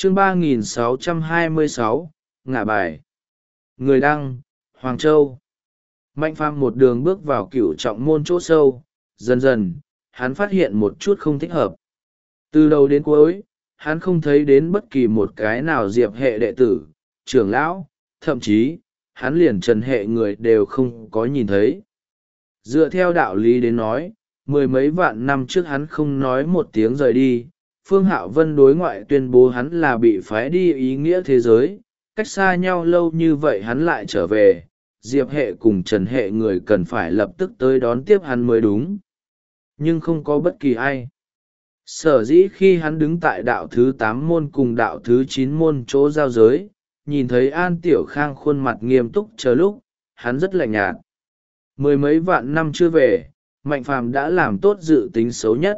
Chương 3626, ngả bài. Người đăng: Hoàng Châu. Mạnh phàm một đường bước vào cửu trọng môn chỗ sâu, dần dần hắn phát hiện một chút không thích hợp. Từ đầu đến cuối hắn không thấy đến bất kỳ một cái nào diệp hệ đệ tử, trưởng lão, thậm chí hắn liền trần hệ người đều không có nhìn thấy. Dựa theo đạo lý đến nói, mười mấy vạn năm trước hắn không nói một tiếng rời đi, Phương Hạo Vân đối ngoại tuyên bố hắn là bị phái đi ý nghĩa thế giới, cách xa nhau lâu như vậy hắn lại trở về, diệp hệ cùng trần hệ người cần phải lập tức tới đón tiếp hắn mới đúng. Nhưng không có bất kỳ ai. Sở dĩ khi hắn đứng tại đạo thứ 8 môn cùng đạo thứ 9 môn chỗ giao giới, nhìn thấy An Tiểu Khang khuôn mặt nghiêm túc chờ lúc, hắn rất lạnh nhạt. Mười mấy vạn năm chưa về, Mạnh Phàm đã làm tốt dự tính xấu nhất.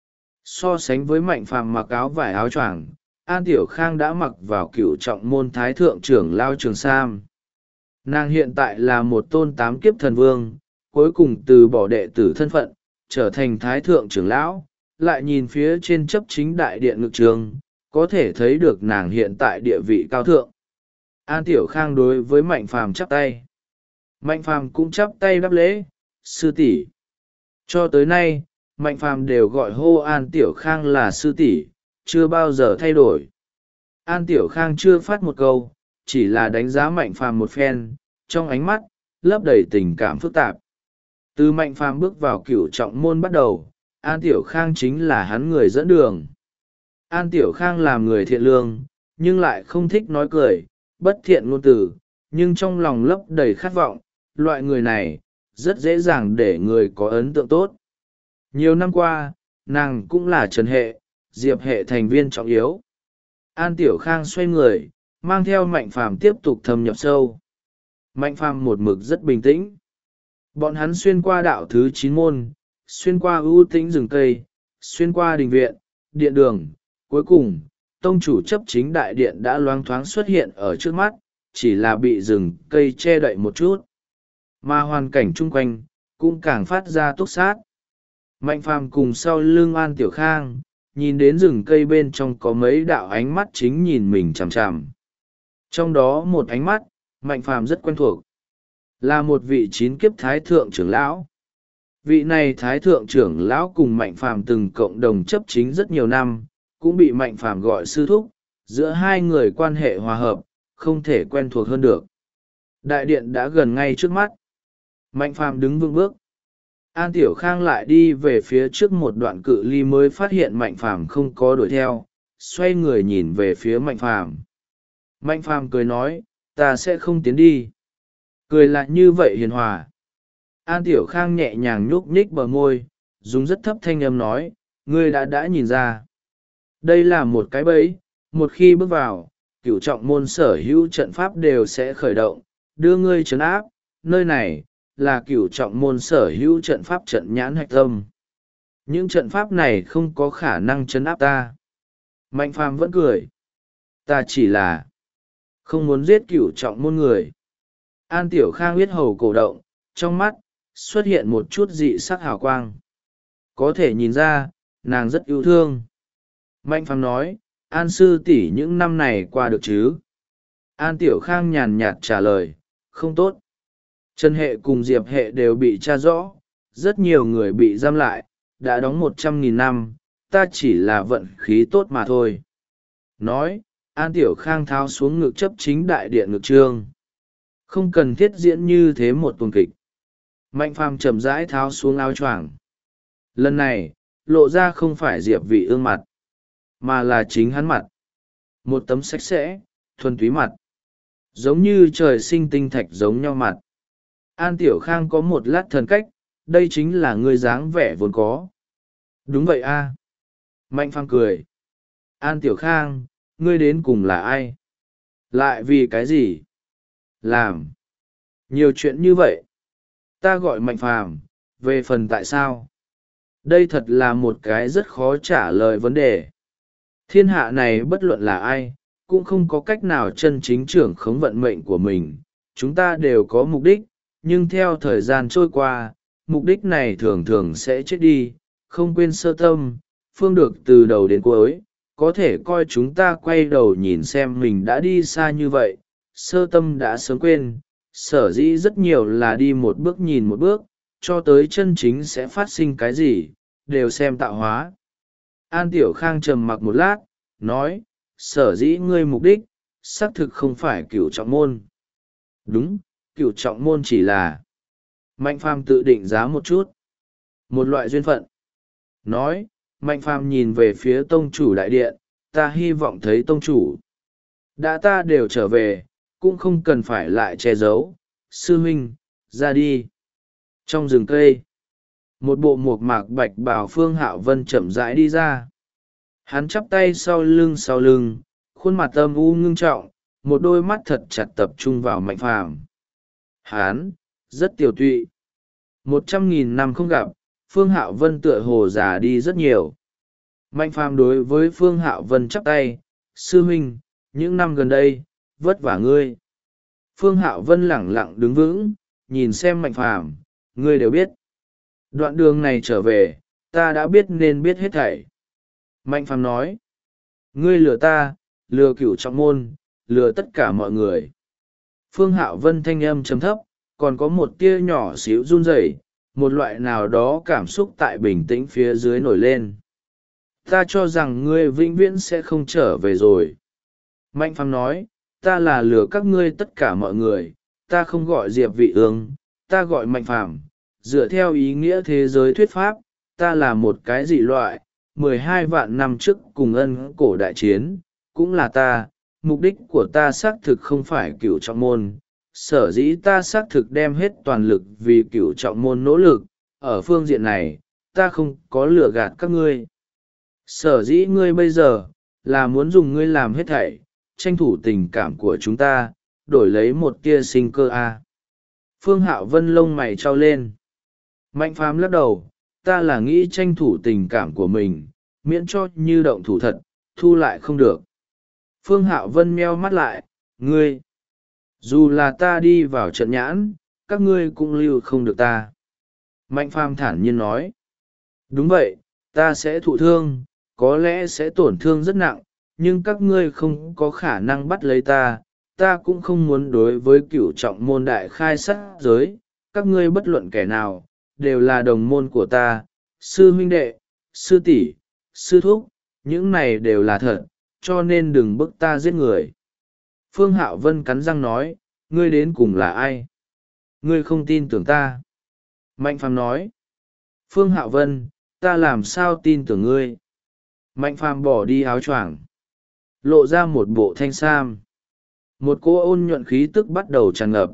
So sánh với Mạnh Phàm mặc áo vải áo choàng, An Tiểu Khang đã mặc vào cửu trọng môn thái thượng trưởng lao trường sam. Nàng hiện tại là một tôn 8 kiếp thần vương, cuối cùng từ bỏ đệ tử thân phận, trở thành thái thượng trưởng lão, lại nhìn phía trên chấp chính đại điện ngự trường, có thể thấy được nàng hiện tại địa vị cao thượng. An Tiểu Khang đối với Mạnh Phàm chắp tay. Mạnh Phàm cũng chắp tay đáp lễ, sư tỷ. Cho tới nay, Mạnh Phàm đều gọi hô An Tiểu Khang là sư tỷ, chưa bao giờ thay đổi. An Tiểu Khang chưa phát một câu, chỉ là đánh giá Mạnh Phàm một phen, trong ánh mắt lấp đầy tình cảm phức tạp. Từ Mạnh Phàm bước vào cửu trọng môn bắt đầu, An Tiểu Khang chính là hắn người dẫn đường. An Tiểu Khang làm người thiện lương, nhưng lại không thích nói cười, bất thiện ngôn từ, nhưng trong lòng lấp đầy khát vọng, loại người này rất dễ dàng để người có ấn tượng tốt. Nhiều năm qua, nàng cũng là trần hệ, diệp hệ thành viên trọng yếu. An Tiểu Khang xoay người, mang theo Mạnh Phàm tiếp tục thâm nhập sâu. Mạnh Phàm một mực rất bình tĩnh. Bọn hắn xuyên qua đạo thứ 9 môn, xuyên qua ưu tĩnh rừng cây, xuyên qua đình viện, điện đường, cuối cùng, tông chủ chấp chính đại điện đã loáng thoáng xuất hiện ở trước mắt, chỉ là bị rừng cây che đậy một chút. Mà hoàn cảnh chung quanh, cũng càng phát ra túc sát. Mạnh Phàm cùng sau lưng An Tiểu Khang, nhìn đến rừng cây bên trong có mấy đạo ánh mắt chính nhìn mình chằm chằm. Trong đó một ánh mắt, Mạnh Phàm rất quen thuộc. Là một vị 9 kiếp thái thượng trưởng lão. Vị này thái thượng trưởng lão cùng Mạnh Phàm từng cộng đồng chấp chính rất nhiều năm, cũng bị Mạnh Phàm gọi sư thúc, giữa hai người quan hệ hòa hợp, không thể quen thuộc hơn được. Đại điện đã gần ngay trước mắt. Mạnh Phàm đứng vững bước. An Tiểu Khang lại đi về phía trước một đoạn cự ly mới phát hiện Mạnh Phàm không có đuổi theo, xoay người nhìn về phía Mạnh Phàm. Mạnh Phàm cười nói, ta sẽ không tiến đi. Cười lại như vậy hiền hòa. An Tiểu Khang nhẹ nhàng nhúc nhích bờ môi, dùng rất thấp thanh âm nói, ngươi đã nhìn ra. Đây là một cái bẫy, một khi bước vào, cửu trọng môn sở hữu trận pháp đều sẽ khởi động, đưa ngươi trấn áp, nơi này là cửu trọng môn sở hữu trận pháp trận nhãn hạch tâm. Những trận pháp này không có khả năng trấn áp ta. Mạnh Phàm vẫn cười. Ta chỉ là không muốn giết cửu trọng môn người. An Tiểu Khang biết hầu cổ động, trong mắt xuất hiện một chút dị sắc hào quang. Có thể nhìn ra, nàng rất yêu thương. Mạnh Phàm nói, An sư tỷ những năm này qua được chứ? An Tiểu Khang nhàn nhạt trả lời, không tốt. Trần hệ cùng diệp hệ đều bị tra rõ, rất nhiều người bị giam lại, đã đóng 100.000 năm, ta chỉ là vận khí tốt mà thôi. Nói, An Tiểu Khang tháo xuống ngực chấp chính đại điện ngực trương. Không cần thiết diễn như thế một tuần kịch. Mạnh Phàm chậm rãi tháo xuống áo choàng. Lần này, lộ ra không phải diệp vị ương mặt, mà là chính hắn mặt. Một tấm sạch sẽ, thuần túy mặt. Giống như trời sinh tinh thạch giống nhau mặt. An Tiểu Khang có một lát thần cách, đây chính là người dáng vẻ vốn có. Đúng vậy a. Mạnh Phàm cười. An Tiểu Khang, ngươi đến cùng là ai? Lại vì cái gì? Làm nhiều chuyện như vậy. Ta gọi Mạnh Phàm, về phần tại sao? Đây thật là một cái rất khó trả lời vấn đề. Thiên hạ này bất luận là ai, cũng không có cách nào chân chính trưởng khống vận mệnh của mình. Chúng ta đều có mục đích, nhưng theo thời gian trôi qua, mục đích này thường thường sẽ chết đi, không quên sơ tâm, phương được từ đầu đến cuối, có thể coi chúng ta quay đầu nhìn xem mình đã đi xa như vậy, sơ tâm đã sớm quên, sở dĩ rất nhiều là đi một bước nhìn một bước, cho tới chân chính sẽ phát sinh cái gì, đều xem tạo hóa. An Tiểu Khang trầm mặc một lát, nói, sở dĩ ngươi mục đích, xác thực không phải cửu trọng môn. Đúng, cửu trọng môn chỉ là Mạnh Phàm tự định giá một chút, một loại duyên phận. Nói, Mạnh Phàm nhìn về phía tông chủ đại điện, ta hy vọng thấy tông chủ. Đã ta đều trở về, cũng không cần phải lại che giấu. Sư huynh, ra đi. Trong rừng cây, một bộ mộc mạc bạch bào Phương Hạo Vân chậm rãi đi ra. Hắn chắp tay sau lưng, khuôn mặt âm u ngưng trọng, một đôi mắt thật chặt tập trung vào Mạnh Phàm. Hắn rất tiều tụy. 100.000 năm không gặp, Phương Hạo Vân tựa hồ già đi rất nhiều. Mạnh Phàm đối với Phương Hạo Vân chắp tay, sư huynh, những năm gần đây, vất vả ngươi. Phương Hạo Vân lẳng lặng đứng vững, nhìn xem Mạnh Phàm, ngươi đều biết. Đoạn đường này trở về, ta đã biết nên biết hết thảy. Mạnh Phàm nói, ngươi lừa ta, lừa cửu trọng môn, lừa tất cả mọi người. Phương Hạo Vân thanh âm trầm thấp, còn có một tia nhỏ xíu run rẩy, một loại nào đó cảm xúc tại bình tĩnh phía dưới nổi lên. Ta cho rằng ngươi vĩnh viễn sẽ không trở về rồi. Mạnh Phàm nói, ta là lừa các ngươi tất cả mọi người, ta không gọi Diệp Vị Ương, ta gọi Mạnh Phàm. Dựa theo ý nghĩa thế giới thuyết pháp, ta là một cái dị loại, 12 vạn năm trước cùng Ân Cổ đại chiến, cũng là ta, mục đích của ta xác thực không phải cửu trọng môn. Sở dĩ ta xác thực đem hết toàn lực vì cửu trọng môn nỗ lực, ở phương diện này, ta không có lừa gạt các ngươi. Sở dĩ ngươi bây giờ, là muốn dùng ngươi làm hết thảy, tranh thủ tình cảm của chúng ta, đổi lấy một tia sinh cơ a. Phương Hạo Vân lông mày trao lên. Mạnh Phàm lắc đầu, ta là nghĩ tranh thủ tình cảm của mình, miễn cho như động thủ thật, thu lại không được. Phương Hạo Vân meo mắt lại, ngươi, dù là ta đi vào trận nhãn, các ngươi cũng lưu không được ta. Mạnh Phàm thản nhiên nói, đúng vậy, ta sẽ thụ thương, có lẽ sẽ tổn thương rất nặng, nhưng các ngươi không có khả năng bắt lấy ta, ta cũng không muốn đối với cửu trọng môn đại khai sát giới, các ngươi bất luận kẻ nào, đều là đồng môn của ta, sư huynh đệ, sư tỷ, sư thúc, những này đều là thật, cho nên đừng bức ta giết người. Phương Hạo Vân cắn răng nói, ngươi đến cùng là ai? Ngươi không tin tưởng ta. Mạnh Phàm nói, Phương Hạo Vân, ta làm sao tin tưởng ngươi? Mạnh Phàm bỏ đi áo choàng, lộ ra một bộ thanh sam. Một cỗ ôn nhuận khí tức bắt đầu tràn ngập.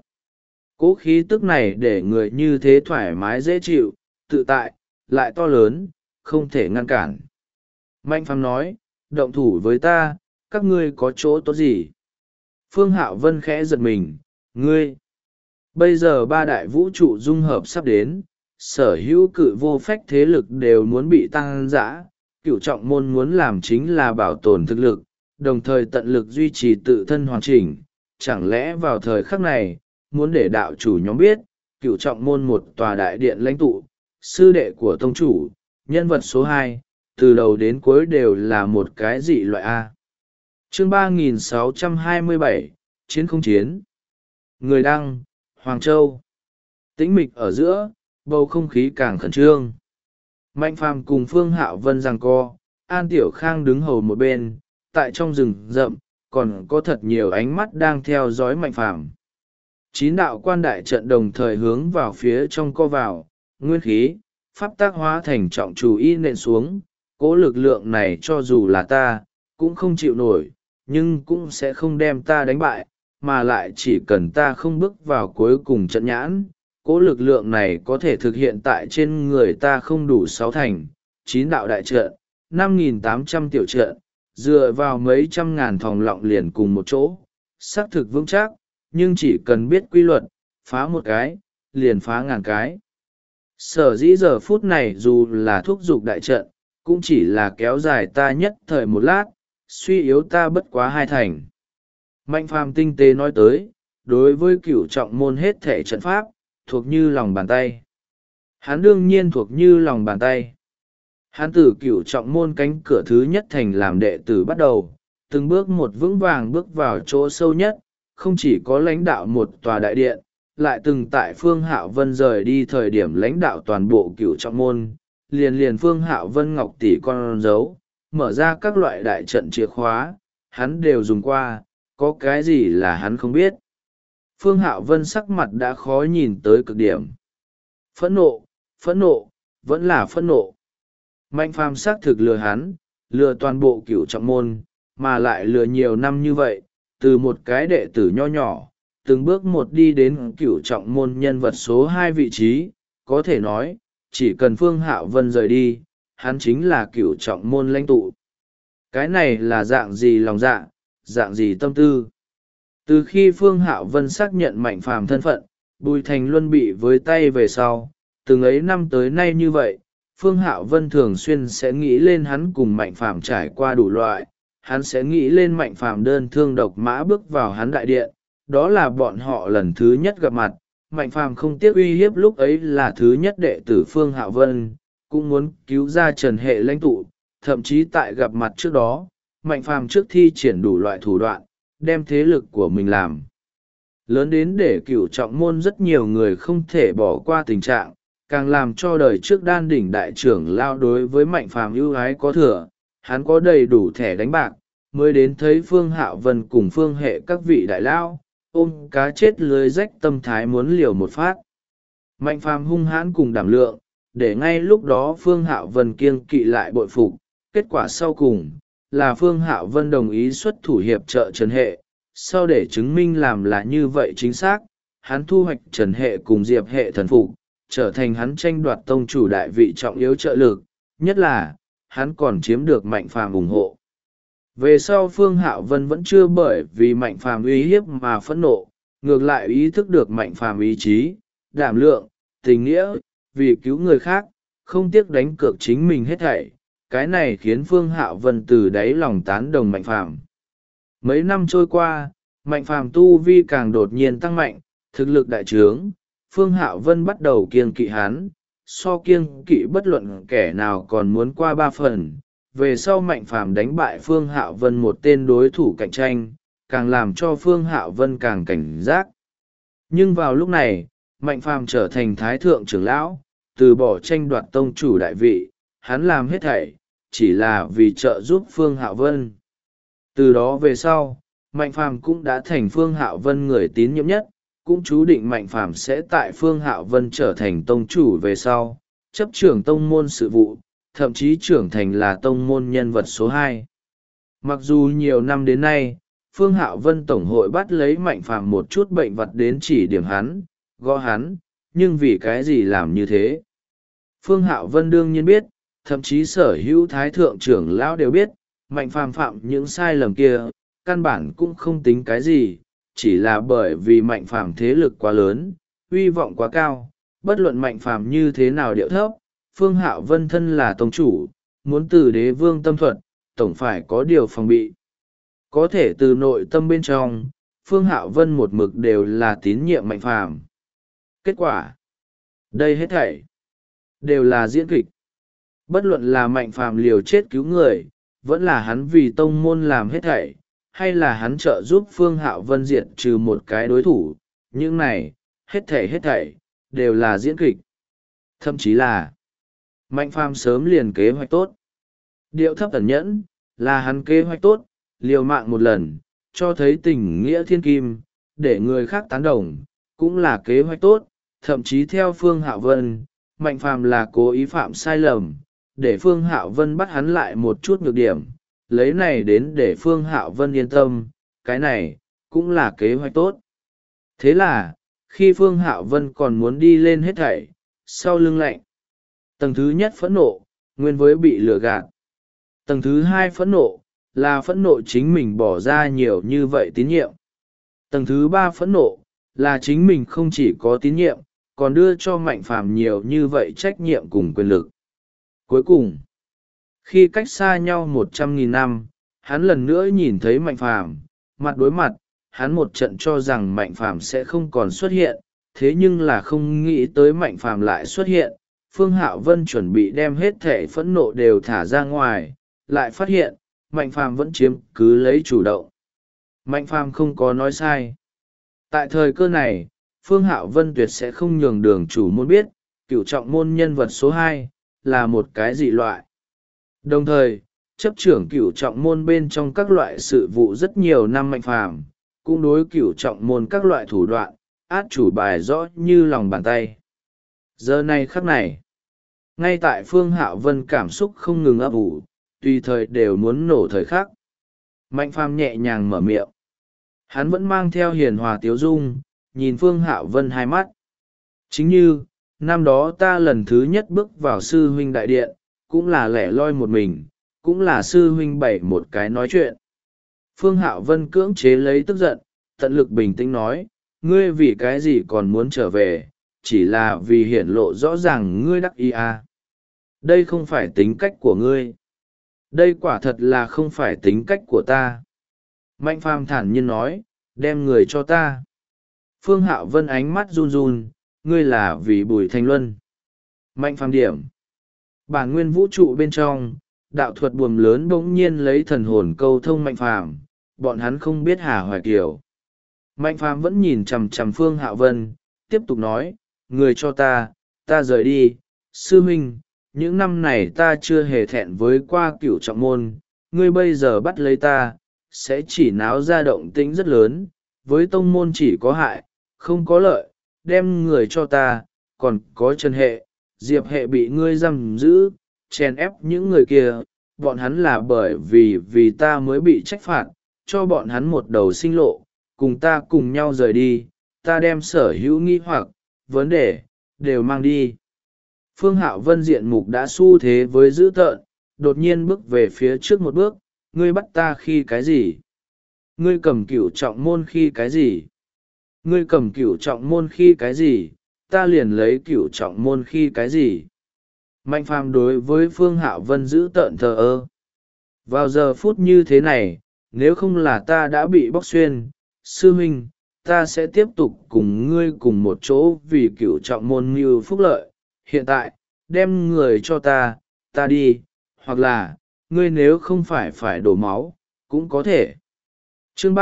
Cỗ khí tức này để người như thế thoải mái dễ chịu, tự tại, lại to lớn, không thể ngăn cản. Mạnh Phàm nói, động thủ với ta, các ngươi có chỗ tốt gì? Phương Hạo Vân khẽ giật mình, ngươi. Bây giờ ba đại vũ trụ dung hợp sắp đến, sở hữu cự vô phách thế lực đều muốn bị tăng dã, cửu trọng môn muốn làm chính là bảo tồn thực lực, đồng thời tận lực duy trì tự thân hoàn chỉnh. Chẳng lẽ vào thời khắc này, muốn để đạo chủ nhóm biết, cửu trọng môn một tòa đại điện lãnh tụ, sư đệ của tông chủ, nhân vật số 2, từ đầu đến cuối đều là một cái dị loại A. Chương 3627, Chiến không chiến. Người đăng, Hoàng Châu. Tĩnh mịch ở giữa, bầu không khí càng khẩn trương. Mạnh Phàm cùng Phương Hạo Vân giằng co, An Tiểu Khang đứng hầu một bên, tại trong rừng rậm, còn có thật nhiều ánh mắt đang theo dõi Mạnh Phàm. 9 đạo quan đại trận đồng thời hướng vào phía trong co vào, nguyên khí, pháp tác hóa thành trọng chủ y nện xuống, cỗ lực lượng này cho dù là ta, cũng không chịu nổi, nhưng cũng sẽ không đem ta đánh bại, mà lại chỉ cần ta không bước vào cuối cùng trận nhãn, cỗ lực lượng này có thể thực hiện tại trên người ta không đủ 6 thành, 9 đạo đại trận, 5.800 tiểu trận, dựa vào mấy trăm ngàn thòng lọng liền cùng một chỗ, xác thực vững chắc, nhưng chỉ cần biết quy luật, phá một cái, liền phá ngàn cái. Sở dĩ giờ phút này dù là thúc giục đại trận, cũng chỉ là kéo dài ta nhất thời một lát, suy yếu ta bất quá 2 thành. Mạnh Phàm tinh tế nói tới, đối với cửu trọng môn hết thể trận pháp, thuộc như lòng bàn tay. Hắn đương nhiên thuộc như lòng bàn tay. Hắn từ cửu trọng môn cánh cửa thứ nhất thành làm đệ tử bắt đầu, từng bước một vững vàng bước vào chỗ sâu nhất, không chỉ có lãnh đạo một tòa đại điện, lại từng tại Phương Hạo Vân rời đi thời điểm lãnh đạo toàn bộ cửu trọng môn, liền Phương Hạo Vân ngọc tỷ con dấu, mở ra các loại đại trận chìa khóa, hắn đều dùng qua, có cái gì là hắn không biết. Phương Hạo Vân sắc mặt đã khó nhìn tới cực điểm. Phẫn nộ, vẫn là phẫn nộ. Mạnh Phàm xác thực lừa hắn, lừa toàn bộ cửu trọng môn, mà lại lừa nhiều năm như vậy, từ một cái đệ tử nho nhỏ, từng bước một đi đến cửu trọng môn nhân vật số 2 vị trí, có thể nói, chỉ cần Phương Hạo Vân rời đi, hắn chính là cửu trọng môn lãnh tụ. Cái này là dạng gì lòng dạ, dạng gì tâm tư. Từ khi Phương Hạo Vân xác nhận Mạnh Phàm thân phận, Bùi Thành Luân bị với tay về sau, từng ấy năm tới nay như vậy, Phương Hạo Vân thường xuyên sẽ nghĩ lên hắn cùng Mạnh Phàm trải qua đủ loại, hắn sẽ nghĩ lên Mạnh Phàm đơn thương độc mã bước vào hắn đại điện, đó là bọn họ lần thứ nhất gặp mặt. Mạnh Phàm không tiếc uy hiếp lúc ấy là thứ nhất đệ tử Phương Hạo Vân, cũng muốn cứu ra Trần Hệ lãnh tụ, thậm chí tại gặp mặt trước đó, Mạnh Phàm trước thi triển đủ loại thủ đoạn, đem thế lực của mình làm lớn đến để cửu trọng môn rất nhiều người không thể bỏ qua tình trạng, càng làm cho đời trước đan đỉnh đại trưởng lao đối với Mạnh Phàm ưu ái có thừa, hắn có đầy đủ thẻ đánh bạc, mới đến thấy Phương Hạo Vân cùng Phương Hệ các vị đại lao, ôm cá chết lưới rách tâm thái muốn liều một phát. Mạnh Phàm hung hãn cùng đảm lượng, để ngay lúc đó Phương Hạo Vân kiêng kỵ lại bội phục, kết quả sau cùng là Phương Hạo Vân đồng ý xuất thủ hiệp trợ Trần Hệ, sau để chứng minh làm là như vậy chính xác, hắn thu hoạch Trần Hệ cùng Diệp Hệ thần phục, trở thành hắn tranh đoạt tông chủ đại vị trọng yếu trợ lực, nhất là, hắn còn chiếm được Mạnh Phàm ủng hộ. Về sau Phương Hạo Vân vẫn chưa bởi vì Mạnh Phàm uy hiếp mà phẫn nộ, ngược lại ý thức được Mạnh Phàm ý chí, đảm lượng, tình nghĩa, vì cứu người khác, không tiếc đánh cược chính mình hết thảy. Cái này khiến Phương Hạo Vân từ đáy lòng tán đồng Mạnh Phàm. Mấy năm trôi qua, Mạnh Phàm tu vi càng đột nhiên tăng mạnh, thực lực đại trướng, Phương Hạo Vân bắt đầu kiêng kỵ hắn, so kiêng kỵ bất luận kẻ nào còn muốn qua 3 phần. Về sau Mạnh Phàm đánh bại Phương Hạo Vân một tên đối thủ cạnh tranh, càng làm cho Phương Hạo Vân càng cảnh giác. Nhưng vào lúc này, Mạnh Phàm trở thành thái thượng trưởng lão, từ bỏ tranh đoạt tông chủ đại vị, hắn làm hết thảy, chỉ là vì trợ giúp Phương Hạo Vân. Từ đó về sau, Mạnh Phàm cũng đã thành Phương Hạo Vân người tín nhiệm nhất, cũng chú định Mạnh Phàm sẽ tại Phương Hạo Vân trở thành tông chủ về sau, chấp trưởng tông môn sự vụ, thậm chí trưởng thành là tông môn nhân vật số 2. Mặc dù nhiều năm đến nay, Phương Hạo Vân Tổng hội bắt lấy Mạnh Phàm một chút bệnh vặt đến chỉ điểm hắn, gõ hắn, nhưng vì cái gì làm như thế? Phương Hạo Vân đương nhiên biết, thậm chí sở hữu thái thượng trưởng lão đều biết, Mạnh Phàm phạm những sai lầm kia, căn bản cũng không tính cái gì, chỉ là bởi vì Mạnh Phàm thế lực quá lớn, uy vọng quá cao, bất luận Mạnh Phàm như thế nào điệu thấp, Phương Hạo Vân thân là tông chủ, muốn từ đế vương tâm thuật, tổng phải có điều phòng bị. Có thể từ nội tâm bên trong, Phương Hạo Vân một mực đều là tín nhiệm Mạnh Phàm. Kết quả, đây hết thảy đều là diễn kịch. Bất luận là Mạnh Phàm liều chết cứu người, vẫn là hắn vì tông môn làm hết thảy, hay là hắn trợ giúp Phương Hạo Vân diệt trừ một cái đối thủ, những này, hết thảy, đều là diễn kịch. Thậm chí là, Mạnh Phàm sớm liền kế hoạch tốt. Điệu thấp ẩn nhẫn, là hắn kế hoạch tốt, liều mạng một lần, cho thấy tình nghĩa thiên kim, để người khác tán đồng, cũng là kế hoạch tốt, thậm chí theo Phương Hạo Vân, Mạnh Phàm là cố ý phạm sai lầm, để Phương Hạo Vân bắt hắn lại một chút nhược điểm, lấy này đến để Phương Hạo Vân yên tâm, cái này, cũng là kế hoạch tốt. Thế là, khi Phương Hạo Vân còn muốn đi lên hết thảy, sau lưng lạnh. Tầng thứ nhất phẫn nộ, nguyên với bị lừa gạt. Tầng thứ hai phẫn nộ, là phẫn nộ chính mình bỏ ra nhiều như vậy tín nhiệm. Tầng thứ ba phẫn nộ, là chính mình không chỉ có tín nhiệm, còn đưa cho Mạnh Phàm nhiều như vậy trách nhiệm cùng quyền lực. Cuối cùng, khi cách xa nhau 100.000 năm, hắn lần nữa nhìn thấy Mạnh Phàm, mặt đối mặt, hắn một trận cho rằng Mạnh Phàm sẽ không còn xuất hiện, thế nhưng là không nghĩ tới Mạnh Phàm lại xuất hiện, Phương Hạo Vân chuẩn bị đem hết thể phẫn nộ đều thả ra ngoài, lại phát hiện Mạnh Phàm vẫn chiếm cứ lấy chủ động. Mạnh Phàm không có nói sai. Tại thời cơ này, Phương Hạo Vân tuyệt sẽ không nhường đường chủ môn biết Cửu Trọng môn nhân vật số 2 là một cái dị loại. Đồng thời, chấp trưởng Cửu Trọng môn bên trong các loại sự vụ rất nhiều năm Mạnh Phàm cũng đối Cửu Trọng môn các loại thủ đoạn át chủ bài rõ như lòng bàn tay. Giờ này khắc này, ngay tại Phương Hạo Vân cảm xúc không ngừng ấp ủ, tùy thời đều muốn nổ thời khắc, Mạnh Phàm nhẹ nhàng mở miệng. Hắn vẫn mang theo hiền hòa tiếu dung, nhìn Phương Hạo Vân hai mắt. Chính như, năm đó ta lần thứ nhất bước vào sư huynh đại điện, cũng là lẻ loi một mình, cũng là sư huynh bày một cái nói chuyện. Phương Hạo Vân cưỡng chế lấy tức giận, tận lực bình tĩnh nói, ngươi vì cái gì còn muốn trở về, chỉ là vì hiển lộ rõ ràng ngươi đắc ý à. Đây không phải tính cách của ngươi. Đây quả thật là không phải tính cách của ta. Mạnh Phàm thản nhiên nói, đem người cho ta. Phương Hạo Vân ánh mắt run run, ngươi là vì Bùi Thanh Luân. Mạnh Phàm điểm. Bản nguyên vũ trụ bên trong, đạo thuật buồm lớn bỗng nhiên lấy thần hồn câu thông Mạnh Phàm, bọn hắn không biết Hà Hoài Kiều. Mạnh Phàm vẫn nhìn chằm chằm Phương Hạo Vân, tiếp tục nói, người cho ta rời đi, sư huynh, những năm này ta chưa hề thẹn với qua Cửu Trọng môn, ngươi bây giờ bắt lấy ta, sẽ chỉ náo ra động tĩnh rất lớn, với tông môn chỉ có hại, không có lợi, đem người cho ta, còn có Trần Hệ, Diệp Hệ bị ngươi giam giữ, chèn ép những người kia, bọn hắn là bởi vì ta mới bị trách phạt, cho bọn hắn một đầu sinh lộ, cùng ta cùng nhau rời đi, ta đem sở hữu nghi hoặc, vấn đề, đều mang đi. Phương Hạo Vân diện mục đã xu thế với dữ tợn, đột nhiên bước về phía trước một bước, ngươi bắt ta khi cái gì? Ngươi cầm Cửu Trọng môn khi cái gì? Ngươi cầm Cửu Trọng môn khi cái gì? Ta liền lấy Cửu Trọng môn khi cái gì? Mạnh Phàm đối với Phương Hạo Vân giữ tợn thờ ơ. Vào giờ phút như thế này, nếu không là ta đã bị bóc xuyên, sư huynh, ta sẽ tiếp tục cùng ngươi cùng một chỗ vì Cửu Trọng môn mưu phúc lợi. Hiện tại, đem người cho ta đi, hoặc là, ngươi nếu không phải đổ máu, cũng có thể. Chương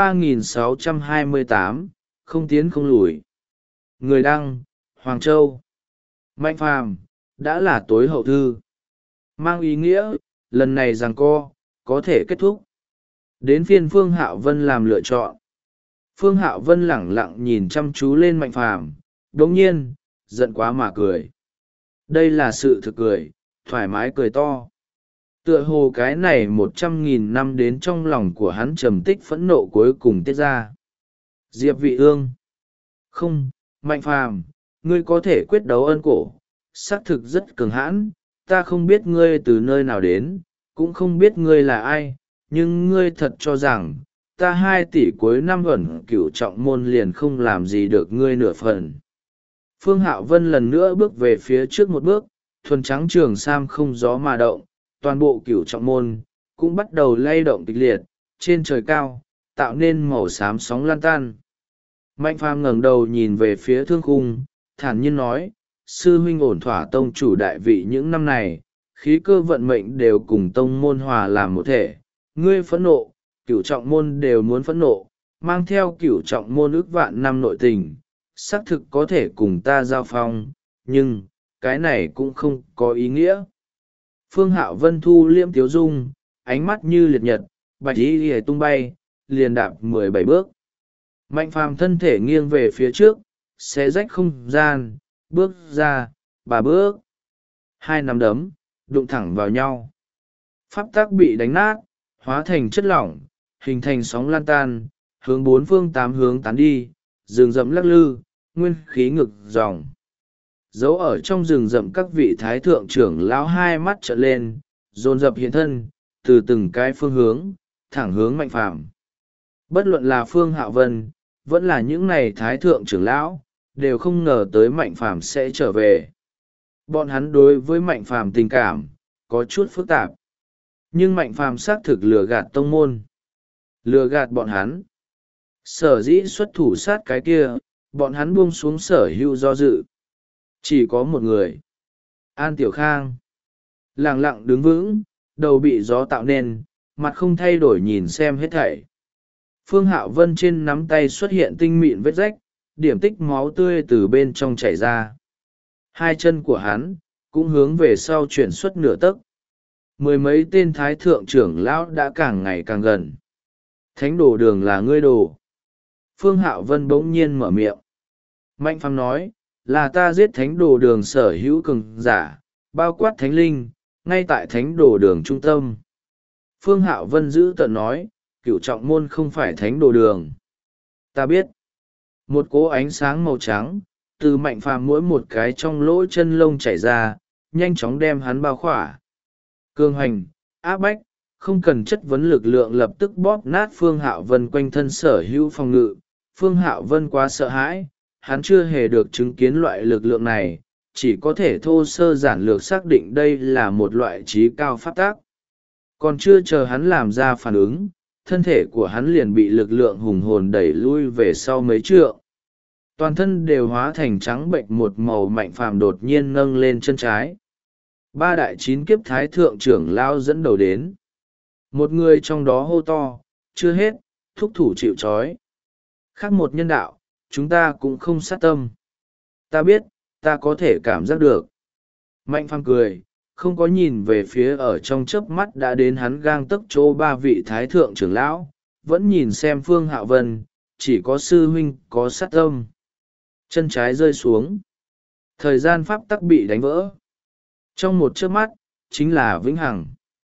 3628, không tiến không lùi. Người đăng, Hoàng Châu. Mạnh Phàm đã là tối hậu thư. Mang ý nghĩa, lần này giằng co, có thể kết thúc. Đến phiên Phương Hạo Vân làm lựa chọn. Phương Hạo Vân lẳng lặng nhìn chăm chú lên Mạnh Phàm, đống nhiên, giận quá mà cười. Đây là sự thực cười, thoải mái cười to. Tựa hồ cái này 100.000 năm đến trong lòng của hắn trầm tích phẫn nộ cuối cùng tiết ra. Diệp Vị Ương. Không, Mạnh Phàm, ngươi có thể quyết đấu ân cổ, xác thực rất cường hãn, ta không biết ngươi từ nơi nào đến, cũng không biết ngươi là ai, nhưng ngươi thật cho rằng, ta 2 tỷ cuối năm ẩn Cửu Trọng môn liền không làm gì được ngươi nửa phần. Phương Hạo Vân lần nữa bước về phía trước một bước, thuần trắng trường sam không gió mà động, toàn bộ Cửu Trọng môn cũng bắt đầu lay động kịch liệt, trên trời cao, tạo nên màu xám sóng lan tan. Mạnh Phàm ngẩng đầu nhìn về phía thương khung, thản nhiên nói, sư huynh ổn thỏa tông chủ đại vị những năm này, khí cơ vận mệnh đều cùng tông môn hòa làm một thể, ngươi phẫn nộ, Cửu Trọng môn đều muốn phẫn nộ, mang theo Cửu Trọng môn ước vạn năm nội tình, xác thực có thể cùng ta giao phong, nhưng, cái này cũng không có ý nghĩa. Phương Hạo Vân thu liêm tiếu dung, ánh mắt như liệt nhật, bạch y hề tung bay, liền đạp 17 bước. Mạnh Phàm thân thể nghiêng về phía trước, xé rách không gian, bước ra, 3 bước. 2 nắm đấm, đụng thẳng vào nhau. Pháp tắc bị đánh nát, hóa thành chất lỏng, hình thành sóng lan tan, hướng 4 phương 8 hướng tán đi, rừng rậm lắc lư, nguyên khí ngực dòng. Giấu ở trong rừng rậm các vị thái thượng trưởng lão hai mắt trợn lên, dồn dập hiện thân, từ từng cái phương hướng, thẳng hướng Mạnh Phàm. Bất luận là Phương Hạo Vân, vẫn là những này thái thượng trưởng lão, đều không ngờ tới Mạnh Phàm sẽ trở về. Bọn hắn đối với Mạnh Phàm tình cảm, có chút phức tạp. Nhưng Mạnh Phàm xác thực lừa gạt tông môn. Lừa gạt bọn hắn. Sở dĩ xuất thủ sát cái kia, bọn hắn buông xuống sở hữu do dự. Chỉ có một người. An Tiểu Khang lẳng lặng đứng vững, đầu bị gió tạo nên, mặt không thay đổi nhìn xem hết thảy. Phương Hạo Vân trên nắm tay xuất hiện tinh mịn vết rách, điểm tích máu tươi từ bên trong chảy ra. Hai chân của hắn cũng hướng về sau chuyển xuất nửa tấc. Mười mấy tên thái thượng trưởng lão đã càng ngày càng gần. Thánh đồ đường là ngươi đồ. Phương Hạo Vân bỗng nhiên mở miệng. Mạnh Phàm nói, là ta giết thánh đồ đường sở hữu cường giả, bao quát thánh linh, ngay tại thánh đồ đường trung tâm. Phương Hạo Vân giữ tợn nói, Cửu Trọng Môn không phải thánh đồ đường. Ta biết. Một cỗ ánh sáng màu trắng, từ Mạnh Phàm mỗi một cái trong lỗ chân lông chảy ra, nhanh chóng đem hắn bao khỏa. Cương hành, áp bách, không cần chất vấn lực lượng lập tức bóp nát Phương Hạo Vân quanh thân sở hữu phòng ngự. Phương Hạo Vân quá sợ hãi, hắn chưa hề được chứng kiến loại lực lượng này, chỉ có thể thô sơ giản lược xác định đây là một loại trí cao pháp tác. Còn chưa chờ hắn làm ra phản ứng, thân thể của hắn liền bị lực lượng hùng hồn đẩy lui về sau mấy trượng. Toàn thân đều hóa thành trắng bệnh một màu. Mạnh Phàm đột nhiên nâng lên chân trái. Ba đại chín kiếp thái thượng trưởng lao dẫn đầu đến. Một người trong đó hô to, chưa hết, thúc thủ chịu trói. Khác một nhân đạo, chúng ta cũng không sát tâm. Ta biết, ta có thể cảm giác được. Mạnh Phàm cười, không có nhìn về phía ở trong chớp mắt đã đến hắn gang tấc chỗ ba vị thái thượng trưởng lão, vẫn nhìn xem Phương Hạo Vân, chỉ có sư huynh có sát tâm. Chân trái rơi xuống. Thời gian pháp tắc bị đánh vỡ. Trong một chớp mắt, chính là vĩnh hằng.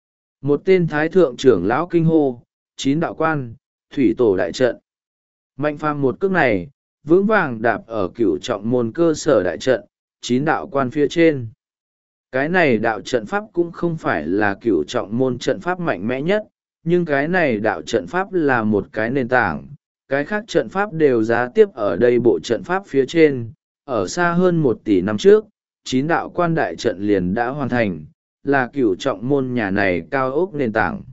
Một tên thái thượng trưởng lão kinh hô, 9 đạo quan, thủy tổ đại trận. Mạnh Phàm một cước này, vững vàng đạp ở Cửu Trọng Môn cơ sở đại trận, 9 đạo quan phía trên. Cái này đạo trận pháp cũng không phải là Cửu Trọng Môn trận pháp mạnh mẽ nhất, nhưng cái này đạo trận pháp là một cái nền tảng. Cái khác trận pháp đều giá tiếp ở đây bộ trận pháp phía trên, ở xa hơn 1 tỷ năm trước, 9 đạo quan đại trận liền đã hoàn thành, là Cửu Trọng Môn nhà này cao ốc nền tảng.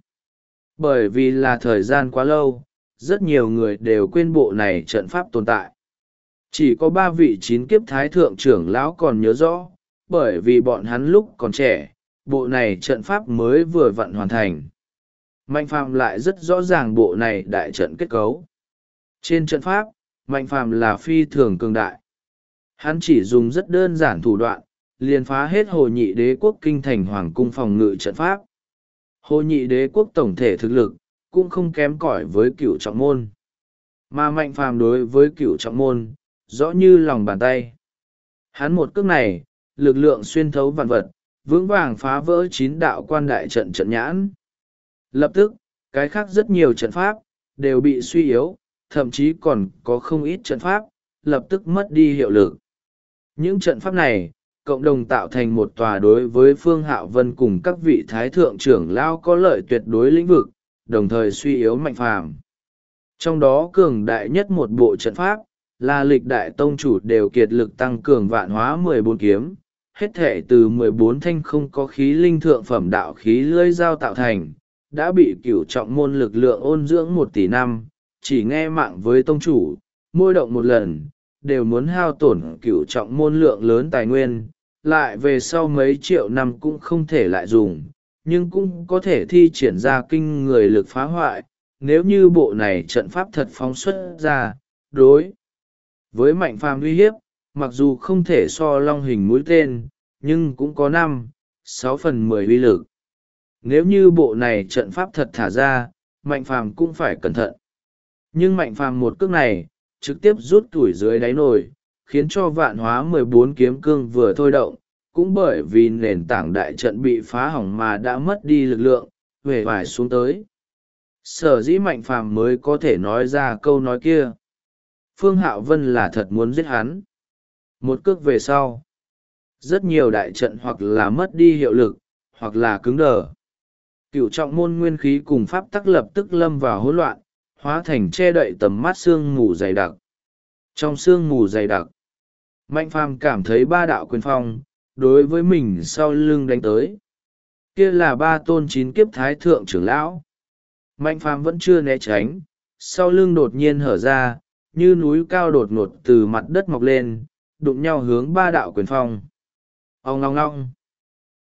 Bởi vì là thời gian quá lâu, rất nhiều người đều quên bộ này trận pháp tồn tại. Chỉ có 3 vị 9 kiếp thái thượng trưởng lão còn nhớ rõ, bởi vì bọn hắn lúc còn trẻ, bộ này trận pháp mới vừa vặn hoàn thành. Mạnh Phàm lại rất rõ ràng bộ này đại trận kết cấu. Trên trận pháp, Mạnh Phàm là phi thường cường đại. Hắn chỉ dùng rất đơn giản thủ đoạn, liền phá hết Hồ Nhị Đế quốc kinh thành hoàng cung phòng ngự trận pháp. Hồ Nhị Đế quốc tổng thể thực lực, cũng không kém cỏi với Cửu Trọng Môn. Mà Mạnh Phàm đối với Cửu Trọng Môn, rõ như lòng bàn tay. Hắn một cước này, lực lượng xuyên thấu vạn vật, vững vàng phá vỡ 9 đạo quan đại trận trận nhãn. Lập tức, cái khác rất nhiều trận pháp, đều bị suy yếu, thậm chí còn có không ít trận pháp, lập tức mất đi hiệu lực. Những trận pháp này, cộng đồng tạo thành một tòa đối với Phương Hạo Vân cùng các vị thái thượng trưởng lao có lợi tuyệt đối lĩnh vực, đồng thời suy yếu Mạnh Phàm. Trong đó cường đại nhất một bộ trận pháp, là lịch đại tông chủ đều kiệt lực tăng cường vạn hóa 14 kiếm, hết thể từ 14 thanh không có khí linh thượng phẩm đạo khí lưỡi dao tạo thành, đã bị Cửu Trọng Môn lực lượng ôn dưỡng 1 tỷ năm, chỉ nghe mạng với tông chủ, mỗi động một lần, đều muốn hao tổn Cửu Trọng Môn lượng lớn tài nguyên, lại về sau mấy triệu năm cũng không thể lại dùng, nhưng cũng có thể thi triển ra kinh người lực phá hoại. Nếu như bộ này trận pháp thật phóng xuất ra, đối với Mạnh Phàm uy hiếp, mặc dù không thể so long hình mũi tên, nhưng cũng có 5-6/10 uy lực. Nếu như bộ này trận pháp thật thả ra, Mạnh Phàm cũng phải cẩn thận. Nhưng Mạnh Phàm một cước này, trực tiếp rút tuổi dưới đáy nồi, khiến cho vạn hóa 14 kiếm cương vừa thôi động, cũng bởi vì nền tảng đại trận bị phá hỏng mà đã mất đi lực lượng, huề vải xuống tới. Sở dĩ Mạnh Phàm mới có thể nói ra câu nói kia. Phương Hạo Vân là thật muốn giết hắn. Một cước về sau, rất nhiều đại trận hoặc là mất đi hiệu lực, hoặc là cứng đờ. Cửu Trọng Môn nguyên khí cùng pháp tắc lập tức lâm vào hỗn loạn, hóa thành che đậy tầm mắt sương mù dày đặc. Trong sương mù dày đặc, Mạnh Phàm cảm thấy 3 đạo quyền phong, đối với mình sau lưng đánh tới. Kia là 3 tôn 9 kiếp thái thượng trưởng lão. Mạnh Phàm vẫn chưa né tránh, sau lưng đột nhiên hở ra, như núi cao đột ngột từ mặt đất mọc lên, đụng nhau hướng 3 đạo quyền phong. Ong ong ong.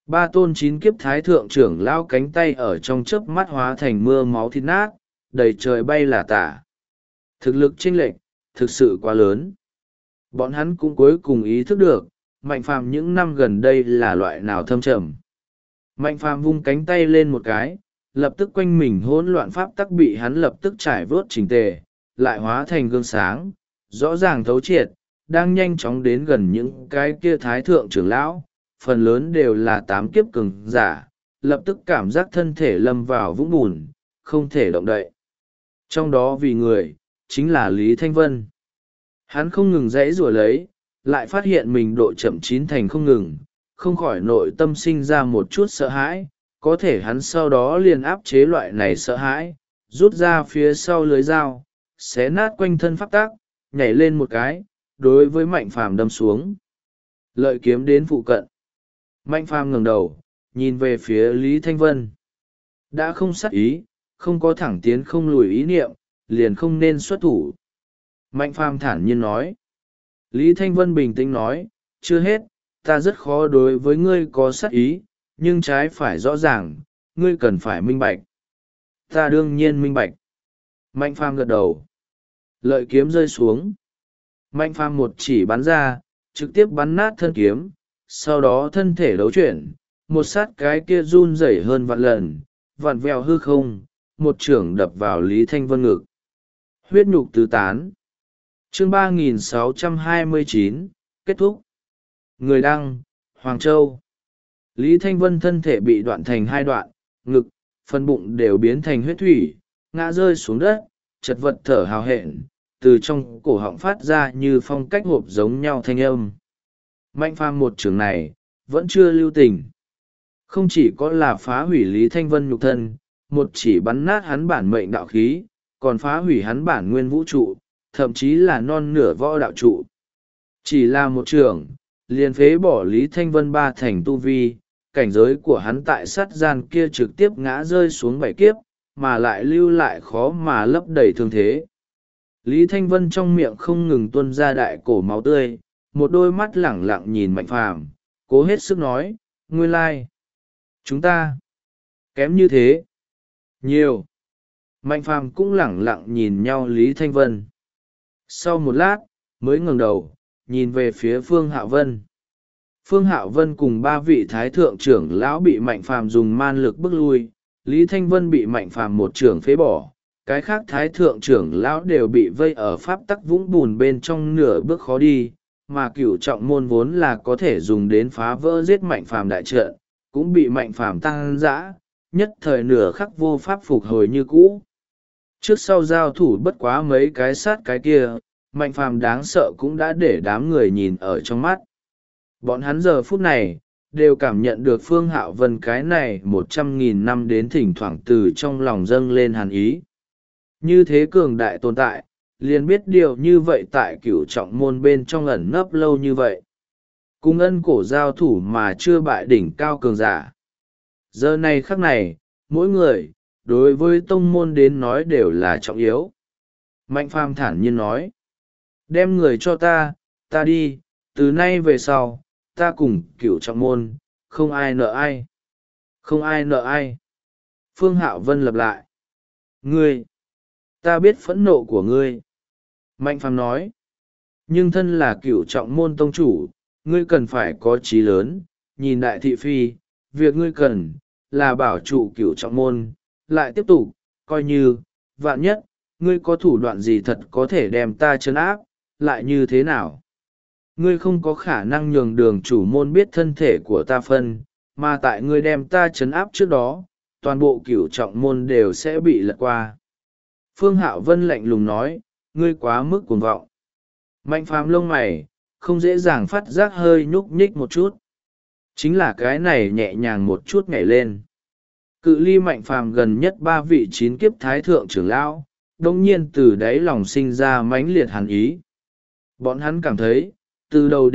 Ba tôn chín kiếp thái thượng trưởng lão cánh tay ở trong chớp mắt hóa thành mưa máu thịt nát, đầy trời bay là tả. Thực lực chênh lệch thực sự quá lớn. Bọn hắn cũng cuối cùng ý thức được, Mạnh Phàm những năm gần đây là loại nào thâm trầm. Mạnh Phàm vung cánh tay lên một cái, lập tức quanh mình hỗn loạn pháp tắc bị hắn lập tức trải vớt chỉnh tề, lại hóa thành gương sáng, rõ ràng thấu triệt, đang nhanh chóng đến gần những cái kia thái thượng trưởng lão, phần lớn đều là tám kiếp cường giả, lập tức cảm giác thân thể lâm vào vũng bùn, không thể động đậy. Trong đó vì người, chính là Lý Thanh Vân. Hắn không ngừng dãy rủa lấy, lại phát hiện mình độ chậm chín thành không ngừng, không khỏi nội tâm sinh ra một chút sợ hãi, có thể hắn sau đó liền áp chế loại này sợ hãi, rút ra phía sau lưới dao, xé nát quanh thân pháp tác, nhảy lên một cái, đối với Mạnh Phàm đâm xuống. Lợi kiếm đến phụ cận. Mạnh Phàm ngẩng đầu, nhìn về phía Lý Thanh Vân. Đã không sát ý, không có thẳng tiến không lùi ý niệm, liền không nên xuất thủ. Mạnh Phàm thản nhiên nói. Lý Thanh Vân bình tĩnh nói, chưa hết, ta rất khó đối với ngươi có sát ý, nhưng trái phải rõ ràng, ngươi cần phải minh bạch. Ta đương nhiên minh bạch. Mạnh Phàm gật đầu. Lợi kiếm rơi xuống. Mạnh Phàm một chỉ bắn ra, trực tiếp bắn nát thân kiếm, sau đó thân thể đấu chuyển, một sát cái kia run rẩy hơn vạn lần, vặn vẹo hư không, một chưởng đập vào Lý Thanh Vân ngực. Huyết nhục tứ tán. Chương 3629, kết thúc. Người đăng, Hoàng Châu. Lý Thanh Vân thân thể bị đoạn thành hai đoạn, ngực, phần bụng đều biến thành huyết thủy, ngã rơi xuống đất, chật vật thở hào hẹn, từ trong cổ họng phát ra như phong cách hộp giống nhau thanh âm. Mạnh Phàm một trường này, vẫn chưa lưu tình. Không chỉ có là phá hủy Lý Thanh Vân nhục thân, một chỉ bắn nát hắn bản mệnh đạo khí, còn phá hủy hắn bản nguyên vũ trụ, thậm chí là non nửa võ đạo trụ. Chỉ là một trường, liền phế bỏ Lý Thanh Vân ba thành tu vi, cảnh giới của hắn tại sát gian kia trực tiếp ngã rơi xuống bảy kiếp, mà lại lưu lại khó mà lấp đầy thương thế. Lý Thanh Vân trong miệng không ngừng tuôn ra đại cổ máu tươi, một đôi mắt lẳng lặng nhìn Mạnh Phàm, cố hết sức nói, nguyên lai, chúng ta kém như thế. Nhiều. Mạnh Phàm cũng lẳng lặng nhìn nhau Lý Thanh Vân. Sau một lát, mới ngẩng đầu, nhìn về phía Phương Hạo Vân. Phương Hạo Vân cùng ba vị thái thượng trưởng lão bị Mạnh Phàm dùng man lực bức lui, Lý Thanh Vân bị Mạnh Phàm một trưởng phế bỏ, cái khác thái thượng trưởng lão đều bị vây ở pháp tắc vũng bùn bên trong nửa bước khó đi, mà cửu trọng môn vốn là có thể dùng đến phá vỡ giết Mạnh Phàm đại trận, cũng bị Mạnh Phàm tăng dã, nhất thời nửa khắc vô pháp phục hồi như cũ. Trước sau giao thủ bất quá mấy cái sát cái kia, Mạnh Phàm đáng sợ cũng đã để đám người nhìn ở trong mắt. Bọn hắn giờ phút này, đều cảm nhận được Phương Hạo Vân cái này 100.000 năm đến thỉnh thoảng từ trong lòng dâng lên hàn ý. Như thế cường đại tồn tại, liền biết điều như vậy tại cửu trọng môn bên trong ẩn nấp lâu như vậy. Cùng ân cổ giao thủ mà chưa bại đỉnh cao cường giả. Giờ này khắc này, mỗi người, đối với tông môn đến nói đều là trọng yếu. Mạnh Phàm thản nhiên nói, đem người cho ta đi, từ nay về sau, ta cùng cửu trọng môn, không ai nợ ai. Không ai nợ ai. Phương Hạo Vân lặp lại. Ngươi, ta biết phẫn nộ của ngươi. Mạnh Phàm nói, nhưng thân là cửu trọng môn tông chủ, ngươi cần phải có chí lớn, nhìn đại thị phi, việc ngươi cần, là bảo trụ cửu trọng môn, lại tiếp tục, coi như, vạn nhất, ngươi có thủ đoạn gì thật có thể đem ta trấn áp, lại như thế nào? Ngươi không có khả năng nhường đường chủ môn biết thân thể của ta phân, mà tại ngươi đem ta trấn áp trước đó, toàn bộ cửu trọng môn đều sẽ bị lật qua. Phương Hạo Vân lạnh lùng nói, ngươi quá mức cuồng vọng. Mạnh Phàm lông mày, không dễ dàng phát giác hơi nhúc nhích một chút. Chính là cái này nhẹ nhàng một chút nhảy lên. Cự ly Mạnh Phàm gần nhất ba vị chín kiếp thái thượng trưởng lão, đồng nhiên từ đáy lòng sinh ra mãnh liệt hàn ý. Bọn hắn cảm thấy, từ đầu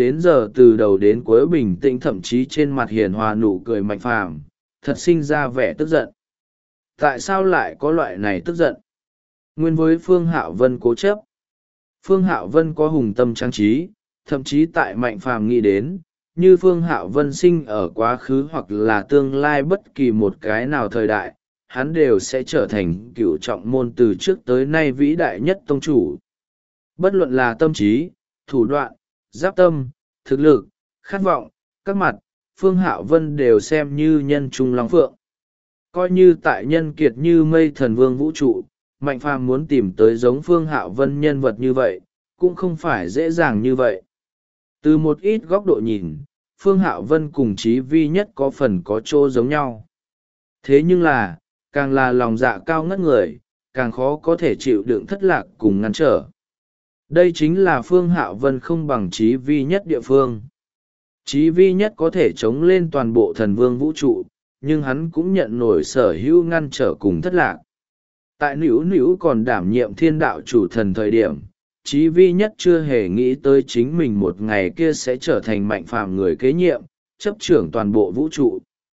đến cuối bình tĩnh, thậm chí trên mặt hiền hòa nụ cười Mạnh Phàm, thật sinh ra vẻ tức giận. Tại sao lại có loại này tức giận? Nguyên với Phương Hạo Vân cố chấp. Phương Hạo Vân có hùng tâm trang trí, thậm chí tại Mạnh Phàm nghĩ đến, như Phương Hạo Vân sinh ở quá khứ hoặc là tương lai bất kỳ một cái nào thời đại, hắn đều sẽ trở thành cửu trọng môn từ trước tới nay vĩ đại nhất tông chủ. Bất luận là tâm trí, thủ đoạn, giáp tâm, thực lực, khát vọng, các mặt, Phương Hạo Vân đều xem như nhân trung long phượng. Coi như tại nhân kiệt như mây thần vương vũ trụ, Mạnh Phàm muốn tìm tới giống Phương Hạo Vân nhân vật như vậy, cũng không phải dễ dàng như vậy. Từ một ít góc độ nhìn, Phương Hạo Vân cùng Chí Vi Nhất có phần có chỗ giống nhau. Thế nhưng là, càng là lòng dạ cao ngất người, càng khó có thể chịu đựng thất lạc cùng ngăn trở. Đây chính là Phương Hạo Vân không bằng Chí Vi Nhất địa phương. Chí Vi Nhất có thể chống lên toàn bộ thần vương vũ trụ, nhưng hắn cũng nhận nổi sở hữu ngăn trở cùng thất lạc. Tại Nữu Nữu còn đảm nhiệm thiên đạo chủ thần thời điểm, Chí Vi Nhất chưa hề nghĩ tới chính mình một ngày kia sẽ trở thành Mạnh Phàm người kế nhiệm, chấp trưởng toàn bộ vũ trụ.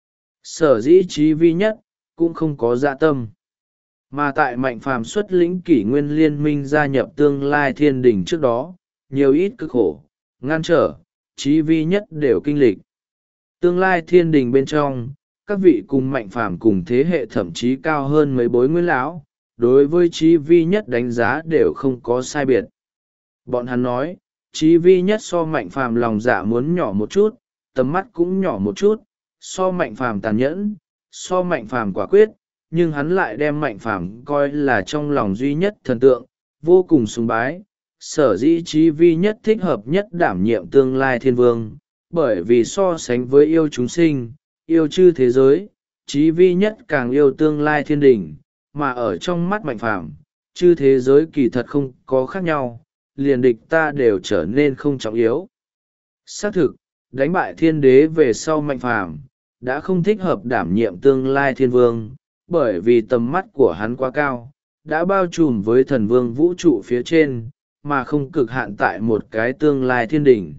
Sở dĩ Chí Vi Nhất cũng không có dạ tâm. Mà tại Mạnh Phàm xuất lĩnh kỷ nguyên liên minh gia nhập tương lai thiên đình trước đó, nhiều ít cực khổ, ngăn trở, Chí Vi Nhất đều kinh lịch. Tương lai thiên đình bên trong, các vị cùng Mạnh Phàm cùng thế hệ thậm chí cao hơn mấy bối nguyên lão, đối với Chí Vi Nhất đánh giá đều không có sai biệt. Bọn hắn nói, Chí Vi Nhất so Mạnh Phàm lòng dạ muốn nhỏ một chút, tầm mắt cũng nhỏ một chút, so Mạnh Phàm tàn nhẫn, so Mạnh Phàm quả quyết, nhưng hắn lại đem Mạnh Phàm coi là trong lòng duy nhất thần tượng, vô cùng sùng bái. Sở dĩ Chí Vi Nhất thích hợp nhất đảm nhiệm tương lai thiên vương, bởi vì so sánh với yêu chúng sinh, yêu chư thế giới, Chí Vi Nhất càng yêu tương lai thiên đình, mà ở trong mắt Mạnh Phàm, chư thế giới kỳ thật không có khác nhau, liền địch ta đều trở nên không trọng yếu. Xác thực, đánh bại thiên đế về sau Mạnh Phàm đã không thích hợp đảm nhiệm tương lai thiên vương, bởi vì tầm mắt của hắn quá cao, đã bao trùm với thần vương vũ trụ phía trên, mà không cực hạn tại một cái tương lai thiên đỉnh.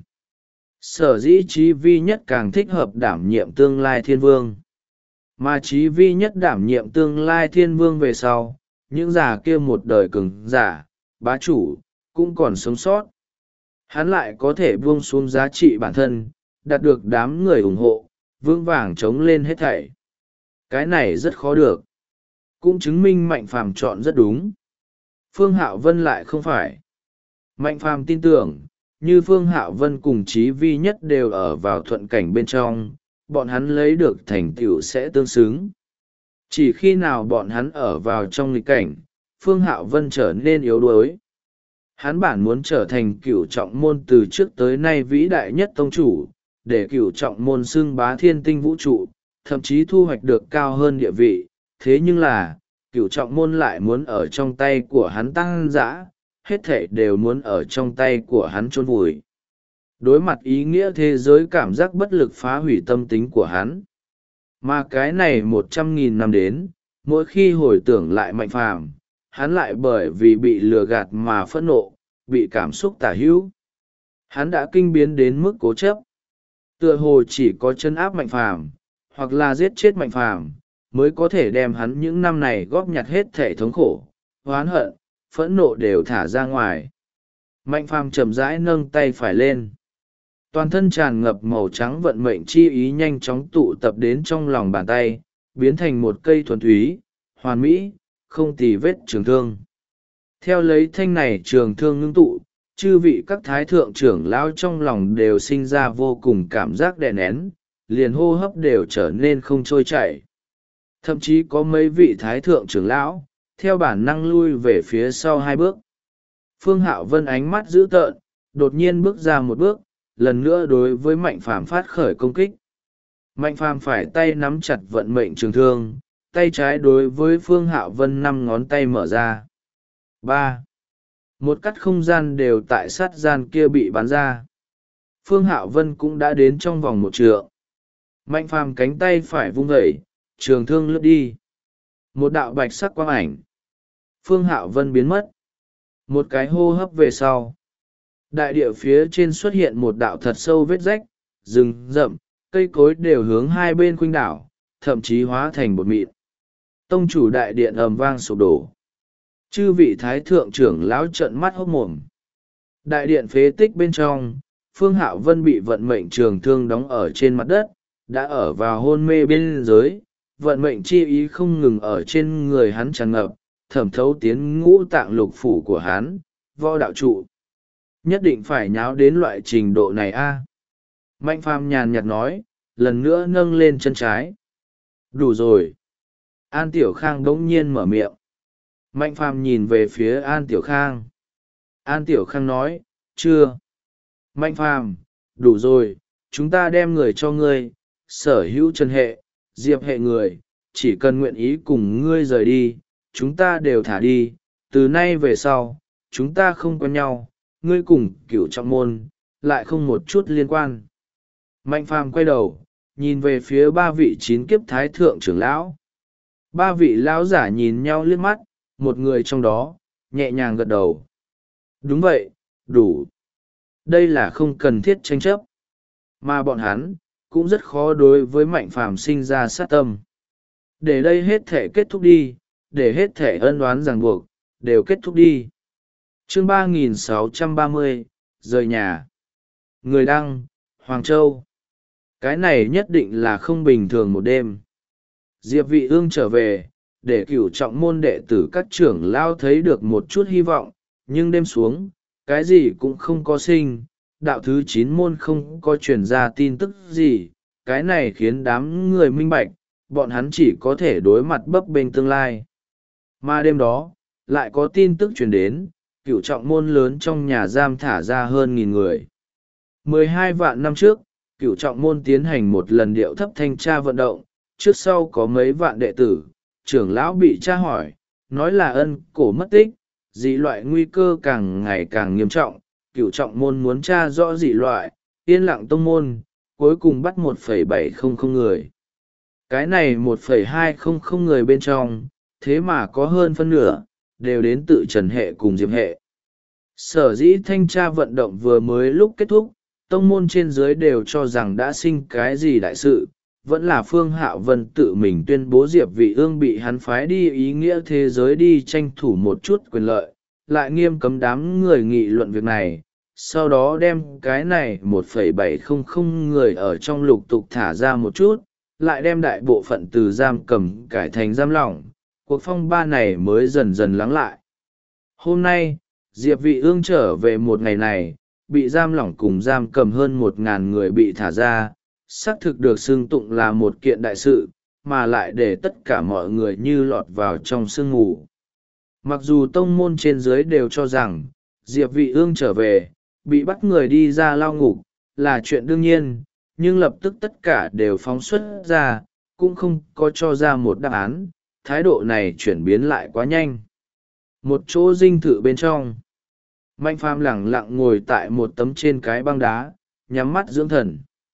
Sở dĩ Chí Vi Nhất càng thích hợp đảm nhiệm tương lai thiên vương. Mà Chí Vi Nhất đảm nhiệm tương lai thiên vương về sau, những giả kia một đời cường giả, bá chủ, cũng còn sống sót. Hắn lại có thể buông xuống giá trị bản thân, đạt được đám người ủng hộ, vững vàng chống lên hết thảy. Cái này rất khó được. Cũng chứng minh Mạnh Phàm chọn rất đúng. Phương Hạo Vân lại không phải. Mạnh Phàm tin tưởng, như Phương Hạo Vân cùng Chí Vi Nhất đều ở vào thuận cảnh bên trong, bọn hắn lấy được thành tựu sẽ tương xứng. Chỉ khi nào bọn hắn ở vào trong nghịch cảnh, Phương Hạo Vân trở nên yếu đuối. Hắn bản muốn trở thành cửu trọng môn từ trước tới nay vĩ đại nhất tông chủ, để cửu trọng môn xưng bá thiên tinh vũ trụ, thậm chí thu hoạch được cao hơn địa vị. Thế nhưng là, cửu trọng môn lại muốn ở trong tay của hắn tăng dã, hết thể đều muốn ở trong tay của hắn chôn vùi. Đối mặt ý nghĩa thế giới cảm giác bất lực phá hủy tâm tính của hắn. Mà cái này 100.000 năm đến, mỗi khi hồi tưởng lại Mạnh Phàm, hắn lại bởi vì bị lừa gạt mà phẫn nộ, bị cảm xúc tả hữu. Hắn đã kinh biến đến mức cố chấp. Tựa hồ chỉ có chân áp Mạnh Phàm, hoặc là giết chết Mạnh Phàm, mới có thể đem hắn những năm này góp nhặt hết thể thống khổ, oán hận, phẫn nộ đều thả ra ngoài. Mạnh Phàm chậm rãi nâng tay phải lên. Toàn thân tràn ngập màu trắng vận mệnh chi ý nhanh chóng tụ tập đến trong lòng bàn tay, biến thành một cây thuần túy, hoàn mỹ, không tì vết trường thương. Theo lấy thanh này trường thương ngưng tụ, chư vị các thái thượng trưởng lão trong lòng đều sinh ra vô cùng cảm giác đè nén, liền hô hấp đều trở nên không trôi chảy. Thậm chí có mấy vị thái thượng trưởng lão, theo bản năng lui về phía sau hai bước. Phương Hạo Vân ánh mắt dữ tợn, đột nhiên bước ra một bước, lần nữa đối với Mạnh Phàm phát khởi công kích. Mạnh Phàm phải tay nắm chặt vận mệnh trường thương, tay trái đối với Phương Hạo Vân 5 ngón tay mở ra. 3. Một cắt không gian đều tại sát gian kia bị bắn ra. Phương Hạo Vân cũng đã đến trong vòng 1 trượng. Mạnh Phàm cánh tay phải vung dậy, trường thương lướt đi. Một đạo bạch sắc quang ảnh. Phương Hạo Vân biến mất. Một cái hô hấp về sau. Đại địa phía trên xuất hiện một đạo thật sâu vết rách, rừng rậm, cây cối đều hướng hai bên khuynh đảo, thậm chí hóa thành bột mịn. Tông chủ đại điện ầm vang sụp đổ. Chư vị thái thượng trưởng lão trợn mắt hốc mồm. Đại điện phế tích bên trong, Phương Hạo Vân bị vận mệnh trường thương đóng ở trên mặt đất, đã ở vào hôn mê bên dưới, vận mệnh chi ý không ngừng ở trên người hắn tràn ngập, thẩm thấu tiến ngũ tạng lục phủ của hắn, võ đạo trụ. Nhất định phải nháo đến loại trình độ này a. Mạnh Phàm nhàn nhạt nói, lần nữa nâng lên chân trái. Đủ rồi. An Tiểu Khang bỗng nhiên mở miệng. Mạnh Phàm nhìn về phía An Tiểu Khang. An Tiểu Khang nói, chưa. Mạnh Phàm, đủ rồi, chúng ta đem người cho ngươi, sở hữu Trần hệ, Diệp hệ người, chỉ cần nguyện ý cùng ngươi rời đi, chúng ta đều thả đi, từ nay về sau, chúng ta không quen nhau, ngươi cùng Cửu Trọng môn, lại không một chút liên quan. Mạnh Phàm quay đầu, nhìn về phía ba vị chín kiếp thái thượng trưởng lão. Ba vị lão giả nhìn nhau liếc mắt, một người trong đó, nhẹ nhàng gật đầu. Đúng vậy, đủ. Đây là không cần thiết tranh chấp. Mà bọn hắn, cũng rất khó đối với Mạnh Phàm sinh ra sát tâm. Để đây hết thể kết thúc đi, để hết thể ân oán ràng buộc, đều kết thúc đi. Chương 3630, rời nhà. Người đăng, Hoàng Châu. Cái này nhất định là không bình thường một đêm. Diệp Vị Ương trở về, để Cửu Trọng môn đệ tử các trưởng lao thấy được một chút hy vọng, nhưng đêm xuống, cái gì cũng không có sinh, đạo thứ 9 môn không có truyền ra tin tức gì, cái này khiến đám người minh bạch, bọn hắn chỉ có thể đối mặt bấp bênh tương lai. Mà đêm đó, lại có tin tức truyền đến, Cửu Trọng môn lớn trong nhà giam thả ra hơn 1.000 người. 12 vạn năm trước, Cửu Trọng môn tiến hành một lần điệu thấp thanh tra vận động, trước sau có mấy vạn đệ tử, trưởng lão bị tra hỏi, nói là ân cổ mất tích, dị loại nguy cơ càng ngày càng nghiêm trọng, Cửu Trọng môn muốn tra rõ dị loại, yên lặng tông môn, cuối cùng bắt 1,700 người. Cái này 1,200 người bên trong, thế mà có hơn phân nửa, đều đến tự Trần hệ cùng Diệp hệ. Sở dĩ thanh tra vận động vừa mới lúc kết thúc, tông môn trên dưới đều cho rằng đã sinh cái gì đại sự, vẫn là Phương Hạo Vân tự mình tuyên bố Diệp Vị Ương bị hắn phái đi ý nghĩa thế giới đi tranh thủ một chút quyền lợi, lại nghiêm cấm đám người nghị luận việc này, sau đó đem cái này 1,700 người ở trong lục tục thả ra một chút, lại đem đại bộ phận từ giam cầm cải thành giam lỏng, cuộc phong ba này mới dần dần lắng lại. Hôm nay, Diệp Vị Ương trở về một ngày này, bị giam lỏng cùng giam cầm hơn 1.000 người bị thả ra, xác thực được xưng tụng là một kiện đại sự, mà lại để tất cả mọi người như lọt vào trong sương mù. Mặc dù tông môn trên dưới đều cho rằng, Diệp Vị Ương trở về, bị bắt người đi ra lao ngục, là chuyện đương nhiên, nhưng lập tức tất cả đều phóng xuất ra, cũng không có cho ra một đáp án, thái độ này chuyển biến lại quá nhanh. Một chỗ dinh thự bên trong, Mạnh Phàm lẳng lặng ngồi tại một tấm trên cái băng đá, nhắm mắt dưỡng thần.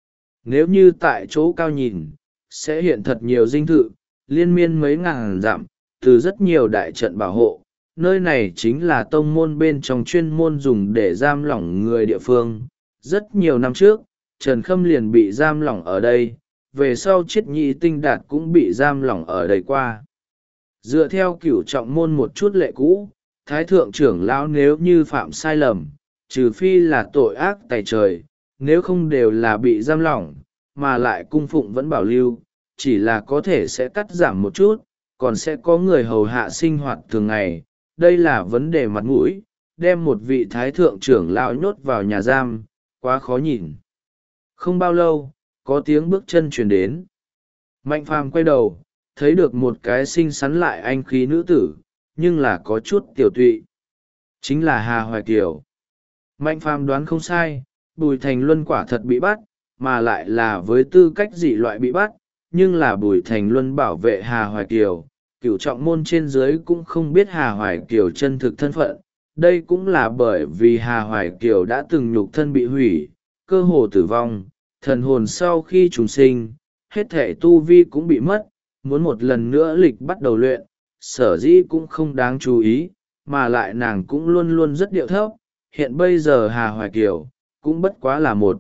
Nếu như tại chỗ cao nhìn, sẽ hiện thật nhiều dinh thự, liên miên mấy ngàn dặm, từ rất nhiều đại trận bảo hộ. Nơi này chính là tông môn bên trong chuyên môn dùng để giam lỏng người địa phương. Rất nhiều năm trước, Trần Khâm liền bị giam lỏng ở đây, về sau Chiết Nhị Tinh Đạt cũng bị giam lỏng ở đây qua. Dựa theo Cửu Trọng môn một chút lệ cũ, Thái thượng trưởng lão nếu như phạm sai lầm, trừ phi là tội ác tày trời, nếu không đều là bị giam lỏng, mà lại cung phụng vẫn bảo lưu, chỉ là có thể sẽ cắt giảm một chút, còn sẽ có người hầu hạ sinh hoạt thường ngày. Đây là vấn đề mặt mũi, đem một vị thái thượng trưởng lão nhốt vào nhà giam, quá khó nhìn. Không bao lâu, có tiếng bước chân truyền đến. Mạnh Phàm quay đầu, thấy được một cái xinh xắn lại anh khí nữ tử, nhưng là có chút tiểu tụy. Chính là Hà Hoài Kiều. Mạnh Phàm đoán không sai, Bùi Thành Luân quả thật bị bắt, mà lại là với tư cách dị loại bị bắt, nhưng là Bùi Thành Luân bảo vệ Hà Hoài Kiều. Cửu Trọng môn trên dưới cũng không biết Hà Hoài Kiều chân thực thân phận. Đây cũng là bởi vì Hà Hoài Kiều đã từng nhục thân bị hủy, cơ hồ tử vong, thần hồn sau khi trùng sinh, hết thể tu vi cũng bị mất, muốn một lần nữa lịch bắt đầu luyện, sở dĩ cũng không đáng chú ý, mà lại nàng cũng luôn luôn rất điệu thấp. Hiện bây giờ Hà Hoài Kiều, cũng bất quá là một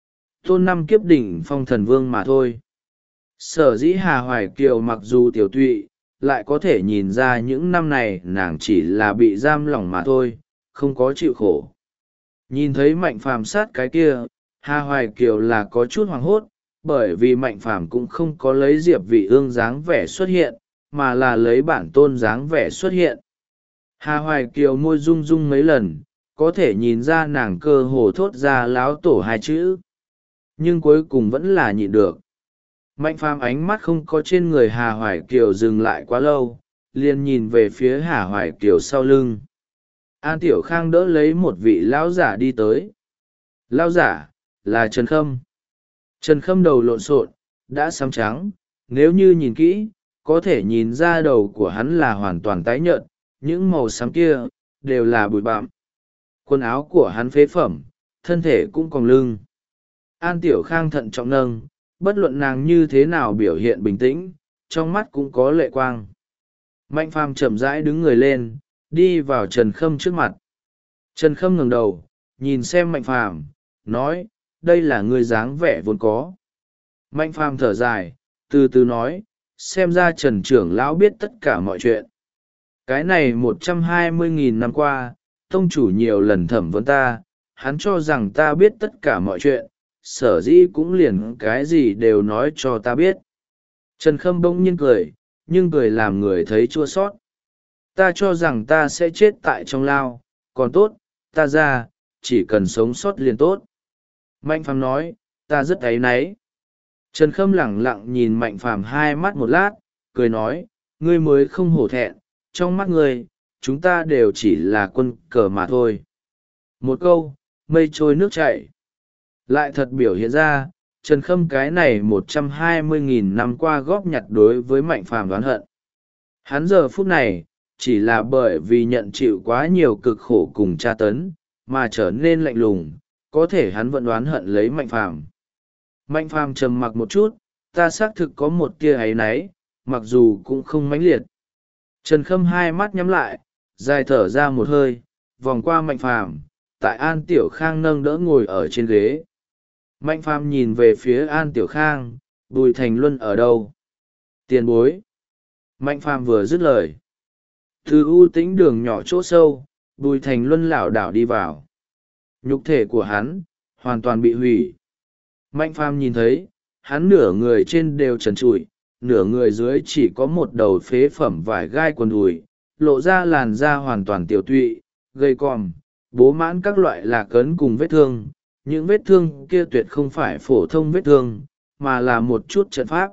tôn năm kiếp đỉnh phong thần vương mà thôi. Sở dĩ Hà Hoài Kiều mặc dù tiểu tụy, lại có thể nhìn ra những năm này nàng chỉ là bị giam lỏng mà thôi, không có chịu khổ. Nhìn thấy Mạnh Phàm sát cái kia, Hà Hoài Kiều là có chút hoảng hốt, bởi vì Mạnh Phàm cũng không có lấy Diệp Vị Ương dáng vẻ xuất hiện, mà là lấy bản tôn dáng vẻ xuất hiện. Hà Hoài Kiều môi rung rung mấy lần, có thể nhìn ra nàng cơ hồ thốt ra láo tổ hai chữ. Nhưng cuối cùng vẫn là nhịn được. Mạnh Phàm ánh mắt không có trên người Hà Hoài Kiều dừng lại quá lâu, liền nhìn về phía Hà Hoài Kiều sau lưng. An Tiểu Khang đỡ lấy một vị lão giả đi tới. Lão giả là Trần Khâm. Trần Khâm đầu lộn xộn, đã xám trắng, nếu như nhìn kỹ, có thể nhìn ra đầu của hắn là hoàn toàn tái nhợt, những màu xám kia đều là bụi bặm. Quần áo của hắn phế phẩm, thân thể cũng còn lưng. An Tiểu Khang thận trọng nâng, bất luận nàng như thế nào biểu hiện bình tĩnh, trong mắt cũng có lệ quang. Mạnh Phàm chậm rãi đứng người lên, đi vào Trần Khâm trước mặt. Trần Khâm ngẩng đầu, nhìn xem Mạnh Phàm, nói, đây là người dáng vẻ vốn có. Mạnh Phàm thở dài, từ từ nói, xem ra Trần trưởng lão biết tất cả mọi chuyện. Cái này 120.000 năm qua, tông chủ nhiều lần thẩm vấn ta, hắn cho rằng ta biết tất cả mọi chuyện, sở dĩ cũng liền cái gì đều nói cho ta biết. Trần Khâm bỗng nhiên cười, nhưng cười làm người thấy chua sót. Ta cho rằng ta sẽ chết tại trong lao, còn tốt, ta ra, chỉ cần sống sót liền tốt. Mạnh Phàm nói, ta rất áy náy. Trần Khâm lẳng lặng nhìn Mạnh Phàm hai mắt một lát, cười nói, ngươi mới không hổ thẹn, trong mắt ngươi, chúng ta đều chỉ là quân cờ mà thôi. Một câu, mây trôi nước chảy. Lại thật biểu hiện ra, Trần Khâm cái này 120.000 năm qua góp nhặt đối với Mạnh Phàm oán hận. Hắn giờ phút này, chỉ là bởi vì nhận chịu quá nhiều cực khổ cùng tra tấn, mà trở nên lạnh lùng, có thể hắn vẫn oán hận lấy Mạnh Phàm. Mạnh Phàm trầm mặc một chút, ta xác thực có một tia áy náy, mặc dù cũng không mãnh liệt. Trần Khâm hai mắt nhắm lại, dài thở ra một hơi, vòng qua Mạnh Phàm, tại An Tiểu Khang nâng đỡ ngồi ở trên ghế. Mạnh Phàm nhìn về phía An Tiểu Khang, Bùi Thành Luân ở đâu? Tiền bối. Mạnh Phàm vừa dứt lời. Từ u tĩnh đường nhỏ chỗ sâu, Bùi Thành Luân lảo đảo đi vào. Nhục thể của hắn, hoàn toàn bị hủy. Mạnh Phàm nhìn thấy, hắn nửa người trên đều trần trụi, nửa người dưới chỉ có một đầu phế phẩm vải gai quần đùi, lộ ra làn da hoàn toàn tiểu tụy, gầy còm, bố mãn các loại lạc ấn cùng vết thương. Những vết thương kia tuyệt không phải phổ thông vết thương, mà là một chút trận pháp.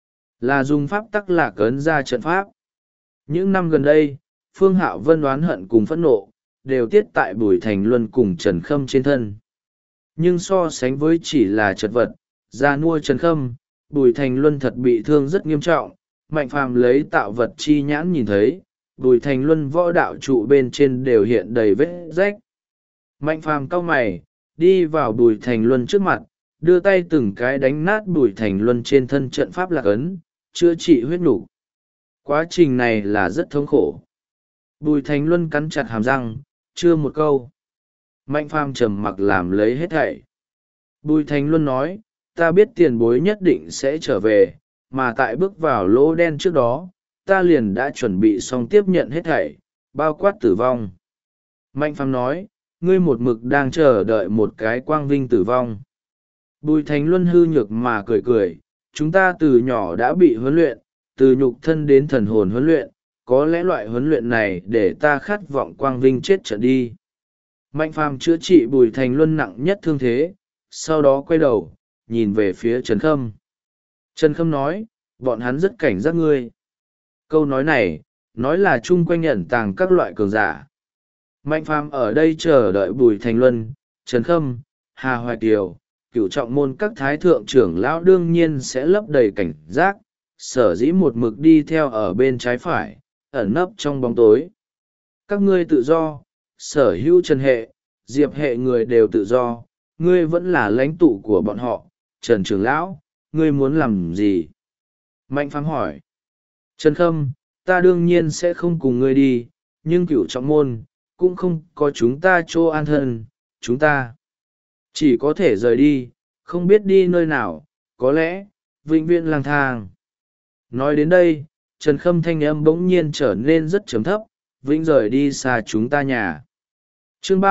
Là dùng pháp tắc lạc ấn ra trận pháp. Những năm gần đây, Phương Hạo Vân oán hận cùng phẫn nộ, đều tiết tại Bùi Thành Luân cùng Trần Khâm trên thân. Nhưng so sánh với chỉ là chật vật, ra nuôi Trần Khâm, Bùi Thành Luân thật bị thương rất nghiêm trọng. Mạnh Phàm lấy tạo vật chi nhãn nhìn thấy, Bùi Thành Luân võ đạo trụ bên trên đều hiện đầy vết rách. Mạnh Phàm cau mày, đi vào Bùi Thành Luân trước mặt, đưa tay từng cái đánh nát Bùi Thành Luân trên thân trận pháp lạc ấn, chữa trị huyết nhục. Quá trình này là rất thống khổ. Bùi Thành Luân cắn chặt hàm răng, chưa một câu. Mạnh Phàm trầm mặc làm lấy hết thảy. Bùi Thành Luân nói, ta biết tiền bối nhất định sẽ trở về, mà tại bước vào lỗ đen trước đó, ta liền đã chuẩn bị xong tiếp nhận hết thảy, bao quát tử vong. Mạnh Phàm nói, ngươi một mực đang chờ đợi một cái quang vinh tử vong. Bùi Thành Luân hư nhược mà cười cười, chúng ta từ nhỏ đã bị huấn luyện, từ nhục thân đến thần hồn huấn luyện, có lẽ loại huấn luyện này để ta khát vọng quang vinh chết trận đi. Mạnh Phàm chữa trị Bùi Thành Luân nặng nhất thương thế, sau đó quay đầu, nhìn về phía Trần Khâm. Trần Khâm nói, bọn hắn rất cảnh giác ngươi. Câu nói này, nói là chung quanh ẩn tàng các loại cường giả. Mạnh Phàm ở đây chờ đợi Bùi Thành Luân, Trần Khâm, Hà Hoài Kiều, cửu trọng môn các thái thượng trưởng lão đương nhiên sẽ lấp đầy cảnh giác, sở dĩ một mực đi theo ở bên trái phải, ẩn nấp trong bóng tối. Các ngươi tự do, sở hữu Trần hệ, Diệp hệ người đều tự do, ngươi vẫn là lãnh tụ của bọn họ, Trần trưởng lão, ngươi muốn làm gì? Mạnh Phàm hỏi. Trần Khâm, ta đương nhiên sẽ không cùng ngươi đi, nhưng cửu trọng môn, cũng không có chúng ta chỗ an thân, chúng ta chỉ có thể rời đi, không biết đi nơi nào, có lẽ, vĩnh viễn lang thang. Nói đến đây, Trần Khâm thanh âm bỗng nhiên trở nên rất trầm thấp, vĩnh rời đi xa chúng ta nhà. Chương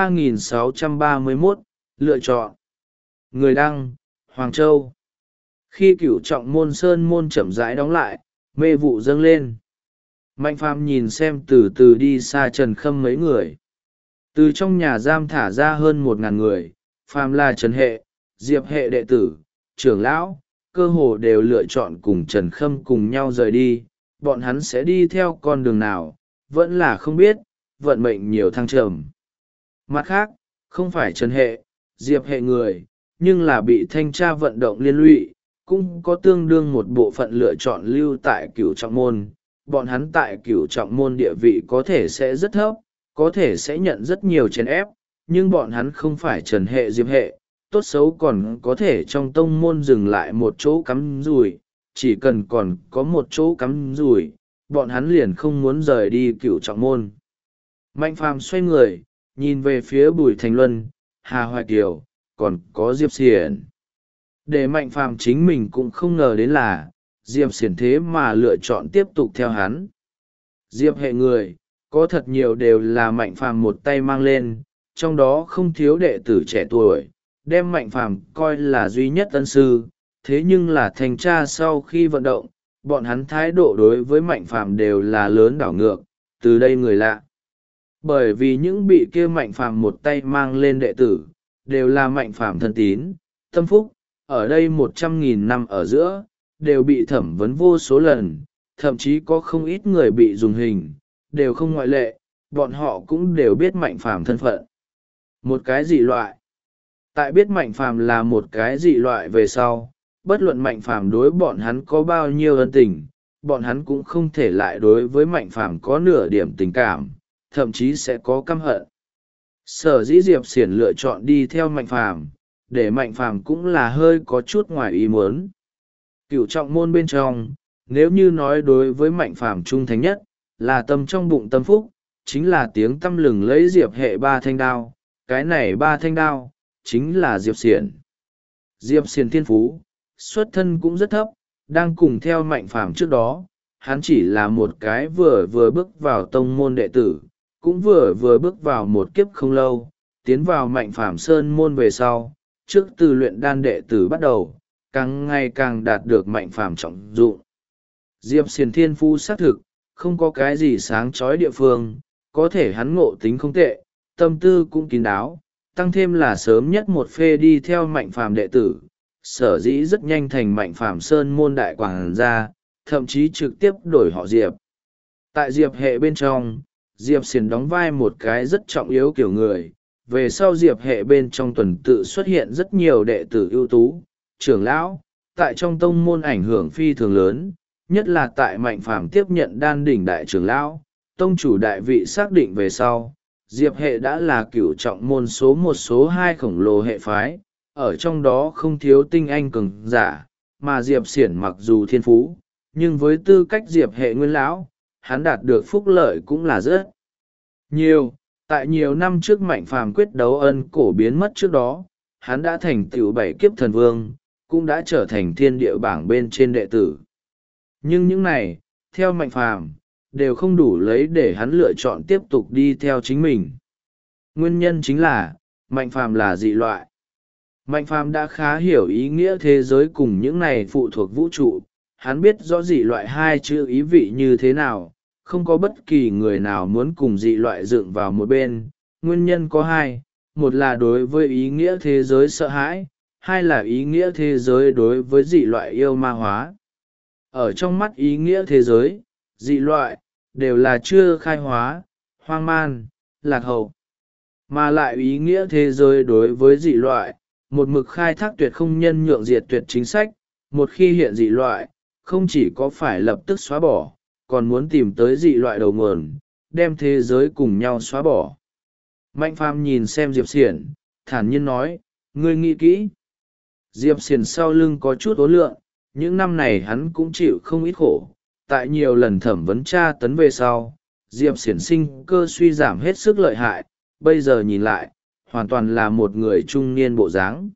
3631, lựa chọn. Người đăng, Hoàng Châu. Khi Cửu Trọng môn sơn môn chậm rãi đóng lại, mê vụ dâng lên. Mạnh phàm nhìn xem từ từ đi xa Trần Khâm mấy người. Từ trong nhà giam thả ra hơn 1.000 người, phàm là Trần Hệ, Diệp Hệ đệ tử, trưởng lão, cơ hồ đều lựa chọn cùng Trần Khâm cùng nhau rời đi. Bọn hắn sẽ đi theo con đường nào, vẫn là không biết, vận mệnh nhiều thăng trầm. Mặt khác, không phải Trần Hệ, Diệp Hệ người, nhưng là bị thanh tra vận động liên lụy, cũng có tương đương một bộ phận lựa chọn lưu tại Cửu Trọng môn. Bọn hắn tại Cửu Trọng môn địa vị có thể sẽ rất thấp, có thể sẽ nhận rất nhiều chèn ép, nhưng bọn hắn không phải Trần Hệ Diệp Hệ, tốt xấu còn có thể trong tông môn dừng lại một chỗ cắm rủi, chỉ cần còn có một chỗ cắm rủi, bọn hắn liền không muốn rời đi Cửu Trọng môn. Mạnh phàm xoay người, nhìn về phía Bùi Thành Luân, Hà Hoài Kiều, còn có Diệp Xiển. Để mạnh phàm chính mình cũng không ngờ đến là, Diệp Xiển thế mà lựa chọn tiếp tục theo hắn. Diệp Hệ người, có thật nhiều đều là mạnh phàm một tay mang lên, trong đó không thiếu đệ tử trẻ tuổi, đem mạnh phàm coi là duy nhất ân sư, thế nhưng là thanh tra sau khi vận động, bọn hắn thái độ đối với mạnh phàm đều là lớn đảo ngược, từ đây người lạ. Bởi vì những bị kia mạnh phàm một tay mang lên đệ tử, đều là mạnh phàm thân tín, tâm phúc, ở đây 100.000 năm ở giữa, đều bị thẩm vấn vô số lần, thậm chí có không ít người bị dùng hình, đều không ngoại lệ, bọn họ cũng đều biết mạnh phàm thân phận. Một cái dị loại. Tại biết mạnh phàm là một cái dị loại về sau, bất luận mạnh phàm đối bọn hắn có bao nhiêu ân tình, bọn hắn cũng không thể lại đối với mạnh phàm có nửa điểm tình cảm, thậm chí sẽ có căm hận. Sở dĩ Diệp Xiển lựa chọn đi theo mạnh phàm, để mạnh phàm cũng là hơi có chút ngoài ý muốn. Cửu Trọng môn bên trong, nếu như nói đối với mạnh phàm trung thành nhất, là tâm trong bụng tâm phúc, chính là tiếng tăm lừng lấy Diệp Hệ 3 thanh đao, cái này 3 thanh đao, chính là Diệp Xiển. Diệp Xiển thiên phú, xuất thân cũng rất thấp, đang cùng theo mạnh phàm trước đó, hắn chỉ là một cái vừa vừa bước vào tông môn đệ tử, cũng vừa vừa bước vào một kiếp không lâu, tiến vào mạnh phàm sơn môn về sau, trước từ luyện đan đệ tử bắt đầu, càng ngày càng đạt được mạnh phàm trọng dụng. Diệp Xiển thiên phú xác thực, không có cái gì sáng chói địa phương, có thể hắn ngộ tính không tệ, tâm tư cũng kín đáo, tăng thêm là sớm nhất một phê đi theo mạnh phàm đệ tử, sở dĩ rất nhanh thành mạnh phàm sơn môn đại quảng gia, thậm chí trực tiếp đổi họ Diệp. Tại Diệp Hệ bên trong, Diệp Xiển đóng vai một cái rất trọng yếu kiểu người, về sau Diệp Hệ bên trong tuần tự xuất hiện rất nhiều đệ tử ưu tú, trưởng lão, tại trong tông môn ảnh hưởng phi thường lớn, nhất là tại mạnh phàm tiếp nhận đan đỉnh đại trưởng lão, tông chủ đại vị xác định về sau, Diệp Hệ đã là Cửu Trọng môn số 1 số 2 khổng lồ hệ phái, ở trong đó không thiếu tinh anh cường giả, mà Diệp Xiển mặc dù thiên phú, nhưng với tư cách Diệp Hệ nguyên lão, hắn đạt được phúc lợi cũng là rất nhiều. Tại nhiều năm trước mạnh phàm quyết đấu ân cổ biến mất trước đó, hắn đã thành tựu 7 kiếp thần vương, cũng đã trở thành thiên địa bảng bên trên đệ tử. Nhưng những này, theo mạnh phàm, đều không đủ lấy để hắn lựa chọn tiếp tục đi theo chính mình. Nguyên nhân chính là, mạnh phàm là dị loại. Mạnh phàm đã khá hiểu ý nghĩa thế giới cùng những này phụ thuộc vũ trụ, hắn biết rõ dị loại hai chữ ý vị như thế nào, không có bất kỳ người nào muốn cùng dị loại dựng vào một bên. Nguyên nhân có hai, một là đối với ý nghĩa thế giới sợ hãi, hai là ý nghĩa thế giới đối với dị loại yêu ma hóa. Ở trong mắt ý nghĩa thế giới, dị loại, đều là chưa khai hóa, hoang man, lạc hậu. Mà lại ý nghĩa thế giới đối với dị loại, một mực khai thác tuyệt không nhân nhượng diệt tuyệt chính sách, một khi hiện dị loại, không chỉ có phải lập tức xóa bỏ, còn muốn tìm tới dị loại đầu nguồn, đem thế giới cùng nhau xóa bỏ. Mạnh phàm nhìn xem Diệp Xiển, thản nhiên nói, ngươi nghĩ kỹ. Diệp Xiển sau lưng có chút ố lượng, những năm này hắn cũng chịu không ít khổ, tại nhiều lần thẩm vấn tra tấn về sau, Diệp Xiển sinh cơ suy giảm hết sức lợi hại, bây giờ nhìn lại, hoàn toàn là một người trung niên bộ dáng.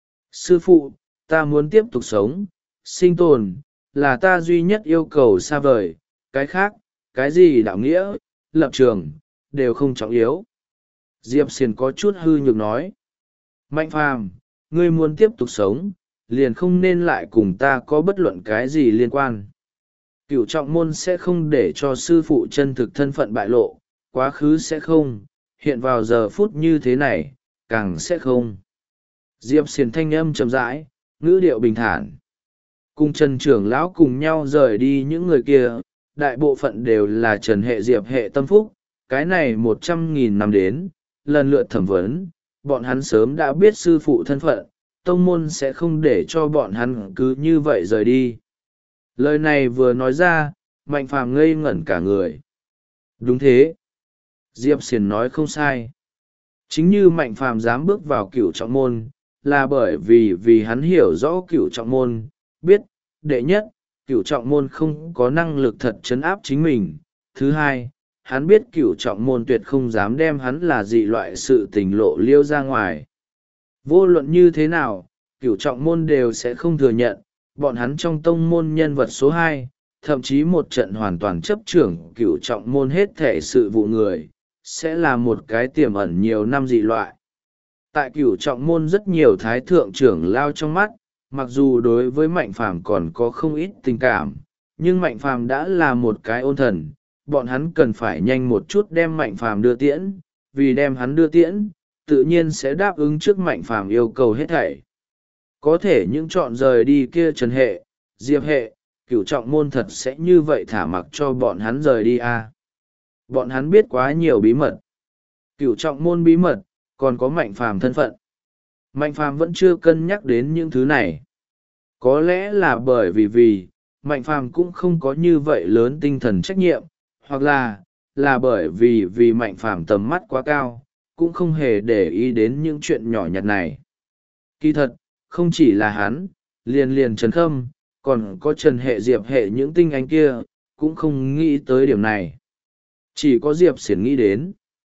Sư phụ, ta muốn tiếp tục sống, sinh tồn, là ta duy nhất yêu cầu xa vời, cái khác, cái gì đạo nghĩa, lập trường, đều không trọng yếu. Diệp Xiển có chút hư nhược nói. Mạnh phàm, ngươi muốn tiếp tục sống, liền không nên lại cùng ta có bất luận cái gì liên quan. Cửu trọng môn sẽ không để cho sư phụ chân thực thân phận bại lộ, quá khứ sẽ không, hiện vào giờ phút như thế này, càng sẽ không. Diệp Xiển thanh âm chậm rãi, ngữ điệu bình thản. Cùng Trần trưởng lão cùng nhau rời đi những người kia, đại bộ phận đều là Trần hệ Diệp hệ tâm phúc, cái này 100.000 năm đến, lần lượt thẩm vấn, bọn hắn sớm đã biết sư phụ thân phận, tông môn sẽ không để cho bọn hắn cứ như vậy rời đi. Lời này vừa nói ra, Mạnh Phàm ngây ngẩn cả người. Đúng thế. Diệp Xiển nói không sai. Chính như Mạnh Phàm dám bước vào cửu trọng môn, là bởi vì hắn hiểu rõ cửu trọng môn, biết, đệ nhất, cửu trọng môn không có năng lực thật trấn áp chính mình. Thứ hai, hắn biết cửu trọng môn tuyệt không dám đem hắn là dị loại sự tình lộ liêu ra ngoài. Vô luận như thế nào, cửu trọng môn đều sẽ không thừa nhận, bọn hắn trong tông môn nhân vật số 2, thậm chí một trận hoàn toàn chấp trưởng cửu trọng môn hết thể sự vụ người, sẽ là một cái tiềm ẩn nhiều năm dị loại. Tại cửu trọng môn rất nhiều thái thượng trưởng lao trong mắt, mặc dù đối với Mạnh Phàm còn có không ít tình cảm, nhưng Mạnh Phàm đã là một cái ôn thần, bọn hắn cần phải nhanh một chút đem Mạnh Phàm đưa tiễn, vì đem hắn đưa tiễn, tự nhiên sẽ đáp ứng trước Mạnh Phàm yêu cầu hết thảy. Có thể những chọn rời đi kia Trần hệ, Diệp hệ, cửu trọng môn thật sẽ như vậy thả mặc cho bọn hắn rời đi à? Bọn hắn biết quá nhiều bí mật. Cửu trọng môn bí mật, còn có Mạnh Phàm thân phận. Mạnh Phàm vẫn chưa cân nhắc đến những thứ này. Có lẽ là bởi vì Mạnh Phàm cũng không có như vậy lớn tinh thần trách nhiệm, hoặc là bởi vì Mạnh Phàm tầm mắt quá cao, cũng không hề để ý đến những chuyện nhỏ nhặt này. Kỳ thật, không chỉ là hắn, liền Trần Khâm, còn có Trần hệ Diệp hệ những tinh anh kia, cũng không nghĩ tới điểm này. Chỉ có Diệp Xiển nghĩ đến.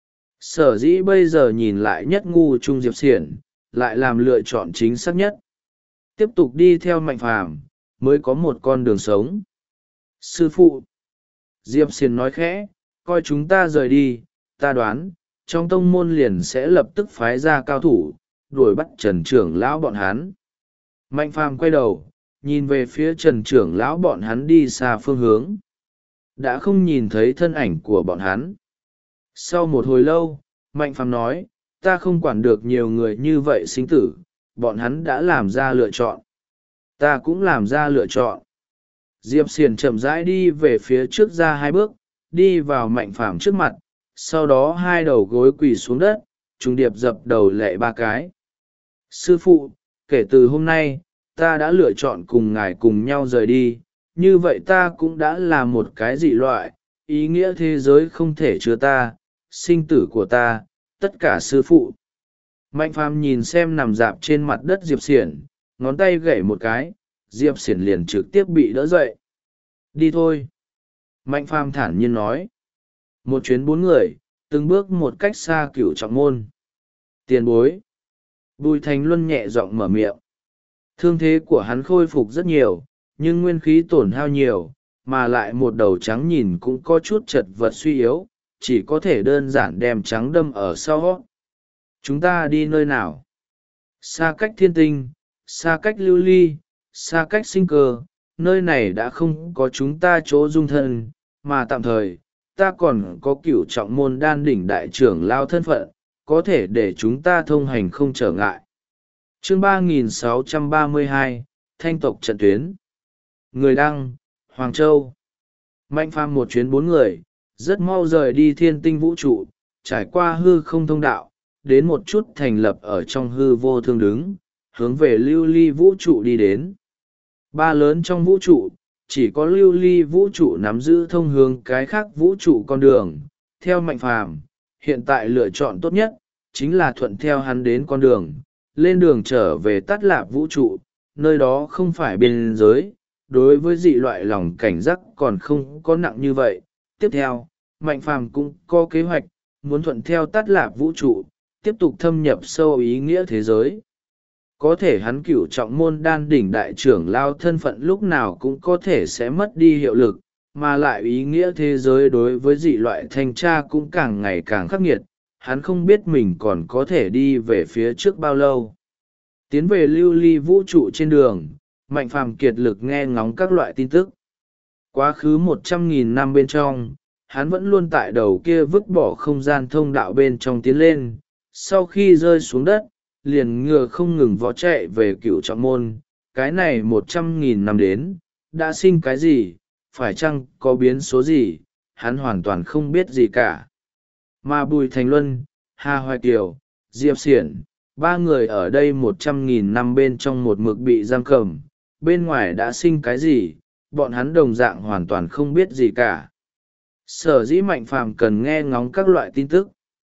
Sở dĩ bây giờ nhìn lại nhất ngu chung Diệp Xiển, lại làm lựa chọn chính xác nhất. Tiếp tục đi theo Mạnh Phàm mới có một con đường sống. Sư phụ. Diệp Xiển nói khẽ, coi chúng ta rời đi, ta đoán, trong tông môn liền sẽ lập tức phái ra cao thủ, đuổi bắt Trần trưởng lão bọn hắn. Mạnh Phàm quay đầu, nhìn về phía Trần trưởng lão bọn hắn đi xa phương hướng. Đã không nhìn thấy thân ảnh của bọn hắn. Sau một hồi lâu, Mạnh Phàm nói, ta không quản được nhiều người như vậy sinh tử, bọn hắn đã làm ra lựa chọn. Ta cũng làm ra lựa chọn. Diệp Xiển chậm rãi đi về phía trước ra 2 bước, đi vào Mạnh Phàm trước mặt, sau đó 2 đầu gối quỳ xuống đất, trùng điệp dập đầu lạy 3 cái. Sư phụ, kể từ hôm nay, ta đã lựa chọn cùng ngài cùng nhau rời đi, như vậy ta cũng đã là một cái dị loại, ý nghĩa thế giới không thể chứa ta, sinh tử của ta, tất cả sư phụ. Mạnh Phàm nhìn xem nằm dạp trên mặt đất Diệp Xiển, ngón tay gảy một cái, Diệp Xiển liền trực tiếp bị đỡ dậy. Đi thôi. Mạnh Phàm thản nhiên nói. Một chuyến 4 người, từng bước một cách xa cửu trọng môn. Tiền bối. Bùi Thành Luân nhẹ giọng mở miệng. Thương thế của hắn khôi phục rất nhiều, nhưng nguyên khí tổn hao nhiều, mà lại một đầu trắng nhìn cũng có chút chật vật suy yếu, chỉ có thể đơn giản đem trắng đâm ở sau. Chúng ta đi nơi nào? Xa cách thiên tinh, xa cách lưu ly, xa cách sinh cơ, nơi này đã không có chúng ta chỗ dung thân, mà tạm thời, ta còn có cửu trọng môn đan đỉnh đại trưởng lao thân phận, có thể để chúng ta thông hành không trở ngại. Chương 3632, Thanh tộc trận tuyến. Người đăng, Hoàng Châu. Mạnh Phàm một chuyến 4 người, rất mau rời đi thiên tinh vũ trụ, trải qua hư không thông đạo, đến một chút thành lập ở trong hư vô thương đứng, hướng về lưu ly vũ trụ đi đến. 3 lớn trong vũ trụ, chỉ có lưu ly vũ trụ nắm giữ thông hướng cái khác vũ trụ con đường. Theo Mạnh Phàm, hiện tại lựa chọn tốt nhất, chính là thuận theo hắn đến con đường, lên đường trở về Tát Lạp vũ trụ, nơi đó không phải biên giới, đối với dị loại lòng cảnh giác còn không có nặng như vậy. Tiếp theo, Mạnh Phàm cũng có kế hoạch, muốn thuận theo Tát Lạp vũ trụ, tiếp tục thâm nhập sâu ý nghĩa thế giới. Có thể hắn cửu trọng môn đan đỉnh đại trưởng lao thân phận lúc nào cũng có thể sẽ mất đi hiệu lực, mà lại ý nghĩa thế giới đối với dị loại thanh tra cũng càng ngày càng khắc nghiệt. hắn không biết mình còn có thể đi về phía trước bao lâu. Tiến về lưu ly vũ trụ trên đường, Mạnh Phàm kiệt lực nghe ngóng các loại tin tức. Quá khứ 100.000 năm bên trong, hắn vẫn luôn tại đầu kia vứt bỏ không gian thông đạo bên trong tiến lên. Sau khi rơi xuống đất, liền ngựa không ngừng vó chạy về Cửu Trọng Môn. Cái này 100.000 năm đến, đã sinh cái gì, phải chăng có biến số gì, hắn hoàn toàn không biết gì cả. Mà Bùi Thành Luân, Hà Hoài Kiều, Diệp Xiển, ba người ở đây 100.000 năm bên trong một mực bị giam cầm, bên ngoài đã sinh cái gì, bọn hắn đồng dạng hoàn toàn không biết gì cả. Sở dĩ Mạnh Phàm cần nghe ngóng các loại tin tức.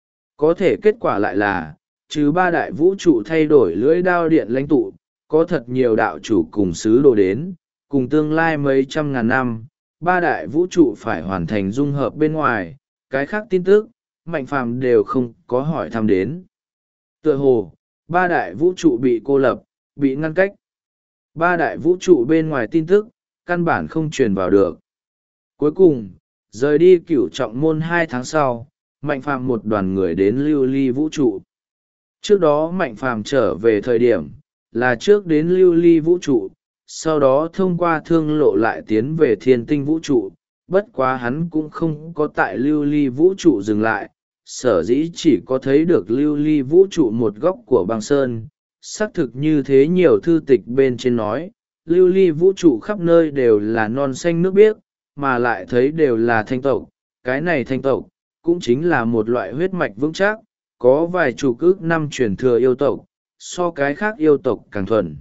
Có thể kết quả lại là, trừ ba đại vũ trụ thay đổi lưỡi đao điện lãnh tụ, có thật nhiều đạo chủ cùng sứ đồ đến, cùng tương lai mấy trăm ngàn năm, ba đại vũ trụ phải hoàn thành dung hợp bên ngoài, cái khác tin tức, Mạnh Phàm đều không có hỏi thăm đến. Tựa hồ, ba đại vũ trụ bị cô lập, bị ngăn cách. Ba đại vũ trụ bên ngoài tin tức, căn bản không truyền vào được. Cuối cùng, rời đi Cửu Trọng Môn 2 tháng sau, Mạnh Phàm một đoàn người đến lưu ly vũ trụ. Trước đó Mạnh Phàm trở về thời điểm, là trước đến lưu ly vũ trụ, sau đó thông qua thương lộ lại tiến về thiên tinh vũ trụ. Bất quá hắn cũng không có tại lưu ly vũ trụ dừng lại, sở dĩ chỉ có thấy được lưu ly vũ trụ một góc của băng sơn. Xác thực như thế, nhiều thư tịch bên trên nói, lưu ly vũ trụ khắp nơi đều là non xanh nước biếc, mà lại thấy đều là thanh tộc. Cái này thanh tộc, cũng chính là một loại huyết mạch vững chắc, có vài chục ức năm truyền thừa yêu tộc, so cái khác yêu tộc càng thuần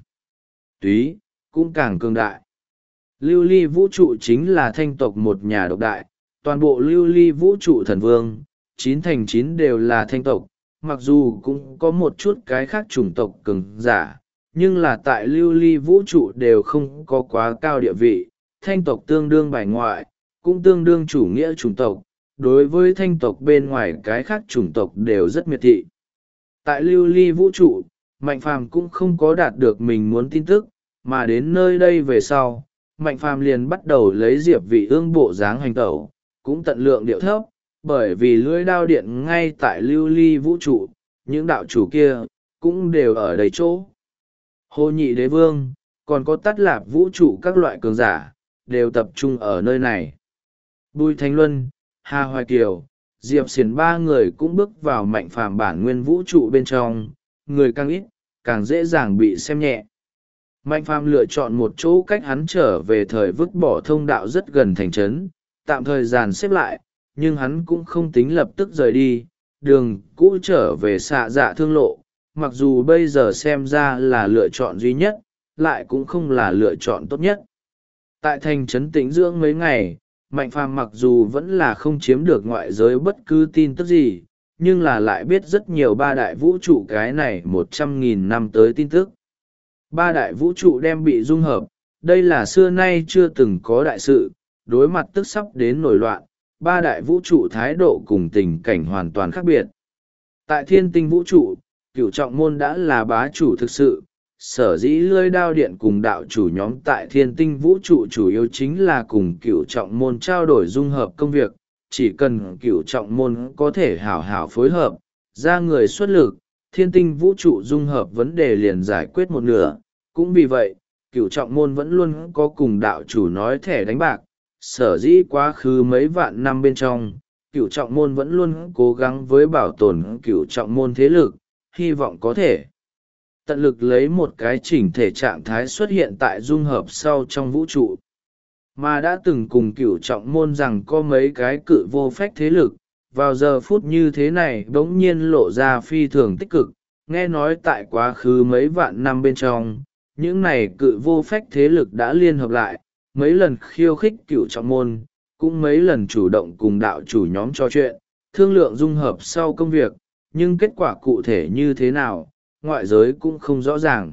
túy, cũng càng cường đại. Lưu ly vũ trụ chính là thanh tộc một nhà độc đại, toàn bộ lưu ly vũ trụ thần vương, 9/9 đều là thanh tộc, mặc dù cũng có một chút cái khác chủng tộc cường giả, nhưng là tại lưu ly vũ trụ đều không có quá cao địa vị. Thanh tộc tương đương bài ngoại, cũng tương đương chủ nghĩa chủng tộc, đối với thanh tộc bên ngoài cái khác chủng tộc đều rất miệt thị. Tại lưu ly vũ trụ, Mạnh Phàm cũng không có đạt được mình muốn tin tức, mà đến nơi đây về sau, Mạnh Phàm liền bắt đầu lấy Diệp Vị Ương bộ dáng hành tẩu, cũng tận lượng điệu thấp, bởi vì lưỡi đao điện ngay tại lưu ly vũ trụ, những đạo chủ kia, cũng đều ở đầy chỗ. Hồ Nhị Đế Vương, còn có Tát Lạp vũ trụ các loại cường giả, đều tập trung ở nơi này. Bùi Thành Luân, Hà Hoài Kiều, Diệp Xiển ba người cũng bước vào Mạnh Phàm bản nguyên vũ trụ bên trong, người càng ít, càng dễ dàng bị xem nhẹ. Mạnh Phàm lựa chọn một chỗ cách hắn trở về thời vứt bỏ thông đạo rất gần thành trấn, tạm thời dàn xếp lại, nhưng hắn cũng không tính lập tức rời đi, đường cũ trở về xạ dạ thương lộ, mặc dù bây giờ xem ra là lựa chọn duy nhất, lại cũng không là lựa chọn tốt nhất. Tại thành trấn tĩnh dưỡng mấy ngày, Mạnh Phàm mặc dù vẫn là không chiếm được ngoại giới bất cứ tin tức gì, nhưng là lại biết rất nhiều ba đại vũ trụ cái này 100.000 năm tới tin tức. Ba đại vũ trụ đem bị dung hợp, đây là xưa nay chưa từng có đại sự, đối mặt tức sắp đến nổi loạn, ba đại vũ trụ thái độ cùng tình cảnh hoàn toàn khác biệt. Tại thiên tinh vũ trụ, Cửu Trọng Môn đã là bá chủ thực sự, sở dĩ lưỡi đao điện cùng đạo chủ nhóm tại thiên tinh vũ trụ chủ yếu chính là cùng Cửu Trọng Môn trao đổi dung hợp công việc, chỉ cần Cửu Trọng Môn có thể hảo hảo phối hợp, ra người xuất lực, thiên tinh vũ trụ dung hợp vấn đề liền giải quyết một nửa. Cũng vì vậy, Cửu Trọng Môn vẫn luôn có cùng đạo chủ nói thẻ đánh bạc, sở dĩ quá khứ mấy vạn năm bên trong, Cửu Trọng Môn vẫn luôn cố gắng với bảo tồn Cửu Trọng Môn thế lực, hy vọng có thể tận lực lấy một cái chỉnh thể trạng thái xuất hiện tại dung hợp sau trong vũ trụ. Mà đã từng cùng Cửu Trọng Môn rằng có mấy cái cự vô phách thế lực, vào giờ phút như thế này bỗng nhiên lộ ra phi thường tích cực, nghe nói tại quá khứ mấy vạn năm bên trong, những này cự vô phách thế lực đã liên hợp lại, mấy lần khiêu khích Cửu Trọng Môn, cũng mấy lần chủ động cùng đạo chủ nhóm trò chuyện, thương lượng dung hợp sau công việc, nhưng kết quả cụ thể như thế nào, ngoại giới cũng không rõ ràng.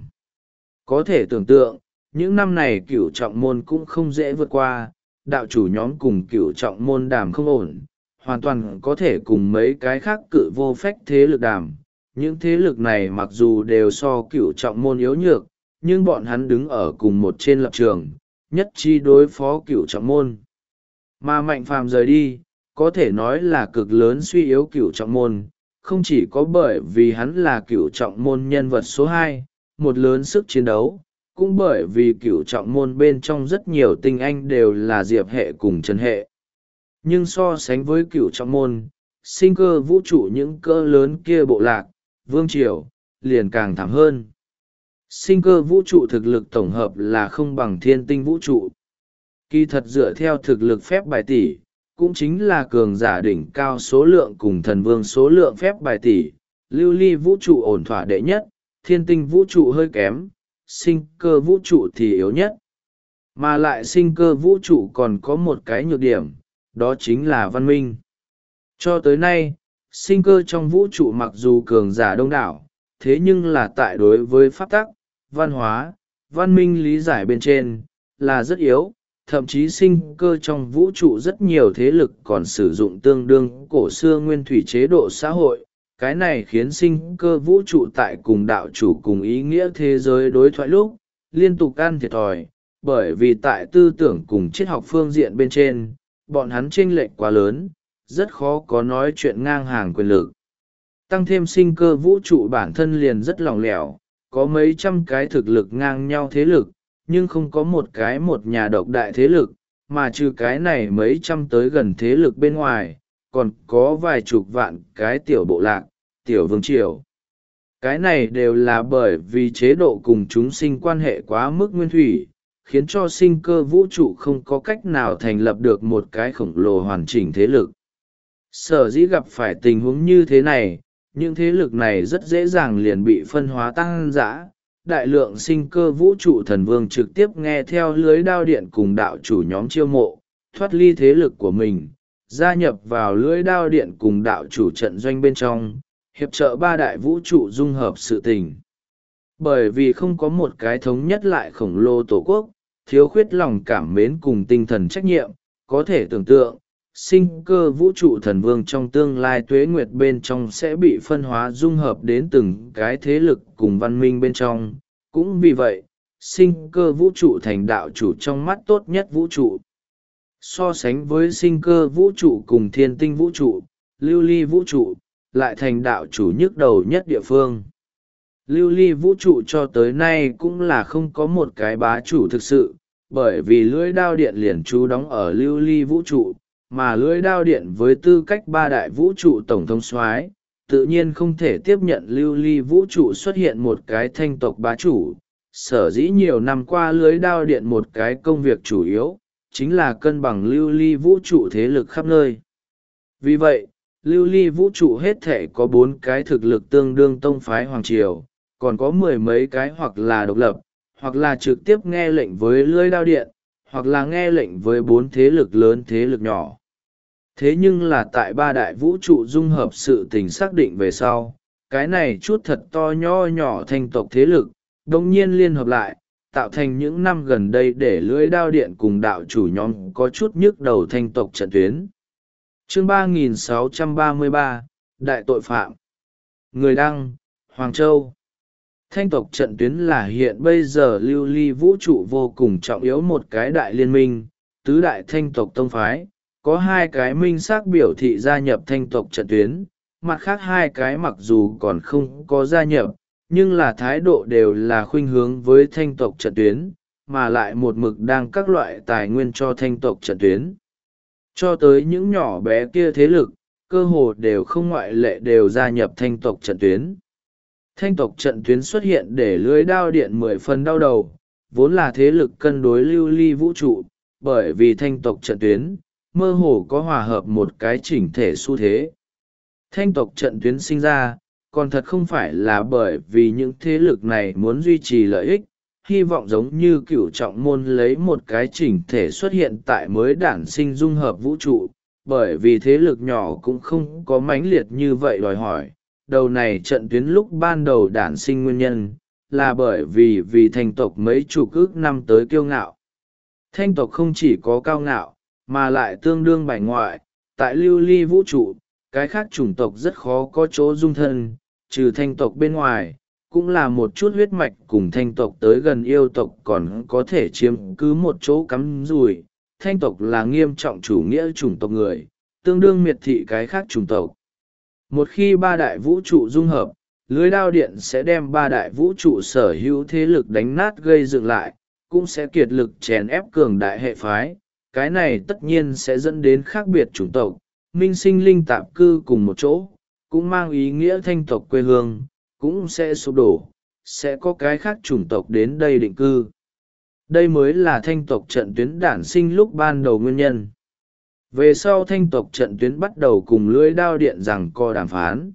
Có thể tưởng tượng, những năm này Cửu Trọng Môn cũng không dễ vượt qua, đạo chủ nhóm cùng Cửu Trọng Môn đàm không ổn, hoàn toàn có thể cùng mấy cái khác cự vô phách thế lực đàm. Những thế lực này mặc dù đều so Cửu Trọng Môn yếu nhược, nhưng bọn hắn đứng ở cùng một trên lập trường, nhất trí đối phó Cửu Trọng Môn. Mà Mạnh Phàm rời đi, có thể nói là cực lớn suy yếu Cửu Trọng Môn, không chỉ có bởi vì hắn là cửu trọng môn nhân vật số 2, một lớn sức chiến đấu, cũng bởi vì cửu trọng môn bên trong rất nhiều tinh anh đều là Diệp hệ cùng Trần hệ. Nhưng so sánh với cửu trọng môn, sinh cơ vũ trụ những cỡ lớn kia bộ lạc, vương triều, liền càng thảm hơn. Sinh cơ vũ trụ thực lực tổng hợp là không bằng thiên tinh vũ trụ. Kỳ thật dựa theo thực lực phép bài tỷ, cũng chính là cường giả đỉnh cao số lượng cùng thần vương số lượng phép bài tỷ, lưu ly vũ trụ ổn thỏa đệ nhất, thiên tinh vũ trụ hơi kém, sinh cơ vũ trụ thì yếu nhất. Mà lại sinh cơ vũ trụ còn có một cái nhược điểm, đó chính là văn minh. Cho tới nay, sinh cơ trong vũ trụ mặc dù cường giả đông đảo, thế nhưng là tại đối với pháp tắc, văn hóa, văn minh lý giải bên trên, là rất yếu. Thậm chí sinh cơ trong vũ trụ rất nhiều thế lực còn sử dụng tương đương cổ xưa nguyên thủy chế độ xã hội. Cái này khiến sinh cơ vũ trụ tại cùng đạo chủ cùng ý nghĩa thế giới đối thoại lúc, liên tục ăn thiệt thòi, bởi vì tại tư tưởng cùng triết học phương diện bên trên, bọn hắn chênh lệch quá lớn, rất khó có nói chuyện ngang hàng quyền lực. Tăng thêm sinh cơ vũ trụ bản thân liền rất lỏng lẻo, có mấy trăm cái thực lực ngang nhau thế lực, nhưng không có một nhà độc đại thế lực, mà trừ cái này mấy trăm tới gần thế lực bên ngoài, còn có vài chục vạn cái tiểu bộ lạc, tiểu vương triều. Cái này đều là bởi vì chế độ cùng chúng sinh quan hệ quá mức nguyên thủy, khiến cho sinh cơ vũ trụ không có cách nào thành lập được một cái khổng lồ hoàn chỉnh thế lực. Sở dĩ gặp phải tình huống như thế này, những thế lực này rất dễ dàng liền bị phân hóa tăng dã. Đại lượng sinh cơ vũ trụ thần vương trực tiếp nghe theo lưới đao điện cùng đạo chủ nhóm chiêu mộ, thoát ly thế lực của mình, gia nhập vào lưới đao điện cùng đạo chủ trận doanh bên trong, hiệp trợ ba đại vũ trụ dung hợp sự tình. Bởi vì không có một cái thống nhất lại khổng lồ tổ quốc, thiếu khuyết lòng cảm mến cùng tinh thần trách nhiệm, có thể tưởng tượng, sinh cơ vũ trụ thần vương trong tương lai tuế nguyệt bên trong sẽ bị phân hóa dung hợp đến từng cái thế lực cùng văn minh bên trong. Cũng vì vậy, sinh cơ vũ trụ thành đạo chủ trong mắt tốt nhất vũ trụ. So sánh với sinh cơ vũ trụ cùng thiên tinh vũ trụ, lưu ly vũ trụ, lại thành đạo chủ nhức đầu nhất địa phương. Lưu ly vũ trụ cho tới nay cũng là không có một cái bá chủ thực sự, bởi vì lưỡi đao điện liền trú đóng ở lưu ly vũ trụ, mà lưỡi đao điện với tư cách ba đại vũ trụ tổng thống soái tự nhiên không thể tiếp nhận lưu ly vũ trụ xuất hiện một cái thanh tộc bá chủ. Sở dĩ nhiều năm qua lưới đao điện một cái công việc chủ yếu, chính là cân bằng lưu ly vũ trụ thế lực khắp nơi. Vì vậy, lưu ly vũ trụ hết thể có 4 cái thực lực tương đương tông phái hoàng triều, còn có 10 mấy cái hoặc là độc lập, hoặc là trực tiếp nghe lệnh với lưới đao điện, hoặc là nghe lệnh với 4 thế lực lớn thế lực nhỏ. Thế nhưng là tại ba đại vũ trụ dung hợp sự tình xác định về sau, cái này chút thật to nho nhỏ thanh tộc thế lực, đồng nhiên liên hợp lại, tạo thành những năm gần đây để lưỡi đao điện cùng đạo chủ nhóm có chút nhức đầu thanh tộc trận tuyến. Chương 3633, Đại tội phạm. Người đăng, Hoàng Châu. Thanh tộc trận tuyến là hiện bây giờ lưu ly vũ trụ vô cùng trọng yếu một cái đại liên minh, tứ đại thanh tộc tông phái, có 2 cái minh xác biểu thị gia nhập thanh tộc trận tuyến, mặt khác 2 cái mặc dù còn không có gia nhập, nhưng là thái độ đều là khuynh hướng với thanh tộc trận tuyến, mà lại một mực đang các loại tài nguyên cho thanh tộc trận tuyến. Cho tới những nhỏ bé kia thế lực, cơ hồ đều không ngoại lệ đều gia nhập thanh tộc trận tuyến. Thanh tộc trận tuyến xuất hiện để lưới đao điện 10 phần đau đầu, vốn là thế lực cân đối lưu ly vũ trụ, bởi vì thanh tộc trận tuyến, mơ hồ có hòa hợp một cái chỉnh thể xu thế. Thanh tộc trận tuyến sinh ra, còn thật không phải là bởi vì những thế lực này muốn duy trì lợi ích, hy vọng giống như cửu trọng môn lấy một cái chỉnh thể xuất hiện tại mới đản sinh dung hợp vũ trụ, bởi vì thế lực nhỏ cũng không có mãnh liệt như vậy đòi hỏi. Đầu này trận tuyến lúc ban đầu đản sinh nguyên nhân, là bởi vì thanh tộc mấy chục ức năm tới kiêu ngạo. Thanh tộc không chỉ có cao ngạo, mà lại tương đương bài ngoại, tại lưu ly vũ trụ, cái khác chủng tộc rất khó có chỗ dung thân, trừ thanh tộc bên ngoài, cũng là một chút huyết mạch cùng thanh tộc tới gần yêu tộc còn có thể chiếm cứ một chỗ cắm rùi. Thanh tộc là nghiêm trọng chủ nghĩa chủng tộc người, tương đương miệt thị cái khác chủng tộc. Một khi ba đại vũ trụ dung hợp, lưới đao điện sẽ đem ba đại vũ trụ sở hữu thế lực đánh nát gây dựng lại, cũng sẽ kiệt lực chèn ép cường đại hệ phái. Cái này tất nhiên sẽ dẫn đến khác biệt chủng tộc, minh sinh linh tạp cư cùng một chỗ, cũng mang ý nghĩa thanh tộc quê hương, cũng sẽ sụp đổ, sẽ có cái khác chủng tộc đến đây định cư. Đây mới là thanh tộc trận tuyến đản sinh lúc ban đầu nguyên nhân. Về sau thanh tộc trận tuyến bắt đầu cùng lưới đao điện giằng co đàm phán.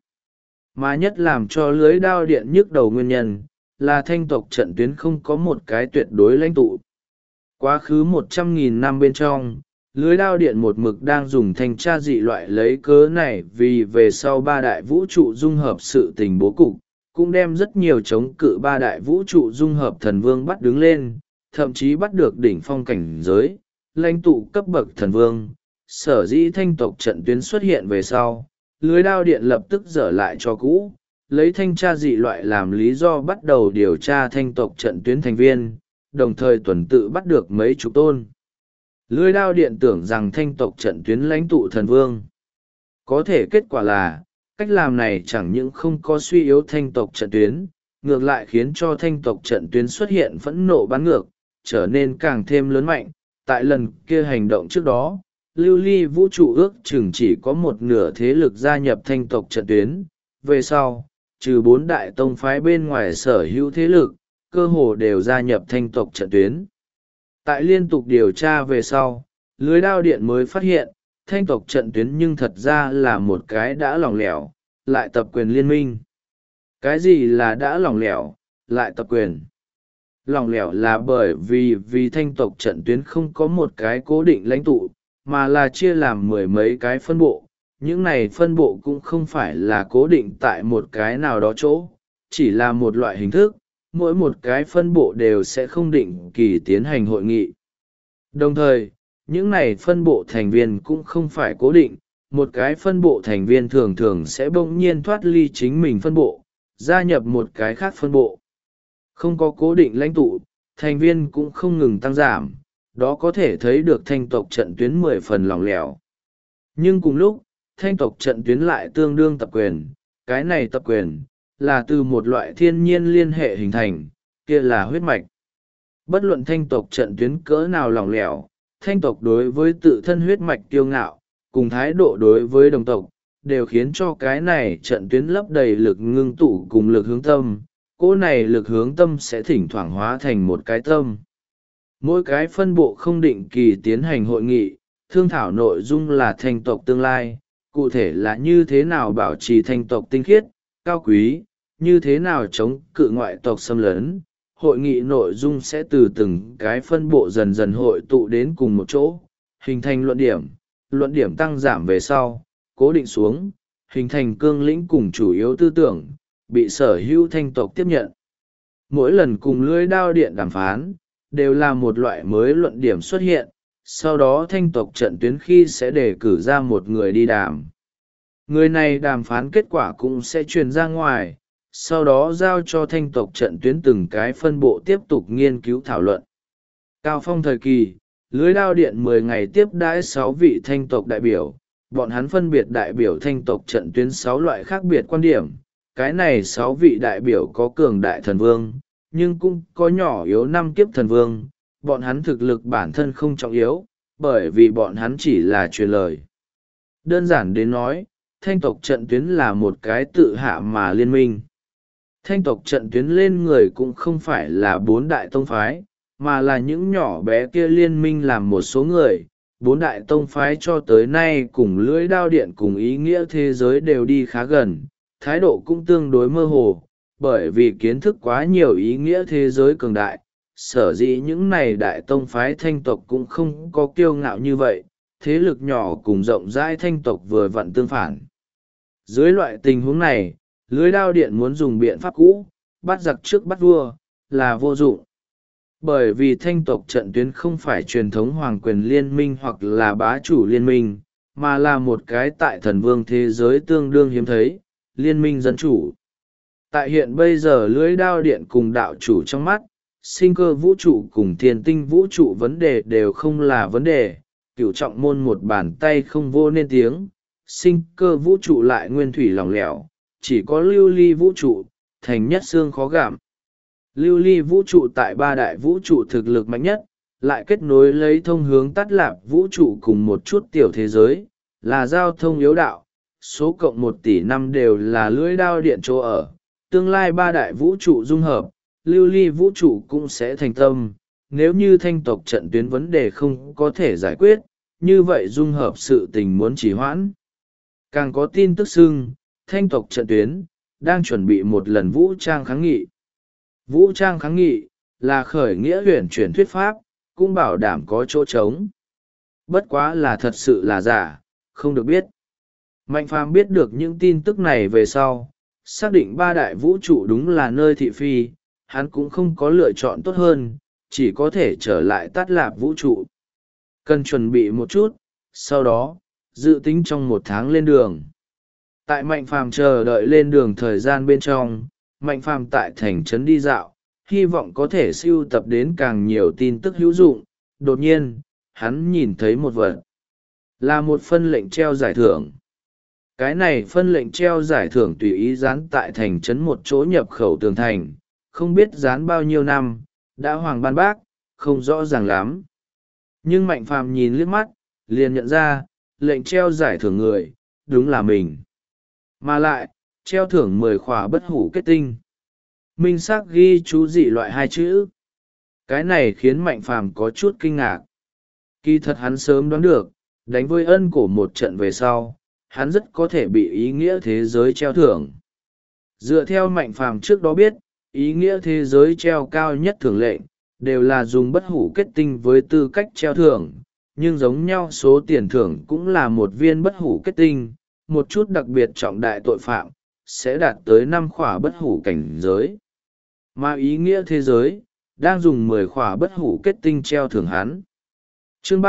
Mà nhất làm cho lưới đao điện nhức đầu nguyên nhân, là thanh tộc trận tuyến không có một cái tuyệt đối lãnh tụ. Quá khứ 100.000 năm bên trong, lưới đao điện một mực đang dùng thanh tra dị loại lấy cớ này vì về sau ba đại vũ trụ dung hợp sự tình bố cục, cũng đem rất nhiều chống cự ba đại vũ trụ dung hợp thần vương bắt đứng lên, thậm chí bắt được đỉnh phong cảnh giới, lãnh tụ cấp bậc thần vương. Sở dĩ thanh tộc trận tuyến xuất hiện về sau, lưới đao điện lập tức dở lại cho cũ, lấy thanh tra dị loại làm lý do bắt đầu điều tra thanh tộc trận tuyến thành viên, đồng thời tuần tự bắt được mấy chục tôn. Lưới đao điện tưởng rằng thanh tộc trận tuyến lãnh tụ thần vương. Có thể kết quả là, cách làm này chẳng những không có suy yếu thanh tộc trận tuyến, ngược lại khiến cho thanh tộc trận tuyến xuất hiện phẫn nộ bắn ngược, trở nên càng thêm lớn mạnh. Tại lần kia hành động trước đó, lưu ly vũ trụ ước chừng chỉ có một nửa thế lực gia nhập thanh tộc trận tuyến. Về sau, trừ 4 đại tông phái bên ngoài sở hữu thế lực, cơ hồ đều gia nhập thanh tộc trận tuyến. Tại liên tục điều tra về sau, lưới đao điện mới phát hiện, thanh tộc trận tuyến nhưng thật ra là một cái đã lỏng lẻo, lại tập quyền liên minh. Cái gì là đã lỏng lẻo, lại tập quyền? Lỏng lẻo là bởi vì thanh tộc trận tuyến không có một cái cố định lãnh tụ, mà là chia làm 10 mấy cái phân bộ. Những này phân bộ cũng không phải là cố định tại một cái nào đó chỗ, chỉ là một loại hình thức, mỗi một cái phân bộ đều sẽ không định kỳ tiến hành hội nghị. Đồng thời, những này phân bộ thành viên cũng không phải cố định, một cái phân bộ thành viên thường thường sẽ bỗng nhiên thoát ly chính mình phân bộ, gia nhập một cái khác phân bộ. Không có cố định lãnh tụ, thành viên cũng không ngừng tăng giảm, đó có thể thấy được thanh tộc trận tuyến 10 phần lỏng lẻo. Nhưng cùng lúc, thanh tộc trận tuyến lại tương đương tập quyền, cái này tập quyền, là từ một loại thiên nhiên liên hệ hình thành, kia là huyết mạch. Bất luận thanh tộc trận tuyến cỡ nào lỏng lẻo, thanh tộc đối với tự thân huyết mạch kiêu ngạo, cùng thái độ đối với đồng tộc, đều khiến cho cái này trận tuyến lấp đầy lực ngưng tụ cùng lực hướng tâm. Cỗ này lực hướng tâm sẽ thỉnh thoảng hóa thành một cái tâm. Mỗi cái phân bộ không định kỳ tiến hành hội nghị, thương thảo nội dung là thanh tộc tương lai, cụ thể là như thế nào bảo trì thanh tộc tinh khiết, cao quý, như thế nào chống cự ngoại tộc xâm lấn. Hội nghị nội dung sẽ từ từng cái phân bộ dần dần hội tụ đến cùng một chỗ, hình thành luận điểm tăng giảm về sau, cố định xuống, hình thành cương lĩnh cùng chủ yếu tư tưởng, bị sở hữu thanh tộc tiếp nhận. Mỗi lần cùng lưỡi đao điện đàm phán, đều là một loại mới luận điểm xuất hiện, sau đó thanh tộc trận tuyến khi sẽ đề cử ra một người đi đàm. Người này đàm phán kết quả cũng sẽ truyền ra ngoài, sau đó giao cho thanh tộc trận tuyến từng cái phân bộ tiếp tục nghiên cứu thảo luận. Cao phong thời kỳ, lưới đao điện 10 ngày tiếp đãi 6 vị thanh tộc đại biểu, bọn hắn phân biệt đại biểu thanh tộc trận tuyến 6 loại khác biệt quan điểm. Cái này 6 vị đại biểu có cường đại thần vương, nhưng cũng có nhỏ yếu 5 kiếp thần vương. Bọn hắn thực lực bản thân không trọng yếu, bởi vì bọn hắn chỉ là truyền lời. Đơn giản đến nói, thanh tộc trận tuyến là một cái tự hạ mà liên minh. Thanh tộc trận tuyến lên người cũng không phải là 4 đại tông phái, mà là những nhỏ bé kia liên minh làm một số người. 4 đại tông phái cho tới nay cùng lưỡi đao điện cùng ý nghĩa thế giới đều đi khá gần, thái độ cũng tương đối mơ hồ, bởi vì kiến thức quá nhiều ý nghĩa thế giới cường đại. Sở dĩ những này đại tông phái thanh tộc cũng không có kiêu ngạo như vậy, thế lực nhỏ cùng rộng rãi thanh tộc vừa vặn tương phản. Dưới loại tình huống này, lưới đao điện muốn dùng biện pháp cũ, bắt giặc trước bắt vua, là vô dụng. Bởi vì thanh tộc trận tuyến không phải truyền thống hoàng quyền liên minh hoặc là bá chủ liên minh, mà là một cái tại thần vương thế giới tương đương hiếm thấy, liên minh dân chủ. Tại hiện bây giờ lưới đao điện cùng đạo chủ trong mắt, sinh cơ vũ trụ cùng thiên tinh vũ trụ vấn đề đều không là vấn đề, cửu trọng môn một bàn tay không vô nên tiếng, sinh cơ vũ trụ lại nguyên thủy lỏng lẻo, chỉ có lưu ly vũ trụ, thành nhất xương khó gặm. Lưu ly vũ trụ tại ba đại vũ trụ thực lực mạnh nhất, lại kết nối lấy thông hướng tắt lạp vũ trụ cùng một chút tiểu thế giới, là giao thông yếu đạo, số cộng 1 tỷ 5 đều là lưỡi đao điện chỗ ở. Tương lai ba đại vũ trụ dung hợp, lưu ly vũ trụ cũng sẽ thành tâm. Nếu như thanh tộc trận tuyến vấn đề không có thể giải quyết, như vậy dung hợp sự tình muốn trì hoãn. Càng có tin tức xưng, thanh tộc trận tuyến, đang chuẩn bị một lần vũ trang kháng nghị. Vũ trang kháng nghị, là khởi nghĩa huyền chuyển thuyết pháp, cũng bảo đảm có chỗ trống. Bất quá là thật sự là giả, không được biết. Mạnh Phàm biết được những tin tức này về sau, xác định ba đại vũ trụ đúng là nơi thị phi, hắn cũng không có lựa chọn tốt hơn, chỉ có thể trở lại tát lạp vũ trụ. Cần chuẩn bị một chút, sau đó, dự tính trong 1 tháng lên đường. Tại Mạnh Phàm chờ đợi lên đường thời gian bên trong, Mạnh Phàm tại thành trấn đi dạo, hy vọng có thể sưu tập đến càng nhiều tin tức hữu dụng. Đột nhiên, hắn nhìn thấy một vật. Là một phân lệnh treo giải thưởng. Cái này phân lệnh treo giải thưởng tùy ý dán tại thành trấn một chỗ nhập khẩu tường thành, không biết dán bao nhiêu năm, đã hoàng ban bác, không rõ ràng lắm. Nhưng Mạnh Phàm nhìn liếc mắt, liền nhận ra, lệnh treo giải thưởng người, đúng là mình. Mà lại, treo thưởng 10 khỏa bất hủ kết tinh. Minh xác ghi chú dị loại 2 chữ. Cái này khiến Mạnh Phàm có chút kinh ngạc. Kỳ thật hắn sớm đoán được, đánh với ân cổ một trận về sau, hắn rất có thể bị ý nghĩa thế giới treo thưởng. Dựa theo Mạnh Phàm trước đó biết, ý nghĩa thế giới treo cao nhất thưởng lệnh, đều là dùng bất hủ kết tinh với tư cách treo thưởng, nhưng giống nhau số tiền thưởng cũng là 1 viên bất hủ kết tinh, một chút đặc biệt trọng đại tội phạm, sẽ đạt tới 5 khỏa bất hủ cảnh giới. Mà ý nghĩa thế giới, đang dùng 10 khỏa bất hủ kết tinh treo thưởng hắn. Chương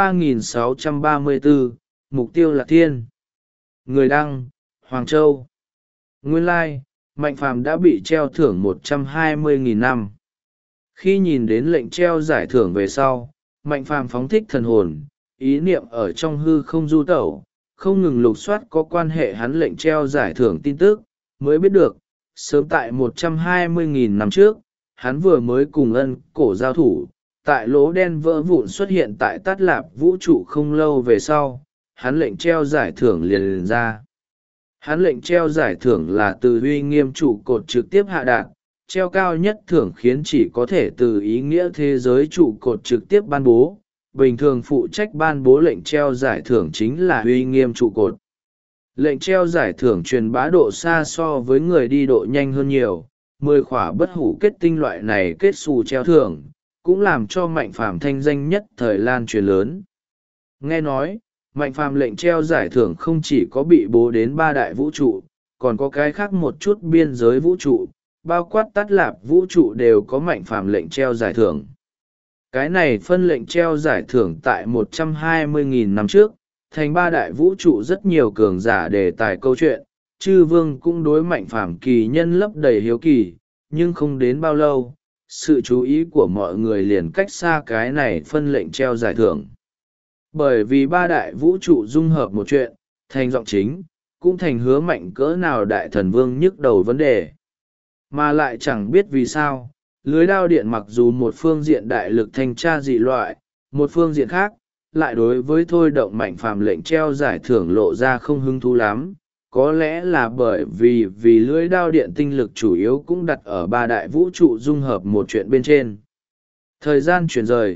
3634, Mục tiêu là thiên. Người đăng, Hoàng Châu. Nguyên lai, Mạnh Phàm đã bị treo thưởng 120.000 năm. Khi nhìn đến lệnh treo giải thưởng về sau, Mạnh Phàm phóng thích thần hồn, ý niệm ở trong hư không du tẩu, không ngừng lục soát có quan hệ hắn lệnh treo giải thưởng tin tức, mới biết được, sớm tại 120.000 năm trước, hắn vừa mới cùng ân cổ giao thủ, tại lỗ đen vỡ vụn xuất hiện tại tát lạp vũ trụ không lâu về sau, hắn lệnh treo giải thưởng liền ra. Hắn lệnh treo giải thưởng là từ uy nghiêm trụ cột trực tiếp hạ đạt, treo cao nhất thưởng khiến chỉ có thể từ ý nghĩa thế giới trụ cột trực tiếp ban bố. Bình thường phụ trách ban bố lệnh treo giải thưởng chính là uy nghiêm trụ cột. Lệnh treo giải thưởng truyền bá độ xa so với người đi độ nhanh hơn nhiều, 10 khỏa bất hủ kết tinh loại này kết xù treo thưởng, cũng làm cho Mạnh Phàm thanh danh nhất thời lan truyền lớn. Nghe nói, Mạnh Phàm lệnh treo giải thưởng không chỉ có bị bố đến 3 đại vũ trụ, còn có cái khác một chút biên giới vũ trụ, bao quát tát lạp vũ trụ đều có Mạnh Phàm lệnh treo giải thưởng. Cái này phân lệnh treo giải thưởng tại 120.000 năm trước, thành 3 đại vũ trụ rất nhiều cường giả đề tài câu chuyện, chư vương cũng đối Mạnh Phàm kỳ nhân lấp đầy hiếu kỳ, nhưng không đến bao lâu, sự chú ý của mọi người liền cách xa cái này phân lệnh treo giải thưởng. Bởi vì 3 đại vũ trụ dung hợp một chuyện, thành giọng chính, cũng thành hứa mạnh cỡ nào đại thần vương nhức đầu vấn đề. Mà lại chẳng biết vì sao, lưới đao điện mặc dù một phương diện đại lực thanh tra dị loại, một phương diện khác, lại đối với thôi động Mạnh Phàm lệnh treo giải thưởng lộ ra không hứng thú lắm. Có lẽ là bởi vì lưới đao điện tinh lực chủ yếu cũng đặt ở 3 đại vũ trụ dung hợp một chuyện bên trên. Thời gian chuyển rời,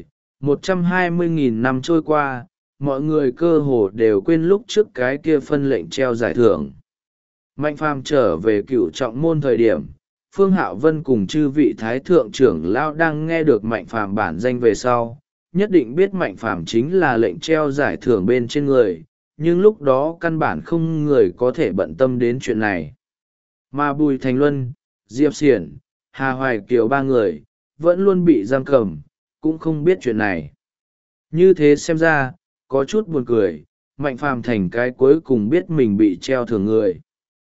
120.000 năm trôi qua, mọi người cơ hồ đều quên lúc trước cái kia phân lệnh treo giải thưởng. Mạnh Phàm trở về Cửu Trọng môn thời điểm, Phương Hạo Vân cùng chư vị thái thượng trưởng lão đang nghe được Mạnh Phàm bản danh về sau, nhất định biết Mạnh Phàm chính là lệnh treo giải thưởng bên trên người, nhưng lúc đó căn bản không người có thể bận tâm đến chuyện này. Mà Bùi Thành Luân, Diệp Xiển, Hà Hoài Kiều 3 người, vẫn luôn bị giam cầm, cũng không biết chuyện này. Như thế xem ra, có chút buồn cười, Mạnh Phàm thành cái cuối cùng biết mình bị treo thưởng người.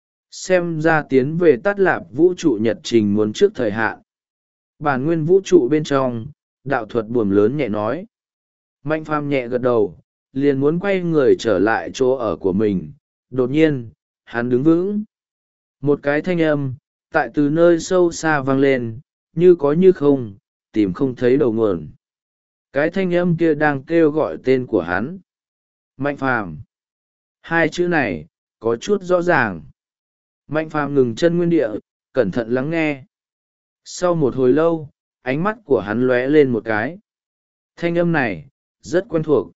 Xem ra tiến về tát lạp vũ trụ nhật trình muốn trước thời hạn. Bản nguyên vũ trụ bên trong, đạo thuật buồm lớn nhẹ nói. Mạnh Phàm nhẹ gật đầu, liền muốn quay người trở lại chỗ ở của mình, đột nhiên hắn đứng vững. Một cái thanh âm tại từ nơi sâu xa vang lên, như có như không, tìm không thấy đầu nguồn. Cái thanh âm kia đang kêu gọi tên của hắn. Mạnh Phàm. Hai chữ này có chút rõ ràng. Mạnh Phàm ngừng chân nguyên địa, cẩn thận lắng nghe. Sau một hồi lâu, ánh mắt của hắn lóe lên một cái. Thanh âm này rất quen thuộc.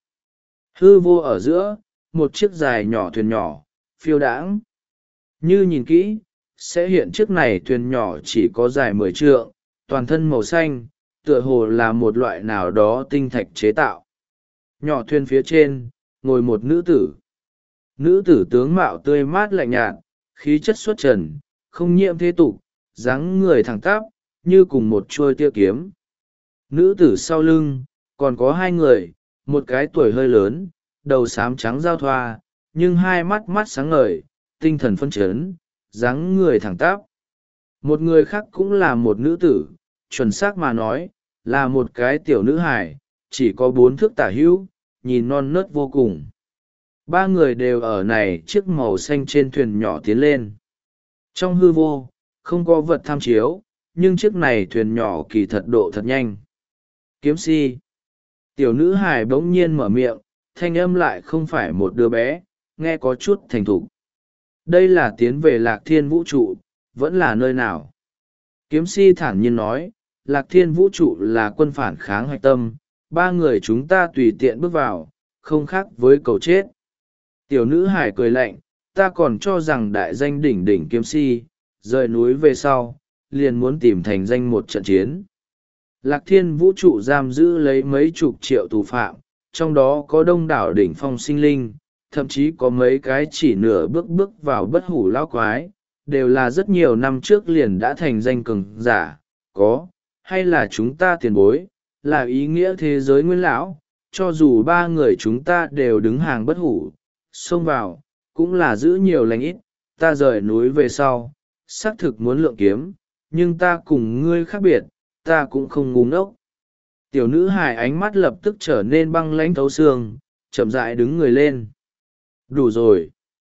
Hư vô ở giữa, một chiếc dài nhỏ thuyền nhỏ phiêu đãng. Như nhìn kỹ, sẽ hiện chiếc này thuyền nhỏ chỉ có dài 10 trượng, toàn thân màu xanh, tựa hồ là một loại nào đó tinh thạch chế tạo. Nhỏ thuyền phía trên ngồi một nữ tử. Nữ tử tướng mạo tươi mát lạnh nhạt, khí chất xuất trần, không nhiễm thế tục, dáng người thẳng tắp, như cùng một chuôi tia kiếm. Nữ tử sau lưng còn có hai người, một cái tuổi hơi lớn, đầu xám trắng giao thoa, nhưng hai mắt mắt sáng ngời, tinh thần phấn chấn, dáng người thẳng tắp. Một người khác cũng là một nữ tử, chuẩn xác mà nói, là một cái tiểu nữ hài, chỉ có 4 thước tả hữu, nhìn non nớt vô cùng. Ba người đều ở này chiếc màu xanh trên thuyền nhỏ tiến lên. Trong hư vô, không có vật tham chiếu, nhưng chiếc này thuyền nhỏ kỳ thật độ thật nhanh. Kiếm si. Tiểu nữ hài bỗng nhiên mở miệng, thanh âm lại không phải một đứa bé, nghe có chút thành thục. Đây là tiến về Lạc Thiên vũ trụ, vẫn là nơi nào? Kiếm si thản nhiên nói, Lạc Thiên vũ trụ là quân phản kháng hoạch tâm, ba người chúng ta tùy tiện bước vào, không khác với cầu chết. Tiểu nữ hải cười lạnh, ta còn cho rằng đại danh đỉnh đỉnh kiếm si, rời núi về sau, liền muốn tìm thành danh một trận chiến. Lạc Thiên vũ trụ giam giữ lấy mấy chục triệu tù phạm, trong đó có đông đảo đỉnh phong sinh linh, thậm chí có mấy cái chỉ nửa bước vào bất hủ lão quái, đều là rất nhiều năm trước liền đã thành danh cường giả, có, hay là chúng ta tiền bối, là ý nghĩa thế giới nguyên lão, cho dù ba người chúng ta đều đứng hàng bất hủ, xông vào, cũng là giữ nhiều lành ít, ta rời núi về sau, xác thực muốn lượng kiếm, nhưng ta cùng ngươi khác biệt, ta cũng không ngu ngốc. Tiểu nữ hài ánh mắt lập tức trở nên băng lãnh thấu xương, chậm rãi đứng người lên. Đủ rồi.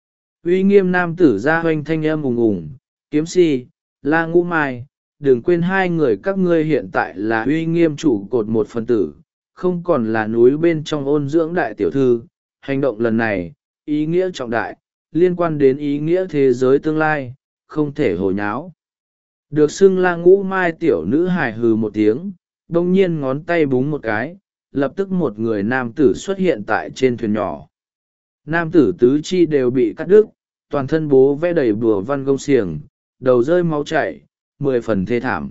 Uy nghiêm nam tử ra hoanh thanh âm ùng ùng, kiếm si, la ngũ mai, đừng quên hai người các ngươi hiện tại là uy nghiêm chủ cột một phần tử, không còn là núi bên trong ôn dưỡng đại tiểu thư. Hành động lần này, ý nghĩa trọng đại, liên quan đến ý nghĩa thế giới tương lai, không thể hồ nháo. Được xưng la ngũ mai tiểu nữ hài hừ một tiếng, đông nhiên ngón tay búng một cái, lập tức một người nam tử xuất hiện tại trên thuyền nhỏ. Nam tử tứ chi đều bị cắt đứt, toàn thân bố vẽ đầy bùa văn gông xiềng, đầu rơi máu chảy, 10 phần thê thảm.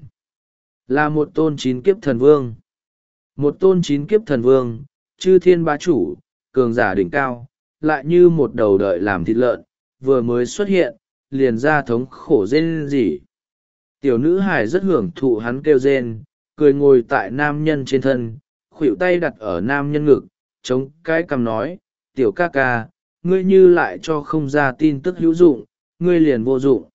Là một tôn 9 kiếp thần vương. Một tôn 9 kiếp thần vương, chư thiên bá chủ, cường giả đỉnh cao, lại như một đầu đợi làm thịt lợn, vừa mới xuất hiện, liền ra thống khổ rên rỉ. Tiểu nữ hải rất hưởng thụ hắn kêu rên, cười ngồi tại nam nhân trên thân, khuỷu tay đặt ở nam nhân ngực, chống cái cằm nói, tiểu ca ca, ngươi như lại cho không ra tin tức hữu dụng, ngươi liền vô dụng.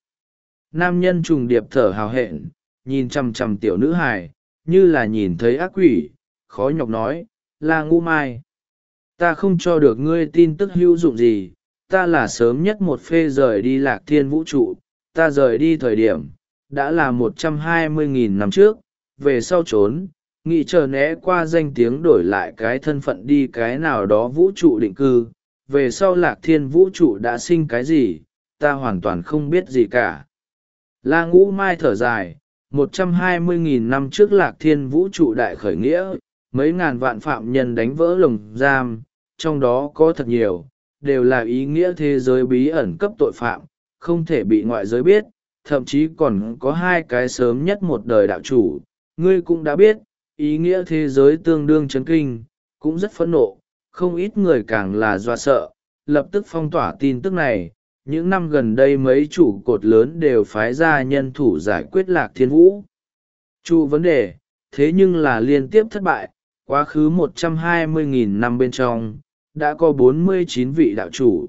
Nam nhân trùng điệp thở hào hẹn, nhìn chằm chằm tiểu nữ hài, như là nhìn thấy ác quỷ, khó nhọc nói, là ngu mai. Ta không cho được ngươi tin tức hữu dụng gì, ta là sớm nhất một phê rời đi Lạc Thiên vũ trụ, ta rời đi thời điểm, đã là 120.000 năm trước, về sau trốn, nghĩ chờ né qua danh tiếng đổi lại cái thân phận đi cái nào đó vũ trụ định cư, về sau Lạc Thiên vũ trụ đã sinh cái gì, ta hoàn toàn không biết gì cả. La Ngũ Mai thở dài, 120.000 năm trước Lạc Thiên vũ trụ đại khởi nghĩa, mấy ngàn vạn phạm nhân đánh vỡ lồng giam, trong đó có thật nhiều, đều là ý nghĩa thế giới bí ẩn cấp tội phạm, không thể bị ngoại giới biết, thậm chí còn có 2 cái sớm nhất một đời đạo chủ, ngươi cũng đã biết, ý nghĩa thế giới tương đương chấn kinh, cũng rất phẫn nộ, không ít người càng là dọa sợ, lập tức phong tỏa tin tức này. Những năm gần đây mấy trụ cột lớn đều phái ra nhân thủ giải quyết Lạc Thiên vũ trụ vấn đề, thế nhưng là liên tiếp thất bại. Quá khứ 120.000 năm bên trong, đã có 49 vị đạo chủ,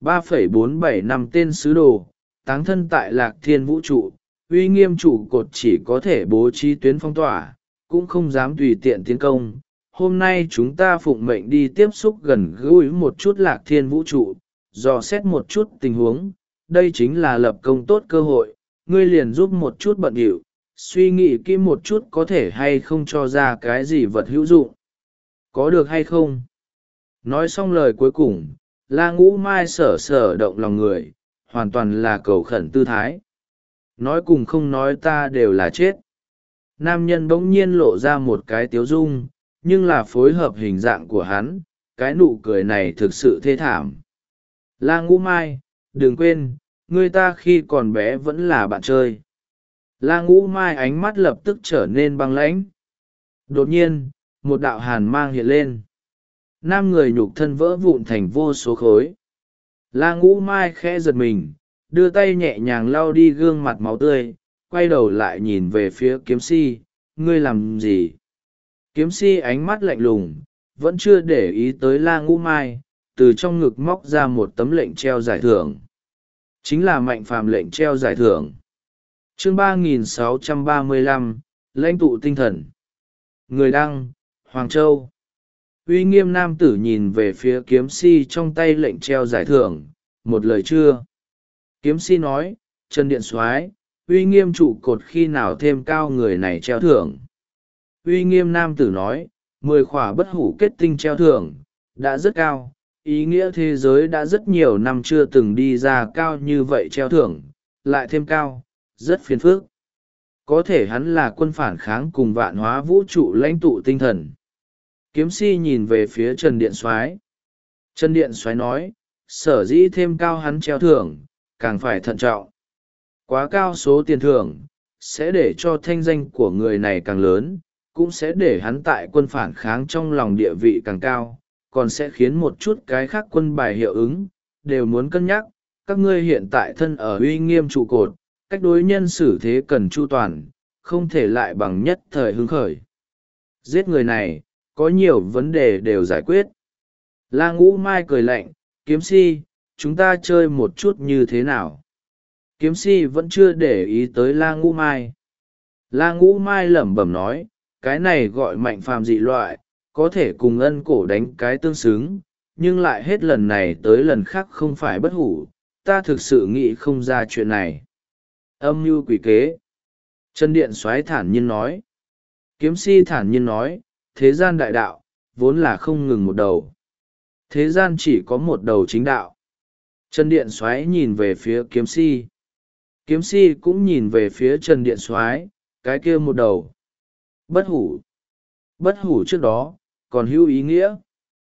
3,47 năm tên sứ đồ, táng thân tại Lạc Thiên vũ trụ, uy nghiêm trụ cột chỉ có thể bố trí tuyến phong tỏa, cũng không dám tùy tiện tiến công. Hôm nay chúng ta phụng mệnh đi tiếp xúc gần gũi một chút Lạc Thiên vũ trụ, dò xét một chút tình huống, đây chính là lập công tốt cơ hội, ngươi liền giúp một chút bận rộn, suy nghĩ kỹ một chút có thể hay không cho ra cái gì vật hữu dụng. Có được hay không? Nói xong lời cuối cùng, La Ngũ Mai sở sở động lòng người, hoàn toàn là cầu khẩn tư thái. Nói cùng không nói ta đều là chết. Nam nhân bỗng nhiên lộ ra một cái tiếu dung, nhưng là phối hợp hình dạng của hắn, cái nụ cười này thực sự thê thảm. La Ngũ Mai, đừng quên, người ta khi còn bé vẫn là bạn chơi. La Ngũ Mai ánh mắt lập tức trở nên băng lãnh. Đột nhiên, một đạo hàn mang hiện lên. Nam người nhục thân vỡ vụn thành vô số khối. La Ngũ Mai khẽ giật mình, đưa tay nhẹ nhàng lau đi gương mặt máu tươi, quay đầu lại nhìn về phía kiếm si, ngươi làm gì? Kiếm si ánh mắt lạnh lùng, vẫn chưa để ý tới La Ngũ Mai, từ trong ngực móc ra một tấm lệnh treo giải thưởng. Chính là Mạnh Phàm lệnh treo giải thưởng. Chương 3635, lãnh tụ tinh thần. Người đăng, Hoàng Châu. Uy nghiêm nam tử nhìn về phía kiếm si trong tay lệnh treo giải thưởng, một lời chưa. Kiếm si nói, Trần Điện Soái, uy nghiêm trụ cột khi nào thêm cao người này treo thưởng. Uy nghiêm nam tử nói, 10 khỏa bất hủ kết tinh treo thưởng, đã rất cao, ý nghĩa thế giới đã rất nhiều năm chưa từng đi ra cao như vậy treo thưởng, lại thêm cao, rất phiền phức. Có thể hắn là quân phản kháng cùng vạn hóa vũ trụ lãnh tụ tinh thần. Kiếm si nhìn về phía Trần Điện Soái. Trần Điện Soái nói, sở dĩ thêm cao hắn treo thưởng, càng phải thận trọng. Quá cao số tiền thưởng, sẽ để cho thanh danh của người này càng lớn, cũng sẽ để hắn tại quân phản kháng trong lòng địa vị càng cao, còn sẽ khiến một chút cái khác quân bài hiệu ứng, đều muốn cân nhắc. Các ngươi hiện tại thân ở uy nghiêm trụ cột, cách đối nhân xử thế cần chu toàn, không thể lại bằng nhất thời hứng khởi. Giết người này, có nhiều vấn đề đều giải quyết. La Ngũ Mai cười lạnh, kiếm si, chúng ta chơi một chút như thế nào? Kiếm si vẫn chưa để ý tới La Ngũ Mai. La Ngũ Mai lẩm bẩm nói, cái này gọi Mạnh Phàm dị loại, có thể cùng Ân Cổ đánh cái tương xứng, nhưng lại hết lần này tới lần khác không phải bất hủ, ta thực sự nghĩ không ra chuyện này. Âm mưu quỷ kế. Trần Điện Soái thản nhiên nói. Kiếm si thản nhiên nói, thế gian đại đạo, vốn là không ngừng một đầu. Thế gian chỉ có một đầu chính đạo. Trần Điện Soái nhìn về phía kiếm si. Kiếm si cũng nhìn về phía Trần Điện Soái, cái kia một đầu. Bất hủ. Bất hủ trước đó, còn hữu ý nghĩa.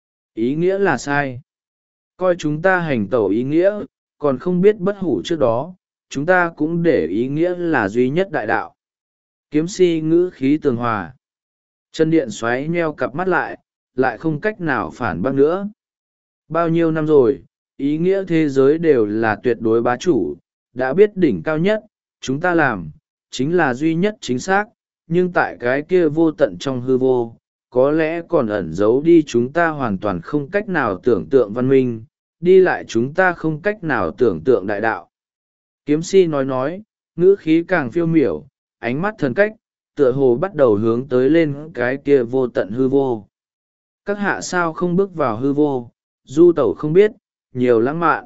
Ý nghĩa là sai. Coi chúng ta hành tẩu ý nghĩa, còn không biết bất hủ trước đó, chúng ta cũng để ý nghĩa là duy nhất đại đạo. Kiếm si ngữ khí tường hòa. Trần Điện Soái nheo cặp mắt lại không cách nào phản bác nữa. Bao nhiêu năm rồi, ý nghĩa thế giới đều là tuyệt đối bá chủ, đã biết đỉnh cao nhất, chúng ta làm, chính là duy nhất chính xác, nhưng tại cái kia vô tận trong hư vô, có lẽ còn ẩn giấu đi chúng ta hoàn toàn không cách nào tưởng tượng văn minh, đi lại chúng ta không cách nào tưởng tượng đại đạo. Kiếm si nói, ngữ khí càng phiêu miểu, ánh mắt thần cách, tựa hồ bắt đầu hướng tới lên cái kia vô tận hư vô. Các hạ sao không bước vào hư vô, du tẩu không biết, nhiều lãng mạn.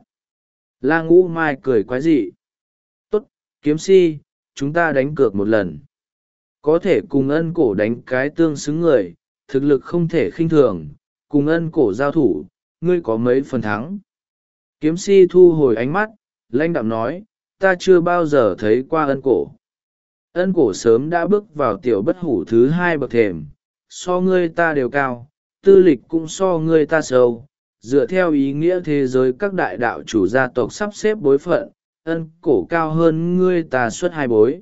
La Ngũ Mai cười quái dị. Tốt, kiếm si, chúng ta đánh cược một lần. Có thể cùng Ân Cổ đánh cái tương xứng người, thực lực không thể khinh thường, cùng Ân Cổ giao thủ, ngươi có mấy phần thắng. Kiếm si thu hồi ánh mắt, lãnh đạm nói, ta chưa bao giờ thấy qua Ân Cổ. Ân Cổ sớm đã bước vào tiểu bất hủ thứ 2 bậc thềm, so ngươi ta đều cao, tư lịch cũng so ngươi ta sâu. Dựa theo ý nghĩa thế giới các đại đạo chủ gia tộc sắp xếp bối phận, Ân Cổ cao hơn ngươi ta suốt 2 bối.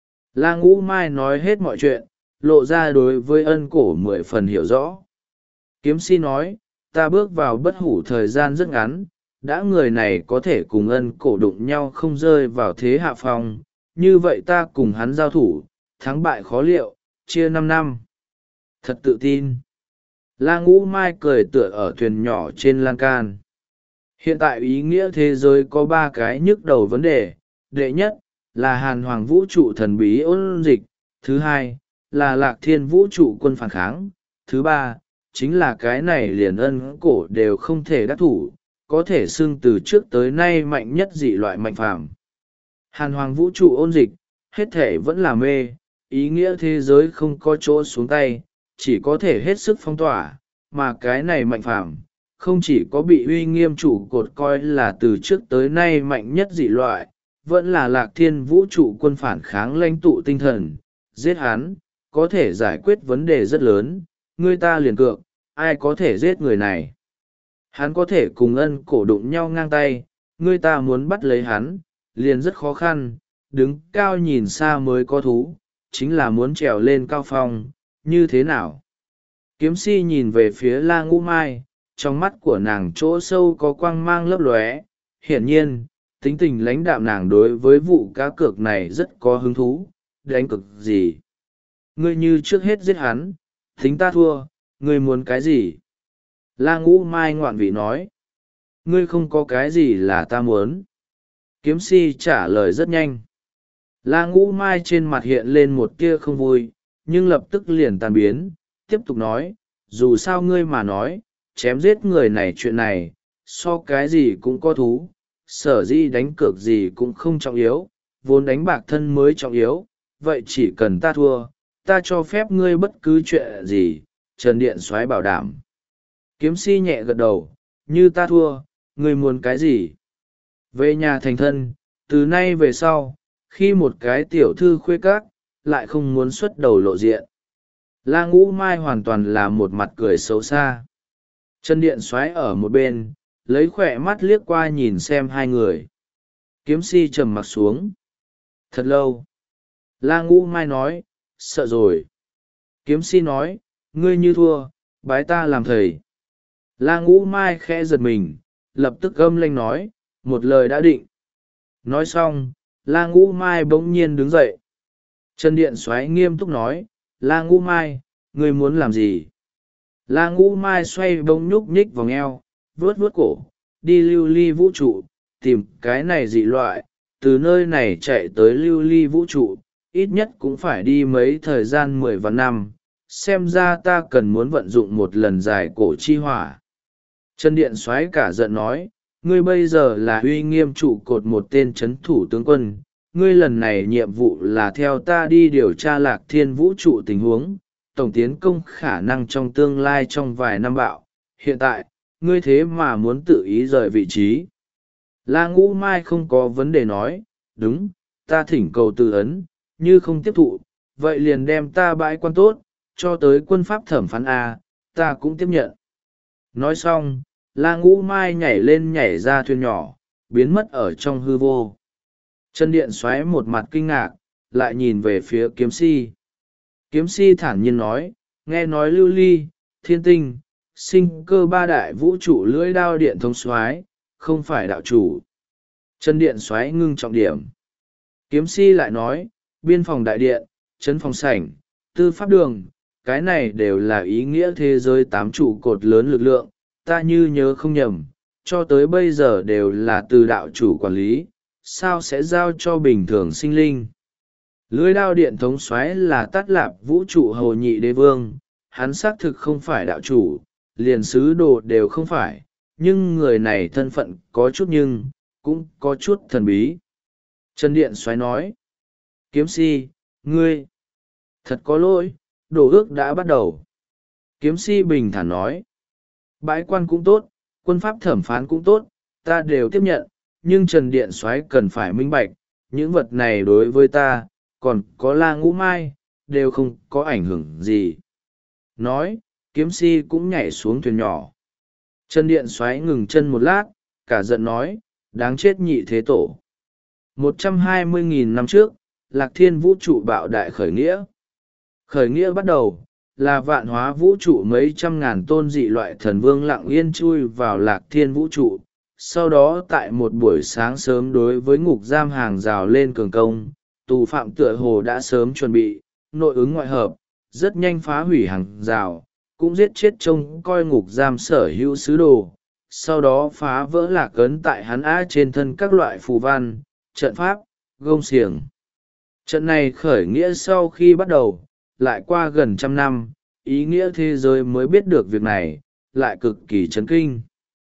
La Ngũ Mai nói hết mọi chuyện, lộ ra đối với Ân Cổ 10 phần hiểu rõ. Kiếm si nói, ta bước vào bất hủ thời gian rất ngắn, đã người này có thể cùng Ân Cổ đụng nhau không rơi vào thế hạ phong, như vậy ta cùng hắn giao thủ, thắng bại khó liệu, chia 5 năm. Thật tự tin. La Ngũ Mai cười tựa ở thuyền nhỏ trên lan can. Hiện tại ý nghĩa thế giới có 3 cái nhức đầu vấn đề. Đệ nhất, là Hàn Hoàng vũ trụ thần bí ôn dịch. Thứ hai, là Lạc Thiên vũ trụ quân phản kháng. Thứ ba, chính là cái này liền Ân Cổ đều không thể đắc thủ. có thể xưng từ trước tới nay mạnh nhất dị loại mạnh phàm. Hàn hoàng vũ trụ ôn dịch, hết thể vẫn là mê, ý nghĩa thế giới không có chỗ xuống tay, chỉ có thể hết sức phong tỏa, mà cái này mạnh phàm, không chỉ có bị uy nghiêm trụ cột coi là từ trước tới nay mạnh nhất dị loại, vẫn là Lạc Thiên vũ trụ quân phản kháng lãnh tụ tinh thần, giết hắn, có thể giải quyết vấn đề rất lớn, người ta liền cược, ai có thể giết người này. Hắn có thể cùng ân cổ đụng nhau ngang tay, người ta muốn bắt lấy hắn, liền rất khó khăn, đứng cao nhìn xa mới có thú, chính là muốn trèo lên cao phong, như thế nào? Kiếm si nhìn về phía La Ngũ Mai, trong mắt của nàng chỗ sâu có quang mang lấp lóe, hiển nhiên, tính tình lãnh đạm nàng đối với vụ cá cược này rất có hứng thú, đánh cược gì? Ngươi như trước hết giết hắn, tính ta thua, ngươi muốn cái gì? La Ngũ Mai ngoạn vị nói, ngươi không có cái gì là ta muốn. Kiếm si trả lời rất nhanh. La Ngũ Mai trên mặt hiện lên một tia không vui, nhưng lập tức liền tan biến, tiếp tục nói, dù sao ngươi mà nói, chém giết người này chuyện này, so cái gì cũng có thú, sở dĩ đánh cược gì cũng không trọng yếu, vốn đánh bạc thân mới trọng yếu, vậy chỉ cần ta thua, ta cho phép ngươi bất cứ chuyện gì, Trần Điện Soái bảo đảm. Kiếm si nhẹ gật đầu, như ta thua, ngươi muốn cái gì? Về nhà thành thân, từ nay về sau, khi một cái tiểu thư khuê các, lại không muốn xuất đầu lộ diện. La Ngũ Mai hoàn toàn là một mặt cười xấu xa. Trần Điện Soái ở một bên, lấy khỏe mắt liếc qua nhìn xem hai người. Kiếm si trầm mặc xuống. Thật lâu. La Ngũ Mai nói, sợ rồi. Kiếm si nói, ngươi như thua, bái ta làm thầy. La Ngũ Mai khẽ giật mình, lập tức gâm lên nói, một lời đã định. Nói xong, La Ngũ Mai bỗng nhiên đứng dậy. Trần Điện Soái nghiêm túc nói, La Ngũ Mai, ngươi muốn làm gì? La Ngũ Mai xoay bông nhúc nhích vòng eo, vuốt vuốt cổ, đi lưu ly vũ trụ, tìm cái này dị loại, từ nơi này chạy tới lưu ly vũ trụ, ít nhất cũng phải đi mấy thời gian 10 vạn năm, xem ra ta cần muốn vận dụng một lần dài cổ chi hỏa. Trần Điện Soái cả giận nói, ngươi bây giờ là uy nghiêm trụ cột một tên chấn thủ tướng quân, ngươi lần này nhiệm vụ là theo ta đi điều tra Lạc Thiên vũ trụ tình huống, tổng tiến công khả năng trong tương lai trong vài năm bạo, hiện tại, ngươi thế mà muốn tự ý rời vị trí. La Ngũ Mai không có vấn đề nói, đúng, ta thỉnh cầu từ ấn, như không tiếp thụ, vậy liền đem ta bãi quan tốt, cho tới quân pháp thẩm phán A, ta cũng tiếp nhận. Nói xong, La Ngũ Mai nhảy lên nhảy ra thuyền nhỏ, biến mất ở trong hư vô. Trần Điện Soái một mặt kinh ngạc, lại nhìn về phía kiếm si. Kiếm si thản nhiên nói, nghe nói lưu ly, thiên tinh, sinh cơ ba đại vũ trụ lưỡi đao điện thống soái, không phải đạo chủ. Trần Điện Soái ngưng trọng điểm. Kiếm si lại nói, biên phòng đại điện, trấn phòng sảnh, tư pháp đường, cái này đều là ý nghĩa thế giới 8 trụ cột lớn lực lượng, ta như nhớ không nhầm, cho tới bây giờ đều là từ đạo chủ quản lý, sao sẽ giao cho bình thường sinh linh. Lưỡi đao điện thống soái là Tát Lạp vũ trụ hầu nhị đế vương, hắn xác thực không phải đạo chủ, liền sứ đồ đều không phải, nhưng người này thân phận có chút nhưng, cũng có chút thần bí. Trần Điện Soái nói, kiếm si, ngươi, thật có lỗi, đồ ước đã bắt đầu. Kiếm si bình thản nói, bãi quan cũng tốt, quân pháp thẩm phán cũng tốt, ta đều tiếp nhận, nhưng Trần Điện Soái cần phải minh bạch, những vật này đối với ta, còn có La Ngũ Mai, đều không có ảnh hưởng gì. Nói, kiếm si cũng nhảy xuống thuyền nhỏ. Trần Điện Soái ngừng chân một lát, cả giận nói, đáng chết nhị thế tổ. 120.000 năm trước, Lạc Thiên vũ trụ bạo đại khởi nghĩa. Khởi nghĩa bắt đầu, là vạn hóa vũ trụ mấy trăm ngàn tôn dị loại thần vương lặng yên chui vào Lạc Thiên vũ trụ. Sau đó tại một buổi sáng sớm đối với ngục giam hàng rào lên cường công, tù phạm tựa hồ đã sớm chuẩn bị, nội ứng ngoại hợp, rất nhanh phá hủy hàng rào, cũng giết chết trông coi ngục giam sở hữu sứ đồ. Sau đó phá vỡ lạc ấn tại hắn á trên thân các loại phù văn, trận pháp, gông xiềng. Trận này khởi nghĩa sau khi bắt đầu, lại qua gần 100 năm, ý nghĩa thế giới mới biết được việc này, lại cực kỳ chấn kinh.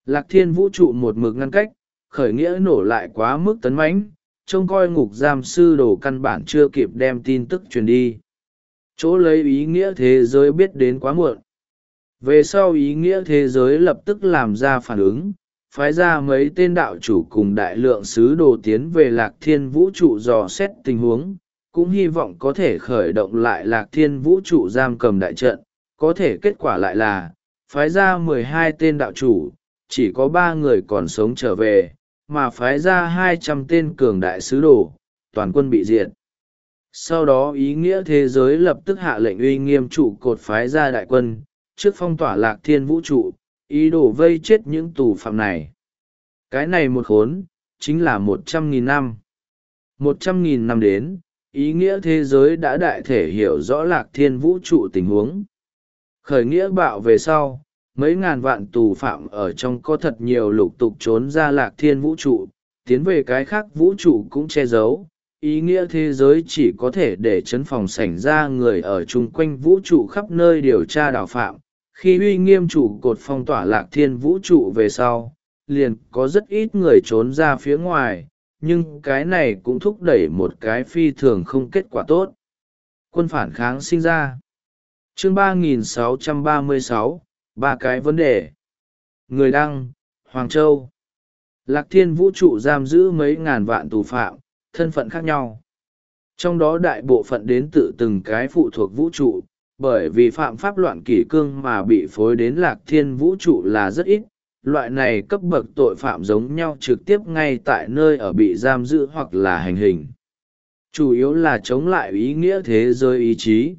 Lạc Thiên vũ trụ một mực ngăn cách, khởi nghĩa nổ lại quá mức tấn mãnh, trông coi ngục giam sư đồ căn bản chưa kịp đem tin tức truyền đi. Chỗ lấy ý nghĩa thế giới biết đến quá muộn. Về sau ý nghĩa thế giới lập tức làm ra phản ứng, phái ra mấy tên đạo chủ cùng đại lượng sứ đồ tiến về Lạc Thiên vũ trụ dò xét tình huống, cũng hy vọng có thể khởi động lại Lạc Thiên vũ trụ giam cầm đại trận. Có thể kết quả lại là phái ra 12 tên đạo chủ, chỉ có 3 người còn sống trở về, mà phái ra 200 tên cường đại sứ đồ, toàn quân bị diệt. Sau đó ý nghĩa thế giới lập tức hạ lệnh uy nghiêm trụ cột phái ra đại quân, trước phong tỏa Lạc Thiên vũ trụ, ý đồ vây chết những tù phạm này. Cái này một khốn, chính là 100.000 năm. 100.000 năm đến, ý nghĩa thế giới đã đại thể hiểu rõ Lạc Thiên vũ trụ tình huống. Khởi nghĩa bạo về sau, mấy ngàn vạn tù phạm ở trong có thật nhiều lục tục trốn ra Lạc Thiên vũ trụ, tiến về cái khác vũ trụ cũng che giấu. Ý nghĩa thế giới chỉ có thể để chấn phòng sảnh ra người ở chung quanh vũ trụ khắp nơi điều tra đào phạm. Khi uy nghiêm trụ cột phong tỏa Lạc Thiên vũ trụ về sau, liền có rất ít người trốn ra phía ngoài, nhưng cái này cũng thúc đẩy một cái phi thường không kết quả tốt. Quân phản kháng sinh ra. Chương 3636, ba cái vấn đề. Người đăng, Hoàng Châu. Lạc Thiên vũ trụ giam giữ mấy ngàn vạn tù phạm, thân phận khác nhau. Trong đó đại bộ phận đến từ từng cái phụ thuộc vũ trụ, bởi vì phạm pháp loạn kỷ cương mà bị phối đến Lạc Thiên vũ trụ là rất ít. Loại này cấp bậc tội phạm giống nhau trực tiếp ngay tại nơi ở bị giam giữ hoặc là hành hình. Chủ yếu là chống lại ý nghĩa thế giới ý chí.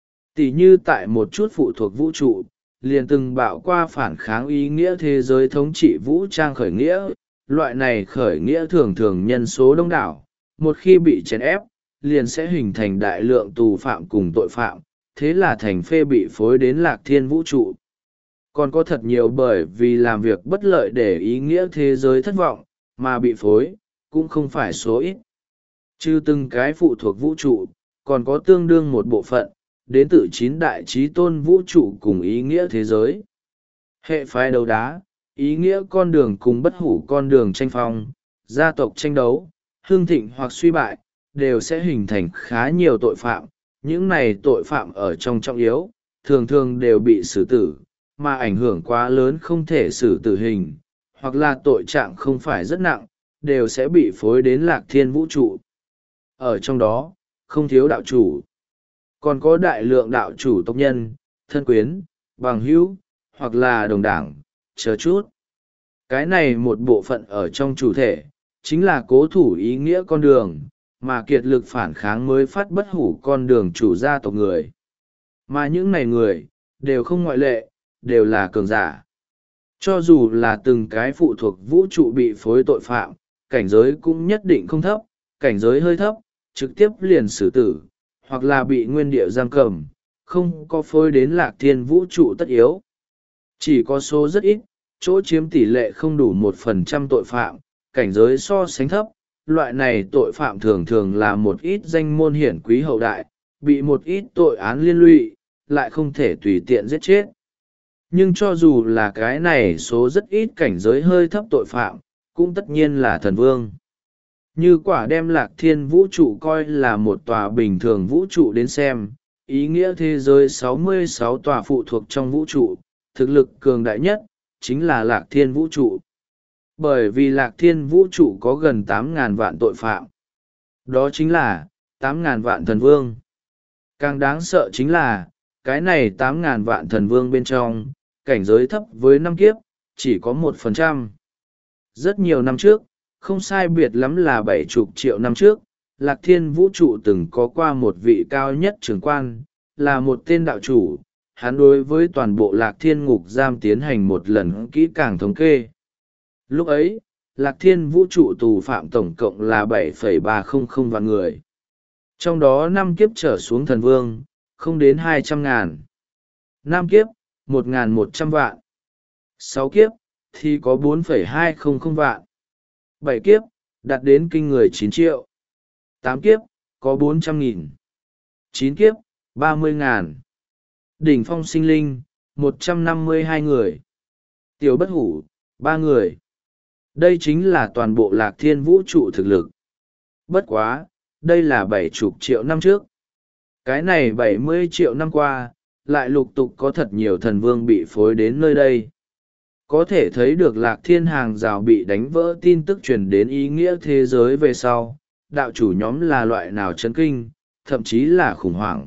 Tỉ như tại một chút phụ thuộc vũ trụ, liền từng bạo qua phản kháng ý nghĩa thế giới thống trị vũ trang khởi nghĩa. Loại này khởi nghĩa thường thường nhân số đông đảo, một khi bị chèn ép, liền sẽ hình thành đại lượng tù phạm cùng tội phạm, thế là thành phê bị phối đến Lạc Thiên vũ trụ. Còn có thật nhiều bởi vì làm việc bất lợi để ý nghĩa thế giới thất vọng, mà bị phối, cũng không phải số ít. Trừ từng cái phụ thuộc vũ trụ, còn có tương đương một bộ phận, đến từ 9 đại chí tôn vũ trụ cùng ý nghĩa thế giới. Hệ phái đấu đá, ý nghĩa con đường cùng bất hủ con đường tranh phong, gia tộc tranh đấu, hương thịnh hoặc suy bại, đều sẽ hình thành khá nhiều tội phạm. Những này tội phạm ở trong trọng yếu, thường thường đều bị xử tử, mà ảnh hưởng quá lớn không thể xử tử hình, hoặc là tội trạng không phải rất nặng, đều sẽ bị phối đến Lạc Thiên vũ trụ. Ở trong đó, không thiếu đạo chủ. Còn có đại lượng đạo chủ tộc nhân, thân quyến, bằng hữu, hoặc là đồng đảng, chờ chút. Cái này một bộ phận ở trong chủ thể, chính là cố thủ ý nghĩa con đường, mà kiệt lực phản kháng mới phát bất hủ con đường chủ gia tộc người. Mà những này người, đều không ngoại lệ, đều là cường giả. Cho dù là từng cái phụ thuộc vũ trụ bị phối tội phạm, cảnh giới cũng nhất định không thấp, cảnh giới hơi thấp, trực tiếp liền xử tử, hoặc là bị nguyên địa giam cầm, không có phối đến Lạc Thiên vũ trụ tất yếu. Chỉ có số rất ít, chỗ chiếm tỷ lệ không đủ 1% tội phạm, cảnh giới so sánh thấp. Loại này tội phạm thường thường là một ít danh môn hiển quý hậu đại, bị một ít tội án liên lụy, lại không thể tùy tiện giết chết. Nhưng cho dù là cái này số rất ít cảnh giới hơi thấp tội phạm, cũng tất nhiên là thần vương. Như quả đem Lạc Thiên vũ trụ coi là một tòa bình thường vũ trụ đến xem, ý nghĩa thế giới 66 tòa phụ thuộc trong vũ trụ, thực lực cường đại nhất, chính là Lạc Thiên vũ trụ. Bởi vì Lạc Thiên vũ trụ có gần 8.000 vạn tội phạm. Đó chính là 8.000 vạn thần vương. Càng đáng sợ chính là, cái này 8.000 vạn thần vương bên trong, cảnh giới thấp với năm kiếp, chỉ có 1%. Rất nhiều năm trước, không sai biệt lắm là 70 triệu năm trước, Lạc Thiên vũ trụ từng có qua một vị cao nhất trưởng quan, là một tên đạo chủ. Hắn đối với toàn bộ Lạc Thiên ngục giam tiến hành một lần kỹ càng thống kê. Lúc ấy, Lạc Thiên vũ trụ tù phạm tổng cộng là 7,300 vạn người. Trong đó 5 kiếp trở xuống thần vương, không đến 200.000. 5 kiếp, 1.100 vạn. 6 kiếp, thì có 4,200 vạn. 7 kiếp, đạt đến kinh người 9 triệu. 8 kiếp, có 400.000. 9 kiếp, 30.000. Đỉnh phong sinh linh, 152 người. Tiểu bất hủ, 3 người. Đây chính là toàn bộ Lạc Thiên vũ trụ thực lực. Bất quá, đây là 70 triệu năm trước. Cái này 70 triệu năm qua, lại lục tục có thật nhiều thần vương bị phối đến nơi đây. Có thể thấy được Lạc Thiên hàng rào bị đánh vỡ, tin tức truyền đến ý nghĩa thế giới về sau, đạo chủ nhóm là loại nào chấn kinh, thậm chí là khủng hoảng.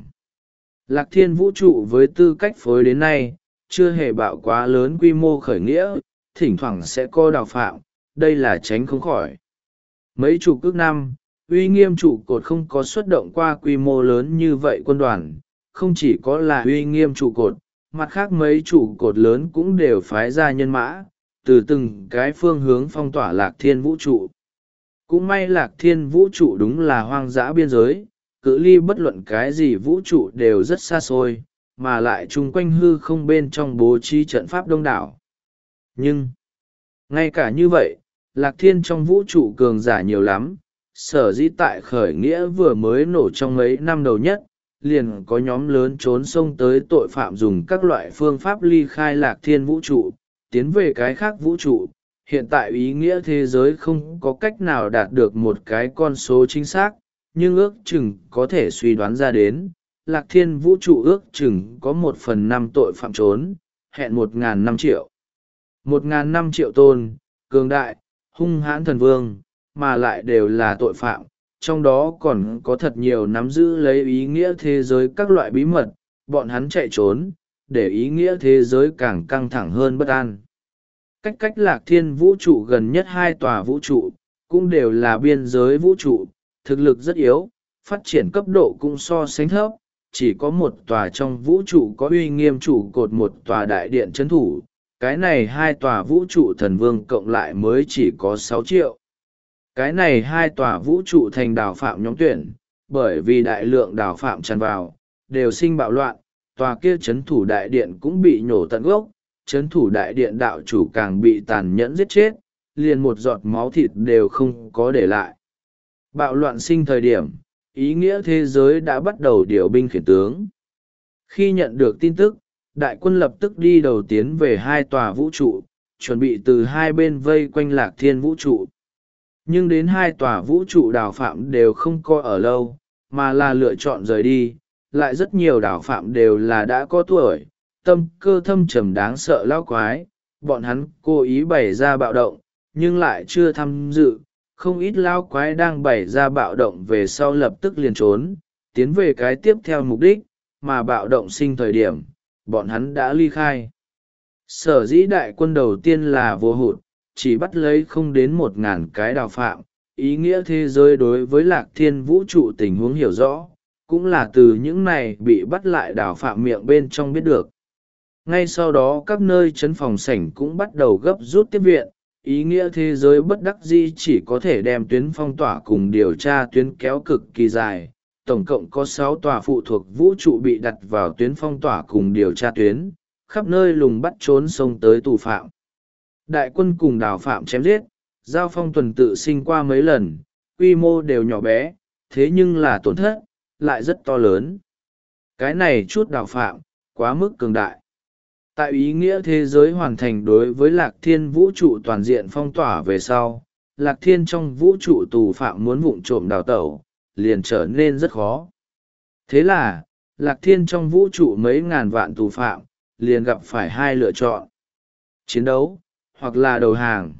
Lạc Thiên vũ trụ với tư cách phối đến nay, chưa hề bạo quá lớn quy mô khởi nghĩa, thỉnh thoảng sẽ có đào phạm, đây là tránh không khỏi. Mấy chục ước năm, uy nghiêm trụ cột không có xuất động qua quy mô lớn như vậy quân đoàn, không chỉ có là uy nghiêm trụ cột, mặt khác mấy trụ cột lớn cũng đều phái ra nhân mã, từ từng cái phương hướng phong tỏa Lạc Thiên vũ trụ. Cũng may Lạc Thiên vũ trụ đúng là hoang dã biên giới, cự ly bất luận cái gì vũ trụ đều rất xa xôi, mà lại chung quanh hư không bên trong bố trí trận pháp đông đảo. Nhưng, ngay cả như vậy, Lạc Thiên trong vũ trụ cường giả nhiều lắm, sở dĩ tại khởi nghĩa vừa mới nổ trong mấy năm đầu nhất, liền có nhóm lớn trốn sông tới tội phạm dùng các loại phương pháp ly khai Lạc Thiên vũ trụ, tiến về cái khác vũ trụ. Hiện tại ý nghĩa thế giới không có cách nào đạt được một cái con số chính xác, nhưng ước chừng có thể suy đoán ra đến, Lạc Thiên vũ trụ ước chừng có 1/5 tội phạm trốn, hẹn 1.000 triệu. 1.000 triệu tôn, cường đại, hung hãn thần vương, mà lại đều là tội phạm, trong đó còn có thật nhiều nắm giữ lấy ý nghĩa thế giới các loại bí mật, bọn hắn chạy trốn, để ý nghĩa thế giới càng căng thẳng hơn bất an. Cách Lạc Thiên vũ trụ gần nhất 2 tòa vũ trụ, cũng đều là biên giới vũ trụ, thực lực rất yếu, phát triển cấp độ cũng so sánh thấp, chỉ có một tòa trong vũ trụ có uy nghiêm trụ cột, một tòa đại điện trấn thủ, cái này 2 tòa vũ trụ thần vương cộng lại mới chỉ có 6 triệu. Cái này 2 tòa vũ trụ thành đào phạm nhóm tuyển, bởi vì đại lượng đào phạm tràn vào, đều sinh bạo loạn, tòa kia trấn thủ đại điện cũng bị nhổ tận gốc, trấn thủ đại điện đạo chủ càng bị tàn nhẫn giết chết, liền một giọt máu thịt đều không có để lại. Bạo loạn sinh thời điểm, ý nghĩa thế giới đã bắt đầu điều binh khiển tướng. Khi nhận được tin tức, đại quân lập tức đi đầu tiến về 2 tòa vũ trụ, chuẩn bị từ hai bên vây quanh Lạc Thiên vũ trụ. Nhưng đến 2 tòa vũ trụ đào phạm đều không coi ở lâu, mà là lựa chọn rời đi, lại rất nhiều đào phạm đều là đã có tuổi, tâm cơ thâm trầm đáng sợ lão quái, bọn hắn cố ý bày ra bạo động, nhưng lại chưa tham dự, không ít lão quái đang bày ra bạo động về sau lập tức liền trốn, tiến về cái tiếp theo mục đích, mà bạo động sinh thời điểm, bọn hắn đã ly khai. Sở dĩ đại quân đầu tiên là vô hụt, chỉ bắt lấy không đến 1.000 cái đào phạm, ý nghĩa thế giới đối với Lạc Thiên vũ trụ tình huống hiểu rõ, cũng là từ những này bị bắt lại đào phạm miệng bên trong biết được. Ngay sau đó các nơi trấn phòng sảnh cũng bắt đầu gấp rút tiếp viện, ý nghĩa thế giới bất đắc dĩ chỉ có thể đem tuyến phong tỏa cùng điều tra tuyến kéo cực kỳ dài. Tổng cộng có 6 tòa phụ thuộc vũ trụ bị đặt vào tuyến phong tỏa cùng điều tra tuyến, khắp nơi lùng bắt trốn sông tới tù phạm. Đại quân cùng đào phạm chém giết, giao phong tuần tự sinh qua mấy lần, quy mô đều nhỏ bé, thế nhưng là tổn thất, lại rất to lớn. Cái này chút đào phạm, quá mức cường đại. Tại ý nghĩa thế giới hoàn thành đối với Lạc Thiên vũ trụ toàn diện phong tỏa về sau, Lạc Thiên trong vũ trụ tù phạm muốn vụng trộm đào tẩu, liền trở nên rất khó. Thế là, Lạc Thiên trong vũ trụ mấy ngàn vạn tù phạm, liền gặp phải 2 lựa chọn. Chiến đấu, hoặc là đầu hàng.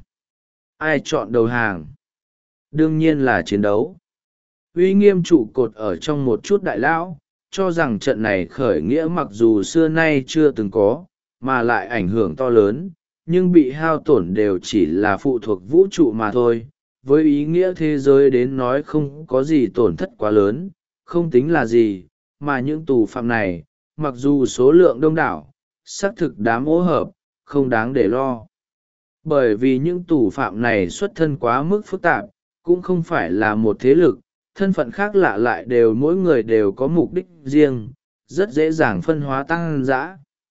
Ai chọn đầu hàng? Đương nhiên là chiến đấu. Uy nghiêm trụ cột ở trong một chút đại lão, cho rằng trận này khởi nghĩa mặc dù xưa nay chưa từng có, mà lại ảnh hưởng to lớn, nhưng bị hao tổn đều chỉ là phụ thuộc vũ trụ mà thôi. Với ý nghĩa thế giới đến nói không có gì tổn thất quá lớn, không tính là gì, mà những tù phạm này, mặc dù số lượng đông đảo, xác thực đám ô hợp, không đáng để lo. Bởi vì những tù phạm này xuất thân quá mức phức tạp, cũng không phải là một thế lực, thân phận khác lạ lại đều mỗi người đều có mục đích riêng, rất dễ dàng phân hóa tăng dã.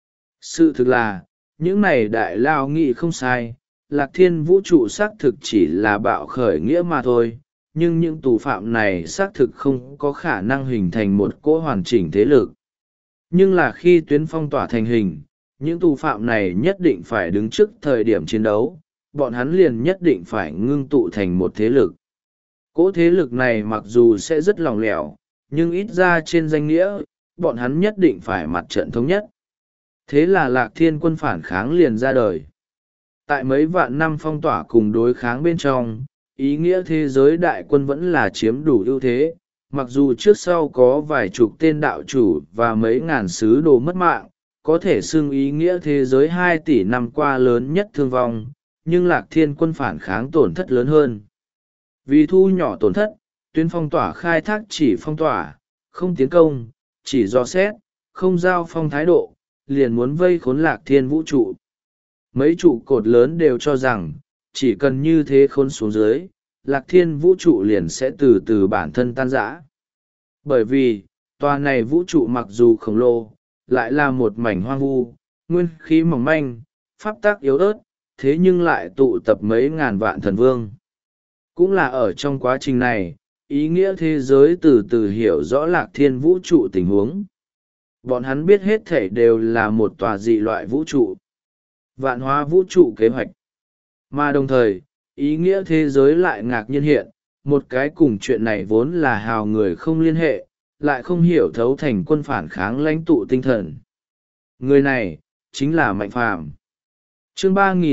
Sự thực là, những này đại lao nghị không sai, Lạc Thiên vũ trụ xác thực chỉ là bạo khởi nghĩa mà thôi, nhưng những tù phạm này xác thực không có khả năng hình thành một cỗ hoàn chỉnh thế lực. Nhưng là khi tuyến phong tỏa thành hình, những tù phạm này nhất định phải đứng trước thời điểm chiến đấu, bọn hắn liền nhất định phải ngưng tụ thành một thế lực. Cỗ thế lực này mặc dù sẽ rất lỏng lẻo, nhưng ít ra trên danh nghĩa, bọn hắn nhất định phải mặt trận thống nhất. Thế là Lạc Thiên quân phản kháng liền ra đời. Tại mấy vạn năm phong tỏa cùng đối kháng bên trong, ý nghĩa thế giới đại quân vẫn là chiếm đủ ưu thế, mặc dù trước sau có vài chục tên đạo chủ và mấy ngàn sứ đồ mất mạng, có thể xưng ý nghĩa thế giới 2 tỷ năm qua lớn nhất thương vong, nhưng Lạc Thiên quân phản kháng tổn thất lớn hơn. Vì thu nhỏ tổn thất, tuyến phong tỏa khai thác chỉ phong tỏa, không tiến công, chỉ dò xét, không giao phong thái độ, liền muốn vây khốn Lạc Thiên vũ trụ. Mấy trụ cột lớn đều cho rằng, chỉ cần như thế khốn xuống dưới, Lạc Thiên vũ trụ liền sẽ từ từ bản thân tan rã. Bởi vì, tòa này vũ trụ mặc dù khổng lồ, lại là một mảnh hoang vu, nguyên khí mỏng manh, pháp tác yếu ớt, thế nhưng lại tụ tập mấy ngàn vạn thần vương. Cũng là ở trong quá trình này, ý nghĩa thế giới từ từ hiểu rõ Lạc Thiên vũ trụ tình huống. Bọn hắn biết hết thể đều là một tòa dị loại vũ trụ. Vạn hóa vũ trụ kế hoạch. Mà đồng thời, ý nghĩa thế giới lại ngạc nhiên hiện, một cái cùng chuyện này vốn là hào người không liên hệ, lại không hiểu thấu thành quân phản kháng lãnh tụ tinh thần. Người này, chính là Mạnh Phàm. Chương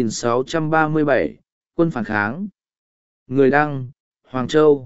3637, quân phản kháng. Người đăng, Hoàng Châu.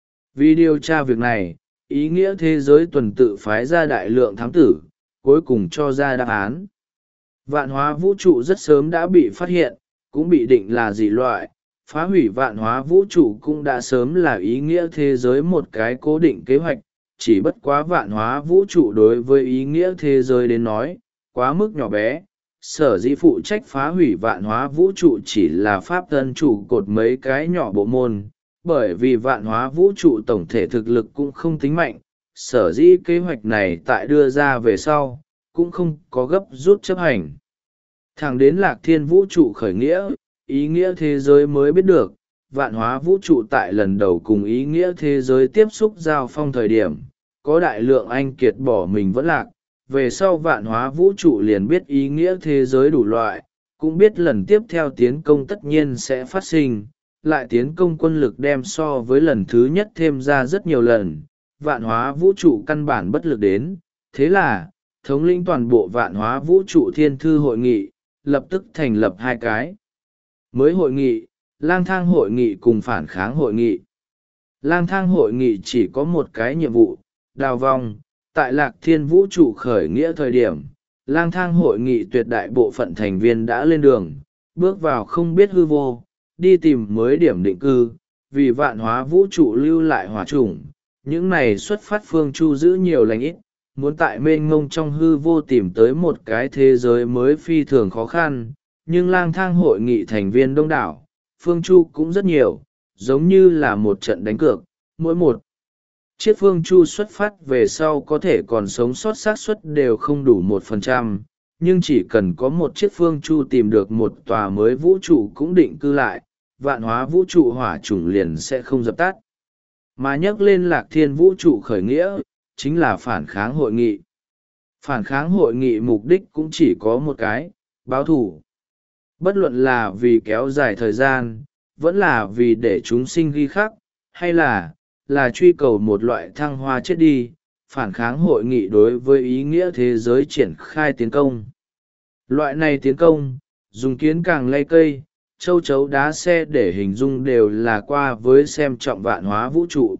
Vì điều tra việc này, ý nghĩa thế giới tuần tự phái ra đại lượng thám tử, cuối cùng cho ra đáp án. Vạn hóa vũ trụ rất sớm đã bị phát hiện, cũng bị định là dị loại. Phá hủy vạn hóa vũ trụ cũng đã sớm là ý nghĩa thế giới một cái cố định kế hoạch, chỉ bất quá vạn hóa vũ trụ đối với ý nghĩa thế giới đến nói, quá mức nhỏ bé. Sở dĩ phụ trách phá hủy vạn hóa vũ trụ chỉ là pháp thân chủ cột mấy cái nhỏ bộ môn, bởi vì vạn hóa vũ trụ tổng thể thực lực cũng không tính mạnh, sở dĩ kế hoạch này tại đưa ra về sau, cũng không có gấp rút chấp hành. Thẳng đến Lạc Thiên vũ trụ khởi nghĩa, ý nghĩa thế giới mới biết được, vạn hóa vũ trụ tại lần đầu cùng ý nghĩa thế giới tiếp xúc giao phong thời điểm, có đại lượng anh kiệt bỏ mình vẫn lạc. Về sau vạn hóa vũ trụ liền biết ý nghĩa thế giới đủ loại, cũng biết lần tiếp theo tiến công tất nhiên sẽ phát sinh, lại tiến công quân lực đem so với lần thứ nhất thêm ra rất nhiều lần, vạn hóa vũ trụ căn bản bất lực đến. Thế là, thống lĩnh toàn bộ vạn hóa vũ trụ thiên thư hội nghị, lập tức thành lập 2 cái mới hội nghị, lang thang hội nghị cùng phản kháng hội nghị. Lang thang hội nghị chỉ có một cái nhiệm vụ, đào vong. Tại Lạc Thiên vũ trụ khởi nghĩa thời điểm, lang thang hội nghị tuyệt đại bộ phận thành viên đã lên đường, bước vào không biết hư vô, đi tìm mới điểm định cư, vì vạn hóa vũ trụ lưu lại hỏa chủng. Những này xuất phát phương chu giữ nhiều lành ít, muốn tại mênh mông trong hư vô tìm tới một cái thế giới mới phi thường khó khăn, nhưng lang thang hội nghị thành viên đông đảo, phương chu cũng rất nhiều, giống như là một trận đánh cược, mỗi một chiếc phương chu xuất phát về sau có thể còn sống sót xác suất đều không đủ 1%, nhưng chỉ cần có một chiếc phương chu tìm được một tòa mới vũ trụ cũng định cư lại, vạn hóa vũ trụ hỏa chủng liền sẽ không dập tắt. Mà nhắc lên Lạc Thiên vũ trụ khởi nghĩa, chính là phản kháng hội nghị. Phản kháng hội nghị mục đích cũng chỉ có một cái, báo thù. Bất luận là vì kéo dài thời gian, vẫn là vì để chúng sinh ghi khắc, hay là truy cầu một loại thăng hoa chết đi, phản kháng hội nghị đối với ý nghĩa thế giới triển khai tiến công. Loại này tiến công, dùng kiến càng lay cây, châu chấu đá xe để hình dung đều là qua với xem trọng vạn hóa vũ trụ.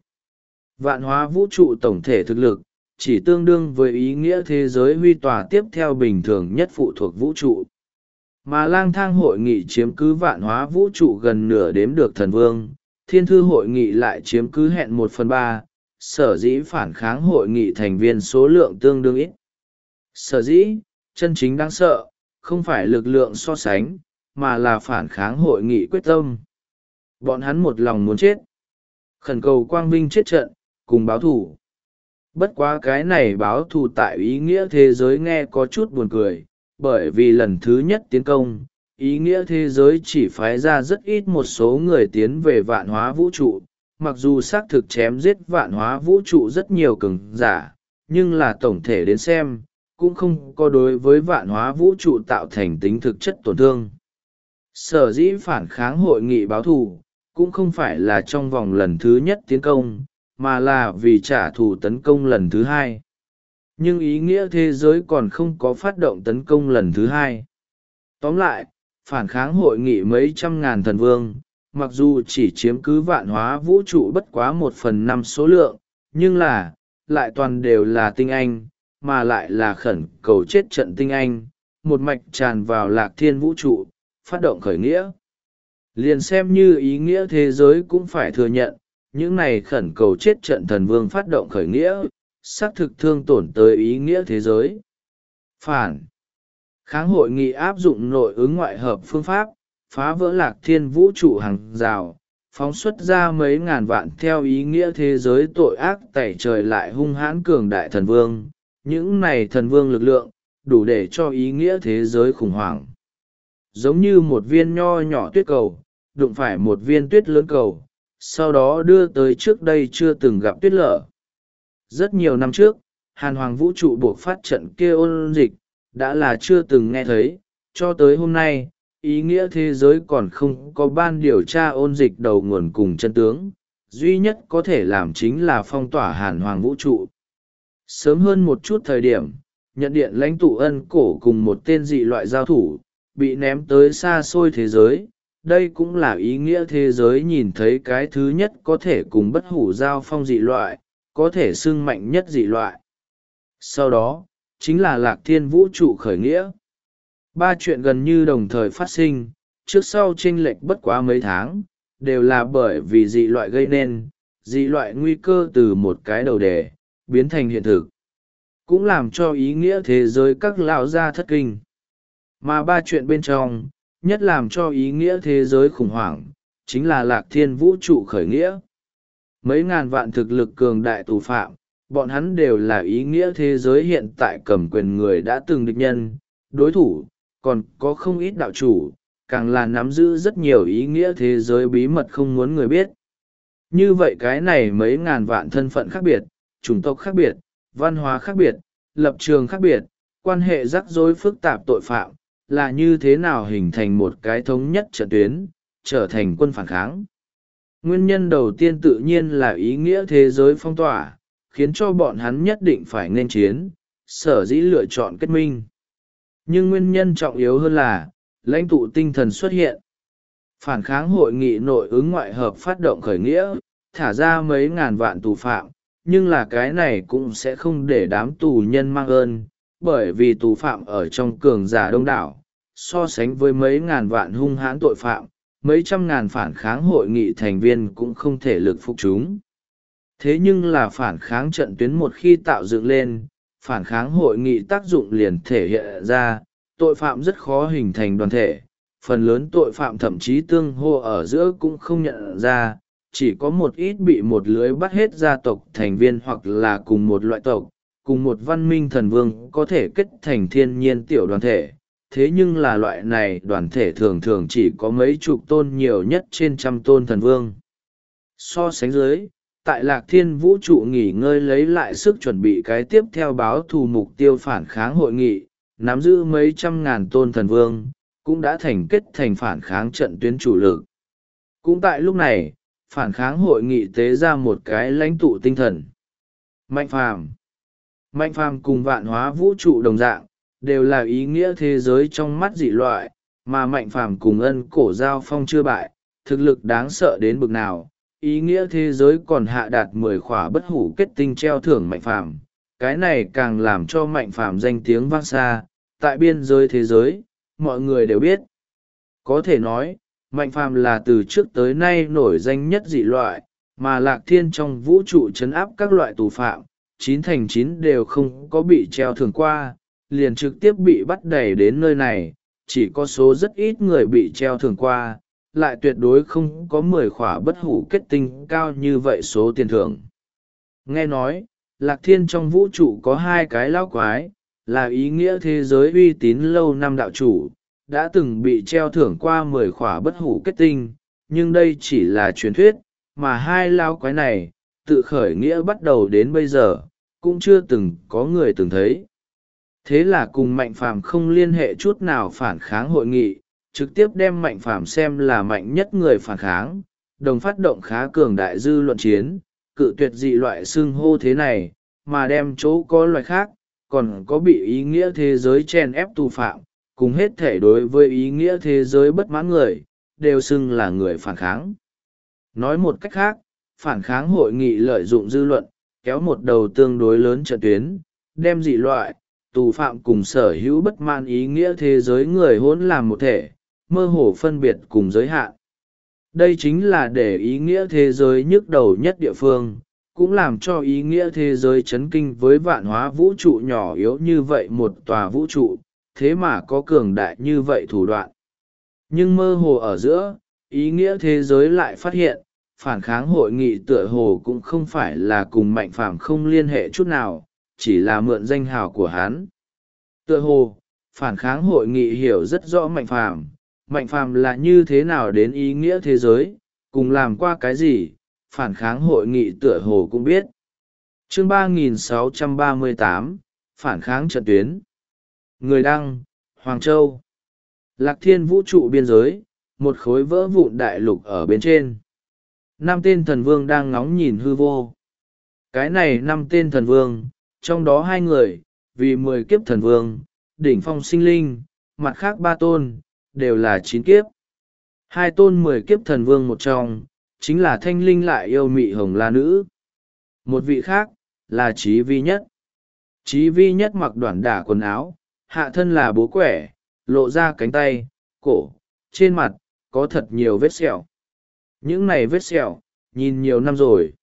Vạn hóa vũ trụ tổng thể thực lực, chỉ tương đương với ý nghĩa thế giới huy tòa tiếp theo bình thường nhất phụ thuộc vũ trụ. Mà lang thang hội nghị chiếm cứ vạn hóa vũ trụ gần nửa đếm được thần vương, thiên thư hội nghị lại chiếm cứ hẹn 1/3, sở dĩ phản kháng hội nghị thành viên số lượng tương đương ít. Sở dĩ, chân chính đáng sợ, không phải lực lượng so sánh, mà là phản kháng hội nghị quyết tâm. Bọn hắn một lòng muốn chết. Khẩn cầu quang vinh chết trận, cùng báo thù. Bất quá cái này báo thù tại ý nghĩa thế giới nghe có chút buồn cười, bởi vì lần thứ nhất tiến công, ý nghĩa thế giới chỉ phái ra rất ít một số người tiến về vạn hóa vũ trụ, mặc dù xác thực chém giết vạn hóa vũ trụ rất nhiều cường giả, nhưng là tổng thể đến xem, cũng không có đối với vạn hóa vũ trụ tạo thành tính thực chất tổn thương. Sở dĩ phản kháng hội nghị báo thù cũng không phải là trong vòng lần thứ nhất tiến công, mà là vì trả thù tấn công lần thứ hai. Nhưng ý nghĩa thế giới còn không có phát động tấn công lần thứ hai. Tóm lại, phản kháng hội nghị mấy trăm ngàn thần vương, mặc dù chỉ chiếm cứ vạn hóa vũ trụ bất quá 1/5 số lượng, nhưng lại toàn đều là tinh anh, mà lại là khẩn cầu chết trận tinh anh, một mạch tràn vào lạc thiên vũ trụ, phát động khởi nghĩa. Liền xem như ý nghĩa thế giới cũng phải thừa nhận, những này khẩn cầu chết trận thần vương phát động khởi nghĩa, xác thực thương tổn tới ý nghĩa thế giới. Phản kháng hội nghị áp dụng nội ứng ngoại hợp phương pháp, phá vỡ lạc thiên vũ trụ hàng rào, phóng xuất ra mấy ngàn vạn theo ý nghĩa thế giới tội ác tẩy trời lại hung hãn cường đại thần vương. Những này thần vương lực lượng, đủ để cho ý nghĩa thế giới khủng hoảng. Giống như một viên nho nhỏ tuyết cầu, đụng phải một viên tuyết lớn cầu, sau đó đưa tới trước đây chưa từng gặp tuyết lở. Rất nhiều năm trước, Hàn Hoàng vũ trụ buộc phát trận kia ôn dịch, đã là chưa từng nghe thấy, cho tới hôm nay, ý nghĩa thế giới còn không có ban điều tra ôn dịch đầu nguồn cùng chân tướng, duy nhất có thể làm chính là phong tỏa Hàn Hoàng vũ trụ. Sớm hơn một chút thời điểm, nhận điện lãnh tụ Ân Cổ cùng một tên dị loại giao thủ, bị ném tới xa xôi thế giới. Đây cũng là ý nghĩa thế giới nhìn thấy cái thứ nhất có thể cùng bất hủ giao phong dị loại, có thể xưng mạnh nhất dị loại. Sau đó, chính là lạc thiên vũ trụ khởi nghĩa. Ba chuyện gần như đồng thời phát sinh, trước sau chênh lệch bất quá mấy tháng, đều là bởi vì dị loại gây nên, dị loại nguy cơ từ một cái đầu đề, biến thành hiện thực. Cũng làm cho ý nghĩa thế giới các lão gia thất kinh. Mà ba chuyện bên trong, nhất làm cho ý nghĩa thế giới khủng hoảng, chính là lạc thiên vũ trụ khởi nghĩa. Mấy ngàn vạn thực lực cường đại tù phạm, bọn hắn đều là ý nghĩa thế giới hiện tại cầm quyền người đã từng địch nhân, đối thủ, còn có không ít đạo chủ, càng là nắm giữ rất nhiều ý nghĩa thế giới bí mật không muốn người biết. Như vậy cái này mấy ngàn vạn thân phận khác biệt, chủng tộc khác biệt, văn hóa khác biệt, lập trường khác biệt, quan hệ rắc rối phức tạp tội phạm, là như thế nào hình thành một cái thống nhất trận tuyến, trở thành quân phản kháng. Nguyên nhân đầu tiên tự nhiên là ý nghĩa thế giới phong tỏa, khiến cho bọn hắn nhất định phải nên chiến, sở dĩ lựa chọn kết minh. Nhưng nguyên nhân trọng yếu hơn là, lãnh tụ tinh thần xuất hiện. Phản kháng hội nghị nội ứng ngoại hợp phát động khởi nghĩa, thả ra mấy ngàn vạn tù phạm, nhưng là cái này cũng sẽ không để đám tù nhân mang ơn, bởi vì tù phạm ở trong cường giả đông đảo, so sánh với mấy ngàn vạn hung hãn tội phạm, mấy trăm ngàn phản kháng hội nghị thành viên cũng không thể lực phục chúng. Thế nhưng là phản kháng trận tuyến một khi tạo dựng lên, phản kháng hội nghị tác dụng liền thể hiện ra, tội phạm rất khó hình thành đoàn thể, phần lớn tội phạm thậm chí tương hô ở giữa cũng không nhận ra, chỉ có một ít bị một lưới bắt hết gia tộc thành viên hoặc là cùng một loại tộc, cùng một văn minh thần vương có thể kết thành thiên nhiên tiểu đoàn thể. Thế nhưng là loại này đoàn thể thường thường chỉ có mấy chục tôn, nhiều nhất trên trăm tôn thần vương. So sánh dưới, tại lạc thiên vũ trụ nghỉ ngơi lấy lại sức chuẩn bị cái tiếp theo báo thù mục tiêu phản kháng hội nghị, nắm giữ mấy trăm ngàn tôn thần vương, cũng đã thành kết thành phản kháng trận tuyến chủ lực. Cũng tại lúc này, phản kháng hội nghị tế ra một cái lãnh tụ tinh thần. Mạnh phàm. Mạnh phàm cùng vạn hóa vũ trụ đồng dạng, đều là ý nghĩa thế giới trong mắt dị loại, mà mạnh phàm cùng Ân Cổ giao phong chưa bại, thực lực đáng sợ đến bực nào. Ý nghĩa thế giới còn hạ đạt 10 khỏa bất hủ kết tinh treo thưởng mạnh phàm, cái này càng làm cho mạnh phàm danh tiếng vang xa, tại biên giới thế giới, mọi người đều biết. Có thể nói, mạnh phàm là từ trước tới nay nổi danh nhất dị loại, mà lạc thiên trong vũ trụ trấn áp các loại tù phạm, 9 thành 9 đều không có bị treo thưởng qua, liền trực tiếp bị bắt đẩy đến nơi này, chỉ có số rất ít người bị treo thưởng qua, lại tuyệt đối không có 10 khỏa bất hủ kết tinh cao như vậy số tiền thưởng. Nghe nói, lạc thiên trong vũ trụ có 2 cái lão quái, là ý nghĩa thế giới uy tín lâu năm đạo chủ, đã từng bị treo thưởng qua 10 khỏa bất hủ kết tinh, nhưng đây chỉ là truyền thuyết, mà 2 lão quái này, tự khởi nghĩa bắt đầu đến bây giờ, cũng chưa từng có người từng thấy. Thế là cùng mạnh phàm không liên hệ chút nào phản kháng hội nghị, trực tiếp đem Mạnh Phàm xem là mạnh nhất người phản kháng, đồng phát động khá cường đại dư luận chiến, cự tuyệt dị loại xưng hô thế này, mà đem chỗ có loại khác, còn có bị ý nghĩa thế giới chèn ép tù phạm, cùng hết thể đối với ý nghĩa thế giới bất mãn người, đều xưng là người phản kháng. Nói một cách khác, phản kháng hội nghị lợi dụng dư luận, kéo một đầu tương đối lớn trận tuyến, đem dị loại, tù phạm cùng sở hữu bất mãn ý nghĩa thế giới người hỗn làm một thể, mơ hồ phân biệt cùng giới hạn. Đây chính là để ý nghĩa thế giới nhức đầu nhất địa phương, cũng làm cho ý nghĩa thế giới chấn kinh với vạn hóa vũ trụ nhỏ yếu như vậy một tòa vũ trụ, thế mà có cường đại như vậy thủ đoạn. Nhưng mơ hồ ở giữa, ý nghĩa thế giới lại phát hiện, phản kháng hội nghị tựa hồ cũng không phải là cùng Mạnh Phàm không liên hệ chút nào, chỉ là mượn danh hào của hắn. Tựa hồ, phản kháng hội nghị hiểu rất rõ Mạnh Phàm là như thế nào đến ý nghĩa thế giới, cùng làm qua cái gì, phản kháng hội nghị tựa hồ cũng biết. Chương 3638, phản kháng trận tuyến. Người đăng, Hoàng Châu. Lạc Thiên vũ trụ biên giới, một khối vỡ vụn đại lục ở bên trên. 5 tên thần vương đang ngóng nhìn hư vô. Cái này 5 tên thần vương, trong đó 2 người, vì 10 kiếp thần vương, đỉnh phong sinh linh, mặt khác 3 tôn, đều là 9 kiếp. 2 tôn 10 kiếp thần vương một trong, chính là thanh linh lại yêu mị hồng la nữ. Một vị khác, là Chí Vi Nhất. Chí Vi Nhất mặc đoản đả quần áo, hạ thân là bố quẻ, lộ ra cánh tay, cổ, trên mặt, có thật nhiều vết sẹo. Những này vết sẹo, nhìn nhiều năm rồi.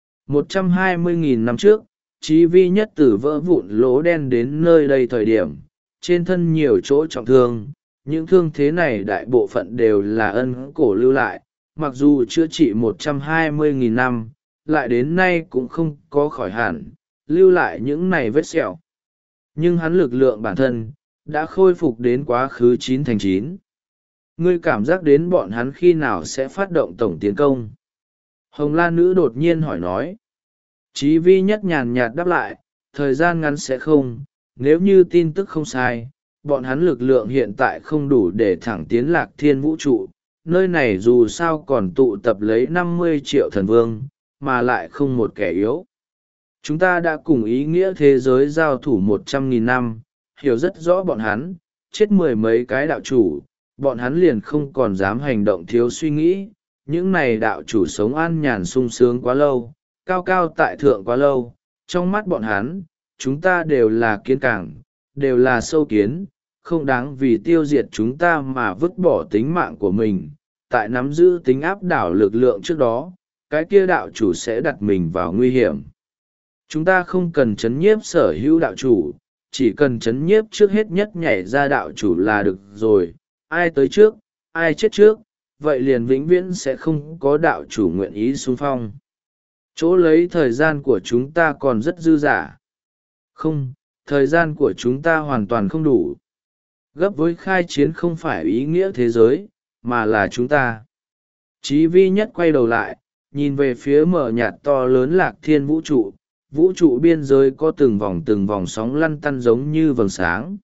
120.000 năm trước, Chí Vi Nhất từ vỡ vụn lỗ đen đến nơi đây thời điểm, trên thân nhiều chỗ trọng thương. Những thương thế này đại bộ phận đều là ân cổ lưu lại, mặc dù chữa trị 120.000 năm, lại đến nay cũng không có khỏi hẳn, lưu lại những này vết sẹo. Nhưng hắn lực lượng bản thân, đã khôi phục đến quá khứ 9/9. Ngươi cảm giác đến bọn hắn khi nào sẽ phát động tổng tiến công? Hồng La Nữ đột nhiên hỏi nói. Chí Vi Nhất nhàn nhạt đáp lại, thời gian ngắn sẽ không, nếu như tin tức không sai, bọn hắn lực lượng hiện tại không đủ để thẳng tiến Lạc Thiên vũ trụ, nơi này dù sao còn tụ tập lấy 50 triệu thần vương, mà lại không một kẻ yếu. Chúng ta đã cùng ý nghĩa thế giới giao thủ 100.000 năm, hiểu rất rõ bọn hắn, chết 10 mấy cái đạo chủ, bọn hắn liền không còn dám hành động thiếu suy nghĩ. Những này đạo chủ sống an nhàn sung sướng quá lâu, cao cao tại thượng quá lâu, trong mắt bọn hắn, chúng ta đều là kiến cảng, đều là sâu kiến, không đáng vì tiêu diệt chúng ta mà vứt bỏ tính mạng của mình. Tại nắm giữ tính áp đảo lực lượng trước đó, cái kia đạo chủ sẽ đặt mình vào nguy hiểm. Chúng ta không cần chấn nhiếp sở hữu đạo chủ, chỉ cần chấn nhiếp trước hết nhất nhảy ra đạo chủ là được rồi. Ai tới trước, ai chết trước, vậy liền vĩnh viễn sẽ không có đạo chủ nguyện ý xung phong. Chỗ lấy thời gian của chúng ta còn rất dư dả. Không, thời gian của chúng ta hoàn toàn không đủ. Gấp với khai chiến không phải ý nghĩa thế giới, mà là chúng ta. Chí Vi Nhất quay đầu lại, nhìn về phía mở nhạt to lớn Lạc Thiên vũ trụ. Vũ trụ biên giới có từng vòng sóng lăn tăn giống như vầng sáng.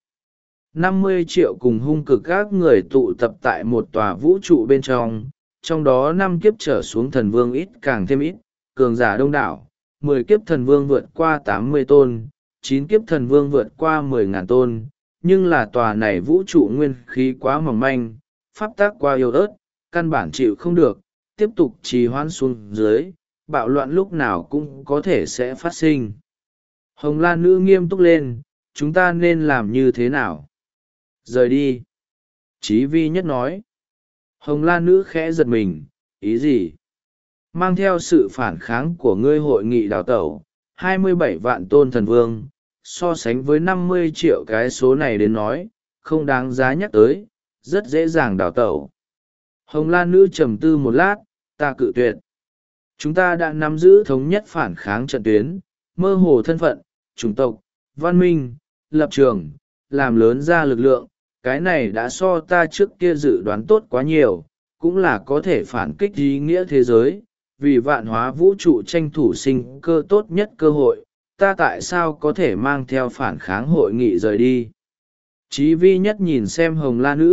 50 triệu cùng hung cực các người tụ tập tại một tòa vũ trụ bên trong đó 5 kiếp trở xuống thần vương ít càng thêm ít, cường giả đông đảo, 10 kiếp thần vương vượt qua 80 tôn, 9 kiếp thần vương vượt qua 10.000 tôn, nhưng là tòa này vũ trụ nguyên khí quá mỏng manh, pháp tác quá yếu ớt, căn bản chịu không được, tiếp tục trì hoãn xuống dưới, bạo loạn lúc nào cũng có thể sẽ phát sinh. Hồng La Nữ nghiêm túc lên, chúng ta nên làm như thế nào? Rời đi. Chí Vi Nhất nói. Hồng La Nữ khẽ giật mình, ý gì? Mang theo sự phản kháng của ngươi hội nghị đào tẩu, 27 vạn tôn thần vương, so sánh với 50 triệu cái số này đến nói, không đáng giá nhắc tới, rất dễ dàng đào tẩu. Hồng La Nữ trầm tư một lát, ta cự tuyệt. Chúng ta đã nắm giữ thống nhất phản kháng trận tuyến, mơ hồ thân phận, chủng tộc, văn minh, lập trường, làm lớn ra lực lượng, cái này đã so ta trước kia dự đoán tốt quá nhiều, cũng là có thể phản kích ý nghĩa thế giới, vì vạn hóa vũ trụ tranh thủ sinh cơ tốt nhất cơ hội, ta tại sao có thể mang theo phản kháng hội nghị rời đi. Chí Vi Nhất nhìn xem Hồng La Nữ,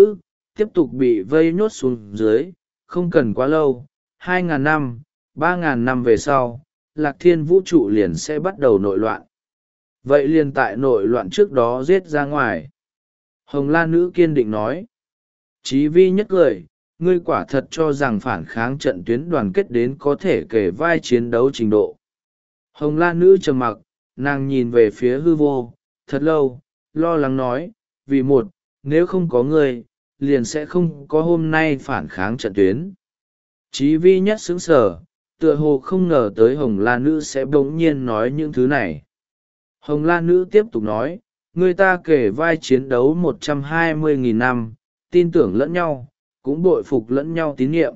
tiếp tục bị vây nhốt xuống dưới. Không cần quá lâu, 2.000 năm, 3.000 năm về sau, Lạc Thiên vũ trụ liền sẽ bắt đầu nội loạn. Vậy liền tại nội loạn trước đó giết ra ngoài. Hồng La Nữ kiên định nói. Chí Vi nhất cười, ngươi quả thật cho rằng phản kháng trận tuyến đoàn kết đến có thể kể vai chiến đấu trình độ. Hồng La Nữ trầm mặc, nàng nhìn về phía hư vô, thật lâu, lo lắng nói, vì một, nếu không có ngươi, liền sẽ không có hôm nay phản kháng trận tuyến. Chí Vi nhất sững sờ, tựa hồ không ngờ tới Hồng La Nữ sẽ bỗng nhiên nói những thứ này. Hồng La Nữ tiếp tục nói, người ta kể vai chiến đấu 120.000 năm, tin tưởng lẫn nhau, cũng bội phục lẫn nhau tín nhiệm.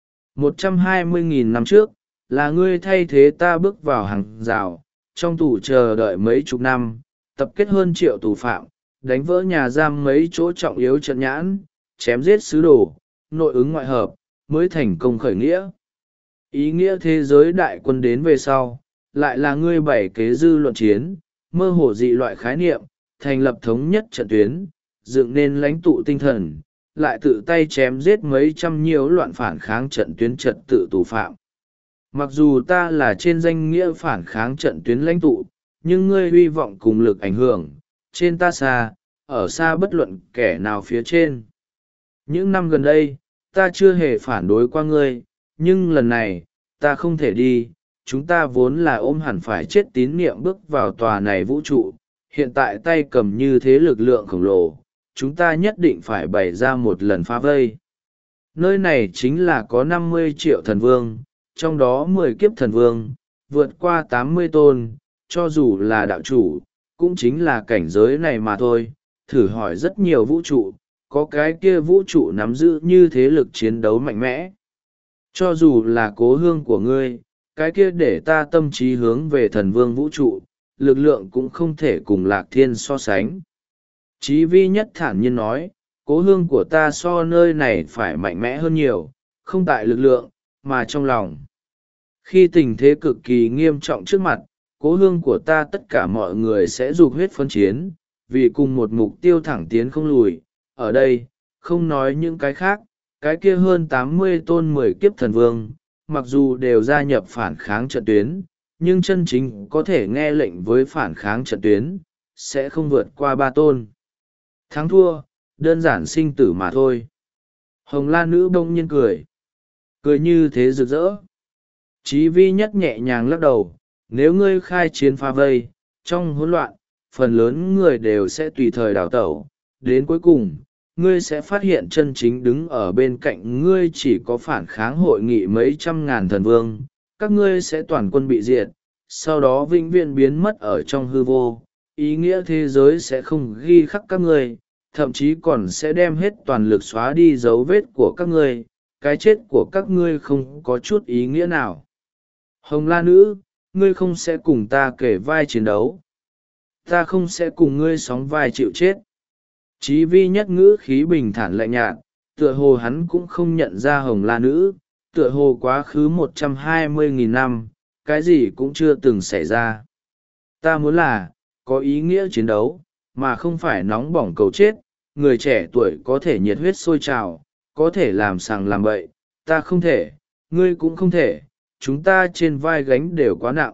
120.000 năm trước, là ngươi thay thế ta bước vào hàng rào, trong tù chờ đợi mấy chục năm, tập kết hơn triệu tù phạm, đánh vỡ nhà giam mấy chỗ trọng yếu trận nhãn, chém giết sứ đồ, nội ứng ngoại hợp, mới thành công khởi nghĩa. Ý nghĩa thế giới đại quân đến về sau, lại là ngươi bảy kế dư luận chiến, mơ hồ dị loại khái niệm, thành lập thống nhất trận tuyến, dựng nên lãnh tụ tinh thần, lại tự tay chém giết mấy trăm nhiễu loạn phản kháng trận tuyến trật tự tù phạm. Mặc dù ta là trên danh nghĩa phản kháng trận tuyến lãnh tụ, nhưng ngươi hy vọng cùng lực ảnh hưởng, trên ta xa, ở xa bất luận kẻ nào phía trên. Những năm gần đây, ta chưa hề phản đối qua ngươi, nhưng lần này, ta không thể đi, chúng ta vốn là ôm hẳn phải chết tín niệm bước vào tòa này vũ trụ, hiện tại tay cầm như thế lực lượng khổng lồ, chúng ta nhất định phải bày ra một lần phá vây. Nơi này chính là có 50 triệu thần vương, trong đó 10 kiếp thần vương, vượt qua 80 tôn, cho dù là đạo chủ, cũng chính là cảnh giới này mà thôi. Thử hỏi rất nhiều vũ trụ, có cái kia vũ trụ nắm giữ như thế lực chiến đấu mạnh mẽ. Cho dù là cố hương của ngươi, cái kia để ta tâm trí hướng về thần vương vũ trụ, lực lượng cũng không thể cùng Lạc Thiên so sánh. Chí Vi nhất thản nhiên nói, cố hương của ta so nơi này phải mạnh mẽ hơn nhiều, không tại lực lượng, mà trong lòng. Khi tình thế cực kỳ nghiêm trọng trước mặt, cố hương của ta tất cả mọi người sẽ dục huyết phân chiến, vì cùng một mục tiêu thẳng tiến không lùi. Ở đây, không nói những cái khác, cái kia hơn 80 tôn 10 kiếp thần vương, mặc dù đều gia nhập phản kháng trận tuyến, nhưng chân chính có thể nghe lệnh với phản kháng trận tuyến, sẽ không vượt qua 3 tôn. Thắng thua, đơn giản sinh tử mà thôi. Hồng La Nữ bỗng nhiên cười. Cười như thế rực rỡ. Chí Vi nhất nhẹ nhàng lắc đầu, nếu ngươi khai chiến phá vây, trong hỗn loạn, phần lớn người đều sẽ tùy thời đào tẩu. Đến cuối cùng, ngươi sẽ phát hiện chân chính đứng ở bên cạnh ngươi chỉ có phản kháng hội nghị mấy trăm ngàn thần vương. Các ngươi sẽ toàn quân bị diệt, sau đó vĩnh viễn biến mất ở trong hư vô. Ý nghĩa thế giới sẽ không ghi khắc các ngươi, thậm chí còn sẽ đem hết toàn lực xóa đi dấu vết của các ngươi. Cái chết của các ngươi không có chút ý nghĩa nào. Hồng La Nữ, ngươi không sẽ cùng ta kể vai chiến đấu. Ta không sẽ cùng ngươi sóng vai chịu chết. Chí Vi nhất ngữ khí bình thản lạnh nhạt, tựa hồ hắn cũng không nhận ra Hồng La Nữ, tựa hồ quá khứ 120.000 năm, cái gì cũng chưa từng xảy ra. Ta muốn là, có ý nghĩa chiến đấu, mà không phải nóng bỏng cầu chết, người trẻ tuổi có thể nhiệt huyết sôi trào, có thể làm sằng làm bậy, ta không thể, ngươi cũng không thể, chúng ta trên vai gánh đều quá nặng.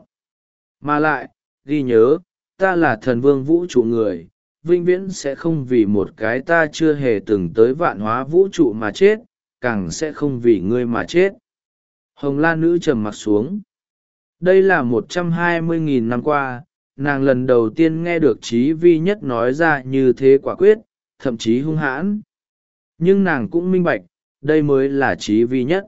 Mà lại, ghi nhớ, ta là thần vương vũ trụ người, vĩnh viễn sẽ không vì một cái ta chưa hề từng tới vạn hóa vũ trụ mà chết, càng sẽ không vì ngươi mà chết. Hồng La Nữ trầm mặt xuống. Đây là 120.000 năm qua, nàng lần đầu tiên nghe được Chí Vi nhất nói ra như thế quả quyết, thậm chí hung hãn. Nhưng nàng cũng minh bạch, đây mới là Chí Vi nhất.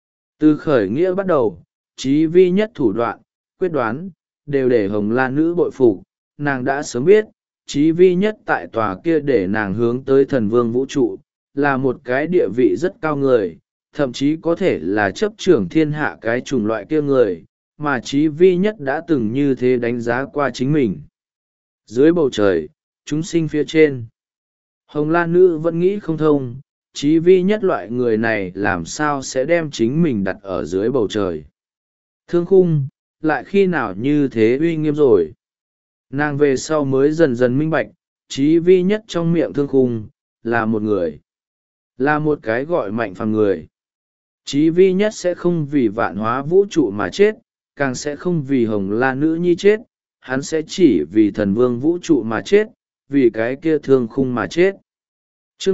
Từ khởi nghĩa bắt đầu, Chí Vi nhất thủ đoạn, quyết đoán, đều để Hồng La Nữ bội phục. Nàng đã sớm biết, Chí Vi nhất tại tòa kia để nàng hướng tới thần vương vũ trụ, là một cái địa vị rất cao người, thậm chí có thể là chấp trưởng thiên hạ cái chủng loại kia người, mà Chí Vi nhất đã từng như thế đánh giá qua chính mình. Dưới bầu trời, chúng sinh phía trên. Hồng La Nữ vẫn nghĩ không thông, Chí Vi nhất loại người này làm sao sẽ đem chính mình đặt ở dưới bầu trời. Thương khung, lại khi nào như thế uy nghiêm rồi. Nàng về sau mới dần dần minh bạch, Chí Vi nhất trong miệng thương khung, là một người. là một cái gọi mạnh phàm người. Chí vi nhất sẽ không vì vạn hóa vũ trụ mà chết, càng sẽ không vì hồng la nữ nhi chết, hắn sẽ chỉ vì thần vương vũ trụ mà chết, vì cái kia thương khung mà chết. Chương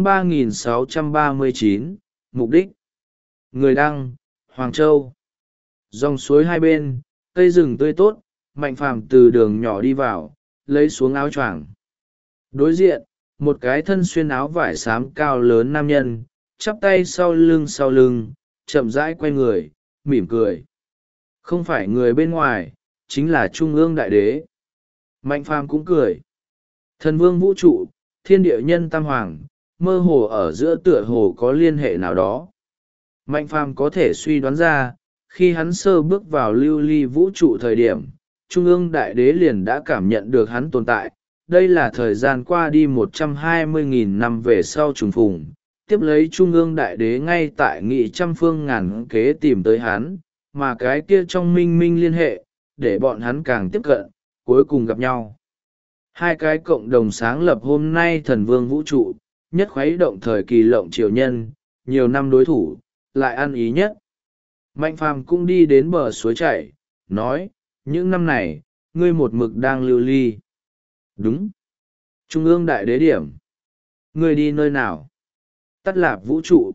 3639, Mục đích. Người đăng, Hoàng Châu. Dòng suối hai bên, cây rừng tươi tốt, Mạnh Phàm từ đường nhỏ đi vào, lấy xuống áo choàng. Đối diện, một cái thân xuyên áo vải xám cao lớn nam nhân, chắp tay sau lưng, chậm rãi quay người, mỉm cười. Không phải người bên ngoài, chính là Trung ương Đại Đế. Mạnh Phàm cũng cười. Thần vương vũ trụ, thiên địa nhân tam hoàng, mơ hồ ở giữa tựa hồ có liên hệ nào đó. Mạnh Phàm có thể suy đoán ra, khi hắn sơ bước vào lưu ly vũ trụ thời điểm, Trung ương Đại Đế liền đã cảm nhận được hắn tồn tại. Đây là thời gian qua đi 120.000 năm về sau trùng phùng, tiếp lấy Trung ương Đại Đế ngay tại nghị trăm phương ngàn kế tìm tới hắn, mà cái kia trong minh minh liên hệ, để bọn hắn càng tiếp cận, cuối cùng gặp nhau. Hai cái cộng đồng sáng lập hôm nay thần vương vũ trụ, nhất khuấy động thời kỳ lộng triều nhân, nhiều năm đối thủ, lại ăn ý nhất. Mạnh Phàm cũng đi đến bờ suối chảy, nói, những năm này, ngươi một mực đang lưu ly. Đúng. Trung ương Đại Đế điểm. Ngươi đi nơi nào? Tắt lạp vũ trụ.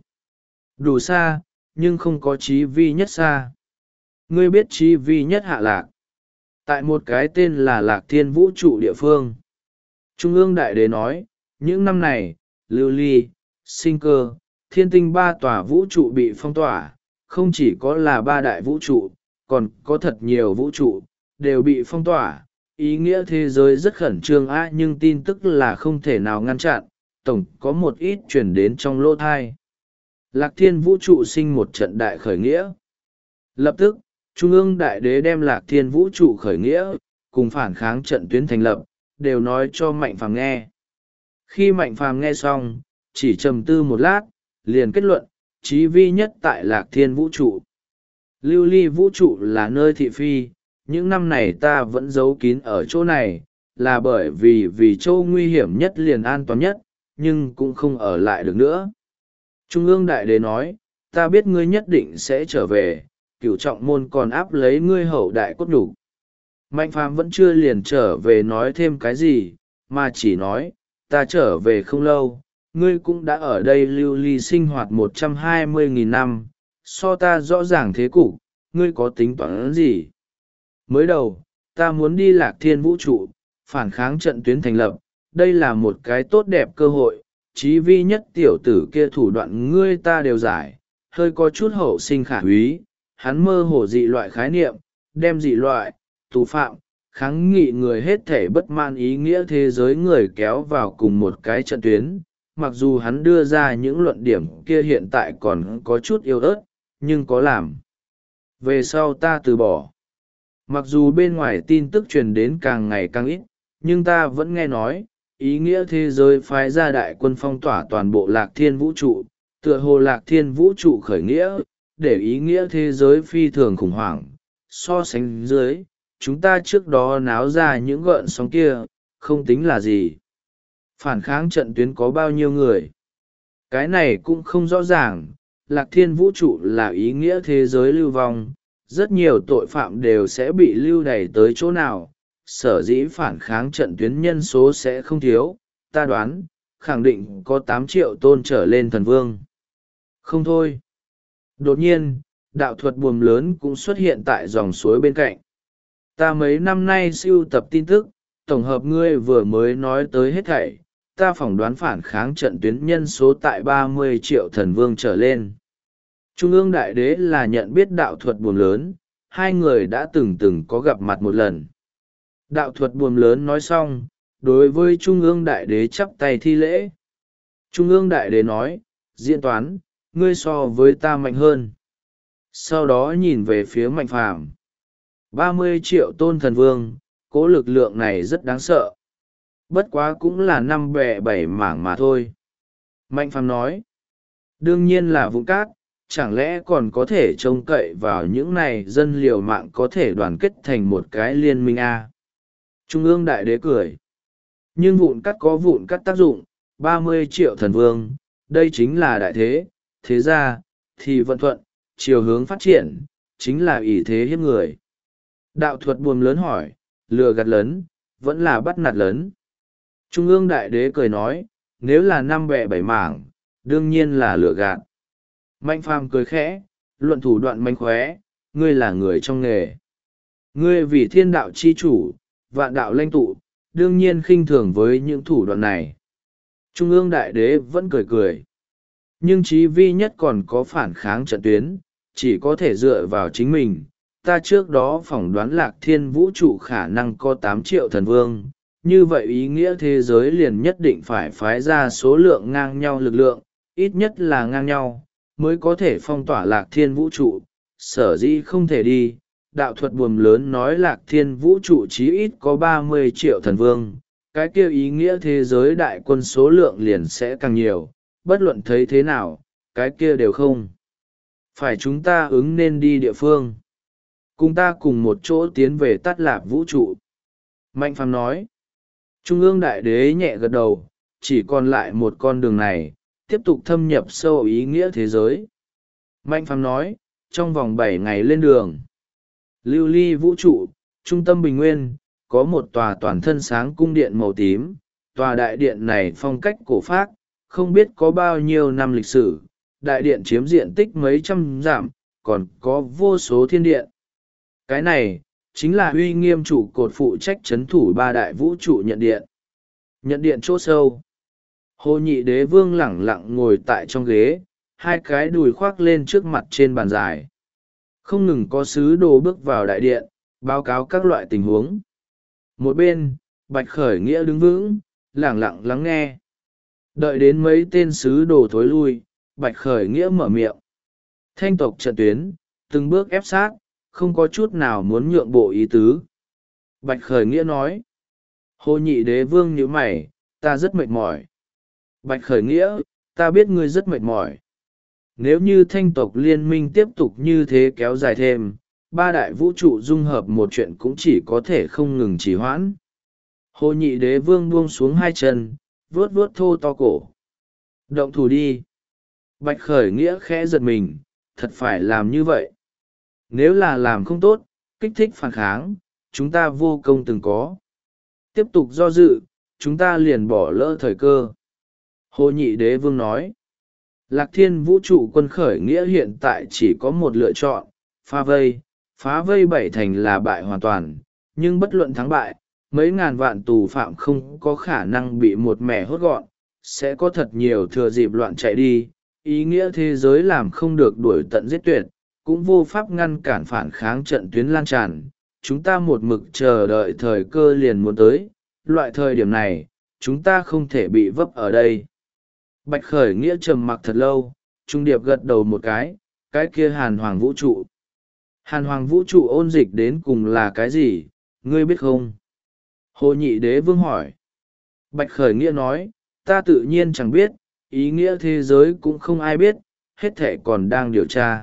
Đủ xa, nhưng không có chí vi nhất xa. Ngươi biết chí vi nhất hạ lạc. Tại một cái tên là Lạc Thiên vũ trụ địa phương. Trung ương Đại Đế nói, những năm này, lưu ly, sinh cơ, thiên tinh ba tòa vũ trụ bị phong tỏa, không chỉ có là ba đại vũ trụ, còn có thật nhiều vũ trụ, đều bị phong tỏa. Ý nghĩa thế giới rất khẩn trương nhưng tin tức là không thể nào ngăn chặn, tổng có một ít chuyển đến trong lỗ thai. Lạc Thiên vũ trụ sinh một trận đại khởi nghĩa. Lập tức, Trung ương Đại Đế đem Lạc Thiên vũ trụ khởi nghĩa, cùng phản kháng trận tuyến thành lập, đều nói cho Mạnh Phàm nghe. Khi Mạnh Phàm nghe xong, chỉ trầm tư một lát, liền kết luận, chí vi nhất tại Lạc Thiên vũ trụ. Lưu ly vũ trụ là nơi thị phi, những năm này ta vẫn giấu kín ở chỗ này, là bởi vì chỗ nguy hiểm nhất liền an toàn nhất, nhưng cũng không ở lại được nữa. Trung ương Đại Đế nói, ta biết ngươi nhất định sẽ trở về, Cửu Trọng môn còn áp lấy ngươi hậu đại cốt nhục. Mạnh Phàm vẫn chưa liền trở về nói thêm cái gì, mà chỉ nói, ta trở về không lâu, ngươi cũng đã ở đây lưu ly sinh hoạt 120.000 năm, so ta rõ ràng thế cục, ngươi có tính toán gì? Mới đầu, ta muốn đi Lạc Thiên vũ trụ, phản kháng trận tuyến thành lập, đây là một cái tốt đẹp cơ hội, chí vi nhất tiểu tử kia thủ đoạn ngươi ta đều giải, hơi có chút hậu sinh khả úy, hắn mơ hồ dị loại khái niệm, đem dị loại, tù phạm, kháng nghị người hết thể bất mãn ý nghĩa thế giới người kéo vào cùng một cái trận tuyến. Mặc dù hắn đưa ra những luận điểm kia hiện tại còn có chút yếu ớt, nhưng có làm. Về sau ta từ bỏ. Mặc dù bên ngoài tin tức truyền đến càng ngày càng ít, nhưng ta vẫn nghe nói, ý nghĩa thế giới phái ra đại quân phong tỏa toàn bộ Lạc Thiên vũ trụ, tựa hồ Lạc Thiên vũ trụ khởi nghĩa, để ý nghĩa thế giới phi thường khủng hoảng. So sánh dưới, chúng ta trước đó náo ra những gợn sóng kia, không tính là gì. Phản kháng trận tuyến có bao nhiêu người? Cái này cũng không rõ ràng. Lạc Thiên vũ trụ là ý nghĩa thế giới lưu vong, rất nhiều tội phạm đều sẽ bị lưu đày tới chỗ nào, sở dĩ phản kháng trận tuyến nhân số sẽ không thiếu, ta đoán, khẳng định có 8 triệu tôn trở lên thần vương. Không thôi. Đột nhiên, đạo thuật buồm lớn cũng xuất hiện tại dòng suối bên cạnh. Ta mấy năm nay sưu tập tin tức, tổng hợp ngươi vừa mới nói tới hết thảy, ta phỏng đoán phản kháng trận tuyến nhân số tại 30 triệu thần vương trở lên. Trung ương Đại Đế là nhận biết đạo thuật buồm lớn, hai người đã từng có gặp mặt một lần. Đạo thuật buồm lớn nói xong, đối với Trung ương Đại Đế chắp tay thi lễ. Trung ương Đại Đế nói, diễn toán, ngươi so với ta mạnh hơn. Sau đó nhìn về phía Mạnh Phàm. 30 triệu tôn thần vương, cố lực lượng này rất đáng sợ. Bất quá cũng là 5 bè 7 mảng mà thôi. Mạnh Phàm nói, đương nhiên là vụn cát, chẳng lẽ còn có thể trông cậy vào những này dân liều mạng có thể đoàn kết thành một cái liên minh Trung ương Đại Đế cười. Nhưng vụn cát có vụn cát tác dụng, 30 triệu thần vương, đây chính là đại thế, thế ra, thì vận thuận, chiều hướng phát triển, chính là ỷ thế hiếp người. Đạo thuật buồm lớn hỏi, lừa gạt lớn, vẫn là bắt nạt lớn. Trung ương đại đế cười nói, nếu là năm bẹ bảy mảng, đương nhiên là lừa gạt. Mạnh phàm cười khẽ, luận thủ đoạn mánh khóe, ngươi là người trong nghề. Ngươi vì thiên đạo chi chủ, vạn đạo lãnh tụ, đương nhiên khinh thường với những thủ đoạn này. Trung ương đại đế vẫn cười cười. Nhưng chí vi nhất còn có phản kháng trận tuyến, chỉ có thể dựa vào chính mình. Ta trước đó phỏng đoán lạc thiên vũ trụ khả năng có 8 triệu thần vương, như vậy ý nghĩa thế giới liền nhất định phải phái ra số lượng ngang nhau lực lượng, ít nhất là ngang nhau, mới có thể phong tỏa lạc thiên vũ trụ. Sở dĩ không thể đi, đạo thuật buồm lớn nói lạc thiên vũ trụ chí ít có 30 triệu thần vương, cái kia ý nghĩa thế giới đại quân số lượng liền sẽ càng nhiều, bất luận thấy thế nào, cái kia đều không. Phải chúng ta ứng nên đi địa phương. Cùng ta cùng một chỗ tiến về tát lạp vũ trụ. Mạnh phàm nói. Trung ương đại đế nhẹ gật đầu, chỉ còn lại một con đường này, tiếp tục thâm nhập sâu ý nghĩa thế giới. Mạnh phàm nói, trong vòng 7 ngày lên đường. Lưu ly vũ trụ, trung tâm bình nguyên, có một tòa toàn thân sáng cung điện màu tím. Tòa đại điện này phong cách cổ phác, không biết có bao nhiêu năm lịch sử. Đại điện chiếm diện tích mấy trăm dặm, còn có vô số thiên điện. Cái này, chính là uy nghiêm trụ cột phụ trách chấn thủ 3 đại vũ trụ nhận điện. Nhận điện chỗ sâu. Hồ Nhị Đế Vương lẳng lặng ngồi tại trong ghế, hai cái đùi khoác lên trước mặt trên bàn dài. Không ngừng có sứ đồ bước vào đại điện, báo cáo các loại tình huống. Một bên, Bạch Khởi Nghĩa đứng vững, lẳng lặng lắng nghe. Đợi đến mấy tên sứ đồ thối lui, Bạch Khởi Nghĩa mở miệng. Thanh tộc trận tuyến, từng bước ép sát, không có chút nào muốn nhượng bộ ý tứ. Bạch Khởi Nghĩa nói. Hồ Nhị Đế Vương nhíu mày, ta rất mệt mỏi. Bạch Khởi Nghĩa, ta biết ngươi rất mệt mỏi. Nếu như thanh tộc liên minh tiếp tục như thế kéo dài thêm, 3 đại vũ trụ dung hợp một chuyện cũng chỉ có thể không ngừng trì hoãn. Hồ Nhị Đế Vương buông xuống 2 chân, vuốt vuốt thô to cổ. Động thủ đi. Bạch Khởi Nghĩa khẽ giật mình, thật phải làm như vậy. Nếu là làm không tốt, kích thích phản kháng, chúng ta vô công từng có. Tiếp tục do dự, chúng ta liền bỏ lỡ thời cơ. Hồ Nhị Đế Vương nói. Lạc thiên vũ trụ quân khởi nghĩa hiện tại chỉ có một lựa chọn, phá vây 7 thành là bại hoàn toàn, nhưng bất luận thắng bại, mấy ngàn vạn tù phạm không có khả năng bị một mẻ hốt gọn, sẽ có thật nhiều thừa dịp loạn chạy đi, ý nghĩa thế giới làm không được đuổi tận giết tuyệt, cũng vô pháp ngăn cản phản kháng trận tuyến lan tràn, chúng ta một mực chờ đợi thời cơ liền muốn tới, loại thời điểm này, chúng ta không thể bị vấp ở đây. Bạch Khởi Nghĩa trầm mặc thật lâu, trung điệp gật đầu một cái kia Hàn Hoàng vũ trụ. Hàn Hoàng vũ trụ ôn dịch đến cùng là cái gì, ngươi biết không? Hồ Nhị Đế Vương hỏi. Bạch Khởi Nghĩa nói, ta tự nhiên chẳng biết, ý nghĩa thế giới cũng không ai biết, hết thảy còn đang điều tra.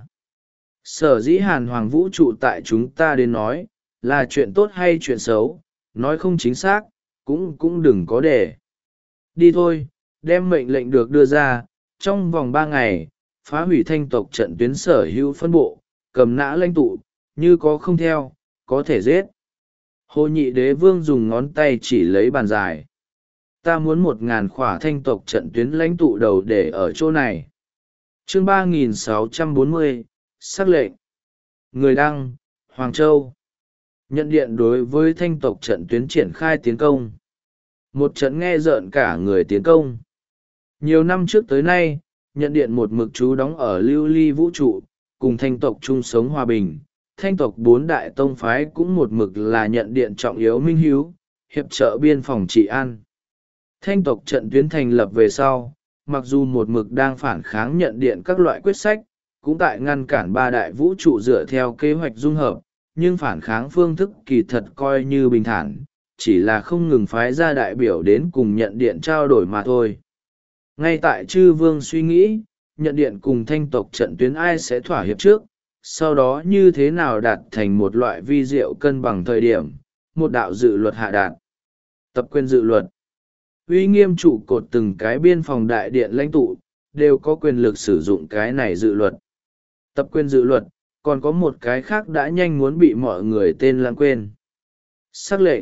Sở dĩ Hàn Hoàng vũ trụ tại chúng ta đến nói, là chuyện tốt hay chuyện xấu, nói không chính xác, cũng đừng có để. Đi thôi, đem mệnh lệnh được đưa ra, trong vòng 3 ngày, phá hủy thanh tộc trận tuyến sở hữu phân bộ, cầm nã lãnh tụ, như có không theo, có thể giết. Hồ Nhị Đế Vương dùng ngón tay chỉ lấy bàn dài. Ta muốn 1.000 khỏa thanh tộc trận tuyến lãnh tụ đầu để ở chỗ này. Chương 3640, sắc lệnh. Người đăng, Hoàng Châu. Nhận điện đối với thanh tộc trận tuyến triển khai tiến công. Một trận nghe rợn cả người tiến công. Nhiều năm trước tới nay, nhận điện một mực trú đóng ở lưu ly vũ trụ, cùng thanh tộc chung sống hòa bình. Thanh tộc 4 đại tông phái cũng một mực là nhận điện trọng yếu minh hiếu, hiệp trợ biên phòng trị an. Thanh tộc trận tuyến thành lập về sau, mặc dù một mực đang phản kháng nhận điện các loại quyết sách, cũng tại ngăn cản 3 đại vũ trụ dựa theo kế hoạch dung hợp, nhưng phản kháng phương thức kỳ thật coi như bình thản, chỉ là không ngừng phái ra đại biểu đến cùng nhận điện trao đổi mà thôi. Ngay tại chư vương suy nghĩ, nhận điện cùng thanh tộc trận tuyến ai sẽ thỏa hiệp trước, sau đó như thế nào đạt thành một loại vi diệu cân bằng thời điểm, một đạo dự luật hạ đạt. Tập quyền dự luật. Uy nghiêm trụ cột từng cái biên phòng đại điện lãnh tụ, đều có quyền lực sử dụng cái này dự luật. Tập quyền dự luật, còn có một cái khác đã nhanh muốn bị mọi người tên lãng quên. Sắc lệnh.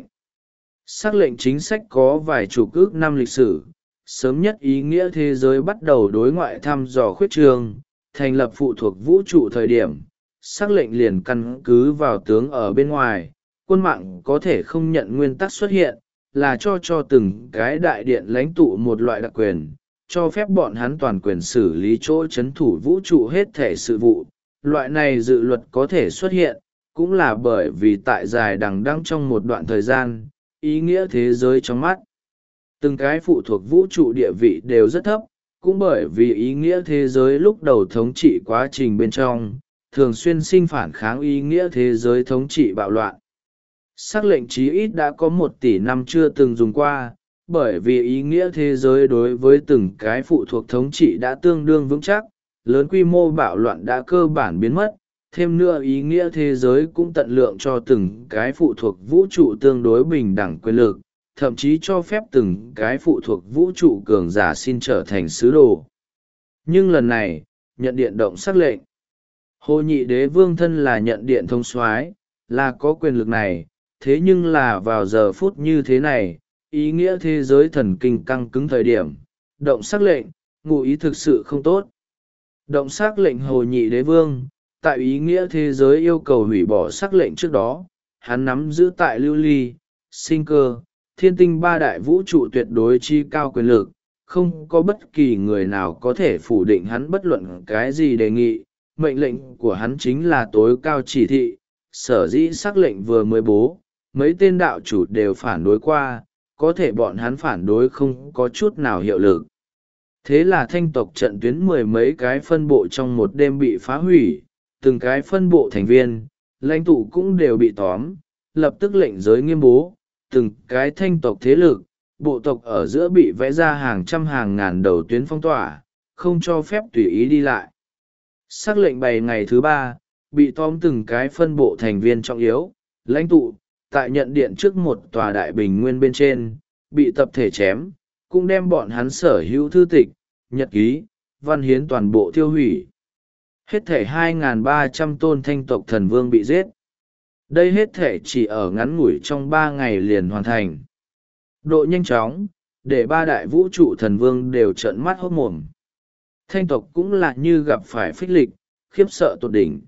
Sắc lệnh chính sách có vài chục ước năm lịch sử, sớm nhất ý nghĩa thế giới bắt đầu đối ngoại thăm dò khuyết trương, thành lập phụ thuộc vũ trụ thời điểm. Sắc lệnh liền căn cứ vào tướng ở bên ngoài, quân mạng có thể không nhận nguyên tắc xuất hiện, là cho từng cái đại điện lãnh tụ một loại đặc quyền, cho phép bọn hắn toàn quyền xử lý chỗ chấn thủ vũ trụ hết thể sự vụ. Loại này dự luật có thể xuất hiện, cũng là bởi vì tại dài đằng đẵng trong một đoạn thời gian, ý nghĩa thế giới trong mắt từng cái phụ thuộc vũ trụ địa vị đều rất thấp, cũng bởi vì ý nghĩa thế giới lúc đầu thống trị quá trình bên trong, thường xuyên sinh phản kháng ý nghĩa thế giới thống trị bạo loạn. Sắc lệnh chí ít đã có 1 tỷ năm chưa từng dùng qua, bởi vì ý nghĩa thế giới đối với từng cái phụ thuộc thống trị đã tương đương vững chắc, lớn quy mô bạo loạn đã cơ bản biến mất. Thêm nữa ý nghĩa thế giới cũng tận lượng cho từng cái phụ thuộc vũ trụ tương đối bình đẳng quyền lực, thậm chí cho phép từng cái phụ thuộc vũ trụ cường giả xin trở thành sứ đồ. Nhưng lần này, nhận điện động sắc lệnh. Hồ Nhị Đế Vương thân là nhận điện thông soái, là có quyền lực này, thế nhưng là vào giờ phút như thế này, ý nghĩa thế giới thần kinh căng cứng thời điểm, động sắc lệnh, ngụ ý thực sự không tốt. Động sắc lệnh Hồ Nhị Đế Vương, tại ý nghĩa thế giới yêu cầu hủy bỏ sắc lệnh trước đó, hắn nắm giữ tại lưu ly, sinh cơ, thiên tinh 3 đại vũ trụ tuyệt đối chi cao quyền lực, không có bất kỳ người nào có thể phủ định hắn bất luận cái gì đề nghị, mệnh lệnh của hắn chính là tối cao chỉ thị. Sở dĩ sắc lệnh vừa mới bố, mấy tên đạo chủ đều phản đối qua, có thể bọn hắn phản đối không có chút nào hiệu lực. Thế là thanh tộc trận tuyến 10 mấy cái phân bộ trong một đêm bị phá hủy, từng cái phân bộ thành viên, lãnh tụ cũng đều bị tóm, lập tức lệnh giới nghiêm bố, từng cái thanh tộc thế lực, bộ tộc ở giữa bị vẽ ra hàng trăm hàng ngàn đầu tuyến phong tỏa, không cho phép tùy ý đi lại. Sắc lệnh bày ngày thứ 3, bị tóm từng cái phân bộ thành viên trọng yếu, lãnh tụ, tại nhận điện trước một tòa đại bình nguyên bên trên, bị tập thể chém, cũng đem bọn hắn sở hữu thư tịch, nhật ký, văn hiến toàn bộ tiêu hủy. Hết thể 2.300 tôn thanh tộc thần vương bị giết. Đây hết thể chỉ ở ngắn ngủi trong 3 ngày liền hoàn thành. Độ nhanh chóng, để 3 đại vũ trụ thần vương đều trợn mắt hốt mồm. Thanh tộc cũng là như gặp phải phích lịch, khiếp sợ tột đỉnh.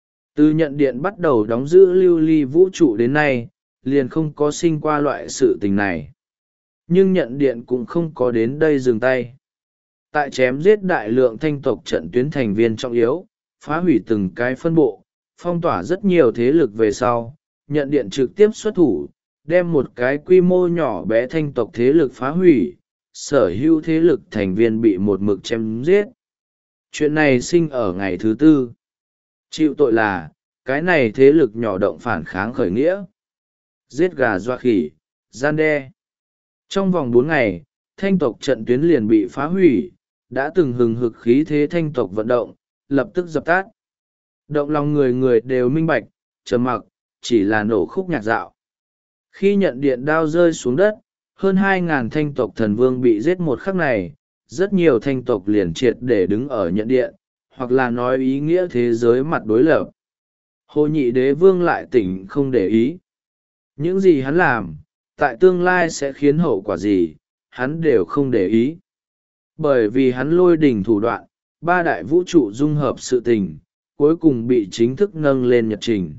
Từ nhận điện bắt đầu đóng giữ lưu ly vũ trụ đến nay, liền không có sinh qua loại sự tình này. Nhưng nhận điện cũng không có đến đây dừng tay. Tại chém giết đại lượng thanh tộc trận tuyến thành viên trọng yếu, phá hủy từng cái phân bộ, phong tỏa rất nhiều thế lực về sau, nhận điện trực tiếp xuất thủ, đem một cái quy mô nhỏ bé thanh tộc thế lực phá hủy, sở hữu thế lực thành viên bị một mực chém giết. Chuyện này sinh ở ngày thứ 4. Chịu tội là, cái này thế lực nhỏ động phản kháng khởi nghĩa. Giết gà doa khỉ, gian đe. Trong vòng 4 ngày, thanh tộc trận tuyến liền bị phá hủy, đã từng hừng hực khí thế thanh tộc vận động, lập tức dập tắt. Động lòng người người đều minh bạch, trầm mặc, chỉ là nổ khúc nhạc dạo. Khi nhận điện đao rơi xuống đất, hơn 2.000 thanh tộc thần vương bị giết một khắc này, rất nhiều thanh tộc liền triệt để đứng ở nhận điện, hoặc là nói ý nghĩa thế giới mặt đối lập. Hồ Nhị Đế Vương lại tỉnh không để ý. Những gì hắn làm, tại tương lai sẽ khiến hậu quả gì, hắn đều không để ý. Bởi vì hắn lôi đỉnh thủ đoạn, 3 đại vũ trụ dung hợp sự tình, cuối cùng bị chính thức nâng lên nhật trình.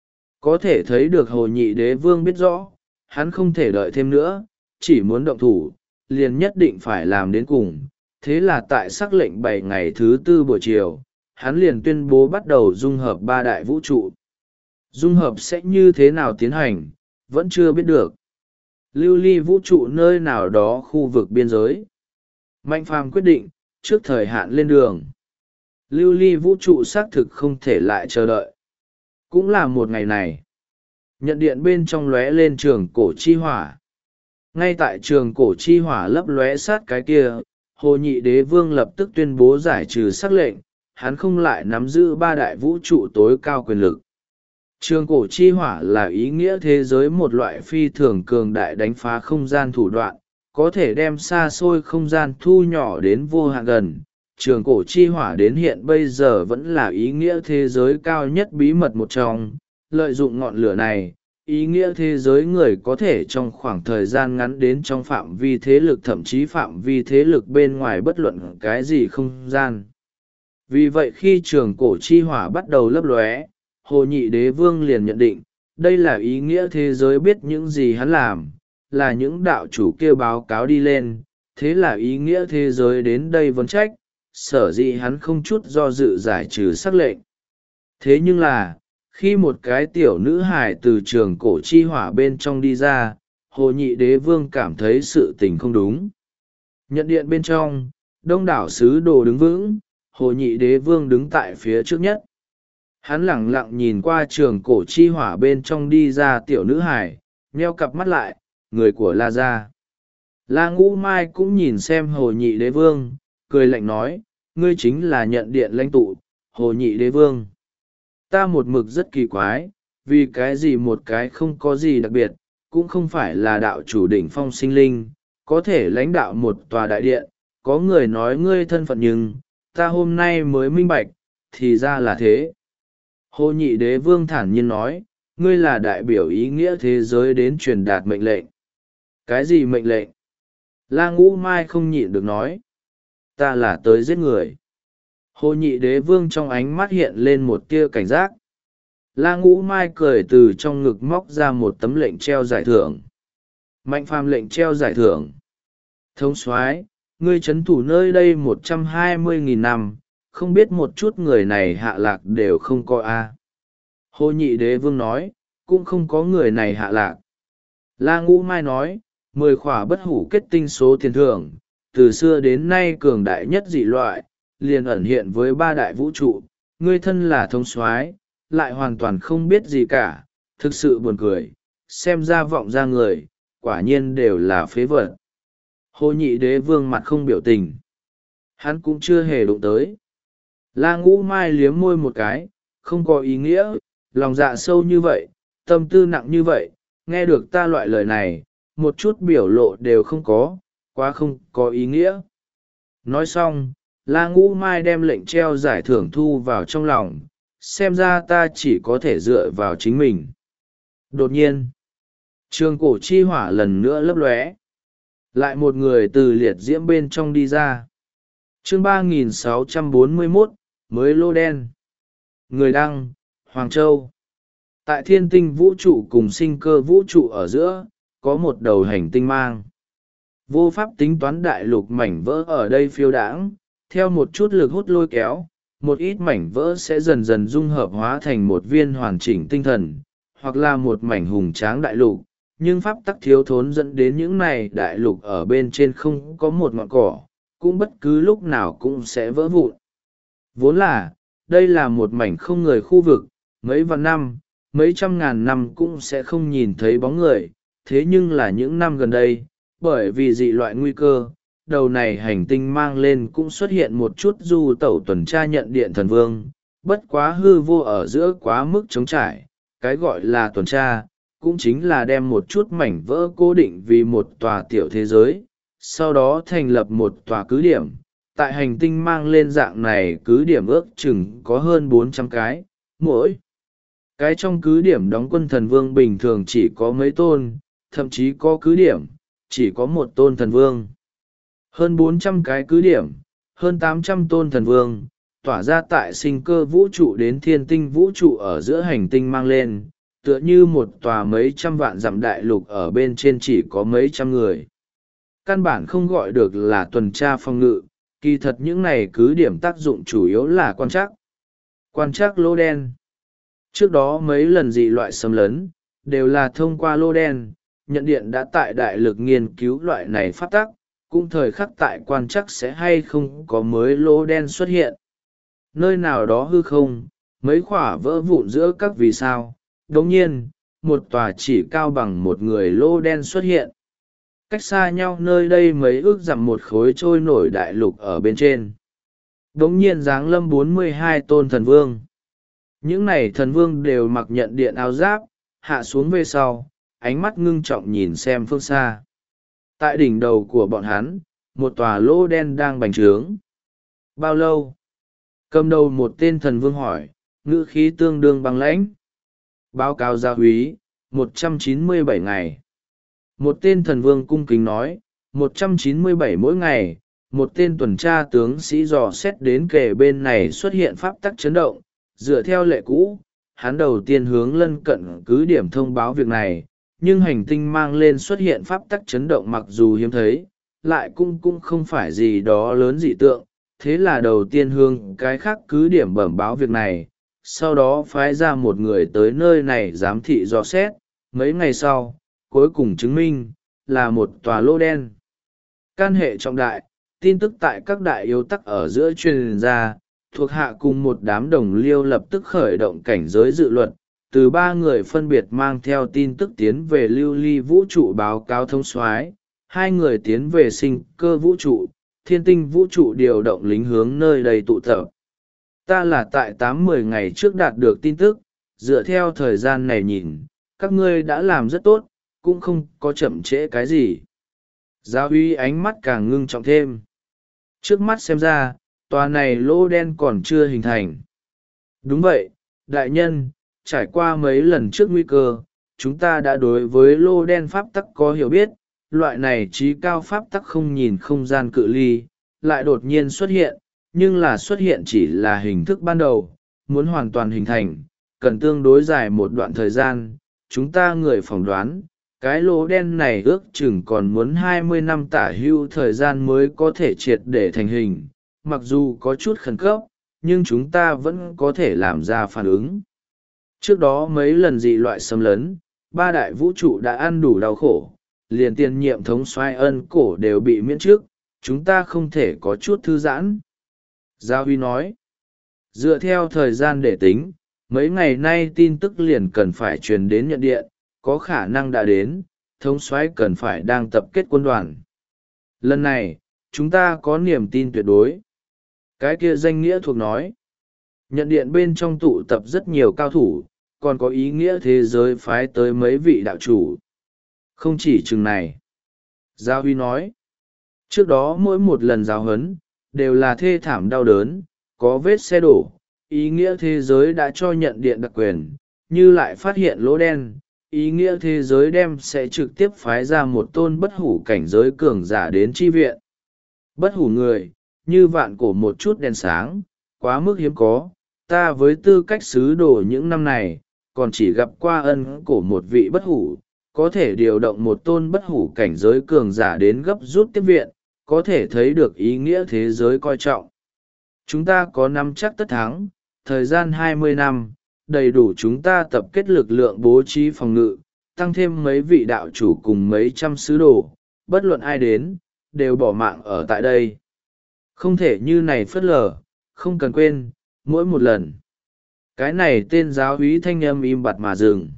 Có thể thấy được Hồ Nhị Đế Vương biết rõ, hắn không thể đợi thêm nữa, chỉ muốn động thủ, liền nhất định phải làm đến cùng. Thế là tại sắc lệnh 7 ngày thứ 4 buổi chiều, hắn liền tuyên bố bắt đầu dung hợp 3 đại vũ trụ. Dung hợp sẽ như thế nào tiến hành, vẫn chưa biết được. Lưu ly vũ trụ nơi nào đó khu vực biên giới. Mạnh Phàm quyết định, trước thời hạn lên đường. Lưu ly vũ trụ xác thực không thể lại chờ đợi. Cũng là một ngày này. Nhận điện bên trong lóe lên trường cổ chi hỏa. Ngay tại trường cổ chi hỏa lấp lóe sát cái kia, Hồ Nhị Đế Vương lập tức tuyên bố giải trừ sắc lệnh, hắn không lại nắm giữ 3 đại vũ trụ tối cao quyền lực. Trường cổ chi hỏa là ý nghĩa thế giới một loại phi thường cường đại đánh phá không gian thủ đoạn, có thể đem xa xôi không gian thu nhỏ đến vô hạn gần, trường cổ chi hỏa đến hiện bây giờ vẫn là ý nghĩa thế giới cao nhất bí mật một trong. Lợi dụng ngọn lửa này, ý nghĩa thế giới người có thể trong khoảng thời gian ngắn đến trong phạm vi thế lực, thậm chí phạm vi thế lực bên ngoài bất luận cái gì không gian. Vì vậy khi trường cổ chi hỏa bắt đầu lấp lóe, Hồ Nhị Đế Vương liền nhận định, đây là ý nghĩa thế giới biết những gì hắn làm, là những đạo chủ kia báo cáo đi lên, thế là ý nghĩa thế giới đến đây vấn trách, sở dĩ hắn không chút do dự giải trừ sắc lệnh. Thế nhưng là, khi một cái tiểu nữ hài từ trường cổ chi hỏa bên trong đi ra, Hồ Nhị Đế Vương cảm thấy sự tình không đúng. Nhận điện bên trong, đông đảo sứ đồ đứng vững, Hồ Nhị Đế Vương đứng tại phía trước nhất. Hắn lẳng lặng nhìn qua trường cổ chi hỏa bên trong đi ra tiểu nữ hài, nheo cặp mắt lại, người của La Gia. La Ngũ Mai cũng nhìn xem Hồ Nhị Đế Vương, cười lạnh nói, ngươi chính là nhận điện lãnh tụ, Hồ Nhị Đế Vương. Ta một mực rất kỳ quái, vì cái gì một cái không có gì đặc biệt, cũng không phải là đạo chủ đỉnh phong sinh linh, có thể lãnh đạo một tòa đại điện, có người nói ngươi thân phận nhưng, ta hôm nay mới minh bạch, thì ra là thế. Hồ Nhị Đế Vương thản nhiên nói, ngươi là đại biểu ý nghĩa thế giới đến truyền đạt mệnh lệnh. Cái gì mệnh lệnh? La Ngũ Mai không nhịn được nói. Ta là tới giết người. Hồ Nhị Đế Vương trong ánh mắt hiện lên một tia cảnh giác. La Ngũ Mai cười từ trong ngực móc ra một tấm lệnh treo giải thưởng. Mạnh Phàm lệnh treo giải thưởng. Thống soái, ngươi trấn thủ nơi đây 120.000 năm, không biết một chút người này hạ lạc đều không có a. Hồ Nhị Đế Vương nói, cũng không có người này hạ lạc. La Ngũ Mai nói, 10 khỏa bất hủ kết tinh số tiền thưởng, từ xưa đến nay cường đại nhất dị loại, liền ẩn hiện với 3 đại vũ trụ, ngươi thân là thống soái, lại hoàn toàn không biết gì cả, thực sự buồn cười, xem ra vọng ra người, quả nhiên đều là phế vật. Hồ Nhị Đế Vương mặt không biểu tình, hắn cũng chưa hề đụng tới. La Ngũ Mai liếm môi một cái, không có ý nghĩa, lòng dạ sâu như vậy, tâm tư nặng như vậy, nghe được ta loại lời này, một chút biểu lộ đều không có, quá không có ý nghĩa. Nói xong, La Ngũ Mai đem lệnh treo giải thưởng thu vào trong lòng, xem ra ta chỉ có thể dựa vào chính mình. Đột nhiên, trường cổ chi hỏa lần nữa lấp lóe. Lại một người từ liệt diễm bên trong đi ra. Chương 3641, mới lô đen. Người đăng, Hoàng Châu. Tại thiên tinh vũ trụ cùng sinh cơ vũ trụ ở giữa, có một đầu hành tinh mang. Vô pháp tính toán đại lục mảnh vỡ ở đây phiêu đãng, theo một chút lực hút lôi kéo, một ít mảnh vỡ sẽ dần dần dung hợp hóa thành một viên hoàn chỉnh tinh thần, hoặc là một mảnh hùng tráng đại lục, nhưng pháp tắc thiếu thốn dẫn đến những này đại lục ở bên trên không có một ngọn cỏ, cũng bất cứ lúc nào cũng sẽ vỡ vụn. Vốn là, đây là một mảnh không người khu vực, mấy vạn năm, mấy trăm ngàn năm cũng sẽ không nhìn thấy bóng người, thế nhưng là những năm gần đây, bởi vì dị loại nguy cơ, đầu này hành tinh mang lên cũng xuất hiện một chút du tẩu tuần tra nhận điện thần vương, bất quá hư vô ở giữa quá mức trống trải, cái gọi là tuần tra, cũng chính là đem một chút mảnh vỡ cố định vì một tòa tiểu thế giới, sau đó thành lập một tòa cứ điểm. Tại hành tinh mang lên dạng này cứ điểm ước chừng có hơn 400 cái, mỗi cái trong cứ điểm đóng quân thần vương bình thường chỉ có mấy tôn, thậm chí có cứ điểm, chỉ có một tôn thần vương. Hơn 400 cái cứ điểm, hơn 800 tôn thần vương, tỏa ra tại sinh cơ vũ trụ đến thiên tinh vũ trụ ở giữa hành tinh mang lên, tựa như một tòa mấy trăm vạn dặm đại lục ở bên trên chỉ có mấy trăm người. Căn bản không gọi được là tuần tra phòng ngự, kỳ thật những này cứ điểm tác dụng chủ yếu là quan trắc. Quan trắc lô đen. Trước đó mấy lần dị loại xâm lấn, đều là thông qua lô đen, nhận điện đã tại đại lực nghiên cứu loại này phát tác, cũng thời khắc tại quan trắc sẽ hay không có mới lô đen xuất hiện. Nơi nào đó hư không, mấy khỏa vỡ vụn giữa các vì sao, đồng nhiên, một tòa chỉ cao bằng một người lô đen xuất hiện. Cách xa nhau nơi đây mấy ước dặm một khối trôi nổi đại lục ở bên trên. Đống nhiên giáng lâm 42 tôn thần vương. Những này thần vương đều mặc nhận điện áo giáp, hạ xuống về sau, ánh mắt ngưng trọng nhìn xem phương xa. Tại đỉnh đầu của bọn hắn, một tòa lô đen đang bành trướng. Bao lâu? Cầm đầu một tên thần vương hỏi, ngữ khí tương đương băng lãnh. Báo cáo gia úy, 197 ngày. Một tên thần vương cung kính nói, 197 mỗi ngày. Một tên tuần tra tướng sĩ dò xét đến kề bên này xuất hiện pháp tắc chấn động. Dựa theo lệ cũ, hắn đầu tiên hướng lân cận cứ điểm thông báo việc này, nhưng hành tinh mang lên xuất hiện pháp tắc chấn động mặc dù hiếm thấy, lại cũng không phải gì đó lớn dị tượng. Thế là đầu tiên hướng cái khác cứ điểm bẩm báo việc này, sau đó phái ra một người tới nơi này giám thị dò xét. Mấy ngày sau, cuối cùng chứng minh là một tòa lô đen. Can hệ trọng đại, tin tức tại các đại yếu tắc ở giữa truyền ra, thuộc hạ cùng một đám đồng liêu lập tức khởi động cảnh giới dự luật, từ 3 người phân biệt mang theo tin tức tiến về lưu ly vũ trụ báo cáo thông soái, 2 người tiến về sinh cơ vũ trụ, thiên tinh vũ trụ điều động lính hướng nơi đây tụ tập. Ta là tại 8-10 ngày trước đạt được tin tức, dựa theo thời gian này nhìn, các ngươi đã làm rất tốt, cũng không có chậm trễ cái gì. Giáo uy ánh mắt càng ngưng trọng thêm. Trước mắt xem ra, tòa này lô đen còn chưa hình thành. Đúng vậy, đại nhân, trải qua mấy lần trước nguy cơ, chúng ta đã đối với lô đen pháp tắc có hiểu biết. Loại này trí cao pháp tắc không nhìn không gian cự ly, lại đột nhiên xuất hiện, nhưng là xuất hiện chỉ là hình thức ban đầu, muốn hoàn toàn hình thành, cần tương đối dài một đoạn thời gian. Chúng ta người phỏng đoán, cái lỗ đen này ước chừng còn muốn 20 năm tả hưu thời gian mới có thể triệt để thành hình. Mặc dù có chút khẩn cấp, nhưng chúng ta vẫn có thể làm ra phản ứng. Trước đó mấy lần dị loại xâm lấn, 3 đại vũ trụ đã ăn đủ đau khổ, liền tiền nhiệm thống soái Ân Cổ đều bị miễn trước, chúng ta không thể có chút thư giãn. Gia Huy nói, dựa theo thời gian để tính, mấy ngày nay tin tức liền cần phải truyền đến nhận điện, có khả năng đã đến, thống soái cần phải đang tập kết quân đoàn. Lần này, chúng ta có niềm tin tuyệt đối. Cái kia danh nghĩa thuộc nói, nhận điện bên trong tụ tập rất nhiều cao thủ, còn có ý nghĩa thế giới phái tới mấy vị đạo chủ. Không chỉ chừng này. Gia Huy nói, trước đó mỗi một lần giáo huấn, đều là thê thảm đau đớn, có vết xe đổ, ý nghĩa thế giới đã cho nhận điện đặc quyền, như lại phát hiện lỗ đen, ý nghĩa thế giới đem sẽ trực tiếp phái ra một tôn bất hủ cảnh giới cường giả đến chi viện. Bất hủ người, như vạn cổ một chút đèn sáng, quá mức hiếm có, ta với tư cách sứ đồ những năm này, còn chỉ gặp qua Ân Cổ một vị bất hủ, có thể điều động một tôn bất hủ cảnh giới cường giả đến gấp rút tiếp viện, có thể thấy được ý nghĩa thế giới coi trọng. Chúng ta có nắm chắc tất thắng, thời gian 20 năm, đầy đủ chúng ta tập kết lực lượng bố trí phòng ngự, tăng thêm mấy vị đạo chủ cùng mấy trăm sứ đồ, bất luận ai đến, đều bỏ mạng ở tại đây. Không thể như này phớt lờ, không cần quên, mỗi một lần. Cái này tên giáo úy thanh âm im bặt mà dừng.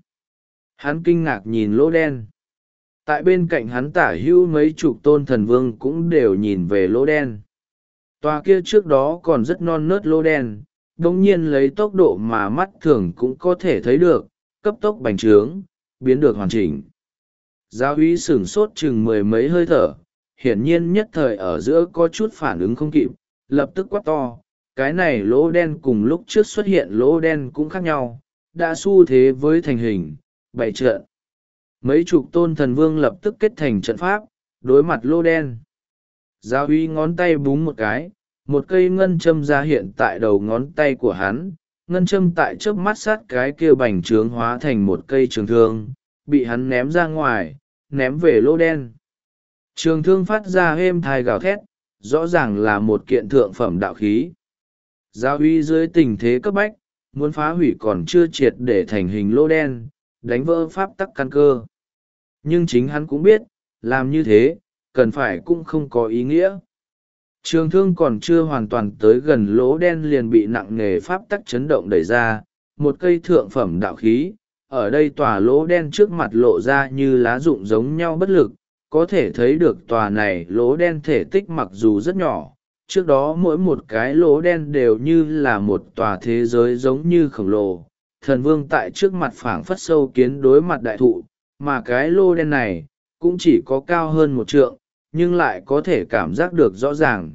Hắn kinh ngạc nhìn lỗ đen. Tại bên cạnh hắn tả hữu mấy chục tôn thần vương cũng đều nhìn về lỗ đen. Tòa kia trước đó còn rất non nớt lỗ đen, đồng nhiên lấy tốc độ mà mắt thường cũng có thể thấy được, cấp tốc bành trướng, biến được hoàn chỉnh. Giáo úy sửng sốt chừng 10 mấy hơi thở, hiển nhiên nhất thời ở giữa có chút phản ứng không kịp, lập tức quát to, cái này lỗ đen cùng lúc trước xuất hiện lỗ đen cũng khác nhau, đã xu thế với thành hình, bày trận. Mấy chục tôn thần vương lập tức kết thành trận pháp, đối mặt lỗ đen. Giáo úy ngón tay búng một cái, một cây ngân châm ra hiện tại đầu ngón tay của hắn, ngân châm tại trước mắt sát cái kia bành trướng hóa thành một cây trường thương, bị hắn ném ra ngoài, ném về lỗ đen. Trường thương phát ra êm thai gào thét, rõ ràng là một kiện thượng phẩm đạo khí. Giáo úy dưới tình thế cấp bách, muốn phá hủy còn chưa triệt để thành hình lỗ đen, đánh vỡ pháp tắc căn cơ. Nhưng chính hắn cũng biết, làm như thế, cần phải cũng không có ý nghĩa. Trường thương còn chưa hoàn toàn tới gần lỗ đen liền bị nặng nề pháp tắc chấn động đẩy ra, một cây thượng phẩm đạo khí, ở đây tòa lỗ đen trước mặt lộ ra như lá rụng giống nhau bất lực, có thể thấy được tòa này lỗ đen thể tích mặc dù rất nhỏ, trước đó mỗi một cái lỗ đen đều như là một tòa thế giới giống như khổng lồ. Thần vương tại trước mặt phảng phất sâu kiến đối mặt đại thụ, mà cái lỗ đen này cũng chỉ có cao hơn 1 trượng, nhưng lại có thể cảm giác được rõ ràng,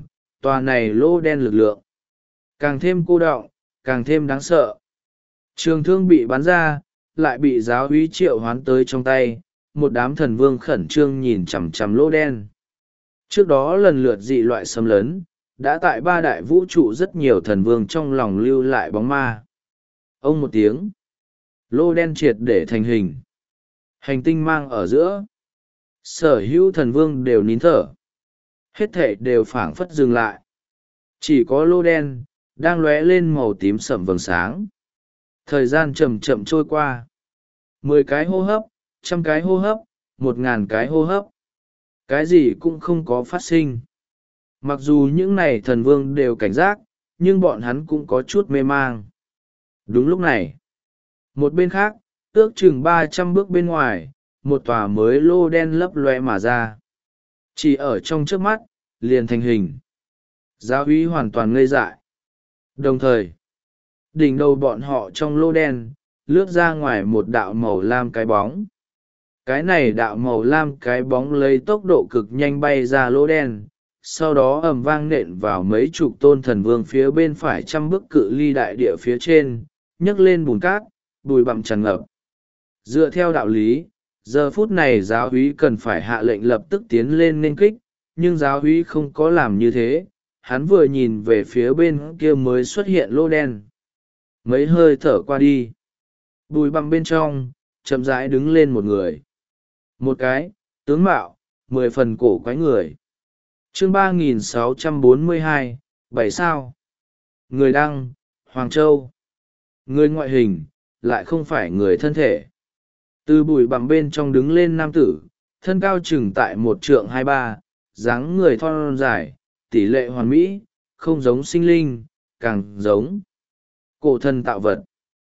tòa này lô đen lực lượng càng thêm cô đọng, càng thêm đáng sợ. Trường thương bị bắn ra, lại bị giáo úy triệu hoán tới trong tay, một đám thần vương khẩn trương nhìn chằm chằm lô đen. Trước đó lần lượt dị loại xâm lấn, đã tại ba đại vũ trụ rất nhiều thần vương trong lòng lưu lại bóng ma. Ông một tiếng, lô đen triệt để thành hình. Hành tinh mang ở giữa. Sở hữu thần vương đều nín thở. Hết thể đều phảng phất dừng lại. Chỉ có lô đen, đang lóe lên màu tím sậm vầng sáng. Thời gian chậm chậm trôi qua. 10 cái hô hấp, 100 cái hô hấp, 1000 cái hô hấp. Cái gì cũng không có phát sinh. Mặc dù những này thần vương đều cảnh giác, nhưng bọn hắn cũng có chút mê mang. Đúng lúc này, một bên khác, ước chừng 300 bước bên ngoài, một tòa mới lô đen lấp loe mà ra. Chỉ ở trong trước mắt, liền thành hình. Giáo úy hoàn toàn ngây dại. Đồng thời, đỉnh đầu bọn họ trong lô đen, lướt ra ngoài một đạo màu lam cái bóng. Cái này đạo màu lam cái bóng lấy tốc độ cực nhanh bay ra lô đen, sau đó ầm vang nện vào mấy chục tôn thần vương phía bên phải 100 bước cự ly đại địa phía trên, nhấc lên bùn cát, bụi bặm tràn ngập. Dựa theo đạo lý, giờ phút này giáo úy cần phải hạ lệnh lập tức tiến lên nên kích, nhưng giáo úy không có làm như thế. Hắn vừa nhìn về phía bên kia mới xuất hiện lô đen. Mấy hơi thở qua đi, bụi bặm bên trong chậm rãi đứng lên một người. Một cái tướng mạo 10 phần cổ quái người. Chương 3642, 7 sao. Người đăng, Hoàng Châu. Người ngoại hình lại không phải người thân thể. Từ bụi bặm bên trong đứng lên nam tử, thân cao chừng tại 1,23 trượng, dáng người thon dài, tỷ lệ hoàn mỹ, không giống sinh linh, càng giống cổ thần tạo vật.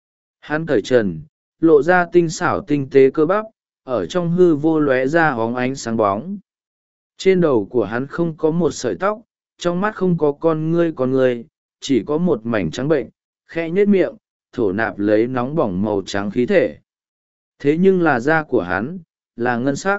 Hắn cởi trần, lộ ra tinh xảo tinh tế cơ bắp, ở trong hư vô lóe ra óng ánh sáng bóng. Trên đầu của hắn không có một sợi tóc, trong mắt không có con ngươi, chỉ có một mảnh trắng bệnh, khẽ nhếch miệng, thổ nạp lấy nóng bỏng màu trắng khí thể. Thế nhưng là da của hắn, là ngân sắc.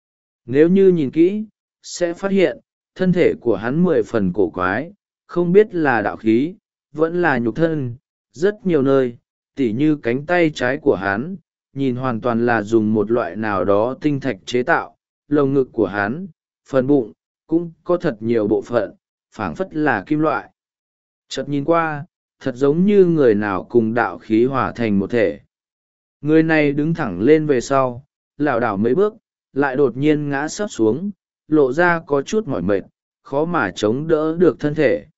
Nếu như nhìn kỹ, sẽ phát hiện, thân thể của hắn 10 phần cổ quái, không biết là đạo khí, vẫn là nhục thân, rất nhiều nơi, tỉ như cánh tay trái của hắn, nhìn hoàn toàn là dùng một loại nào đó tinh thạch chế tạo, lồng ngực của hắn, phần bụng, cũng có thật nhiều bộ phận, phảng phất là kim loại. Chợt nhìn qua, thật giống như người nào cùng đạo khí hòa thành một thể. Người này đứng thẳng lên về sau, lảo đảo mấy bước, lại đột nhiên ngã sấp xuống, lộ ra có chút mỏi mệt, khó mà chống đỡ được thân thể.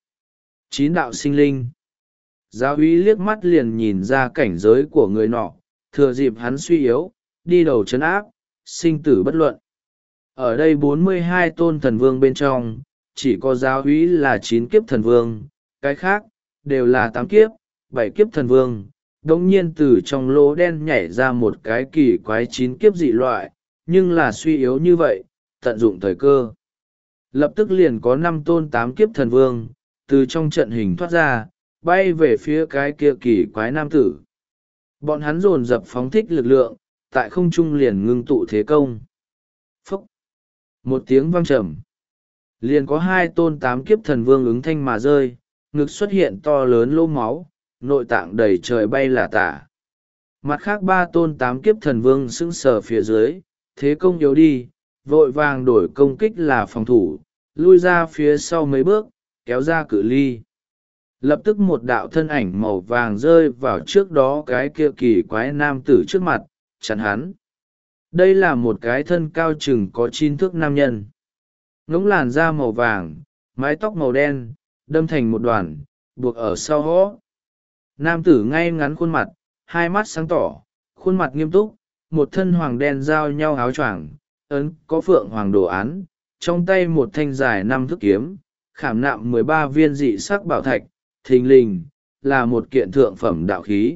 9 đạo sinh linh. Giáo úy liếc mắt liền nhìn ra cảnh giới của người nọ, thừa dịp hắn suy yếu, đi đầu trấn áp, sinh tử bất luận. Ở đây 42 tôn thần vương bên trong, chỉ có giáo úy là 9 kiếp thần vương, cái khác, đều là 8 kiếp, 7 kiếp thần vương. Đống nhiên từ trong lỗ đen nhảy ra một cái kỳ quái 9 kiếp dị loại, nhưng là suy yếu như vậy, tận dụng thời cơ. Lập tức liền có 5 tôn 8 kiếp thần vương, từ trong trận hình thoát ra, bay về phía cái kia kỳ quái nam tử. Bọn hắn dồn dập phóng thích lực lượng, tại không trung liền ngưng tụ thế công. Phúc! Một tiếng vang trầm. Liền có 2 tôn 8 kiếp thần vương ứng thanh mà rơi, ngực xuất hiện to lớn lỗ máu, nội tạng đầy trời bay là tả. Mặt khác 3 tôn 8 kiếp thần vương sững sờ phía dưới, thế công yếu đi, vội vàng đổi công kích là phòng thủ, lui ra phía sau mấy bước, kéo ra cự ly. Lập tức một đạo thân ảnh màu vàng rơi vào trước đó cái kia kỳ quái nam tử trước mặt, chặn hắn. Đây là một cái thân cao chừng có 9 thước nam nhân. Ngỗng làn da màu vàng, mái tóc màu đen, đâm thành một đoàn, buộc ở sau hõ. Nam tử ngay ngắn khuôn mặt, hai mắt sáng tỏ, khuôn mặt nghiêm túc, một thân hoàng đen giao nhau áo choàng, ấn có phượng hoàng đồ án, trong tay một thanh dài 5 thước kiếm, khảm nạm 13 viên dị sắc bảo thạch, thình lình, là một kiện thượng phẩm đạo khí.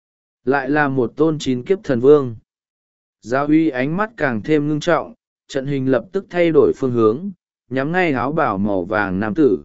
Lại là một tôn 9 kiếp thần vương. Giáo uy ánh mắt càng thêm ngưng trọng, trận hình lập tức thay đổi phương hướng, nhắm ngay áo bào màu vàng nam tử.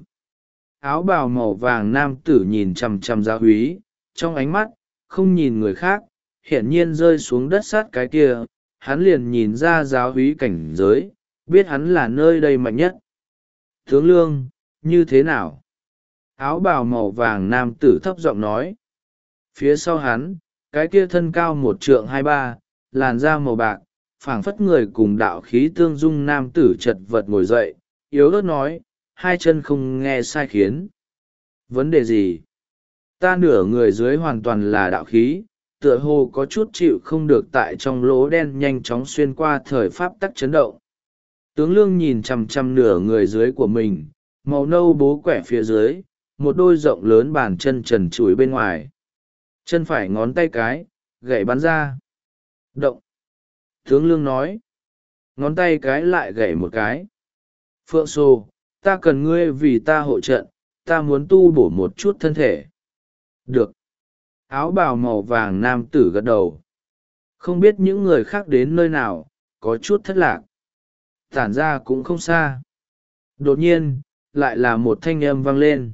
Áo bào màu vàng nam tử nhìn chằm chằm giáo úy, trong ánh mắt, không nhìn người khác, hiển nhiên rơi xuống đất sát cái kia, hắn liền nhìn ra giáo úy cảnh giới, biết hắn là nơi đây mạnh nhất. Tướng Lương, như thế nào? Áo bào màu vàng nam tử thấp giọng nói. Phía sau hắn, cái kia thân cao 1 trượng 2 ba, làn da màu bạc, phảng phất người cùng đạo khí tương dung nam tử chật vật ngồi dậy, yếu ớt nói, hai chân không nghe sai khiến. Vấn đề gì? Ta nửa người dưới hoàn toàn là đạo khí, tựa hồ có chút chịu không được tại trong lỗ đen nhanh chóng xuyên qua thời pháp tắc chấn động. Tướng Lương nhìn chằm chằm nửa người dưới của mình, màu nâu bố quẻ phía dưới, một đôi rộng lớn bàn chân trần trụi bên ngoài. Chân phải ngón tay cái, gậy bắn ra. Động. Tướng Lương nói. Ngón tay cái lại gậy một cái. Phượng Sô, ta cần ngươi vì ta hộ trận, ta muốn tu bổ một chút thân thể. Được. Áo bào màu vàng nam tử gật đầu. Không biết những người khác đến nơi nào, có chút thất lạc. Tản ra cũng không xa. Đột nhiên, lại là một thanh âm vang lên.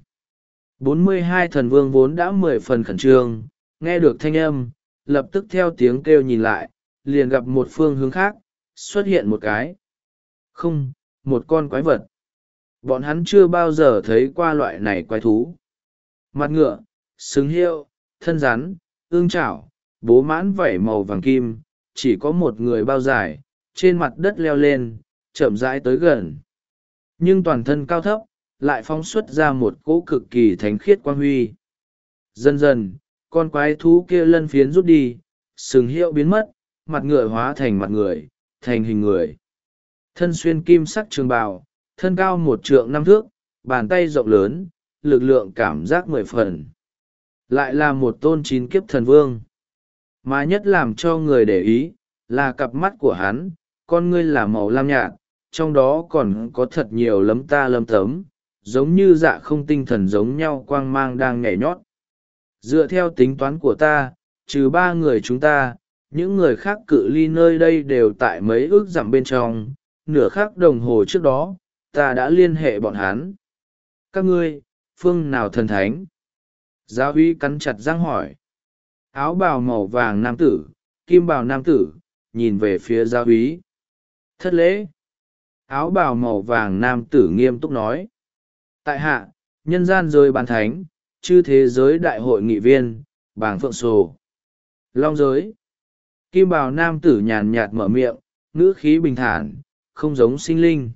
42 thần vương vốn đã 10 phần khẩn trương, nghe được thanh âm, lập tức theo tiếng kêu nhìn lại, liền gặp một phương hướng khác, xuất hiện một cái. Không, một con quái vật. Bọn hắn chưa bao giờ thấy qua loại này quái thú. Mặt ngựa, sừng hiệu, thân rắn, ương chảo, bố mãn vảy màu vàng kim, chỉ có một người bao dài, trên mặt đất leo lên, chậm rãi tới gần. Nhưng toàn thân cao thấp, lại phóng xuất ra một cỗ cực kỳ thánh khiết quang huy. Dần dần, con quái thú kia lân phiến rút đi, sừng hiệu biến mất, mặt ngựa hóa thành mặt người, thành hình người. Thân xuyên kim sắc trường bào, thân cao 1 trượng 5 thước, bàn tay rộng lớn, lực lượng cảm giác 10 phần. Lại là một tôn 9 kiếp thần vương. Mà nhất làm cho người để ý, là cặp mắt của hắn, con ngươi là màu lam nhạt, trong đó còn có thật nhiều lấm ta lấm tấm, giống như dạ không tinh thần giống nhau quang mang đang nhảy nhót. Dựa theo tính toán của ta, trừ 3 người chúng ta, những người khác cự ly nơi đây đều tại mấy ước dặm bên trong, nửa khắc đồng hồ trước đó, ta đã liên hệ bọn hắn. Các ngươi, phương nào thần thánh? Giáo uy cắn chặt răng hỏi. Áo bào màu vàng nam tử, kim bào nam tử, nhìn về phía giáo uy. Thất lễ. Áo bào màu vàng nam tử nghiêm túc nói. Tại hạ, nhân gian giới bán thánh, chư thế giới đại hội nghị viên, bàng phượng sồ. Long giới. Kim bào nam tử nhàn nhạt mở miệng, ngữ khí bình thản, không giống sinh linh.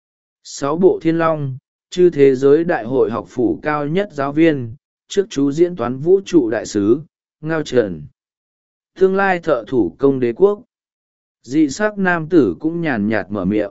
6 bộ thiên long, chư thế giới đại hội học phủ cao nhất giáo viên, trước chú diễn toán vũ trụ đại sứ, Ngao Trần. Tương lai thợ thủ công đế quốc. Dị sắc nam tử cũng nhàn nhạt mở miệng.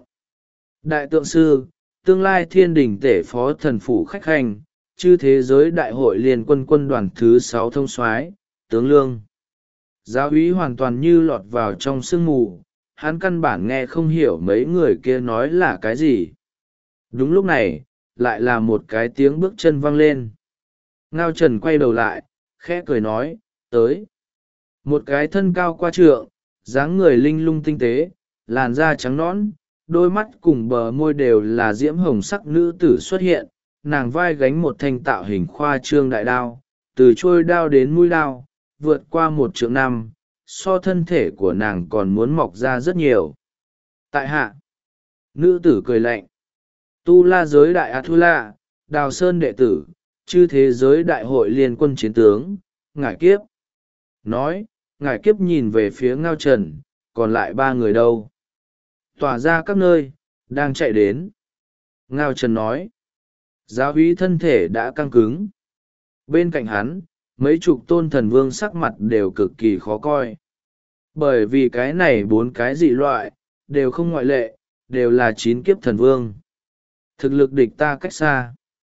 Đại tượng sư, tương lai thiên đình tể phó thần phủ khách hành, chư thế giới đại hội liên quân quân đoàn thứ 6 thông soái tướng Lương. Giáo úy hoàn toàn như lọt vào trong sương mù, hắn căn bản nghe không hiểu mấy người kia nói là cái gì. Đúng lúc này, lại là một cái tiếng bước chân vang lên. Ngao Trần quay đầu lại, khẽ cười nói, tới. Một cái thân cao qua trượng, dáng người linh lung tinh tế, làn da trắng nõn, đôi mắt cùng bờ môi đều là diễm hồng sắc nữ tử xuất hiện, nàng vai gánh một thanh tạo hình khoa trương đại đao, từ trôi đao đến mũi đao, vượt qua 1 trượng 5, so thân thể của nàng còn muốn mọc ra rất nhiều. Tại hạ, nữ tử cười lạnh. Tu La giới đại Atula, Đào Sơn đệ tử, chư thế giới đại hội liên quân chiến tướng, Ngải Kiếp. Nói, Ngải Kiếp nhìn về phía Ngao Trần, còn lại 3 người đâu? Tỏa ra các nơi, đang chạy đến. Ngao Trần nói, giáo úy thân thể đã căng cứng. Bên cạnh hắn, mấy chục tôn thần vương sắc mặt đều cực kỳ khó coi. Bởi vì cái này 4 cái dị loại, đều không ngoại lệ, đều là 9 kiếp thần vương. Thực lực địch ta cách xa.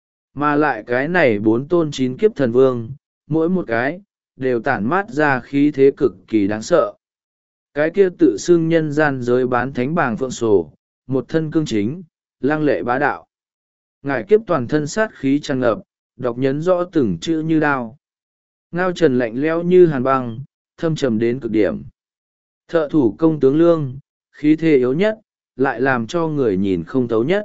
Mà lại cái này 4 tôn 9 kiếp thần vương, mỗi một cái, đều tản mát ra khí thế cực kỳ đáng sợ. Cái kia tự xưng nhân gian giới bán thánh bàng phượng sổ, một thân cương chính, lang lệ bá đạo. Ngải Kiếp toàn thân sát khí tràn ngập, đọc nhấn rõ từng chữ như đao. Ngao Trần lạnh lẽo như hàn băng, thâm trầm đến cực điểm. Thợ thủ công tướng Lương, khí thế yếu nhất, lại làm cho người nhìn không thấu nhất.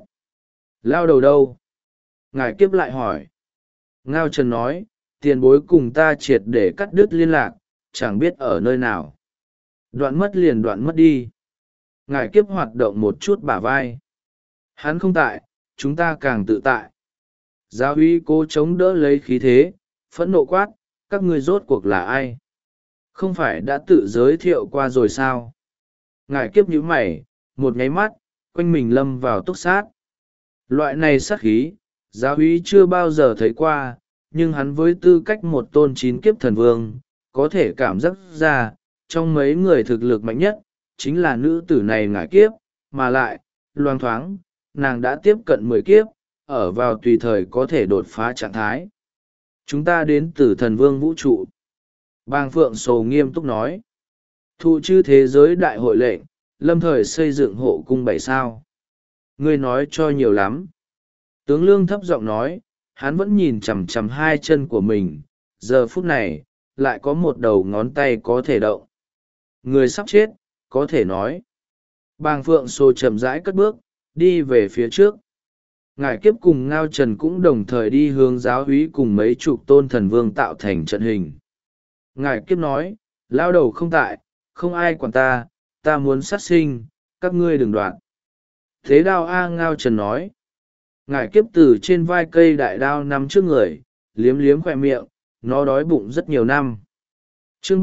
Lao đầu đâu? Ngải Kiếp lại hỏi. Ngao Trần nói, tiền bối cùng ta triệt để cắt đứt liên lạc, chẳng biết ở nơi nào. Đoạn mất liền đoạn mất đi. Ngải Kiếp hoạt động một chút bả vai. Hắn không tại, chúng ta càng tự tại. Giáo úy cố chống đỡ lấy khí thế, phẫn nộ quát, các ngươi rốt cuộc là ai? Không phải đã tự giới thiệu qua rồi sao? Ngài kiếp nhíu mày, một nháy mắt, quanh mình lâm vào túc sát. Loại này sát khí, giáo úy chưa bao giờ thấy qua, nhưng hắn với tư cách một tôn chín kiếp thần vương, có thể cảm giác ra, trong mấy người thực lực mạnh nhất, chính là nữ tử này ngải kiếp, mà lại, loang thoáng, nàng đã tiếp cận 10 kiếp, ở vào tùy thời có thể đột phá trạng thái. Chúng ta đến từ thần vương vũ trụ. Bàng Phượng Sồ nghiêm túc nói. Thụ chư thế giới đại hội lệnh, lâm thời xây dựng hộ cung 7 sao. Ngươi nói cho nhiều lắm. Tướng Lương thấp giọng nói, hắn vẫn nhìn chằm chằm hai chân của mình, giờ phút này, lại có một đầu ngón tay có thể động. Người sắp chết, có thể nói. Bàng Phượng Sồ chậm rãi cất bước, đi về phía trước. Ngải kiếp cùng Ngao Trần cũng đồng thời đi hướng giáo úy cùng mấy chục tôn thần vương tạo thành trận hình. Ngải kiếp nói, lao đầu không tại, không ai quản ta, ta muốn sát sinh, các ngươi đừng đoạn. Thế đao A Ngao Trần nói. Ngải kiếp từ trên vai cây đại đao nằm trước người, liếm liếm khoe miệng, nó đói bụng rất nhiều năm. Chương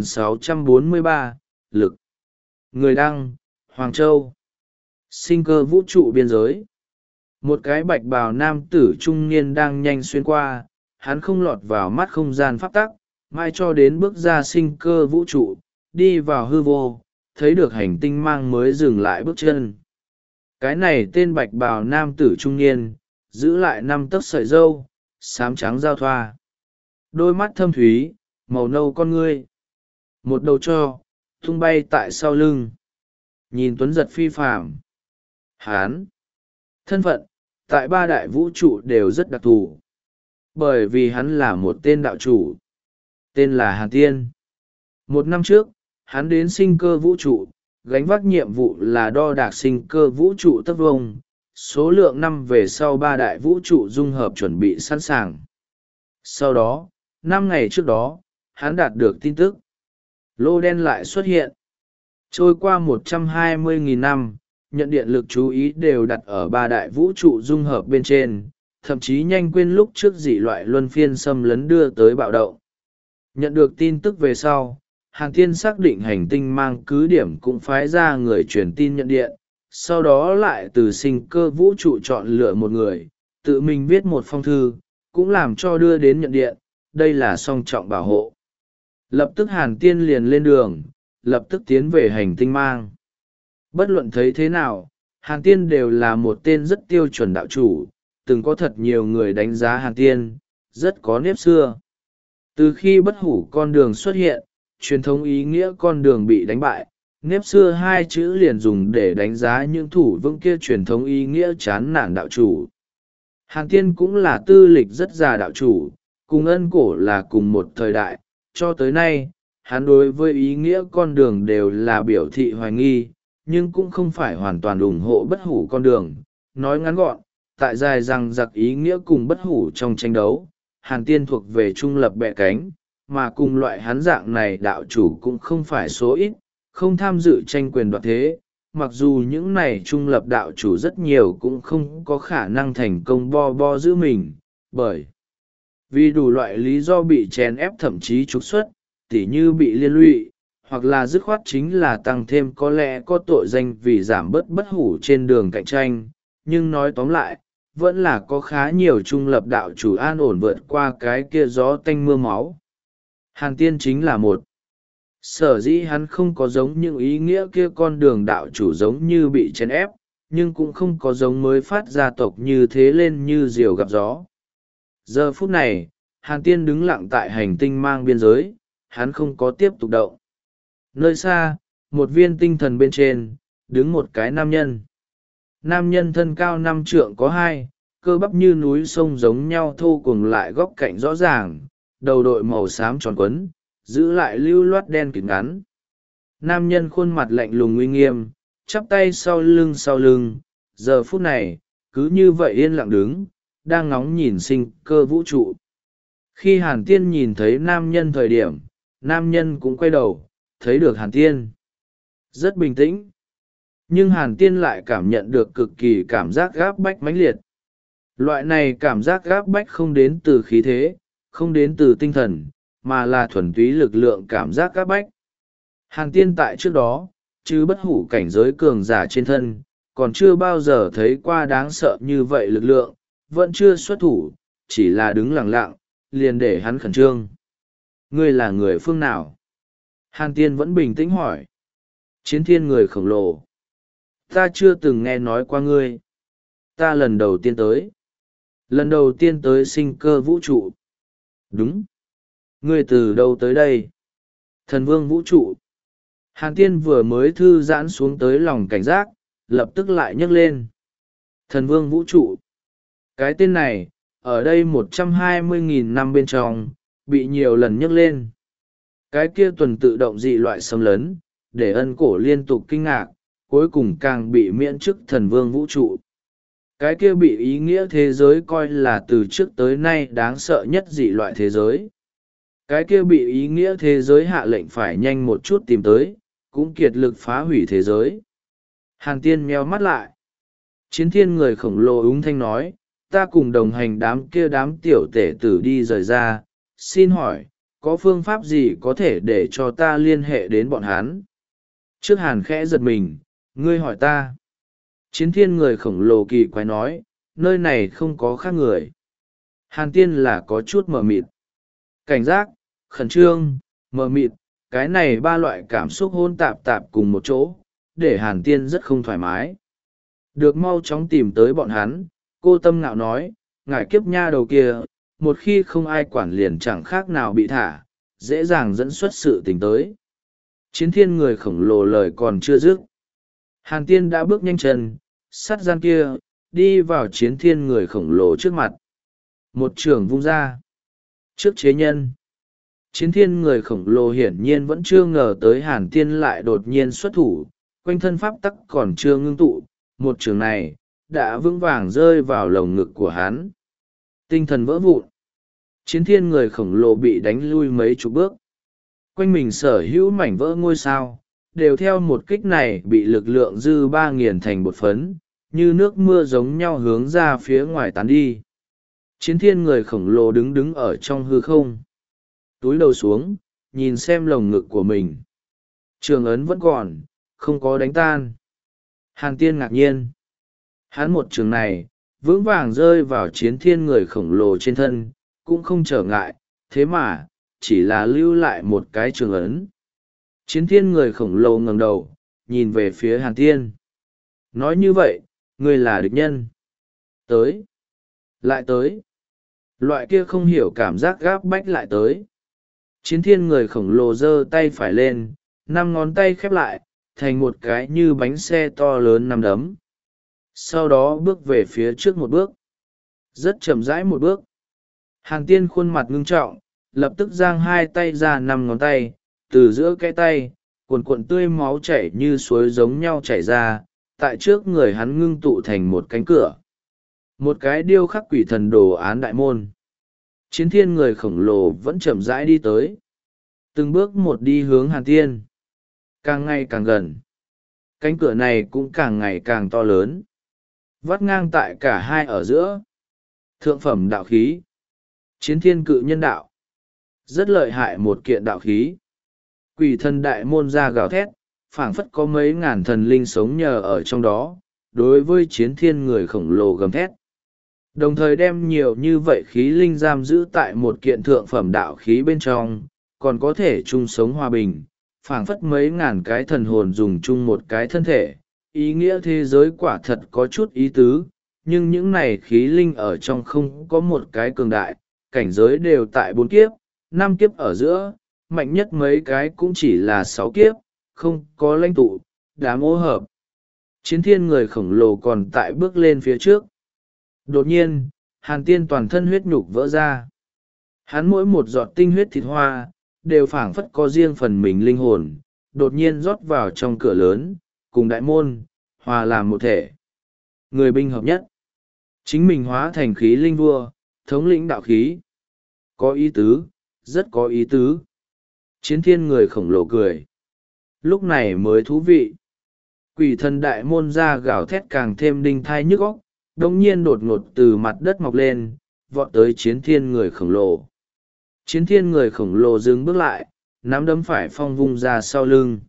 3643, Lực. Người đăng, Hoàng Châu. Sinh cơ vũ trụ biên giới. Một cái bạch bào nam tử trung niên đang nhanh xuyên qua, hắn không lọt vào mắt không gian pháp tắc, mai cho đến bước ra sinh cơ vũ trụ, đi vào hư vô, thấy được hành tinh mang mới dừng lại bước chân. Cái này tên bạch bào nam tử trung niên, giữ lại 5 tấc sợi râu, xám trắng giao thoa. Đôi mắt thâm thúy, màu nâu con ngươi. Một đầu tro, tung bay tại sau lưng. Nhìn tuấn giật phi phàm. Hán. Thân phận, tại 3 đại vũ trụ đều rất đặc thù. Bởi vì hắn là một tên đạo chủ. Tên là Hàn Tiên. 1 năm trước, hắn đến sinh cơ vũ trụ, gánh vác nhiệm vụ là đo đạc sinh cơ vũ trụ tấc vông. Số lượng năm về sau 3 đại vũ trụ dung hợp chuẩn bị sẵn sàng. Sau đó, 5 ngày trước đó, hắn đạt được tin tức. Lô đen lại xuất hiện. Trôi qua 120.000 năm, nhận điện lực chú ý đều đặt ở 3 đại vũ trụ dung hợp bên trên, thậm chí nhanh quên lúc trước dị loại luân phiên xâm lấn đưa tới bạo động. Nhận được tin tức về sau, Hàn Thiên xác định hành tinh mang cứ điểm cũng phái ra người truyền tin nhận điện, sau đó lại từ sinh cơ vũ trụ chọn lựa một người, tự mình viết một phong thư, cũng làm cho đưa đến nhận điện, đây là song trọng bảo hộ. Lập tức Hàn Tiên liền lên đường, lập tức tiến về hành tinh mang. Bất luận thấy thế nào, Hàn Tiên đều là một tên rất tiêu chuẩn đạo chủ, từng có thật nhiều người đánh giá Hàn Tiên, rất có nếp xưa. Từ khi bất hủ con đường xuất hiện, truyền thống ý nghĩa con đường bị đánh bại, nếp xưa 2 chữ liền dùng để đánh giá những thủ vững kia truyền thống ý nghĩa chán nản đạo chủ. Hàn Tiên cũng là tư lịch rất già đạo chủ, cùng Ân Cổ là cùng một thời đại, cho tới nay, hắn đối với ý nghĩa con đường đều là biểu thị hoài nghi, nhưng cũng không phải hoàn toàn ủng hộ bất hủ con đường. Nói ngắn gọn, tại dài rằng giặc ý nghĩa cùng bất hủ trong tranh đấu, Hàn Tiên thuộc về trung lập bẹ cánh, mà cùng loại hắn dạng này đạo chủ cũng không phải số ít, không tham dự tranh quyền đoạt thế. Mặc dù những này trung lập đạo chủ rất nhiều cũng không có khả năng thành công bo giữ mình, bởi vì đủ loại lý do bị chèn ép thậm chí trục xuất, tỉ như bị liên lụy, hoặc là dứt khoát chính là tăng thêm có lẽ có tội danh vì giảm bớt bất hủ trên đường cạnh tranh. Nhưng nói tóm lại, vẫn là có khá nhiều trung lập đạo chủ an ổn vượt qua cái kia gió tanh mưa máu. Hàn Tiên chính là một. Sở dĩ hắn không có giống những ý nghĩa kia con đường đạo chủ giống như bị chèn ép, nhưng cũng không có giống mới phát gia tộc như thế lên như diều gặp gió. Giờ phút này, Hàn Tiên đứng lặng tại hành tinh mang biên giới, hắn không có tiếp tục động. Nơi xa, một viên tinh thần bên trên, đứng một cái nam nhân. Nam nhân thân cao 5 trượng có 2, cơ bắp như núi sông giống nhau thô cuồng lại góc cạnh rõ ràng, đầu đội màu xám tròn quấn, giữ lại lưu loát đen kịt ngắn. Nam nhân khuôn mặt lạnh lùng uy nghiêm, chắp tay sau lưng, giờ phút này, cứ như vậy yên lặng đứng, đang ngóng nhìn sinh cơ vũ trụ. Khi Hàn Tiên nhìn thấy nam nhân thời điểm, nam nhân cũng quay đầu, thấy được Hàn Tiên. Rất bình tĩnh. Nhưng Hàn Tiên lại cảm nhận được cực kỳ cảm giác gáp bách mãnh liệt. Loại này cảm giác gáp bách không đến từ khí thế, không đến từ tinh thần, mà là thuần túy lực lượng cảm giác gáp bách. Hàn Tiên tại trước đó, chứ bất hủ cảnh giới cường giả trên thân, còn chưa bao giờ thấy qua đáng sợ như vậy lực lượng, vẫn chưa xuất thủ, chỉ là đứng lặng lặng, liền để hắn khẩn trương. Ngươi là người phương nào? Hàn Tiên vẫn bình tĩnh hỏi. Chiến thiên người khổng lồ. Ta chưa từng nghe nói qua ngươi. Ta lần đầu tiên tới. Lần đầu tiên tới sinh cơ vũ trụ. Đúng. Ngươi từ đâu tới đây? Thần vương vũ trụ. Hàn Tiên vừa mới thư giãn xuống tới lòng cảnh giác, lập tức lại nhấc lên. Thần vương vũ trụ. Cái tên này, ở đây 120.000 năm bên trong, bị nhiều lần nhấc lên. Cái kia tuần tự động dị loại xâm lấn, để ân cổ liên tục kinh ngạc, cuối cùng càng bị miễn chức thần vương vũ trụ. Cái kia bị ý nghĩa thế giới coi là từ trước tới nay đáng sợ nhất dị loại thế giới. Cái kia bị ý nghĩa thế giới hạ lệnh phải nhanh một chút tìm tới, cũng kiệt lực phá hủy thế giới. Hàn Tiên meo mắt lại. Chiến thiên người khổng lồ úng thanh nói, ta cùng đồng hành đám tiểu tể tử đi rời ra, xin hỏi, có phương pháp gì có thể để cho ta liên hệ đến bọn hắn? Trước Hàn khẽ giật mình, ngươi hỏi ta. Chiến thiên người khổng lồ kỳ quái nói, nơi này không có khác người. Hàn Tiên là có chút mờ mịt. Cảnh giác, khẩn trương, mờ mịt, cái này ba loại cảm xúc hôn tạp tạp cùng một chỗ, để Hàn Tiên rất không thoải mái. Được mau chóng tìm tới bọn hắn, cô tâm ngạo nói, ngải kiếp nha đầu kia, một khi không ai quản liền chẳng khác nào bị thả, dễ dàng dẫn xuất sự tình tới. Chiến thiên người khổng lồ lời còn chưa dứt. Hàn Tiên đã bước nhanh chân, sát gian kia, đi vào chiến thiên người khổng lồ trước mặt. Một trường vung ra. Trước chế nhân. Chiến thiên người khổng lồ hiển nhiên vẫn chưa ngờ tới Hàn Tiên lại đột nhiên xuất thủ, quanh thân pháp tắc còn chưa ngưng tụ, một trường này, đã vững vàng rơi vào lồng ngực của hắn. Tinh thần vỡ vụn. Chiến thiên người khổng lồ bị đánh lui mấy chục bước. Quanh mình sở hữu mảnh vỡ ngôi sao, đều theo một kích này bị lực lượng dư ba nghiền thành bột phấn, như nước mưa giống nhau hướng ra phía ngoài tán đi. Chiến thiên người khổng lồ đứng ở trong hư không. Túi đầu xuống, nhìn xem lồng ngực của mình. Trường ấn vẫn còn, không có đánh tan. Hàn Tiên ngạc nhiên. Hắn một trường này, vững vàng rơi vào chiến thiên người khổng lồ trên thân, cũng không trở ngại, thế mà, chỉ là lưu lại một cái trường ấn. Chiến thiên người khổng lồ ngẩng đầu, nhìn về phía Hàn Tiên. Nói như vậy, ngươi là địch nhân. Tới. Lại tới. Loại kia không hiểu cảm giác gáp bách lại tới. Chiến thiên người khổng lồ giơ tay phải lên, 5 ngón tay khép lại, thành một cái như bánh xe to lớn nắm đấm. Sau đó bước về phía trước một bước. Rất chậm rãi một bước. Hàn Tiên khuôn mặt ngưng trọng, lập tức giang hai tay ra 5 ngón tay, từ giữa cái tay, cuồn cuộn tươi máu chảy như suối giống nhau chảy ra, tại trước người hắn ngưng tụ thành một cánh cửa. Một cái điêu khắc quỷ thần đồ án đại môn. Chiến thiên người khổng lồ vẫn chậm rãi đi tới. Từng bước một đi hướng Hàn Tiên. Càng ngày càng gần. Cánh cửa này cũng càng ngày càng to lớn. Vắt ngang tại cả hai ở giữa. Thượng phẩm đạo khí. Chiến thiên cự nhân đạo. Rất lợi hại một kiện đạo khí. Quỷ thần đại môn ra gào thét, phảng phất có mấy ngàn thần linh sống nhờ ở trong đó, đối với chiến thiên người khổng lồ gầm thét. Đồng thời đem nhiều như vậy khí linh giam giữ tại một kiện thượng phẩm đạo khí bên trong, còn có thể chung sống hòa bình, phảng phất mấy ngàn cái thần hồn dùng chung một cái thân thể. Ý nghĩa thế giới quả thật có chút ý tứ, nhưng những này khí linh ở trong không có một cái cường đại, cảnh giới đều tại 4 kiếp, 5 kiếp ở giữa, mạnh nhất mấy cái cũng chỉ là 6 kiếp, không có lãnh tụ, đám ô hợp. Chiến thiên người khổng lồ còn tại bước lên phía trước. Đột nhiên, Hàn Tiên toàn thân huyết nhục vỡ ra. Hắn mỗi một giọt tinh huyết thịt hoa, đều phảng phất có riêng phần mình linh hồn, đột nhiên rót vào trong cửa lớn, cùng đại môn, hòa làm một thể. Người binh hợp nhất. Chính mình hóa thành khí linh vua, thống lĩnh đạo khí. Có ý tứ, rất có ý tứ. Chiến thiên người khổng lồ cười. Lúc này mới thú vị. Quỷ thần đại môn ra gào thét càng thêm đinh thai nhức óc, đông nhiên đột ngột từ mặt đất mọc lên, vọt tới chiến thiên người khổng lồ. Chiến thiên người khổng lồ dừng bước lại, nắm đấm phải phong vung ra sau lưng.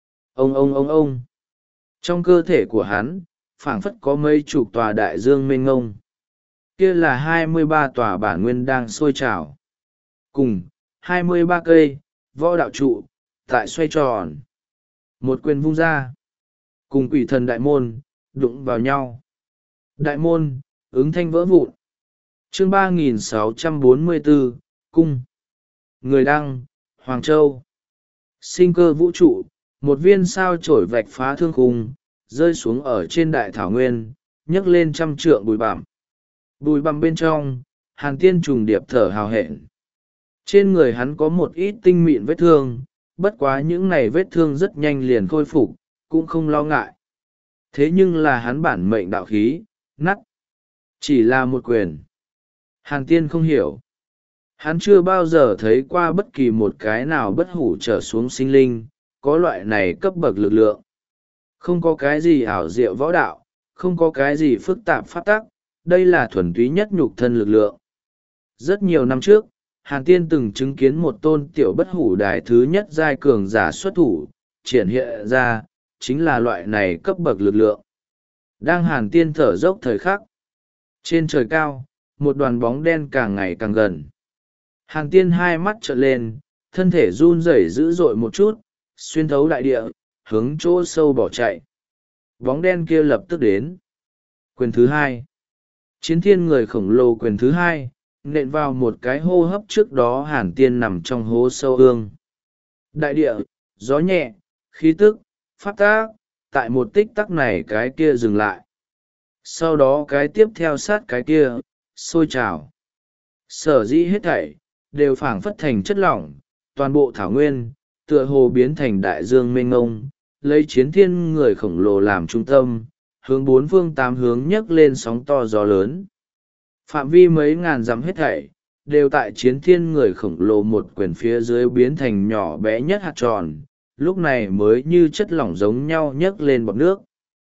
Ông. Trong cơ thể của hắn, phảng phất có mấy chục tòa đại dương mênh ngông. Kia là 23 tòa bản nguyên đang sôi trào. Cùng, 23 cây, võ đạo trụ, tại xoay tròn. Một quyền vung ra. Cùng quỷ thần đại môn, đụng vào nhau. Đại môn, ứng thanh vỡ vụn. Chương 3644, Cung. Người đăng, Hoàng Châu. Sinh cơ vũ trụ, một viên sao chổi vạch phá thương khung, rơi xuống ở trên đại thảo nguyên, nhấc lên trăm trượng bụi bặm. Bụi bặm bên trong, Hàn Tiên trùng điệp thở hào hẹn. Trên người hắn có một ít tinh mịn vết thương, bất quá những này vết thương rất nhanh liền khôi phục, cũng không lo ngại. Thế nhưng là hắn bản mệnh đạo khí, nắt. Chỉ là một quyền. Hàn Tiên không hiểu. Hắn chưa bao giờ thấy qua bất kỳ một cái nào bất hủ trở xuống sinh linh, có loại này cấp bậc lực lượng. Không có cái gì ảo diệu võ đạo, không có cái gì phức tạp pháp tắc, đây là thuần túy nhất nhục thân lực lượng. Rất nhiều năm trước, Hàn Tiên từng chứng kiến một tôn tiểu bất hủ đài thứ nhất giai cường giả xuất thủ, triển hiện ra, chính là loại này cấp bậc lực lượng. Đang Hàn Tiên thở dốc thời khắc. Trên trời cao, một đoàn bóng đen càng ngày càng gần. Hàn Tiên hai mắt trợn lên, thân thể run rẩy dữ dội một chút, xuyên thấu đại địa, hướng chỗ sâu bỏ chạy. Bóng đen kia lập tức đến. Quyền thứ hai. Chiến thiên người khổng lồ quyền thứ hai, nện vào một cái hô hấp trước đó Hàn Tiên nằm trong hố sâu ương. Đại địa, gió nhẹ, khí tức, pháp tác, tại một tích tắc này cái kia dừng lại. Sau đó cái tiếp theo sát cái kia, sôi trào. Sở dĩ hết thảy, đều phảng phất thành chất lỏng, toàn bộ thảo nguyên, tựa hồ biến thành đại dương mênh ngông, lấy chiến thiên người khổng lồ làm trung tâm, hướng bốn phương tám hướng nhấc lên sóng to gió lớn. Phạm vi mấy ngàn dặm hết thảy, đều tại chiến thiên người khổng lồ một quyền phía dưới biến thành nhỏ bé nhất hạt tròn, lúc này mới như chất lỏng giống nhau nhấc lên bọt nước.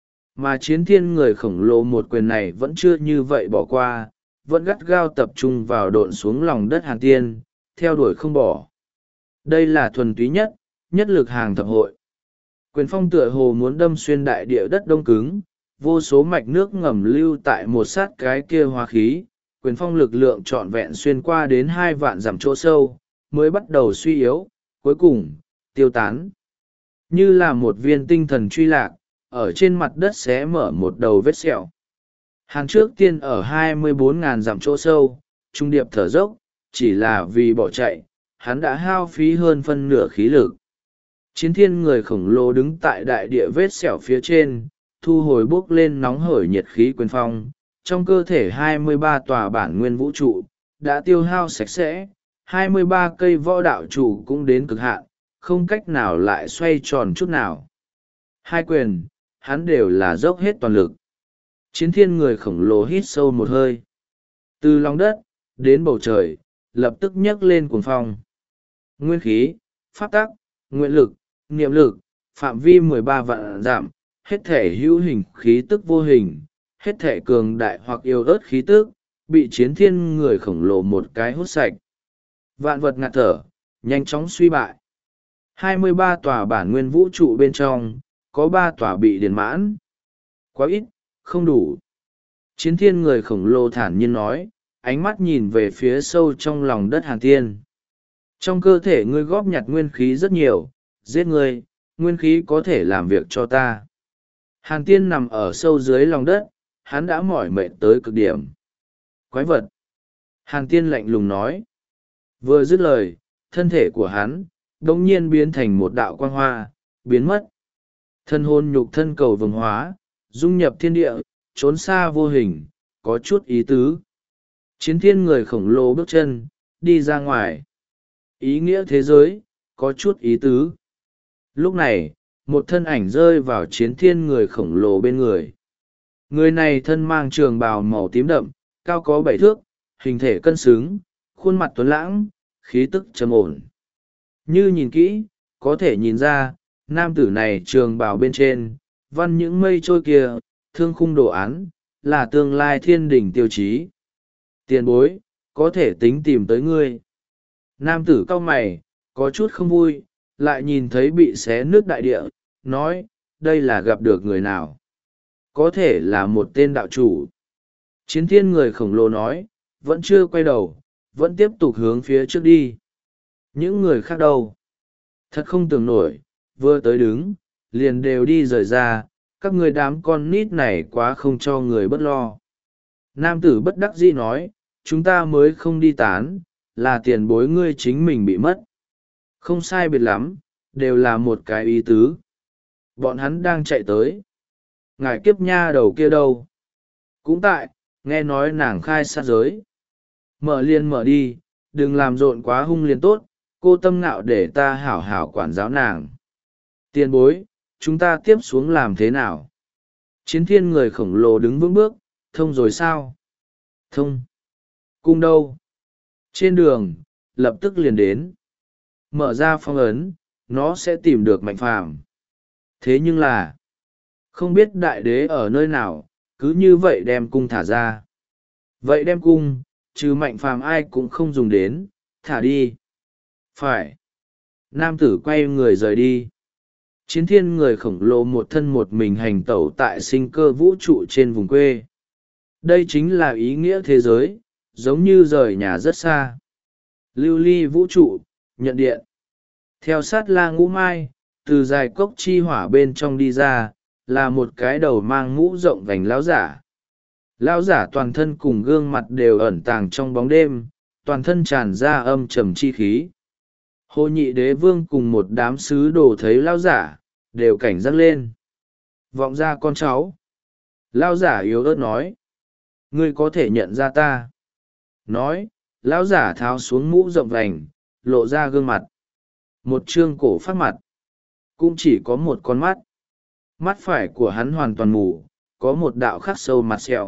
Mà chiến thiên người khổng lồ một quyền này vẫn chưa như vậy bỏ qua, vẫn gắt gao tập trung vào độn xuống lòng đất Hàn Tiên, theo đuổi không bỏ. Đây là thuần túy nhất, nhất lực hàng thập hội. Quyền phong tựa hồ muốn đâm xuyên đại địa đất đông cứng, vô số mạch nước ngầm lưu tại một sát cái kia hóa khí, quyền phong lực lượng trọn vẹn xuyên qua đến 2 vạn dặm chỗ sâu, mới bắt đầu suy yếu, cuối cùng, tiêu tán. Như là một viên tinh thần truy lạc, ở trên mặt đất xé mở một đầu vết sẹo. Hàn trước tiên ở 24.000 dặm chỗ sâu, trung điệp thở dốc, chỉ là vì bỏ chạy, hắn đã hao phí hơn phân nửa khí lực. Chiến thiên người khổng lồ đứng tại đại địa vết sẹo phía trên, thu hồi bốc lên nóng hởi nhiệt khí quyền phong, trong cơ thể 23 tòa bản nguyên vũ trụ, đã tiêu hao sạch sẽ, 23 cây võ đạo trụ cũng đến cực hạn, không cách nào lại xoay tròn chút nào. Hai quyền, hắn đều là dốc hết toàn lực. Chiến thiên người khổng lồ hít sâu một hơi. Từ lòng đất, đến bầu trời, lập tức nhấc lên cuồng phong. Nguyên khí, pháp tắc, nguyện lực, niệm lực, phạm vi 13 vạn dặm, hết thể hữu hình khí tức vô hình, hết thể cường đại hoặc yếu ớt khí tức, bị chiến thiên người khổng lồ một cái hút sạch. Vạn vật ngạt thở, nhanh chóng suy bại. 23 tòa bản nguyên vũ trụ bên trong, có 3 tòa bị điền mãn. Quá ít, không đủ. Chiến thiên người khổng lồ thản nhiên nói, ánh mắt nhìn về phía sâu trong lòng đất Hàn Tiên. Trong cơ thể ngươi góp nhặt nguyên khí rất nhiều, giết ngươi, nguyên khí có thể làm việc cho ta. Hàn Tiên nằm ở sâu dưới lòng đất, hắn đã mỏi mệt tới cực điểm. Quái vật. Hàn Tiên lạnh lùng nói. Vừa dứt lời, thân thể của hắn, đống nhiên biến thành một đạo quang hoa, biến mất. Thân hồn nhục thân cầu vồng hóa, dung nhập thiên địa, trốn xa vô hình, có chút ý tứ. Chiến thiên người khổng lồ bước chân, đi ra ngoài. Ý nghĩa thế giới, có chút ý tứ. Lúc này, một thân ảnh rơi vào chiến thiên người khổng lồ bên người. Người này thân mang trường bào màu tím đậm, cao có 7 thước, hình thể cân xứng, khuôn mặt tuấn lãng, khí tức trầm ổn. Như nhìn kỹ, có thể nhìn ra, nam tử này trường bào bên trên, văn những mây trôi kia, thương khung đồ án, là tương lai thiên đình tiêu chí. Tiền bối, có thể tính tìm tới ngươi. Nam tử cau mày, có chút không vui, lại nhìn thấy bị xé nước đại địa, nói, đây là gặp được người nào? Có thể là một tên đạo chủ. Chiến thiên người khổng lồ nói, vẫn chưa quay đầu, vẫn tiếp tục hướng phía trước đi. Những người khác đâu? Thật không tưởng nổi, vừa tới đứng, liền đều đi rời ra, các người đám con nít này quá không cho người bất lo. Nam tử bất đắc dĩ nói, chúng ta mới không đi tán, là tiền bối ngươi chính mình bị mất. Không sai biệt lắm, đều là một cái ý tứ. Bọn hắn đang chạy tới. Ngài kiếp nha đầu kia đâu? Cũng tại, nghe nói nàng khai sát giới. Mở liền mở đi, đừng làm rộn quá hung liền tốt, cô tâm ngạo để ta hảo hảo quản giáo nàng. Tiền bối, chúng ta tiếp xuống làm thế nào? Chiến thiên người khổng lồ đứng vững bước, thông rồi sao? Thông. Cung đâu? Trên đường, lập tức liền đến. Mở ra phong ấn, nó sẽ tìm được Mạnh Phàm. Thế nhưng là, không biết đại đế ở nơi nào, cứ như vậy đem cung thả ra. Vậy đem cung, trừ Mạnh Phàm ai cũng không dùng đến, thả đi. Phải. Nam tử quay người rời đi. Chiến thiên người khổng lồ một thân một mình hành tẩu tại sinh cơ vũ trụ trên vùng quê. Đây chính là ý nghĩa thế giới, giống như rời nhà rất xa. Lưu ly vũ trụ, nhận điện. Theo sát La Ngũ Mai, từ dài cốc chi hỏa bên trong đi ra, là một cái đầu mang mũ rộng vành lão giả. Lão giả toàn thân cùng gương mặt đều ẩn tàng trong bóng đêm, toàn thân tràn ra âm trầm chi khí. Hồ Nhị Đế Vương cùng một đám sứ đồ thấy lão giả, đều cảnh giác lên. Vọng ra con cháu. Lão giả yếu ớt nói, ngươi có thể nhận ra ta. Nói, lão giả tháo xuống mũ rộng vành, lộ ra gương mặt. Một trương cổ phát mặt, cũng chỉ có một con mắt. Mắt phải của hắn hoàn toàn mù, có một đạo khắc sâu mặt sẹo.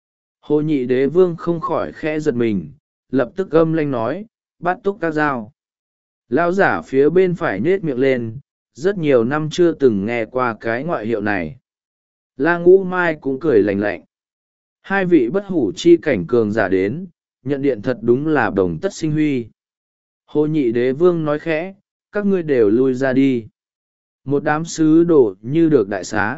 Hồ Nhị Đế Vương không khỏi khẽ giật mình, lập tức gâm lanh nói, bắt túc các dao. Lão giả phía bên phải nết miệng lên, rất nhiều năm chưa từng nghe qua cái ngoại hiệu này. La Ngũ Mai cũng cười lành lạnh. Hai vị bất hủ chi cảnh cường giả đến, nhận điện thật đúng là đồng tất sinh huy. Hồ Nhị Đế Vương nói khẽ, các ngươi đều lui ra đi. Một đám sứ đồ như được đại xá.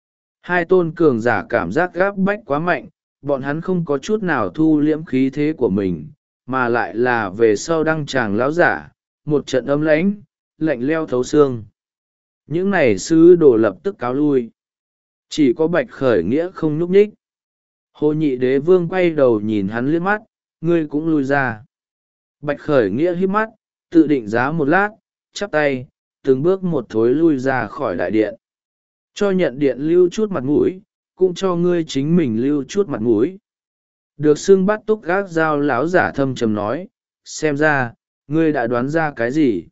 Hai tôn cường giả cảm giác gáp bách quá mạnh, bọn hắn không có chút nào thu liễm khí thế của mình, mà lại là về sau đăng tràng lão giả, một trận âm lãnh, lạnh leo thấu xương. Những này sứ đồ lập tức cáo lui. Chỉ có Bạch Khởi Nghĩa không nhúc nhích. Hồ Nhị Đế Vương quay đầu nhìn hắn liếc mắt, ngươi cũng lui ra. Bạch Khởi Nghĩa hít mắt, tự định giá một lát, chắp tay, từng bước một thối lui ra khỏi đại điện. Cho nhận điện lưu chút mặt mũi, cũng cho ngươi chính mình lưu chút mặt mũi. Được xưng bắt túc gác dao lão giả thâm trầm nói, xem ra, ngươi đã đoán ra cái gì.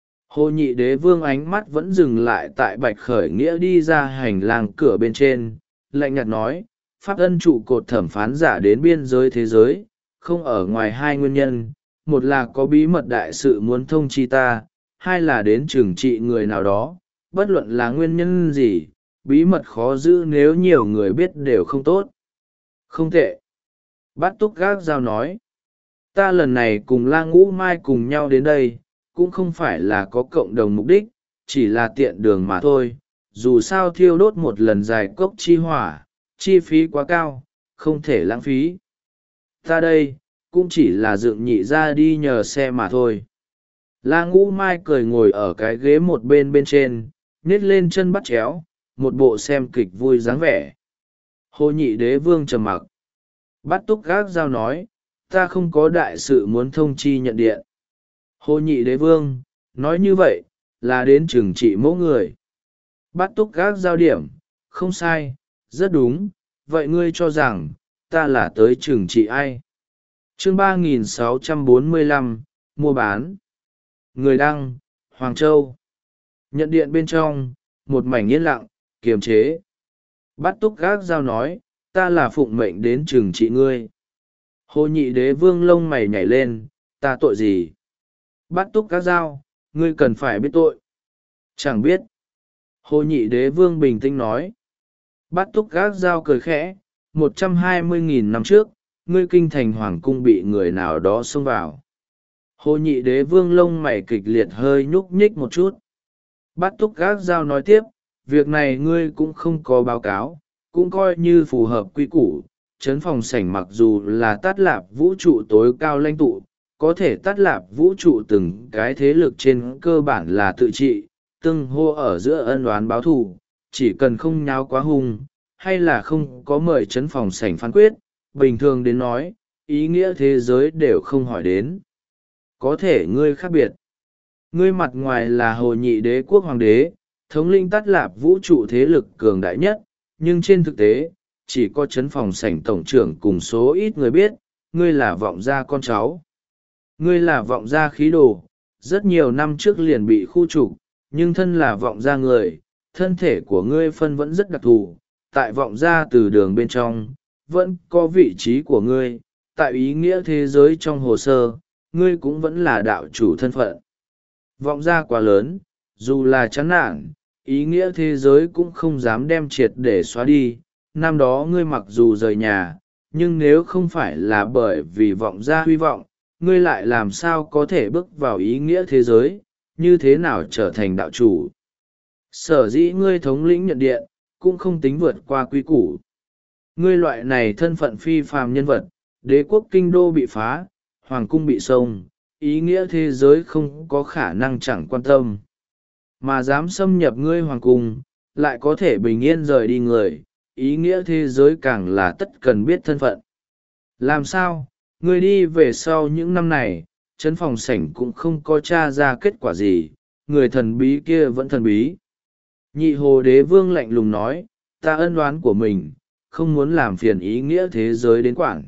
Hồ Nhị Đế Vương ánh mắt vẫn dừng lại tại Bạch Khởi Nghĩa đi ra hành lang cửa bên trên, lạnh nhạt nói, pháp ân trụ cột thẩm phán giả đến biên giới thế giới, không ở ngoài hai nguyên nhân, một là có bí mật đại sự muốn thông chi ta, hai là đến trừng trị người nào đó, bất luận là nguyên nhân gì, bí mật khó giữ nếu nhiều người biết đều không tốt. Không tệ. Bát Túc Gác Dao nói, ta lần này cùng La Ngũ Mai cùng nhau đến đây, cũng không phải là có cộng đồng mục đích, chỉ là tiện đường mà thôi, dù sao thiêu đốt một lần dài cốc chi hỏa, chi phí quá cao, không thể lãng phí. Ta đây, cũng chỉ là dựng nhị ra đi nhờ xe mà thôi. La Ngũ Mai cười ngồi ở cái ghế một bên bên trên, nhét lên chân bắt chéo, một bộ xem kịch vui dáng vẻ. Hồ Nhị Đế Vương trầm mặc. Bát Túc Gác Dao nói, ta không có đại sự muốn thông chi nhận điện. Hồ Nhị Đế Vương, nói như vậy, là đến trừng trị mẫu người. Bát Túc Gác Dao điểm, không sai, rất đúng, vậy ngươi cho rằng, ta là tới trừng trị ai? Chương 3645, mua bán. Người đăng, Hoàng Châu. Nhận điện bên trong, một mảnh yên lặng, kiềm chế. Bát Túc Gác Dao nói, ta là phụng mệnh đến trừng trị ngươi. Hồ Nhị Đế Vương lông mày nhảy lên, ta tội gì? Bát Túc Gác Dao, ngươi cần phải biết tội. Chẳng biết. Hồ Nhị Đế Vương bình tĩnh nói. Bát Túc Gác Dao cười khẽ, 120.000 năm trước, ngươi kinh thành hoàng cung bị người nào đó xông vào. Hồ Nhị Đế Vương lông mày kịch liệt hơi nhúc nhích một chút. Bát Túc Gác Dao nói tiếp, việc này ngươi cũng không có báo cáo, cũng coi như phù hợp quy củ. Trấn phòng sảnh mặc dù là tát lạp vũ trụ tối cao lãnh tụ, có thể tát lạp vũ trụ từng cái thế lực trên cơ bản là tự trị, tương hô ở giữa ân oán báo thù, chỉ cần không nháo quá hung, hay là không có mời trấn phòng sảnh phán quyết, bình thường đến nói, ý nghĩa thế giới đều không hỏi đến. Có thể ngươi khác biệt. Ngươi mặt ngoài là Hồ Nhị Đế quốc hoàng đế, thống lĩnh tát lạp vũ trụ thế lực cường đại nhất, nhưng trên thực tế, chỉ có trấn phòng sảnh tổng trưởng cùng số ít người biết, ngươi là vọng gia con cháu. Ngươi là vọng gia khí đồ, rất nhiều năm trước liền bị khu trục, nhưng thân là vọng gia người, thân thể của ngươi phân vẫn rất đặc thù, tại vọng gia từ đường bên trong, vẫn có vị trí của ngươi, tại ý nghĩa thế giới trong hồ sơ, ngươi cũng vẫn là đạo chủ thân phận. Vọng gia quá lớn, dù là chán nản, ý nghĩa thế giới cũng không dám đem triệt để xóa đi. Năm đó ngươi mặc dù rời nhà, nhưng nếu không phải là bởi vì vọng gia hy vọng, ngươi lại làm sao có thể bước vào ý nghĩa thế giới, như thế nào trở thành đạo chủ. Sở dĩ ngươi thống lĩnh nhận điện, cũng không tính vượt qua quy củ. Ngươi loại này thân phận phi phàm nhân vật, đế quốc kinh đô bị phá, hoàng cung bị xông, ý nghĩa thế giới không có khả năng chẳng quan tâm. Mà dám xâm nhập ngươi hoàng cung, lại có thể bình yên rời đi người, ý nghĩa thế giới càng là tất cần biết thân phận. Làm sao, ngươi đi về sau những năm này, trấn phòng sảnh cũng không có tra ra kết quả gì, người thần bí kia vẫn thần bí. Nhị Hồ Đế Vương lạnh lùng nói, ta ân oán của mình, không muốn làm phiền ý nghĩa thế giới đến quản.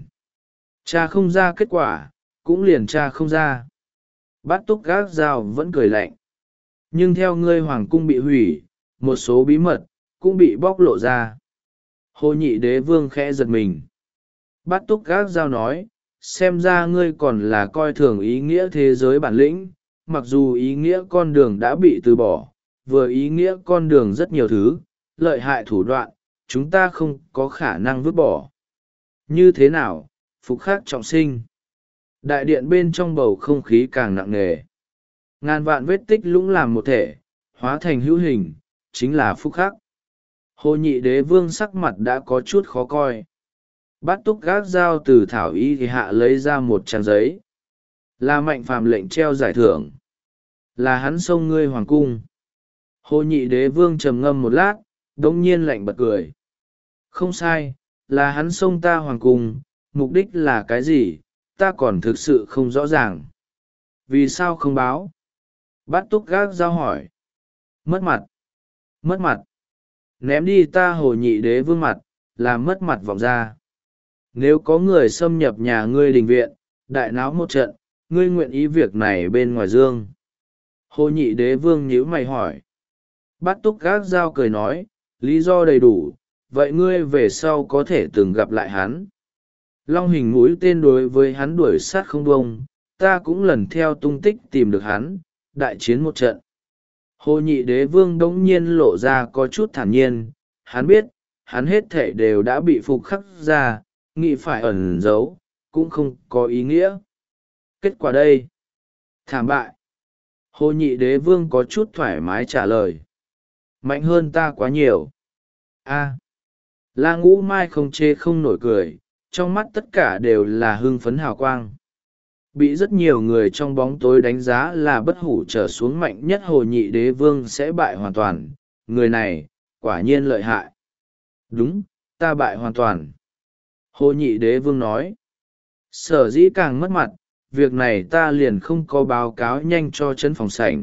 Cha không ra kết quả, cũng liền cha không ra. Bát Túc Gác Dao vẫn cười lạnh. Nhưng theo ngươi hoàng cung bị hủy, một số bí mật cũng bị bóc lộ ra. Hồ Nhị Đế Vương khẽ giật mình. Bát Túc Gác Dao nói, xem ra ngươi còn là coi thường ý nghĩa thế giới bản lĩnh, mặc dù ý nghĩa con đường đã bị từ bỏ, vừa ý nghĩa con đường rất nhiều thứ, lợi hại thủ đoạn, chúng ta không có khả năng vứt bỏ. Như thế nào, phục khắc trọng sinh. Đại điện bên trong bầu không khí càng nặng nề. Ngàn vạn vết tích lũng làm một thể, hóa thành hữu hình, chính là phúc khắc. Hồ Nhị Đế Vương sắc mặt đã có chút khó coi. Bát Túc Gác Dao từ thảo y thì hạ lấy ra một trang giấy. Là Mạnh Phàm lệnh treo giải thưởng. Là hắn xông ngươi hoàng cung. Hồ Nhị Đế Vương trầm ngâm một lát, đống nhiên lạnh bật cười. Không sai, là hắn xông ta hoàng cung, mục đích là cái gì, ta còn thực sự không rõ ràng. Vì sao không báo? Bát Túc Gác Dao hỏi. Mất mặt. Mất mặt. Ném đi ta Hồ Nhị Đế Vương mặt, làm mất mặt vọng ra. Nếu có người xâm nhập nhà ngươi đình viện, đại náo một trận, ngươi nguyện ý việc này bên ngoài dương. Hồ Nhị Đế Vương nhíu mày hỏi. Bát Túc Gác Dao cười nói, lý do đầy đủ, vậy ngươi về sau có thể từng gặp lại hắn. Long hình mũi tên đối với hắn đuổi sát không bông, ta cũng lần theo tung tích tìm được hắn, đại chiến một trận. Hồ Nhị Đế Vương đống nhiên lộ ra có chút thản nhiên, hắn biết, hắn hết thể đều đã bị phục khắc ra, nghĩ phải ẩn giấu, cũng không có ý nghĩa. Kết quả đây? Thảm bại. Hồ Nhị Đế Vương có chút thoải mái trả lời. Mạnh hơn ta quá nhiều. A. La Ngũ Mai không chê không nổi cười, trong mắt tất cả đều là hưng phấn hào quang. Bị rất nhiều người trong bóng tối đánh giá là bất hủ trở xuống mạnh nhất Hồ Nhị Đế Vương sẽ bại hoàn toàn. Người này, quả nhiên lợi hại. Đúng, ta bại hoàn toàn. Hồ Nhị Đế Vương nói. Sở dĩ càng mất mặt, việc này ta liền không có báo cáo nhanh cho trấn phòng sảnh.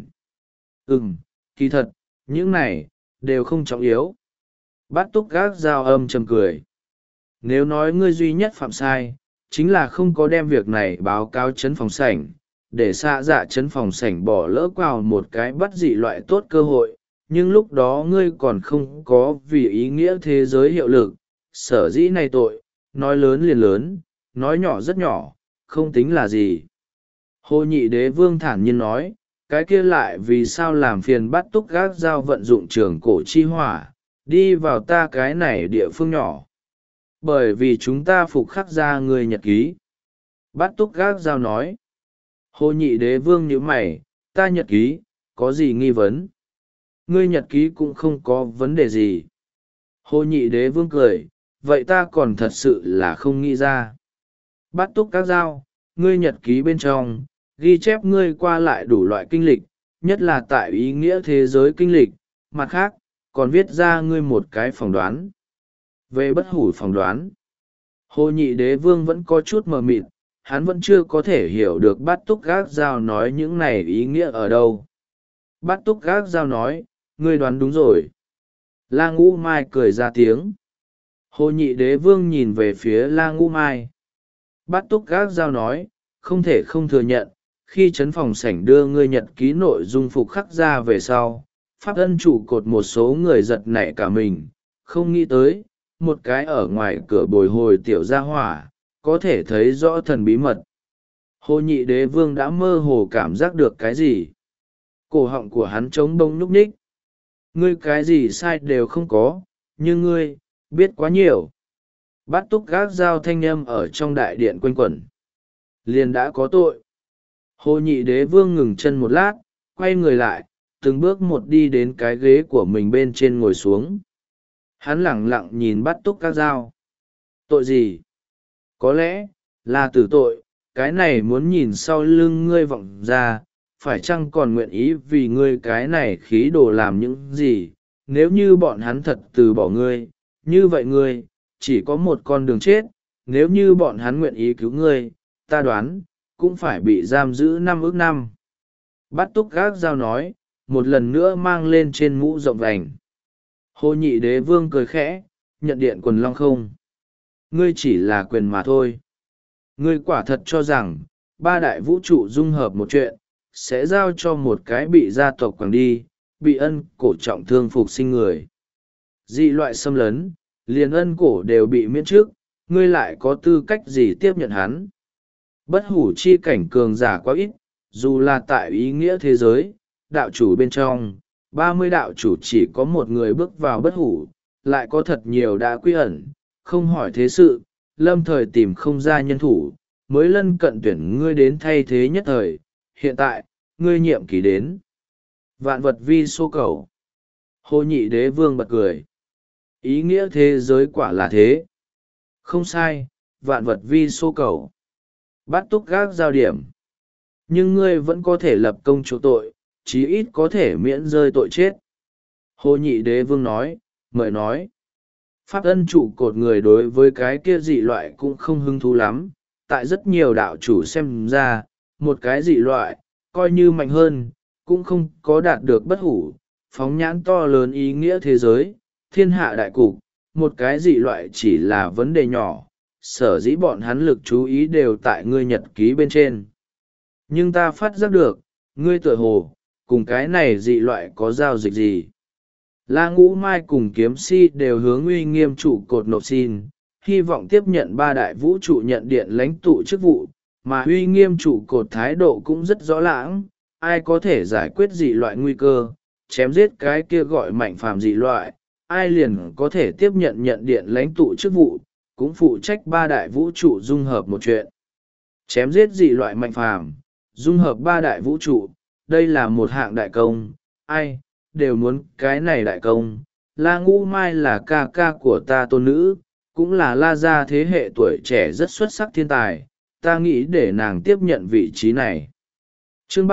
Kỳ thật, những này, đều không trọng yếu. Bát Túc Gác Dao âm trầm cười. Nếu nói ngươi duy nhất phạm sai, chính là không có đem việc này báo cáo trấn phòng sảnh, để xạ dạ trấn phòng sảnh bỏ lỡ vào một cái bắt dị loại tốt cơ hội, nhưng lúc đó ngươi còn không có vì ý nghĩa thế giới hiệu lực, sở dĩ này tội, nói lớn liền lớn, nói nhỏ rất nhỏ, không tính là gì. Hồ Nhị Đế Vương thản nhiên nói, cái kia lại vì sao làm phiền Bát Túc Gác Dao vận dụng trường cổ chi hỏa, đi vào ta cái này địa phương nhỏ. Bởi vì chúng ta phục khắc ra ngươi nhật ký. Bát túc gác dao nói. Hồ nhị đế vương nhíu mày, ta nhật ký, có gì nghi vấn? Ngươi nhật ký cũng không có vấn đề gì. Hồ nhị đế vương cười, vậy ta còn thật sự là không nghĩ ra. Bát túc các dao, ngươi nhật ký bên trong, ghi chép ngươi qua lại đủ loại kinh lịch, nhất là tại ý nghĩa thế giới kinh lịch, mặt khác, còn viết ra ngươi một cái phỏng đoán. Về bất hủ phỏng đoán, Hồ nhị đế vương vẫn có chút mờ mịt, hắn vẫn chưa có thể hiểu được bát túc gác dao nói những này ý nghĩa ở đâu. Bát túc gác dao nói, ngươi đoán đúng rồi. La Ngũ Mai cười ra tiếng. Hồ nhị đế vương nhìn về phía La Ngũ Mai. Bát túc gác dao nói, không thể không thừa nhận, khi trấn phòng sảnh đưa ngươi nhật ký nội dung phục khắc ra về sau, pháp ân trụ cột một số người giật nảy cả mình, không nghĩ tới, một cái ở ngoài cửa bồi hồi tiểu gia hỏa, có thể thấy rõ thần bí mật. Hồ nhị đế vương đã mơ hồ cảm giác được cái gì. Cổ họng của hắn trống bông nhúc nhích. Ngươi cái gì sai đều không có, nhưng ngươi, biết quá nhiều. Bát túc gác dao thanh âm ở trong đại điện quanh quẩn. Liền đã có tội. Hồ nhị đế vương ngừng chân một lát, quay người lại, từng bước một đi đến cái ghế của mình bên trên ngồi xuống. Hắn lẳng lặng nhìn bát túc gác dao. Tội gì? Có lẽ, là tử tội, cái này muốn nhìn sau lưng ngươi vọng ra, phải chăng còn nguyện ý vì ngươi cái này khí đồ làm những gì, nếu như bọn hắn thật từ bỏ ngươi, như vậy ngươi, chỉ có một con đường chết, nếu như bọn hắn nguyện ý cứu ngươi, ta đoán, cũng phải bị giam giữ 5 ức năm. Bát túc gác dao nói, một lần nữa mang lên trên mũ rộng vành. Hồ nhị đế vương cười khẽ, nhận điện quần long không. Ngươi chỉ là quyền mà thôi. Ngươi quả thật cho rằng, 3 đại vũ trụ dung hợp một chuyện, sẽ giao cho một cái bị gia tộc quẳng đi, bị ân cổ trọng thương phục sinh người. Dị loại xâm lấn, liền ân cổ đều bị miễn trước, ngươi lại có tư cách gì tiếp nhận hắn. Bất hủ chi cảnh cường giả quá ít, dù là tại ý nghĩa thế giới, đạo chủ bên trong, 30 đạo chủ chỉ có một người bước vào bất hủ, lại có thật nhiều đã quy ẩn, không hỏi thế sự, lâm thời tìm không ra nhân thủ, mới lân cận tuyển ngươi đến thay thế nhất thời, hiện tại, ngươi nhiệm kỳ đến. Vạn vật vi số cầu. Hồ nhị đế vương bật cười. Ý nghĩa thế giới quả là thế. Không sai, vạn vật vi số cầu. Bát túc gác giao điểm. Nhưng ngươi vẫn có thể lập công chỗ tội, chí ít có thể miễn rơi tội chết. Hồ nhị đế vương nói, mời nói. Pháp ân trụ cột người đối với cái kia dị loại cũng không hứng thú lắm. Tại rất nhiều đạo chủ xem ra, một cái dị loại, coi như mạnh hơn, cũng không có đạt được bất hủ, phóng nhãn to lớn ý nghĩa thế giới, thiên hạ đại cục, một cái dị loại chỉ là vấn đề nhỏ, sở dĩ bọn hắn lực chú ý đều tại ngươi nhật ký bên trên. Nhưng ta phát giác được, ngươi tựa hồ, cùng cái này dị loại có giao dịch gì. La Ngũ Mai cùng Kiếm Si đều hướng uy nghiêm trụ cột nộp xin, hy vọng tiếp nhận 3 đại vũ trụ nhận điện lãnh tụ chức vụ, mà uy nghiêm trụ cột thái độ cũng rất rõ lãng, ai có thể giải quyết dị loại nguy cơ, chém giết cái kia gọi mạnh phàm dị loại, ai liền có thể tiếp nhận nhận điện lãnh tụ chức vụ, cũng phụ trách 3 đại vũ trụ dung hợp một chuyện. Chém giết dị loại mạnh phàm, dung hợp 3 đại vũ trụ, đây là một hạng đại công, ai, đều muốn cái này đại công. La Ngũ Mai là ca ca của ta tôn nữ, cũng là La gia thế hệ tuổi trẻ rất xuất sắc thiên tài, ta nghĩ để nàng tiếp nhận vị trí này. Chương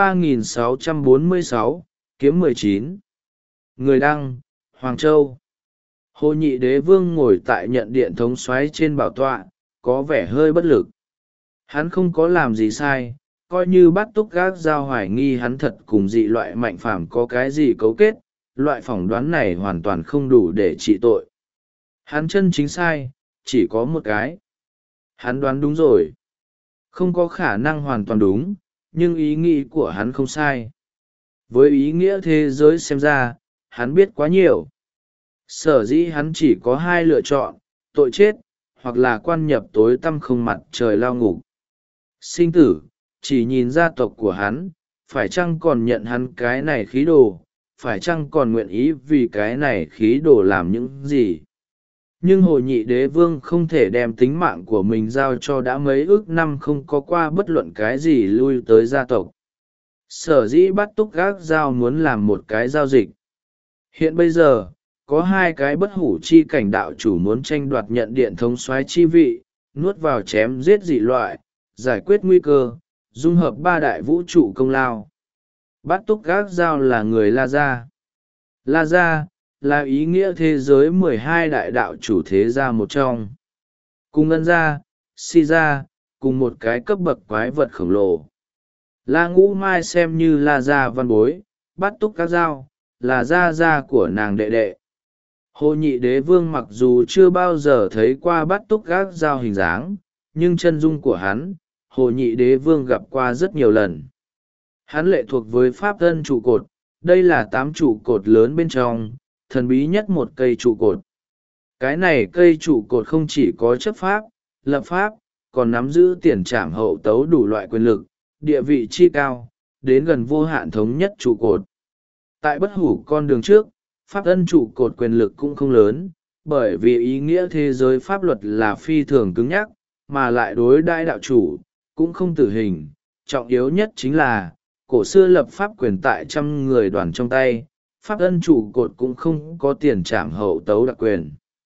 3646, Kiếm 19. Người đăng, Hoàng Châu. Hồ nhị đế vương ngồi tại nhận điện thống soái trên bảo tọa, có vẻ hơi bất lực. Hắn không có làm gì sai, coi như bắt túc gác giao hoài nghi hắn thật cùng dị loại mạnh phàm có cái gì cấu kết, loại phỏng đoán này hoàn toàn không đủ để trị tội. Hắn chân chính sai, chỉ có một cái. Hắn đoán đúng rồi. Không có khả năng hoàn toàn đúng, nhưng ý nghĩ của hắn không sai. Với ý nghĩa thế giới xem ra, hắn biết quá nhiều. Sở dĩ hắn chỉ có 2 lựa chọn, tội chết, hoặc là quan nhập tối tăm không mặt trời lao ngục. Sinh tử, chỉ nhìn gia tộc của hắn, phải chăng còn nhận hắn cái này khí đồ, phải chăng còn nguyện ý vì cái này khí đồ làm những gì. nhưng Hồ Nhị Đế Vương không thể đem tính mạng của mình giao cho đã mấy ước năm không có qua bất luận cái gì lui tới gia tộc. Sở dĩ Bát Túc Gác Dao muốn làm một cái giao dịch. Hiện bây giờ, có hai cái bất hủ chi cảnh đạo chủ muốn tranh đoạt nhận điện thống soái chi vị, nuốt vào chém giết dị loại, giải quyết nguy cơ, dung hợp ba đại vũ trụ công lao. Bát Túc Gác Dao là người La Gia. La Gia là ý nghĩa thế giới 12 đại đạo chủ thế gia một trong. Cùng Ân Gia, Si Gia, cùng một cái cấp bậc quái vật khổng lồ. La Ngũ Mai xem như La Gia văn bối, Bát Túc Gác Dao là gia của nàng đệ đệ. Hồ Nhị Đế Vương mặc dù chưa bao giờ thấy qua Bát Túc Gác Dao hình dáng, nhưng chân dung của hắn, Hồ Nhị Đế Vương gặp qua rất nhiều lần. Hắn lệ thuộc với Pháp Thân trụ cột, đây là 8 trụ cột lớn bên trong, thần bí nhất một cây trụ cột. Cái này cây trụ cột không chỉ có chấp pháp, lập pháp, còn nắm giữ tiền trảm hậu tấu đủ loại quyền lực, địa vị chi cao, đến gần vô hạn thống nhất trụ cột. Tại bất hủ con đường trước, Pháp Ân trụ cột quyền lực cũng không lớn, bởi vì ý nghĩa thế giới pháp luật là phi thường cứng nhắc, mà lại đối đãi đạo chủ, cũng không tử hình. Trọng yếu nhất chính là, cổ xưa lập pháp quyền tại trăm người đoàn trong tay, Pháp Ân trụ cột cũng không có tiền trảm hậu tấu đặc quyền.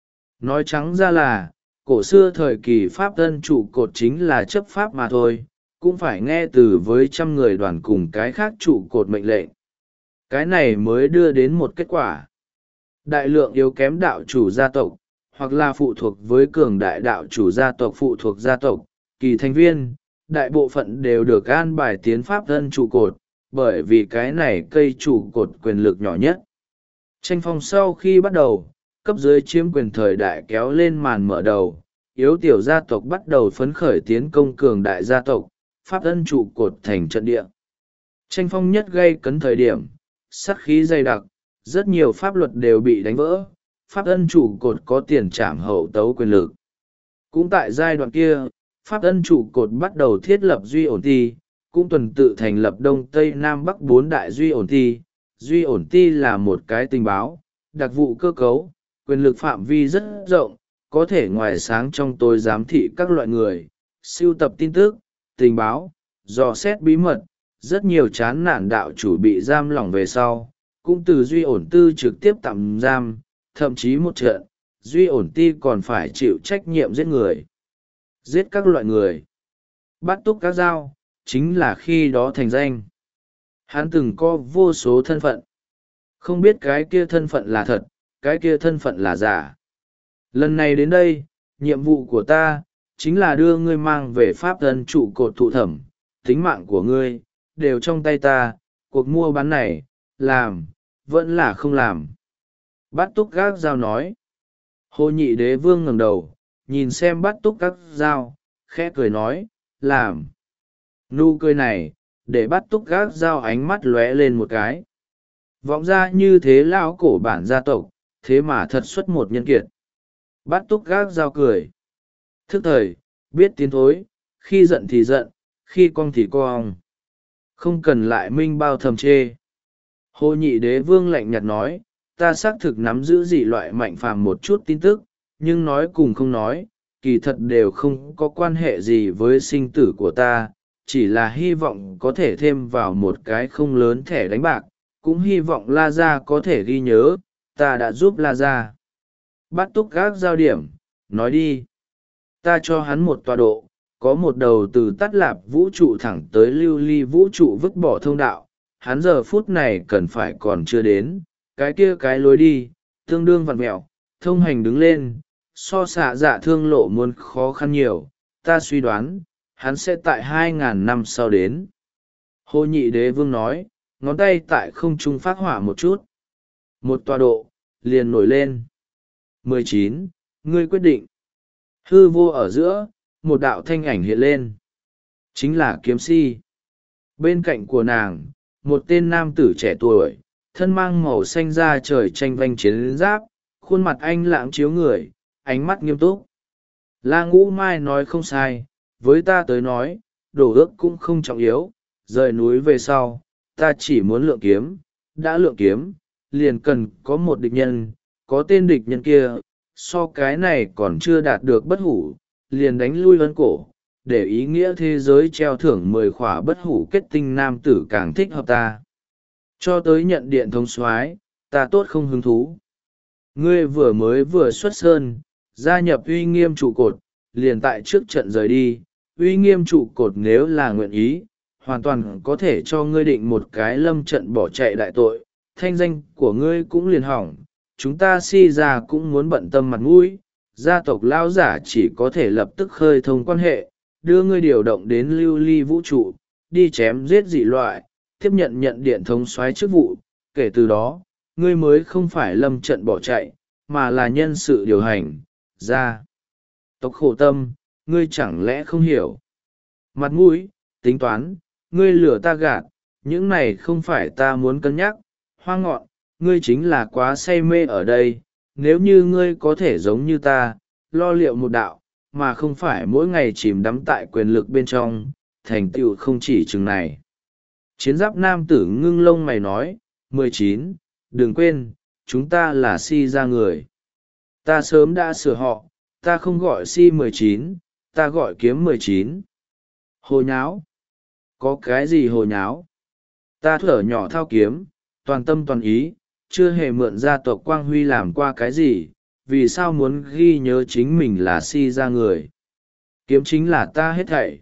Nói trắng ra là, cổ xưa thời kỳ Pháp Ân trụ cột chính là chấp pháp mà thôi, cũng phải nghe từ với trăm người đoàn cùng cái khác trụ cột mệnh lệnh. Cái này mới đưa đến một kết quả. Đại lượng yếu kém đạo chủ gia tộc, hoặc là phụ thuộc với cường đại đạo chủ gia tộc phụ thuộc gia tộc, kỳ thành viên, đại bộ phận đều được an bài tiến pháp thân trụ cột, bởi vì cái này cây trụ cột quyền lực nhỏ nhất. Tranh phong sau khi bắt đầu, cấp dưới chiếm quyền thời đại kéo lên màn mở đầu, yếu tiểu gia tộc bắt đầu phấn khởi tiến công cường đại gia tộc, pháp thân trụ cột thành trận địa. Tranh phong nhất gây cấn thời điểm, sát khí dày đặc, rất nhiều pháp luật đều bị đánh vỡ, pháp ân trụ cột có tiền trảm hậu tấu quyền lực. Cũng tại giai đoạn kia, pháp ân trụ cột bắt đầu thiết lập duy ổn ty, cũng tuần tự thành lập Đông Tây Nam Bắc 4 đại duy ổn ty. Duy ổn ty là một cái tình báo, đặc vụ cơ cấu, quyền lực phạm vi rất rộng, có thể ngoài sáng trong tối giám thị các loại người, sưu tập tin tức, tình báo, dò xét bí mật. Rất nhiều chán nản đạo chủ bị giam lỏng về sau, cũng từ duy ổn tư trực tiếp tạm giam, thậm chí một trận, duy ổn ty còn phải chịu trách nhiệm giết người. Giết các loại người. Bát Túc Gác Dao, chính là khi đó thành danh. Hắn từng có vô số thân phận. Không biết cái kia thân phận là thật, cái kia thân phận là giả. Lần này đến đây, nhiệm vụ của ta, chính là đưa ngươi mang về pháp thân trụ cột thụ thẩm, tính mạng của ngươi đều trong tay ta, cuộc mua bán này, làm, vẫn là không làm. Bát Túc Gác Dao nói. Hồ Nhị Đế Vương ngẩng đầu, nhìn xem Bát Túc Gác Dao, khẽ cười nói, làm. Nụ cười này, để Bát Túc Gác Dao ánh mắt lóe lên một cái. Vọng ra như thế lão cổ bản gia tộc, thế mà thật xuất một nhân kiệt. Bát Túc Gác Dao cười. Thức thời, biết tiến thối, khi giận thì giận, khi cong thì cong. Không cần lại minh bao thầm chê. Hồ Nhị Đế Vương lạnh nhạt nói, ta xác thực nắm giữ dị loại mạnh phàm một chút tin tức, nhưng nói cùng không nói, kỳ thật đều không có quan hệ gì với sinh tử của ta, chỉ là hy vọng có thể thêm vào một cái không lớn thẻ đánh bạc, cũng hy vọng La Gia có thể ghi nhớ, ta đã giúp La Gia. Bát Túc Gác Dao điểm, nói đi. Ta cho hắn một tọa độ, có một đầu từ tắt lạp vũ trụ thẳng tới lưu ly vũ trụ vứt bỏ thông đạo, hắn giờ phút này cần phải còn chưa đến, cái kia cái lối đi, tương đương vặn mẹo, thông hành đứng lên, so xạ dạ thương lộ muốn khó khăn nhiều, ta suy đoán, hắn sẽ tại 2.000 năm sau đến. Hồ Nhị Đế Vương nói, ngón tay tại không trung phát hỏa một chút. Một tọa độ, liền nổi lên. 19. Ngươi quyết định. Hư vô ở giữa, một đạo thanh ảnh hiện lên. Chính là Kiếm Si. Bên cạnh của nàng, một tên nam tử trẻ tuổi, thân mang màu xanh da trời tranh vanh chiến giáp, khuôn mặt anh lãng chiếu người, ánh mắt nghiêm túc. La Ngũ Mai nói không sai, với ta tới nói, đổ ước cũng không trọng yếu, rời núi về sau, ta chỉ muốn lượng kiếm, đã lượng kiếm, liền cần có một địch nhân, có tên địch nhân kia, so cái này còn chưa đạt được bất hủ, liền đánh lui ấn cổ, để ý nghĩa thế giới treo thưởng 10 khỏa bất hủ kết tinh nam tử càng thích hợp ta. Cho tới nhận điện thống soái, ta tốt không hứng thú. Ngươi vừa xuất sơn, gia nhập uy nghiêm trụ cột, liền tại trước trận rời đi. Uy nghiêm trụ cột nếu là nguyện ý, hoàn toàn có thể cho ngươi định một cái lâm trận bỏ chạy đại tội, thanh danh của ngươi cũng liền hỏng. Chúng ta si ra cũng muốn bận tâm mặt mũi, gia tộc lão giả chỉ có thể lập tức khơi thông quan hệ, đưa ngươi điều động đến lưu ly vũ trụ, đi chém giết dị loại, tiếp nhận điện thống soái chức vụ. Kể từ đó, ngươi mới không phải lâm trận bỏ chạy, mà là nhân sự điều hành, gia tộc khổ tâm, ngươi chẳng lẽ không hiểu. Mặt mũi, tính toán, ngươi lừa ta gạt, những này không phải ta muốn cân nhắc. Hoa ngọn, ngươi chính là quá say mê ở đây. Nếu như ngươi có thể giống như ta, lo liệu một đạo, mà không phải mỗi ngày chìm đắm tại quyền lực bên trong, thành tựu không chỉ chừng này. Chiến giáp nam tử ngưng lông mày nói, 19, đừng quên, chúng ta là si ra người. Ta sớm đã sửa họ, ta không gọi si 19, ta gọi kiếm 19. Hồ nháo. Có cái gì hồ nháo? Ta thở nhỏ thao kiếm, toàn tâm toàn ý, chưa hề mượn gia tộc Quang Huy làm qua cái gì, vì sao muốn ghi nhớ chính mình là si ra người? Kiếm chính là ta hết thảy.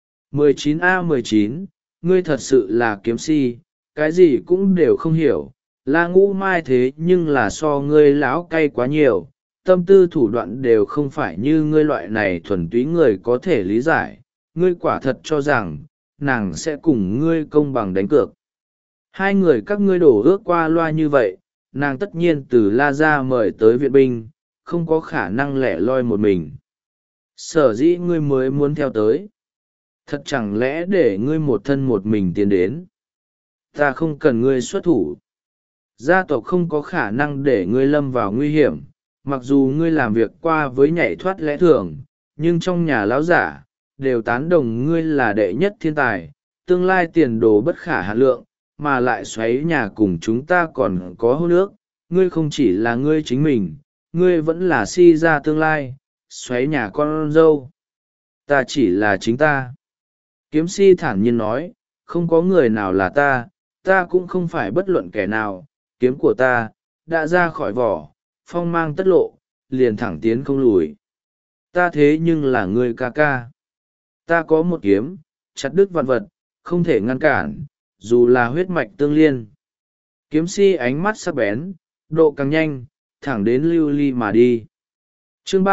19A19, ngươi thật sự là kiếm si, cái gì cũng đều không hiểu. La Ngũ Mai thế nhưng là so ngươi lão cay quá nhiều, tâm tư thủ đoạn đều không phải như ngươi loại này thuần túy người có thể lý giải. Ngươi quả thật cho rằng, nàng sẽ cùng ngươi công bằng đánh cược. Hai người các ngươi đổ ước qua loa như vậy, nàng tất nhiên từ La Gia mời tới viện binh, không có khả năng lẻ loi một mình. Sở dĩ ngươi mới muốn theo tới. Thật chẳng lẽ để ngươi một thân một mình tiến đến. Ta không cần ngươi xuất thủ. Gia tộc không có khả năng để ngươi lâm vào nguy hiểm, mặc dù ngươi làm việc qua với nhảy thoát lẽ thường, nhưng trong nhà lão giả, đều tán đồng ngươi là đệ nhất thiên tài, tương lai tiền đồ bất khả hạn lượng, mà lại xoáy nhà cùng chúng ta còn có hôn ước. Ngươi không chỉ là ngươi chính mình, ngươi vẫn là si ra tương lai, xoáy nhà con dâu. Ta chỉ là chính ta. Kiếm si thản nhiên nói, không có người nào là ta cũng không phải bất luận kẻ nào, kiếm của ta, đã ra khỏi vỏ, phong mang tất lộ, liền thẳng tiến không lùi. Ta thế nhưng là người ca ca. Ta có một kiếm, chặt đứt vạn vật, không thể ngăn cản, dù là huyết mạch tương liên. Kiếm si ánh mắt sắc bén, độ càng nhanh, thẳng đến lưu ly mà đi. Chương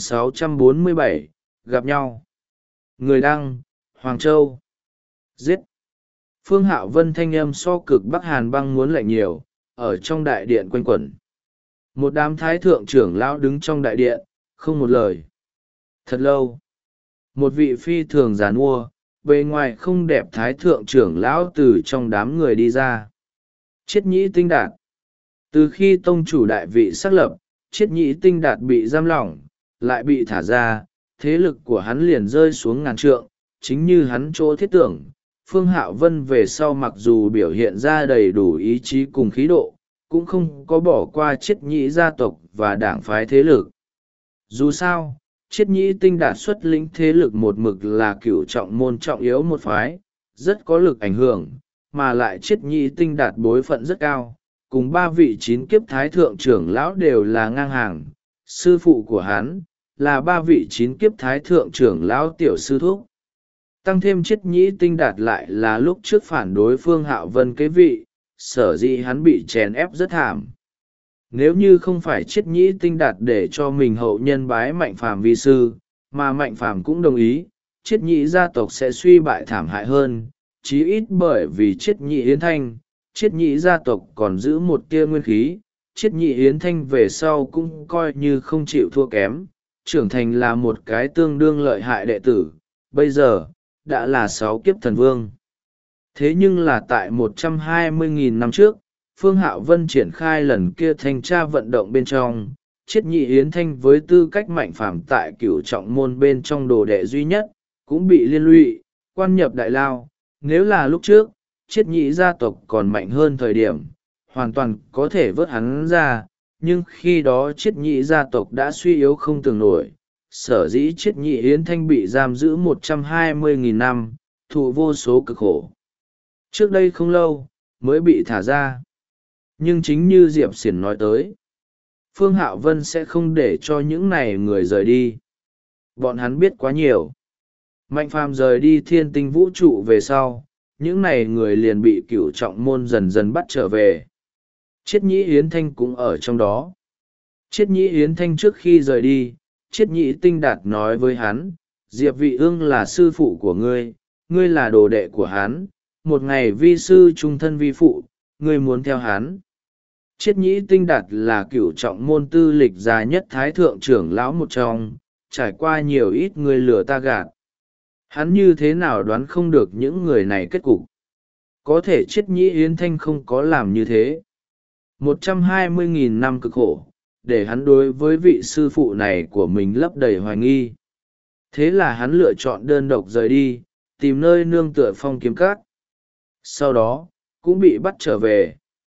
3647, gặp nhau. Người đăng, Hoàng Châu. Giết. Phương Hạo Vân thanh âm so cực Bắc Hàn băng muốn lạnh nhiều, ở trong đại điện quanh quẩn. Một đám thái thượng trưởng lão đứng trong đại điện, không một lời. Thật lâu. Một vị phi thường giàn mua, bề ngoài không đẹp thái thượng trưởng lão từ trong đám người đi ra. Chiết Nhĩ Tinh Đạt. Từ khi tông chủ đại vị xác lập, Chiết Nhĩ Tinh Đạt bị giam lỏng, lại bị thả ra, thế lực của hắn liền rơi xuống ngàn trượng, chính như hắn chỗ thiết tưởng. Phương Hạo Vân về sau mặc dù biểu hiện ra đầy đủ ý chí cùng khí độ, cũng không có bỏ qua Chiết Nhĩ gia tộc và đảng phái thế lực. Dù sao, Chiết Nhĩ Tinh Đạt xuất lĩnh thế lực một mực là cửu trọng môn trọng yếu một phái, rất có lực ảnh hưởng, mà lại Chiết Nhĩ Tinh Đạt bối phận rất cao, cùng ba vị 9 kiếp thái thượng trưởng lão đều là ngang hàng. Sư phụ của hắn là ba vị 9 kiếp thái thượng trưởng lão tiểu sư thúc. Tăng thêm Chiết Nhĩ Tinh Đạt lại là lúc trước phản đối Phương Hạo Vân kế vị, sở dĩ hắn bị chèn ép rất thảm. Nếu như không phải Chiết Nhĩ Tinh Đạt để cho mình hậu nhân bái Mạnh Phàm vi sư, mà Mạnh Phàm cũng đồng ý, Chiết Nhĩ gia tộc sẽ suy bại thảm hại hơn, chí ít bởi vì Chiết Nhĩ Yến Thanh, Chiết Nhĩ gia tộc còn giữ một tia nguyên khí, Chiết Nhĩ Yến Thanh về sau cũng coi như không chịu thua kém, trưởng thành là một cái tương đương lợi hại đệ tử, bây giờ, đã là 6 kiếp thần vương. Thế nhưng là tại 120.000 năm trước, Phương Hạo Vân triển khai lần kia thanh tra vận động bên trong, Chiết Nhĩ Yến Thanh với tư cách Mạnh Phàm tại cửu trọng môn bên trong đồ đệ duy nhất, cũng bị liên lụy, quan nhập đại lao. Nếu là lúc trước, Chiết Nhĩ gia tộc còn mạnh hơn thời điểm, hoàn toàn có thể vớt hắn ra, nhưng khi đó Triết Nhị gia tộc đã suy yếu không tưởng nổi, sở dĩ Triết Nhị Yến Thanh bị giam giữ 120.000 năm, thụ vô số cực khổ. Trước đây không lâu mới bị thả ra. Nhưng chính như Diệp Xiển nói tới, Phương Hạo Vân sẽ không để cho những này người rời đi. Bọn hắn biết quá nhiều. Mạnh Phàm rời đi thiên tinh vũ trụ về sau, những này người liền bị Cửu Trọng Môn dần dần bắt trở về. Triết Nhĩ Yến Thanh cũng ở trong đó. Triết Nhĩ Yến Thanh trước khi rời đi, Triết Nhĩ Tinh Đạt nói với hắn, Diệp Vị Ương là sư phụ của ngươi, ngươi là đồ đệ của hắn, một ngày vi sư trung thân vi phụ, ngươi muốn theo hắn. Triết Nhĩ Tinh Đạt là Cửu Trọng Môn tư lịch già nhất thái thượng trưởng lão một trong, trải qua nhiều ít người lừa ta gạt. Hắn như thế nào đoán không được những người này kết cục. Có thể Triết Nhĩ Yến Thanh không có làm như thế. 120.000 năm cực khổ, để hắn đối với vị sư phụ này của mình lấp đầy hoài nghi. Thế là hắn lựa chọn đơn độc rời đi, tìm nơi nương tựa phong kiếm cát. Sau đó, cũng bị bắt trở về.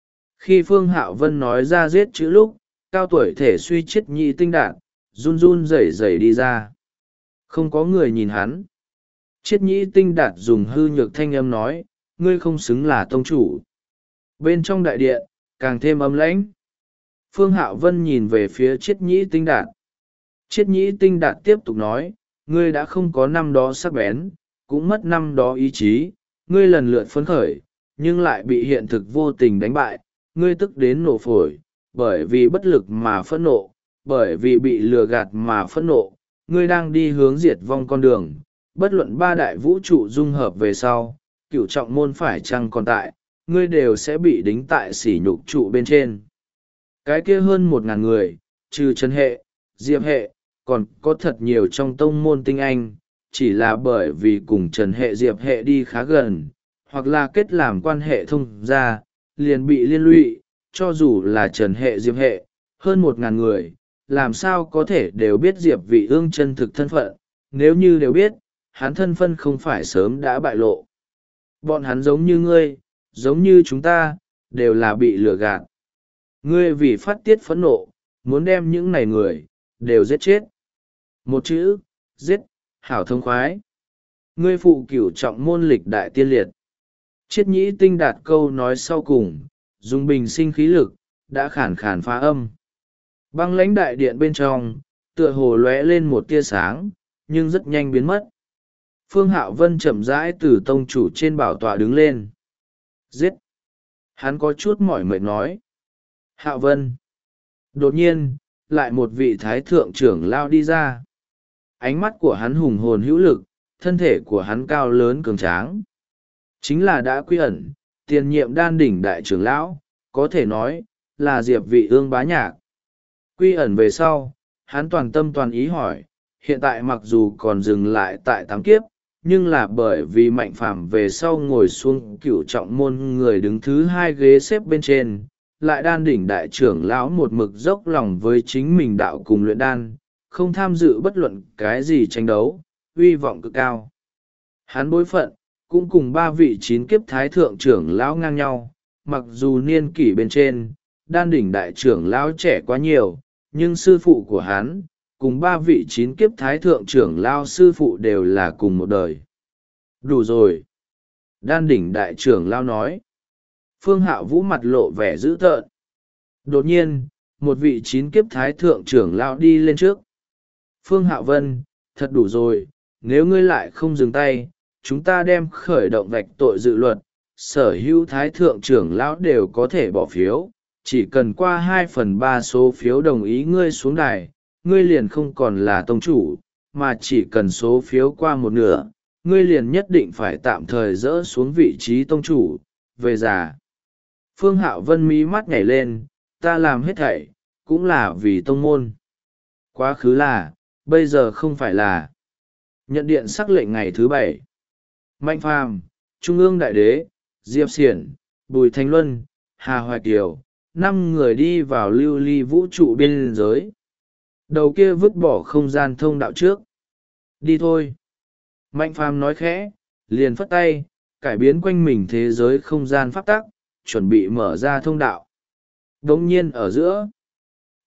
Khi Phương Hạo Vân nói ra giết chữ lúc, cao tuổi thể suy Triết Nhĩ Tinh Đạt, run run rẩy rẩy đi ra. Không có người nhìn hắn. Triết Nhĩ Tinh Đạt dùng hư nhược thanh âm nói, ngươi không xứng là tông chủ. Bên trong đại điện, càng thêm ấm lãnh. Phương Hạo Vân nhìn về phía Triết Nhĩ Tinh Đạt. Triết Nhĩ Tinh Đạt tiếp tục nói, ngươi đã không có năm đó sắc bén, cũng mất năm đó ý chí, ngươi lần lượt phấn khởi, nhưng lại bị hiện thực vô tình đánh bại, ngươi tức đến nổ phổi, bởi vì bất lực mà phẫn nộ, bởi vì bị lừa gạt mà phẫn nộ, ngươi đang đi hướng diệt vong con đường, bất luận ba đại vũ trụ dung hợp về sau, Cửu Trọng Môn phải chăng còn tại, ngươi đều sẽ bị đính tại sỉ nhục trụ bên trên. Cái kia hơn 1.000 người, trừ Trần Hệ, Diệp Hệ, còn có thật nhiều trong tông môn tinh anh, chỉ là bởi vì cùng Trần Hệ Diệp Hệ đi khá gần, hoặc là kết làm quan hệ thông gia, liền bị liên lụy, cho dù là Trần Hệ Diệp Hệ, hơn 1.000 người, làm sao có thể đều biết Diệp Vị Ương chân thực thân phận, nếu như đều biết, hắn thân phận không phải sớm đã bại lộ. Bọn hắn giống như ngươi, giống như chúng ta, đều là bị lừa gạt. Ngươi vì phát tiết phẫn nộ, muốn đem những này người, đều giết chết. Một chữ, giết, hảo thông khoái. Ngươi phụ Cửu Trọng Môn lịch đại tiên liệt. Triết Nhĩ Tinh Đạt câu nói sau cùng, dùng bình sinh khí lực, đã khản khàn phá âm. Băng lãnh đại điện bên trong, tựa hồ lóe lên một tia sáng, nhưng rất nhanh biến mất. Phương Hạo Vân chậm rãi từ tông chủ trên bảo tọa đứng lên. Giết! Hắn có chút mỏi mệt nói. Hạo Vân! Đột nhiên, lại một vị thái thượng trưởng lao đi ra. Ánh mắt của hắn hùng hồn hữu lực, thân thể của hắn cao lớn cường tráng. Chính là đã quy ẩn, tiền nhiệm đan đỉnh đại trưởng lão, có thể nói, là Diệp Vị Ương bá nhạc. Quy ẩn về sau, hắn toàn tâm toàn ý hỏi, hiện tại mặc dù còn dừng lại tại 8 kiếp, nhưng là bởi vì Mạnh Phàm về sau ngồi xuống Cửu Trọng Môn người đứng thứ 2 ghế xếp bên trên, lại đan đỉnh đại trưởng lão một mực dốc lòng với chính mình đạo cùng luyện đan, không tham dự bất luận cái gì tranh đấu, uy vọng cực cao. Hắn bối phận, cũng cùng 3 vị 9 kiếp thái thượng trưởng lão ngang nhau, mặc dù niên kỷ bên trên, đan đỉnh đại trưởng lão trẻ quá nhiều, nhưng sư phụ của hắn, cùng 3 vị 9 kiếp thái thượng trưởng lão sư phụ đều là cùng một đời. Đủ rồi. Đan đỉnh đại trưởng lão nói. Phương Hạo Vũ mặt lộ vẻ dữ tợn. Đột nhiên, một vị 9 kiếp thái thượng trưởng lão đi lên trước. Phương Hạo Vân, thật đủ rồi, nếu ngươi lại không dừng tay, chúng ta đem khởi động vạch tội dự luật, sở hữu thái thượng trưởng lão đều có thể bỏ phiếu, chỉ cần qua 2/3 số phiếu đồng ý ngươi xuống đài, ngươi liền không còn là tông chủ, mà chỉ cần số phiếu qua 1/2, ngươi liền nhất định phải tạm thời dỡ xuống vị trí tông chủ, về già. Phương Hạo Vân mí mắt nhảy lên, ta làm hết thảy, cũng là vì tông môn. Quá khứ là, bây giờ không phải là. Nhận điện sắc lệnh ngày thứ 7. Mạnh Phàm, Trung ương Đại Đế, Diệp Xiển, Bùi Thanh Luân, Hà Hoài Kiều, 5 người đi vào lưu ly vũ trụ biên giới. Đầu kia vứt bỏ không gian thông đạo trước. Đi thôi. Mạnh Phàm nói khẽ, liền phất tay, cải biến quanh mình thế giới không gian pháp tắc, chuẩn bị mở ra thông đạo. Đống nhiên ở giữa,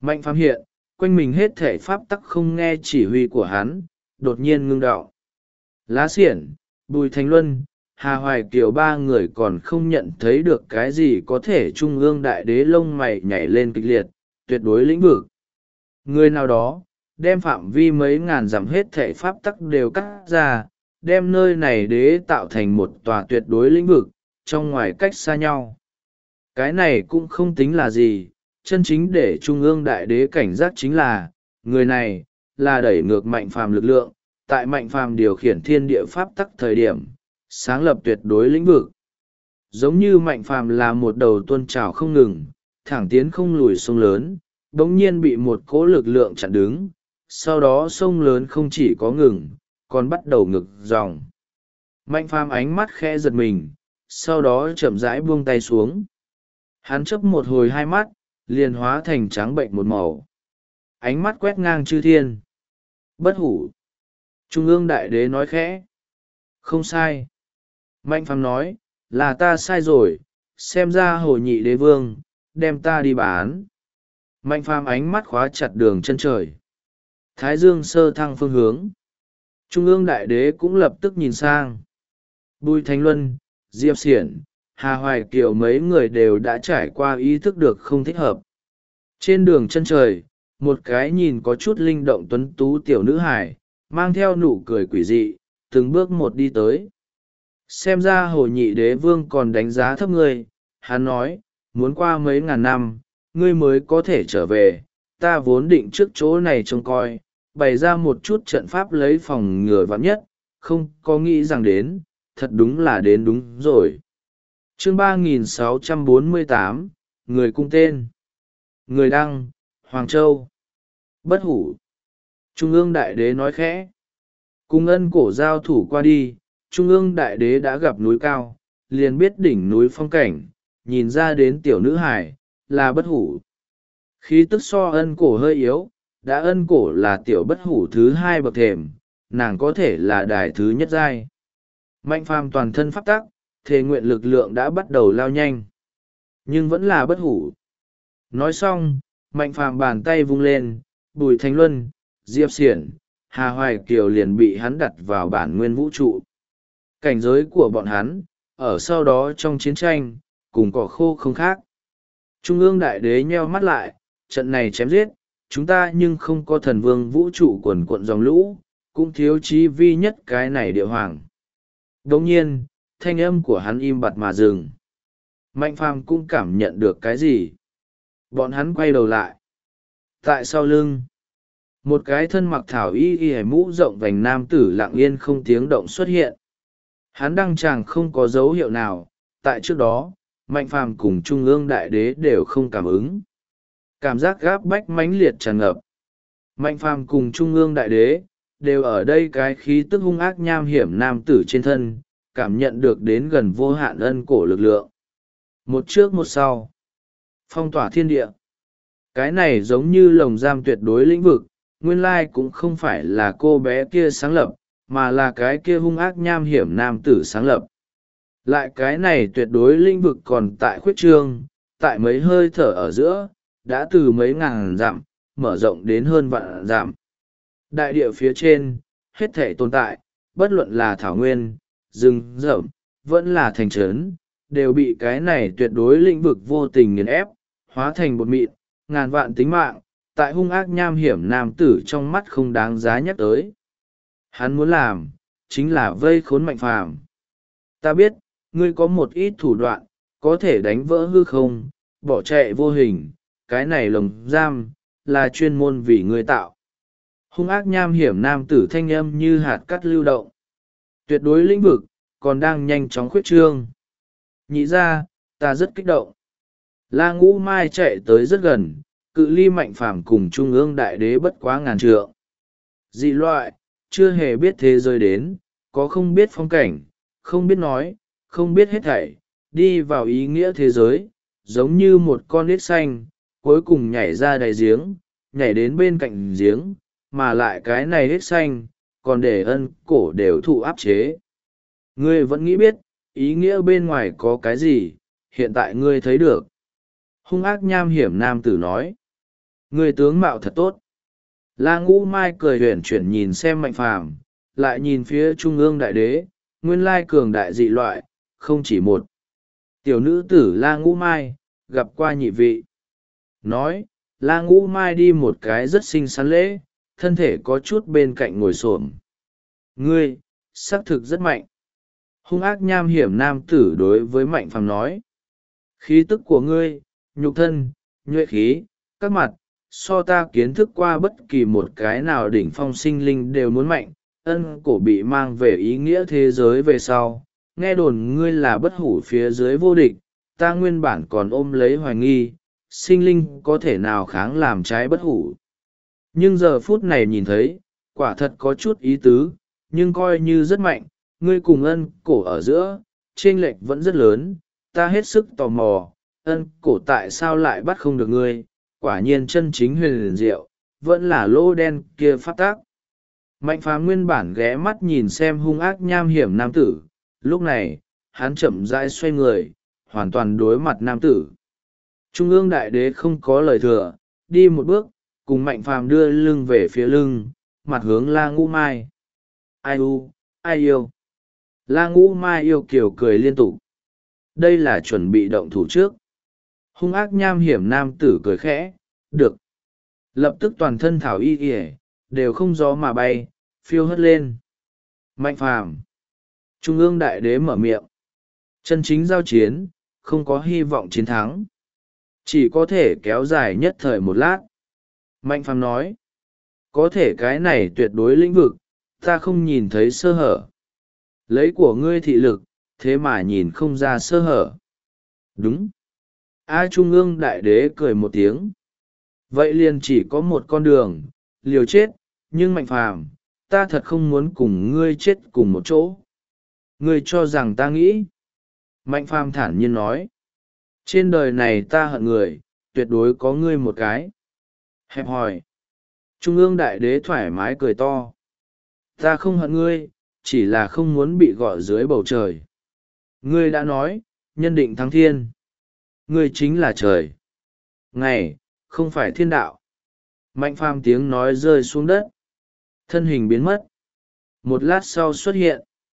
Mạnh phàm hiện, quanh mình hết thể pháp tắc không nghe chỉ huy của hắn, đột nhiên ngưng đọng. Lá Xiển, Bùi Thành Luân, Hà Hoài Kiều ba người còn không nhận thấy được cái gì có thể trung ương đại đế lông mày nhảy lên kịch liệt, tuyệt đối lĩnh vực. Người nào đó, đem phạm vi mấy ngàn dặm hết thể pháp tắc đều cắt ra, đem nơi này đế tạo thành một tòa tuyệt đối lĩnh vực, trong ngoài cách xa nhau. Cái này cũng không tính là gì, chân chính để trung ương đại đế cảnh giác chính là, người này, là đẩy ngược mạnh phàm lực lượng, tại mạnh phàm điều khiển thiên địa pháp tắc thời điểm, sáng lập tuyệt đối lĩnh vực. Giống như mạnh phàm là một đầu tuôn trào không ngừng, thẳng tiến không lùi sông lớn, bỗng nhiên bị một cỗ lực lượng chặn đứng, sau đó sông lớn không chỉ có ngừng, còn bắt đầu ngực dòng. Mạnh phàm ánh mắt khẽ giật mình, sau đó chậm rãi buông tay xuống. Hắn chớp một hồi hai mắt, liền hóa thành trắng bệnh một màu. Ánh mắt quét ngang chư thiên. Bất hủ. Trung ương đại đế nói khẽ. Không sai. Mạnh phàm nói, là ta sai rồi, xem ra hồ nhị đế vương, đem ta đi bán. Mạnh phàm ánh mắt khóa chặt đường chân trời. Thái dương sơ thăng phương hướng. Trung ương đại đế cũng lập tức nhìn sang. Bùi Thành Luân, Diệp Xiển, Hà Hoài Kiều mấy người đều đã trải qua ý thức được không thích hợp. Trên đường chân trời, một cái nhìn có chút linh động tuấn tú tiểu nữ hải, mang theo nụ cười quỷ dị, từng bước một đi tới. Xem ra hồ nhị đế vương còn đánh giá thấp ngươi, hắn nói, muốn qua mấy ngàn năm, ngươi mới có thể trở về, ta vốn định trước chỗ này trông coi, bày ra một chút trận pháp lấy phòng ngừa vắng nhất, không có nghĩ rằng đến, thật đúng là đến đúng rồi. Chương 3648, Người cung tên. Người đăng, Hoàng Châu. Bất hủ. Trung ương đại đế nói khẽ. Cùng ân cổ giao thủ qua đi, Trung ương đại đế đã gặp núi cao, liền biết đỉnh núi phong cảnh, nhìn ra đến tiểu nữ hải, là bất hủ. Khí tức so ân cổ hơi yếu, đã ân cổ là tiểu bất hủ thứ hai bậc thềm, nàng có thể là đài thứ nhất giai. Mạnh phàm toàn thân pháp tắc, thề nguyện lực lượng đã bắt đầu lao nhanh. Nhưng vẫn là bất hủ. Nói xong, mạnh phàm bàn tay vung lên, Bùi Thành Luân, Diệp Xiển, Hà Hoài Kiều liền bị hắn đặt vào bản nguyên vũ trụ. Cảnh giới của bọn hắn, ở sau đó trong chiến tranh, cùng cỏ khô không khác. Trung ương đại đế nheo mắt lại, trận này chém giết, chúng ta nhưng không có thần vương vũ trụ quần quận dòng lũ, cũng thiếu chí vi nhất cái này địa hoàng. Đồng nhiên, thanh âm của hắn im bặt mà dừng. Mạnh phàm cũng cảm nhận được cái gì. Bọn hắn quay đầu lại. Tại sau lưng, một cái thân mặc thảo y y mũ rộng vành nam tử lặng yên không tiếng động xuất hiện. Hắn đăng tràng không có dấu hiệu nào, tại trước đó, mạnh phàm cùng trung ương đại đế đều không cảm ứng. Cảm giác gáp bách mãnh liệt tràn ngập. Mạnh phàm cùng trung ương đại đế, đều ở đây cái khí tức hung ác nham hiểm nam tử trên thân, cảm nhận được đến gần vô hạn ân cổ lực lượng. Một trước một sau. Phong tỏa thiên địa. Cái này giống như lồng giam tuyệt đối lĩnh vực, nguyên lai cũng không phải là cô bé kia sáng lập, mà là cái kia hung ác nham hiểm nam tử sáng lập. Lại cái này tuyệt đối lĩnh vực còn tại khuyết trương, tại mấy hơi thở ở giữa, đã từ mấy ngàn dặm, mở rộng đến hơn vạn dặm. Đại địa phía trên, hết thể tồn tại, bất luận là thảo nguyên, rừng rậm, vẫn là thành trấn, đều bị cái này tuyệt đối lĩnh vực vô tình nghiền ép, hóa thành bột mịn, ngàn vạn tính mạng, tại hung ác nham hiểm nam tử trong mắt không đáng giá nhắc tới. Hắn muốn làm, chính là vây khốn mạnh phàm. Ta biết, ngươi có một ít thủ đoạn, có thể đánh vỡ hư không, bỏ chạy vô hình, cái này lồng giam, là chuyên môn vì ngươi tạo. Hung ác nham hiểm nam tử thanh âm như hạt cắt lưu động. Tuyệt đối lĩnh vực, còn đang nhanh chóng khuyết trương. Nhị ra, ta rất kích động. La Ngũ Mai chạy tới rất gần, cự ly mạnh phàm cùng trung ương đại đế bất quá ngàn trượng. Dị loại, chưa hề biết thế giới đến, có không biết phong cảnh, không biết nói, không biết hết thảy, đi vào ý nghĩa thế giới, giống như một con nít xanh, cuối cùng nhảy ra đáy giếng, nhảy đến bên cạnh giếng, mà lại cái này hết xanh, còn để ân cổ đều thụ áp chế. Ngươi vẫn nghĩ biết, ý nghĩa bên ngoài có cái gì, hiện tại ngươi thấy được. Hung ác nham hiểm nam tử nói. Người tướng mạo thật tốt. La Ngũ Mai cười huyền chuyển nhìn xem Mạnh Phàm, lại nhìn phía trung ương đại đế, nguyên lai cường đại dị loại, không chỉ một. Tiểu nữ tử La Ngũ Mai, gặp qua nhị vị. Nói, La Ngũ Mai đi một cái rất xinh xắn lễ, thân thể có chút bên cạnh ngồi xổm. Ngươi, xác thực rất mạnh. Hung ác nham hiểm nam tử đối với Mạnh Phàm nói. Khí tức của ngươi, nhục thân, nhuệ khí, các mặt, so ta kiến thức qua bất kỳ một cái nào đỉnh phong sinh linh đều muốn mạnh. Ân cổ bị mang về ý nghĩa thế giới về sau, nghe đồn ngươi là bất hủ phía dưới vô địch, ta nguyên bản còn ôm lấy hoài nghi, sinh linh có thể nào kháng làm trái bất hủ. Nhưng giờ phút này nhìn thấy, quả thật có chút ý tứ, nhưng coi như rất mạnh, ngươi cùng ân cổ ở giữa, chênh lệch vẫn rất lớn, ta hết sức tò mò, ân cổ tại sao lại bắt không được ngươi, quả nhiên chân chính huyền liền diệu, vẫn là lô đen kia phát tác. Mạnh Phàm nguyên bản ghé mắt nhìn xem hung ác nham hiểm nam tử, lúc này, hắn chậm rãi xoay người, hoàn toàn đối mặt nam tử. Trung ương đại đế không có lời thừa, đi một bước, cùng Mạnh Phàm đưa lưng về phía lưng, mặt hướng La Ngũ Mai. Ai u, ai yêu. La Ngũ Mai yêu kiều cười liên tục. Đây là chuẩn bị động thủ trước. Hung ác nham hiểm nam tử cười khẽ, được. Lập tức toàn thân thảo y kìa, đều không gió mà bay, phiêu hất lên. Mạnh Phàm. Trung ương đại đế mở miệng. Chân chính giao chiến, không có hy vọng chiến thắng. Chỉ có thể kéo dài nhất thời một lát. Mạnh Phàm nói. Có thể cái này tuyệt đối lĩnh vực, ta không nhìn thấy sơ hở. Lấy của ngươi thị lực, thế mà nhìn không ra sơ hở. Đúng. A Trung ương đại đế cười một tiếng. Vậy liền chỉ có một con đường, liều chết, nhưng Mạnh Phàm, ta thật không muốn cùng ngươi chết cùng một chỗ. Ngươi cho rằng ta nghĩ. Mạnh Phàm thản nhiên nói. Trên đời này ta hận người, tuyệt đối có ngươi một cái. Hẹp hòi. Trung ương đại đế thoải mái cười to. Ta không hận ngươi, chỉ là không muốn bị gọi dưới bầu trời. Ngươi đã nói, nhân định thắng thiên. Ngươi chính là trời. Ngày, không phải thiên đạo. Mạnh Phàm tiếng nói rơi xuống đất. Thân hình biến mất. Một lát sau xuất hiện.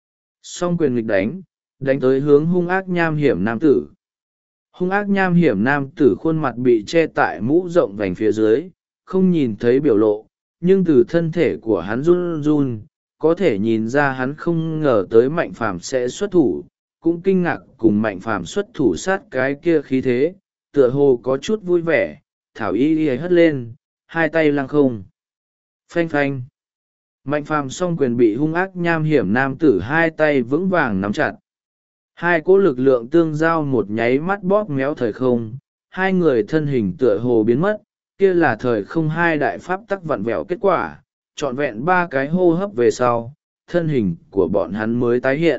Song quyền nghịch đánh tới hướng hung ác nham hiểm nam tử. Hung ác nham hiểm nam tử khuôn mặt bị che tại mũ rộng vành phía dưới, không nhìn thấy biểu lộ, nhưng từ thân thể của hắn run run, có thể nhìn ra hắn không ngờ tới Mạnh Phàm sẽ xuất thủ, cũng kinh ngạc cùng Mạnh Phàm xuất thủ sát cái kia khí thế, tựa hồ có chút vui vẻ, thảo y hất lên, hai tay lăng không. Phanh phanh. Mạnh Phàm song quyền bị hung ác nham hiểm nam tử hai tay vững vàng nắm chặt. Hai cỗ lực lượng tương giao một nháy mắt bóp méo thời không, hai người thân hình tựa hồ biến mất, kia là thời không hai đại pháp tắc vặn vẹo kết quả, trọn vẹn ba cái hô hấp về sau, thân hình của bọn hắn mới tái hiện.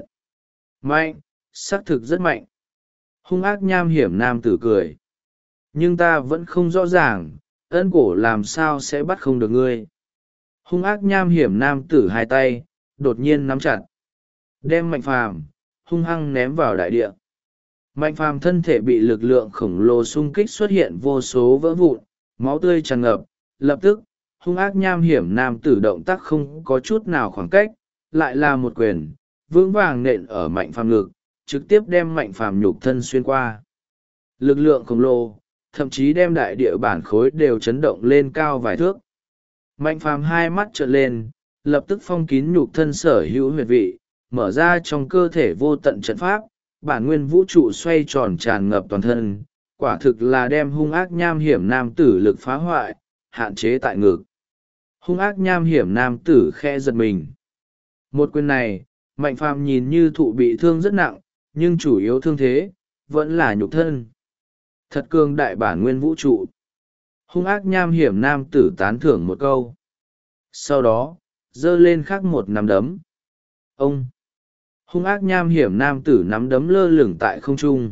Mạnh, xác thực rất mạnh. Hung ác nham hiểm nam tử cười. Nhưng ta vẫn không rõ ràng, ân cổ làm sao sẽ bắt không được ngươi. Hung ác nham hiểm nam tử hai tay, đột nhiên nắm chặt. Đem Mạnh Phàm hung hăng ném vào đại địa. Mạnh Phàm thân thể bị lực lượng khổng lồ xung kích xuất hiện vô số vỡ vụn, máu tươi tràn ngập, lập tức, hung ác nham hiểm nam tử động tác không có chút nào khoảng cách, lại là một quyền, vững vàng nện ở Mạnh Phàm ngực, trực tiếp đem Mạnh Phàm nhục thân xuyên qua. Lực lượng khổng lồ, thậm chí đem đại địa bản khối đều chấn động lên cao vài thước. Mạnh Phàm hai mắt trợn lên, lập tức phong kín nhục thân sở hữu huyệt vị, mở ra trong cơ thể vô tận trận pháp, bản nguyên vũ trụ xoay tròn tràn ngập toàn thân, quả thực là đem hung ác nham hiểm nam tử lực phá hoại, hạn chế tại ngực. Hung ác nham hiểm nam tử khe giật mình. Một quyền này, Mạnh Phàm nhìn như thụ bị thương rất nặng, nhưng chủ yếu thương thế, vẫn là nhục thân. Thật cường đại bản nguyên vũ trụ. Hung ác nham hiểm nam tử tán thưởng một câu. Sau đó, giơ lên khắc một nắm đấm. Ông! Hung ác nham hiểm nam tử nắm đấm lơ lửng tại không trung.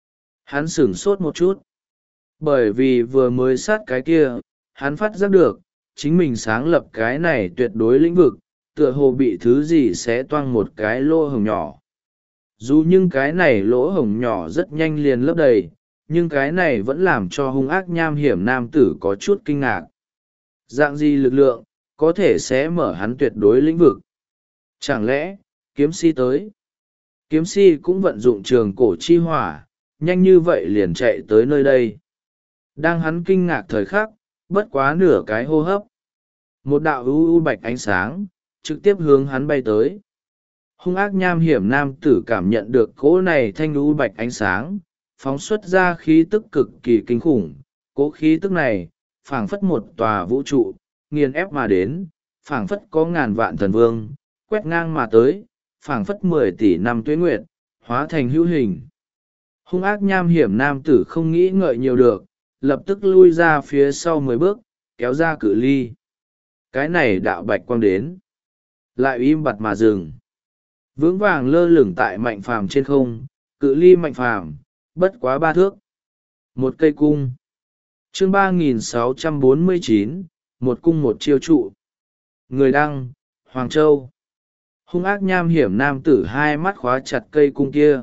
Hắn sửng sốt một chút. Bởi vì vừa mới sát cái kia, hắn phát giác được, chính mình sáng lập cái này tuyệt đối lĩnh vực, tựa hồ bị thứ gì sẽ toang một cái lỗ hổng nhỏ. Dù nhưng cái này lỗ hổng nhỏ rất nhanh liền lấp đầy, nhưng cái này vẫn làm cho hung ác nham hiểm nam tử có chút kinh ngạc. Dạng gì lực lượng có thể sẽ mở hắn tuyệt đối lĩnh vực? Chẳng lẽ kiếm si tới? Kiếm si cũng vận dụng trường cổ chi hỏa, nhanh như vậy liền chạy tới nơi đây. Đang hắn kinh ngạc thời khắc, bất quá nửa cái hô hấp, một đạo u bạch ánh sáng trực tiếp hướng hắn bay tới. Hung ác nham hiểm nam tử cảm nhận được cỗ này thanh u bạch ánh sáng, phóng xuất ra khí tức cực kỳ kinh khủng. Cỗ khí tức này phảng phất một tòa vũ trụ nghiền ép mà đến, phảng phất có ngàn vạn thần vương quét ngang mà tới, phảng phất 10 tỷ năm tuế nguyệt hóa thành hữu hình. Hung ác nham hiểm nam tử không nghĩ ngợi nhiều được, lập tức lui ra phía sau 10 bước, kéo ra cự ly. Cái này đạo bạch quang đến, lại im bặt mà dừng, vững vàng lơ lửng tại Mạnh Phàm trên không. Cự ly Mạnh Phàm bất quá 3 thước. Một cây cung. Chương 3649, một cung một chiêu trụ. Người đăng, Hoàng Châu. Hung ác nham hiểm nam tử hai mắt khóa chặt cây cung kia.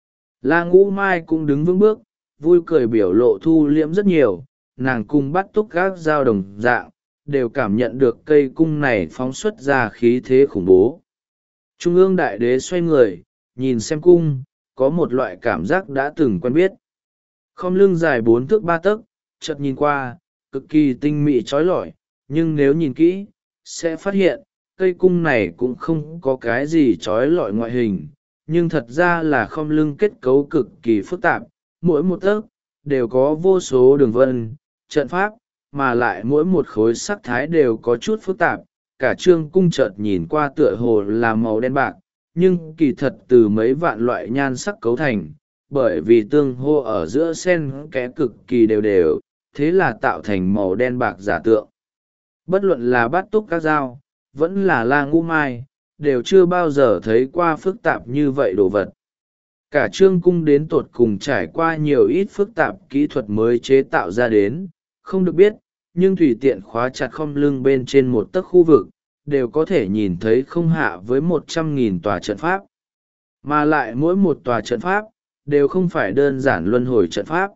La Ngũ Mai cũng đứng vững bước, vui cười biểu lộ thu liễm rất nhiều. Nàng cùng bắt túc gác dao đồng dạng, đều cảm nhận được cây cung này phóng xuất ra khí thế khủng bố. Trung ương đại đế xoay người, nhìn xem cung, có một loại cảm giác đã từng quen biết. Khom lưng dài 4 thước 3 tấc, chợt nhìn qua, cực kỳ tinh mị trói lọi, nhưng nếu nhìn kỹ, sẽ phát hiện, cây cung này cũng không có cái gì trói lọi ngoại hình, nhưng thật ra là khom lưng kết cấu cực kỳ phức tạp, mỗi một tấc đều có vô số đường vân, trận pháp, mà lại mỗi một khối sắc thái đều có chút phức tạp. Cả trương cung chợt nhìn qua tựa hồ là màu đen bạc, nhưng kỳ thật từ mấy vạn loại nhan sắc cấu thành, bởi vì tương hô ở giữa sen kẽ cực kỳ đều đều, thế là tạo thành màu đen bạc giả tượng. Bất luận là bát túc các dao, vẫn là La Ngũ Mai, đều chưa bao giờ thấy qua phức tạp như vậy đồ vật. Cả trương cung đến tột cùng trải qua nhiều ít phức tạp kỹ thuật mới chế tạo ra đến, không được biết, nhưng tùy tiện khóa chặt khom lưng bên trên một tấc khu vực, đều có thể nhìn thấy không hạ với 100.000 tòa trận pháp. Mà lại mỗi một tòa trận pháp, đều không phải đơn giản luân hồi trận pháp.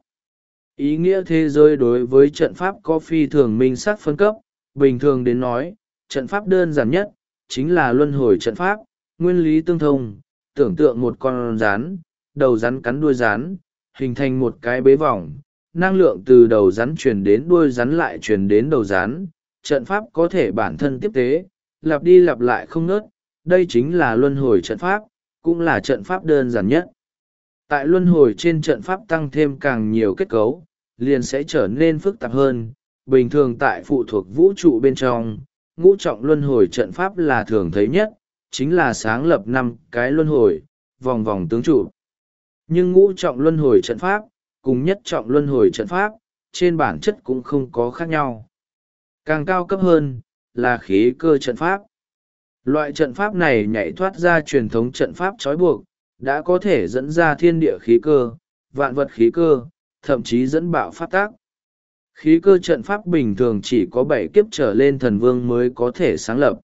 Ý nghĩa thế giới đối với trận pháp có phi thường minh xác phân cấp, bình thường đến nói, trận pháp đơn giản nhất, chính là luân hồi trận pháp, nguyên lý tương thông, tưởng tượng một con rắn, đầu rắn cắn đuôi rắn, hình thành một cái bế vòng, năng lượng từ đầu rắn truyền đến đuôi rắn lại truyền đến đầu rắn, trận pháp có thể bản thân tiếp tế, lặp đi lặp lại không ngớt, đây chính là luân hồi trận pháp, cũng là trận pháp đơn giản nhất. Tại luân hồi trên trận pháp tăng thêm càng nhiều kết cấu, liền sẽ trở nên phức tạp hơn. Bình thường tại phụ thuộc vũ trụ bên trong, ngũ trọng luân hồi trận pháp là thường thấy nhất, chính là sáng lập 5 cái luân hồi, vòng vòng tướng trụ. Nhưng ngũ trọng luân hồi trận pháp, cùng nhất trọng luân hồi trận pháp, trên bản chất cũng không có khác nhau. Càng cao cấp hơn, là khí cơ trận pháp. Loại trận pháp này nhảy thoát ra truyền thống trận pháp trói buộc, đã có thể dẫn ra thiên địa khí cơ, vạn vật khí cơ, thậm chí dẫn bạo pháp tác. Khí cơ trận pháp bình thường chỉ có 7 kiếp trở lên thần vương mới có thể sáng lập.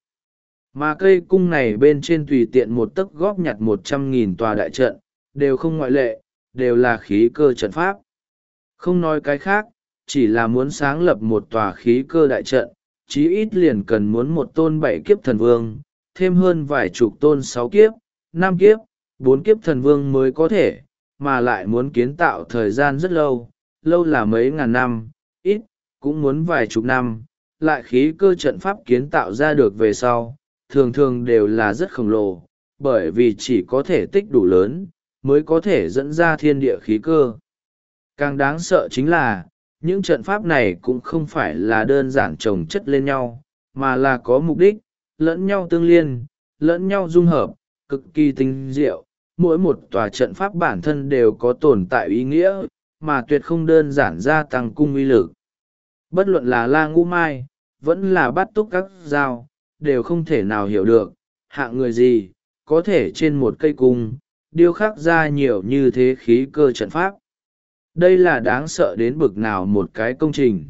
Mà cây cung này bên trên tùy tiện một tấc góp nhặt 100.000 tòa đại trận, đều không ngoại lệ, đều là khí cơ trận pháp. Không nói cái khác, chỉ là muốn sáng lập một tòa khí cơ đại trận, chí ít liền cần muốn một tôn 7 kiếp thần vương, thêm hơn vài chục tôn 6 kiếp, 5 kiếp, 4 kiếp thần vương mới có thể, mà lại muốn kiến tạo thời gian rất lâu, lâu là mấy ngàn năm, ít, cũng muốn vài chục năm, lại khí cơ trận pháp kiến tạo ra được về sau, thường thường đều là rất khổng lồ, bởi vì chỉ có thể tích đủ lớn, mới có thể dẫn ra thiên địa khí cơ. Càng đáng sợ chính là, những trận pháp này cũng không phải là đơn giản chồng chất lên nhau, mà là có mục đích, lẫn nhau tương liên, lẫn nhau dung hợp, cực kỳ tinh diệu. Mỗi một tòa trận pháp bản thân đều có tồn tại ý nghĩa, mà tuyệt không đơn giản gia tăng cung uy lực. Bất luận là La Ngũ Mai, vẫn là Bát Túc các dao, đều không thể nào hiểu được, hạng người gì, có thể trên một cây cung, điêu khắc ra nhiều như thế khí cơ trận pháp. Đây là đáng sợ đến bực nào một cái công trình.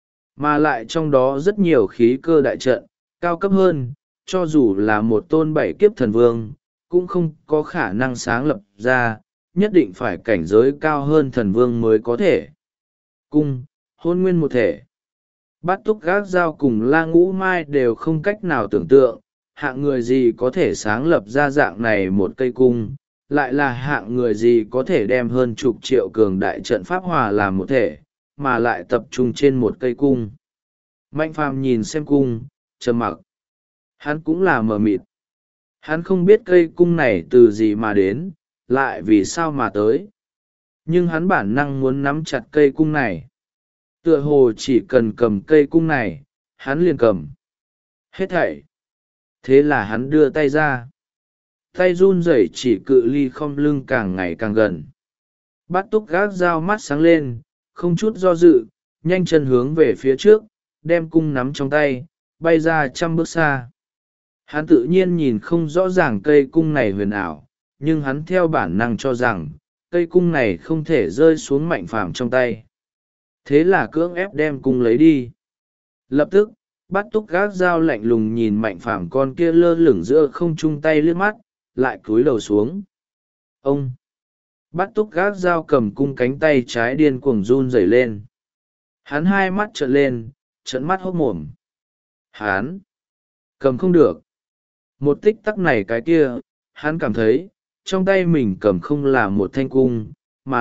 Mà lại trong đó rất nhiều khí cơ đại trận, cao cấp hơn, cho dù là một tôn 7 kiếp thần vương, cũng không có khả năng sáng lập ra, nhất định phải cảnh giới cao hơn thần vương mới có thể. Cung, hôn nguyên một thể. Bát túc gác dao cùng La Ngũ Mai đều không cách nào tưởng tượng, hạng người gì có thể sáng lập ra dạng này một cây cung, lại là hạng người gì có thể đem hơn chục triệu cường đại trận pháp hòa làm một thể, mà lại tập trung trên một cây cung. Mạnh phàm nhìn xem cung, trầm mặc. Hắn cũng là mờ mịt. Hắn không biết cây cung này từ gì mà đến, lại vì sao mà tới. Nhưng hắn bản năng muốn nắm chặt cây cung này. Tựa hồ chỉ cần cầm cây cung này, hắn liền cầm. Hết thảy. Thế là hắn đưa tay ra. Tay run rẩy chỉ cự ly không lưng càng ngày càng gần. Bát túc gác dao mắt sáng lên, không chút do dự, nhanh chân hướng về phía trước, đem cung nắm trong tay, bay ra 100 bước xa. Hắn tự nhiên nhìn không rõ ràng cây cung này huyền ảo, nhưng hắn theo bản năng cho rằng, cây cung này không thể rơi xuống Mạnh Phàm trong tay. Thế là cưỡng ép đem cung lấy đi. Lập tức, Bát túc gác dao lạnh lùng nhìn Mạnh Phàm con kia lơ lửng giữa không trung tay liếc mắt, lại cúi đầu xuống. Ông! Bát túc gác dao cầm cung cánh tay trái điên cuồng run rẩy lên. Hắn hai mắt trợn lên, trợn mắt hốc mồm. Hắn! Cầm không được. Một tích tắc này cái kia, hắn cảm thấy, trong tay mình cầm không là một thanh cung, mà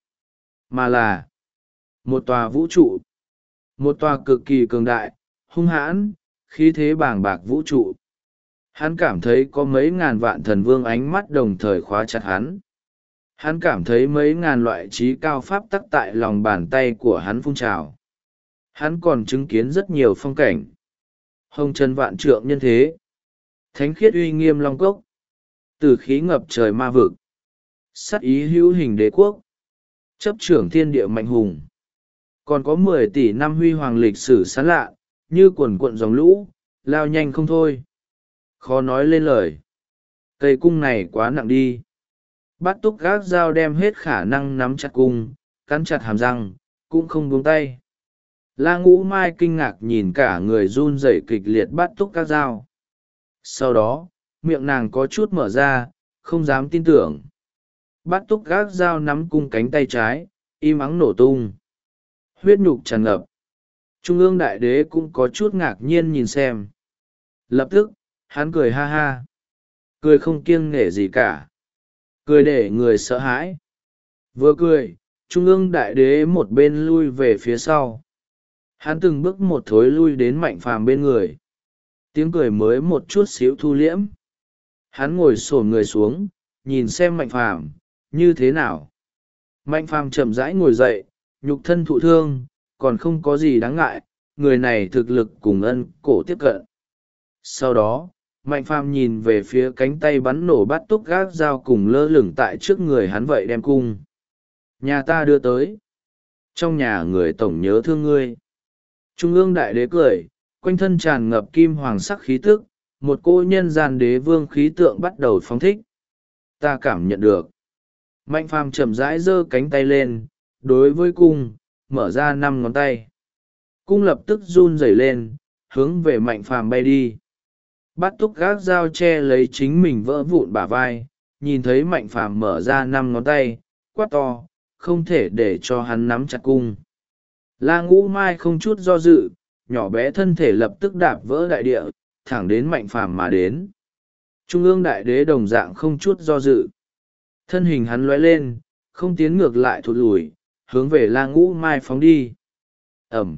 là một tòa vũ trụ. Một tòa cực kỳ cường đại, hung hãn, khí thế bàng bạc vũ trụ. Hắn cảm thấy có mấy ngàn vạn thần vương ánh mắt đồng thời khóa chặt hắn. Hắn cảm thấy mấy ngàn loại trí cao pháp tắc tại lòng bàn tay của hắn phun trào. Hắn còn chứng kiến rất nhiều phong cảnh. Hồng trần vạn trượng nhân thế. Thánh khiết uy nghiêm long cốc. Tử khí ngập trời ma vực. Sát ý hữu hình đế quốc. Chấp trưởng thiên địa mạnh hùng. Còn có 10 tỷ năm huy hoàng lịch sử sán lạ, như quần cuộn dòng lũ, lao nhanh không thôi. Khó nói lên lời. Cây cung này quá nặng đi. Bát túc gác dao đem hết khả năng nắm chặt cung, cắn chặt hàm răng, cũng không buông tay. La Ngũ Mai kinh ngạc nhìn cả người run rẩy kịch liệt Bát túc gác dao. Sau đó, miệng nàng có chút mở ra, không dám tin tưởng. Bát túc gác dao nắm cung cánh tay trái, im ắng nổ tung. Huyết nhục tràn ngập. Trung ương đại đế cũng có chút ngạc nhiên nhìn xem. Lập tức, hắn cười ha ha. Cười không kiêng nể gì cả. Cười để người sợ hãi. Vừa cười, Trung ương đại đế một bên lui về phía sau. Hắn từng bước một thối lui đến Mạnh Phàm bên người. Tiếng cười mới một chút xíu thu liễm. Hắn ngồi xổm người xuống, nhìn xem Mạnh Phàm như thế nào. Mạnh Phàm chậm rãi ngồi dậy, nhục thân thụ thương, còn không có gì đáng ngại, người này thực lực cùng ân cổ tiếp cận. Sau đó, Mạnh Phàm nhìn về phía cánh tay bắn nổ Bát túc gác dao cùng lơ lửng tại trước người hắn vậy đem cung. Nhà ta đưa tới. Trong nhà người tổng nhớ thương ngươi. Trung ương đại đế cười, quanh thân tràn ngập kim hoàng sắc khí tức, một cô nhân gian đế vương khí tượng bắt đầu phóng thích. Ta cảm nhận được. Mạnh Phàm chậm rãi giơ cánh tay lên, đối với cung, mở ra 5 ngón tay. Cung lập tức run rẩy lên, hướng về Mạnh Phàm bay đi. Bát túc gác dao che lấy chính mình vỡ vụn bả vai, nhìn thấy Mạnh Phàm mở ra 5 ngón tay, quát to, không thể để cho hắn nắm chặt cung. La Ngũ Mai không chút do dự, nhỏ bé thân thể lập tức đạp vỡ đại địa, thẳng đến Mạnh Phàm mà đến. Trung ương đại đế đồng dạng không chút do dự. Thân hình hắn lóe lên, không tiến ngược lại thụt lùi, hướng về La Ngũ Mai phóng đi. Ẩm.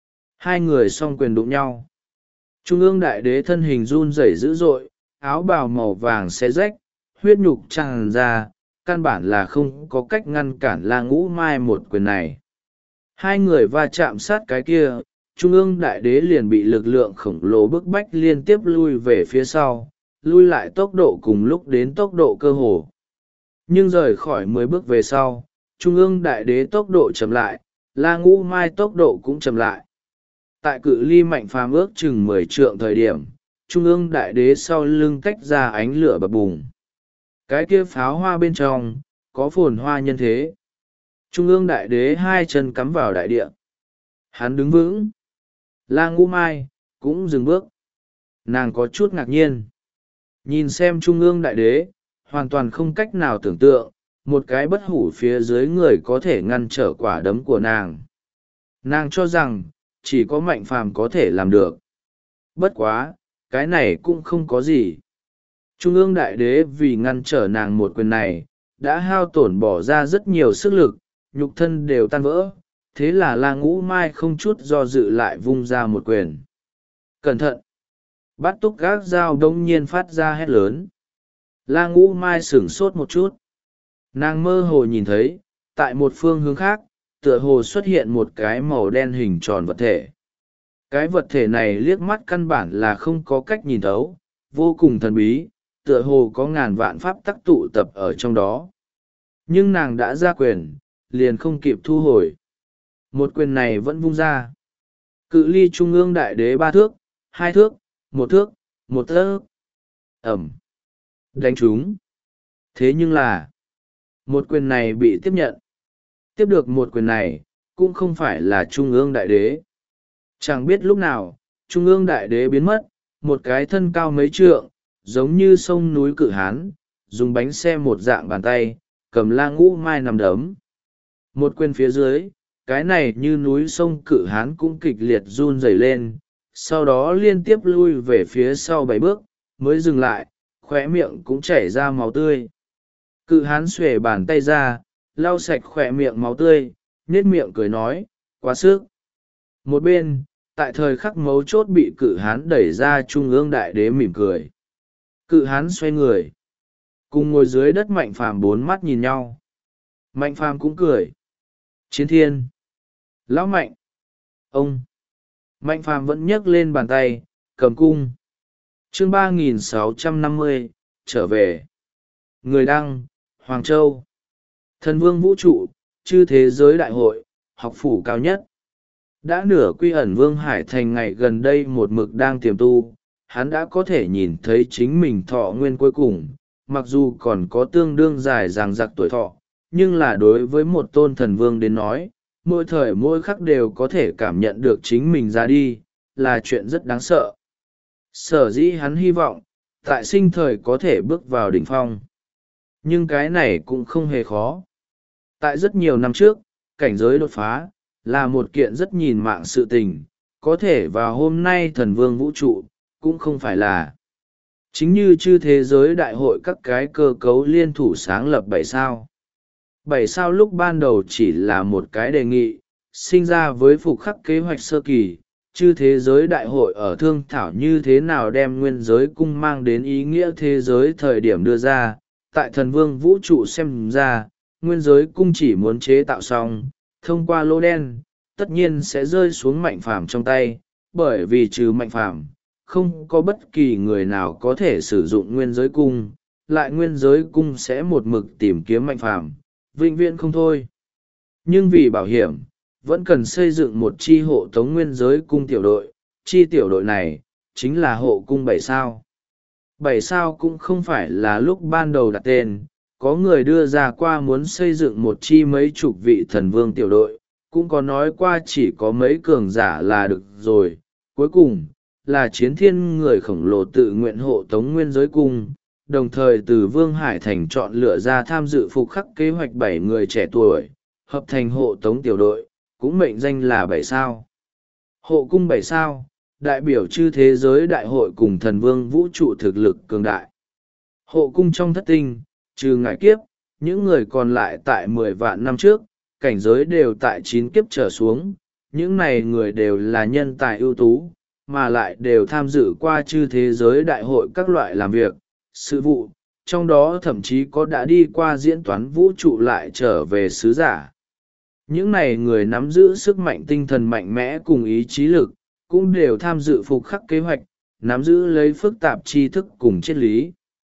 Hai người song quyền đụng nhau. Trung ương đại đế thân hình run rẩy dữ dội, áo bào màu vàng xé rách, huyết nhục tràn ra, căn bản là không có cách ngăn cản La Ngũ Mai một quyền này. Hai người va chạm sát cái kia, Trung ương đại đế liền bị lực lượng khổng lồ bức bách liên tiếp lui về phía sau, lui lại tốc độ cùng lúc đến tốc độ cơ hồ. Nhưng rời khỏi 10 bước về sau, Trung ương đại đế tốc độ chậm lại, La Ngũ Mai tốc độ cũng chậm lại. Tại cự ly Mạnh Phàm ước chừng 10 trượng thời điểm, Trung ương đại đế sau lưng tách ra ánh lửa bập bùng. Cái kia pháo hoa bên trong, có phồn hoa nhân thế. Trung ương đại đế hai chân cắm vào đại địa. Hắn đứng vững. La Ngũ Mai, cũng dừng bước. Nàng có chút ngạc nhiên. Nhìn xem Trung ương đại đế, hoàn toàn không cách nào tưởng tượng, một cái bất hủ phía dưới người có thể ngăn trở quả đấm của nàng. Nàng cho rằng chỉ có Mạnh Phàm có thể làm được. Bất quá, cái này cũng không có gì. Trung ương đại đế vì ngăn trở nàng một quyền này, đã hao tổn bỏ ra rất nhiều sức lực, nhục thân đều tan vỡ, thế là La Ngũ Mai không chút do dự lại vung ra một quyền. Cẩn thận! Bát túc gác dao đông nhiên phát ra hét lớn. La Ngũ Mai sửng sốt một chút. Nàng mơ hồ nhìn thấy, tại một phương hướng khác, tựa hồ xuất hiện một cái màu đen hình tròn vật thể. Cái vật thể này liếc mắt căn bản là không có cách nhìn thấu, vô cùng thần bí, tựa hồ có ngàn vạn pháp tắc tụ tập ở trong đó. Nhưng nàng đã ra quyền, liền không kịp thu hồi. Một quyền này vẫn vung ra. Cự ly trung ương đại đế 3 thước, 2 thước, 1 thước, 1 thước. Ẩm. Đánh trúng. Thế nhưng là, một quyền này bị tiếp nhận. Tiếp được một quyền này, cũng không phải là trung ương đại đế. Chẳng biết lúc nào, trung ương đại đế biến mất, một cái thân cao mấy trượng, giống như sông núi cự hán, dùng bánh xe một dạng bàn tay, cầm La Ngũ Mai nằm đấm. Một quyền phía dưới, cái này như núi sông cự hán cũng kịch liệt run rẩy lên, sau đó liên tiếp lui về phía sau 7 bước, mới dừng lại, khóe miệng cũng chảy ra máu tươi. Cự hán xuề bàn tay ra, lau sạch khỏe miệng máu tươi, nhếch miệng cười nói, quá sức. Một bên, tại thời khắc mấu chốt bị cự hán đẩy ra, trung ương đại đế mỉm cười. Cự hán xoay người, cùng ngồi dưới đất Mạnh Phàm 4 mắt nhìn nhau. Mạnh Phàm cũng cười. Chiến thiên. Lão Mạnh. Ông. Mạnh Phàm vẫn nhấc lên bàn tay, cầm cung. Chương 3650, trở về. Người đăng, Hoàng Châu. Thần vương vũ trụ, chư thế giới đại hội, học phủ cao nhất. Đã nửa quy ẩn Vương Hải Thành ngày gần đây một mực đang tiềm tu, hắn đã có thể nhìn thấy chính mình thọ nguyên cuối cùng, mặc dù còn có tương đương dài dằng dặc tuổi thọ, nhưng là đối với một tôn thần vương đến nói, mỗi thời mỗi khắc đều có thể cảm nhận được chính mình ra đi, là chuyện rất đáng sợ. Sở dĩ hắn hy vọng, tại sinh thời có thể bước vào đỉnh phong. Nhưng cái này cũng không hề khó. Tại rất nhiều năm trước, cảnh giới đột phá, là một kiện rất nhìn mạng sự tình, có thể vào hôm nay thần vương vũ trụ, cũng không phải là. Chính như chư thế giới đại hội các cái cơ cấu liên thủ sáng lập 7 sao. 7 sao lúc ban đầu chỉ là một cái đề nghị, sinh ra với phục khắc kế hoạch sơ kỳ, chư thế giới đại hội ở thương thảo như thế nào đem nguyên giới cung mang đến ý nghĩa thế giới thời điểm đưa ra, tại thần vương vũ trụ xem ra, nguyên giới cung chỉ muốn chế tạo xong, thông qua lỗ đen, tất nhiên sẽ rơi xuống Mạnh Phàm trong tay, bởi vì trừ Mạnh Phàm, không có bất kỳ người nào có thể sử dụng nguyên giới cung, lại nguyên giới cung sẽ một mực tìm kiếm Mạnh Phàm, vĩnh viễn không thôi. Nhưng vì bảo hiểm, vẫn cần xây dựng một chi hộ tống nguyên giới cung tiểu đội, chi tiểu đội này, chính là hộ cung 7 sao. 7 sao cũng không phải là lúc ban đầu đặt tên, có người đưa ra qua muốn xây dựng một chi mấy chục vị thần vương tiểu đội, cũng có nói qua chỉ có mấy cường giả là được rồi. Cuối cùng, là chiến thiên người khổng lồ tự nguyện hộ tống nguyên giới cung, đồng thời từ Vương Hải Thành chọn lựa ra tham dự phục khắc kế hoạch 7 người trẻ tuổi, hợp thành hộ tống tiểu đội, cũng mệnh danh là 7 sao. Hộ cung 7 sao, đại biểu chư thế giới đại hội cùng thần vương vũ trụ thực lực cường đại. Hộ cung trong thất tinh, trừ ngải kiếp, những người còn lại tại 10 vạn năm trước, cảnh giới đều tại 9 kiếp trở xuống, những này người đều là nhân tài ưu tú, mà lại đều tham dự qua chư thế giới đại hội các loại làm việc, sự vụ, trong đó thậm chí có đã đi qua diễn toán vũ trụ lại trở về sứ giả. Những này người nắm giữ sức mạnh tinh thần mạnh mẽ cùng ý chí lực, cũng đều tham dự phục khắc kế hoạch, nắm giữ lấy phức tạp tri thức cùng triết lý.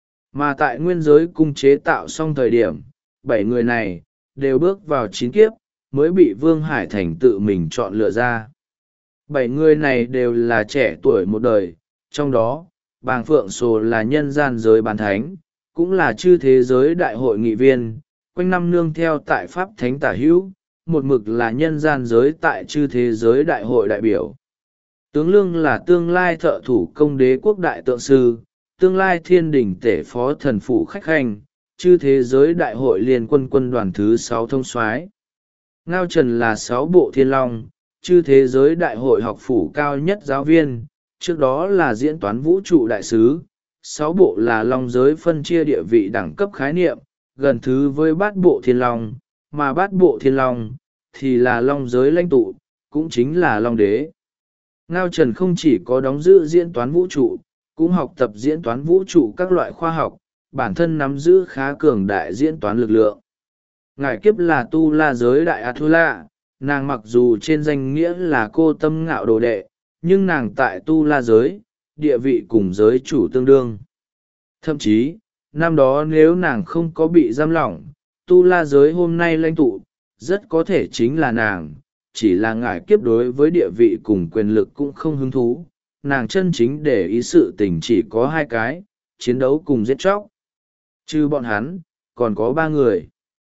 Mà tại nguyên giới cung chế tạo xong thời điểm, 7 người này, đều bước vào 9 kiếp, mới bị Vương Hải Thành tự mình chọn lựa ra. 7 người này đều là trẻ tuổi một đời, trong đó, Bàng Phượng Sồ là nhân gian giới bán thánh, cũng là chư thế giới đại hội nghị viên, quanh năm nương theo tại Pháp Thánh Tả Hữu, một mực là nhân gian giới tại chư thế giới đại hội đại biểu. Tướng Lương là tương lai thợ thủ công đế quốc đại tượng sư, tương lai thiên đình tể phó thần phủ khách khanh, chư thế giới đại hội liên quân quân đoàn thứ 6 thông soái. Ngao Trần là 6 bộ thiên long, chư thế giới đại hội học phủ cao nhất giáo viên, trước đó là diễn toán vũ trụ đại sứ. 6 bộ là long giới phân chia địa vị đẳng cấp khái niệm, gần thứ với bát bộ thiên long, mà bát bộ thiên long thì là long giới lãnh tụ, cũng chính là long đế. Ngao Trần không chỉ có đóng giữ diễn toán vũ trụ, cũng học tập diễn toán vũ trụ các loại khoa học, bản thân nắm giữ khá cường đại diễn toán lực lượng. Ngải kiếp là tu la giới đại Atula, nàng mặc dù trên danh nghĩa là cô tâm ngạo đồ đệ, nhưng nàng tại tu la giới, địa vị cùng giới chủ tương đương. Thậm chí, năm đó nếu nàng không có bị giam lỏng, tu la giới hôm nay lãnh tụ, rất có thể chính là nàng, chỉ là ngải kiếp đối với địa vị cùng quyền lực cũng không hứng thú. Nàng chân chính để ý sự tình chỉ có 2 cái, chiến đấu cùng giết chóc. Trừ bọn hắn, còn có 3 người.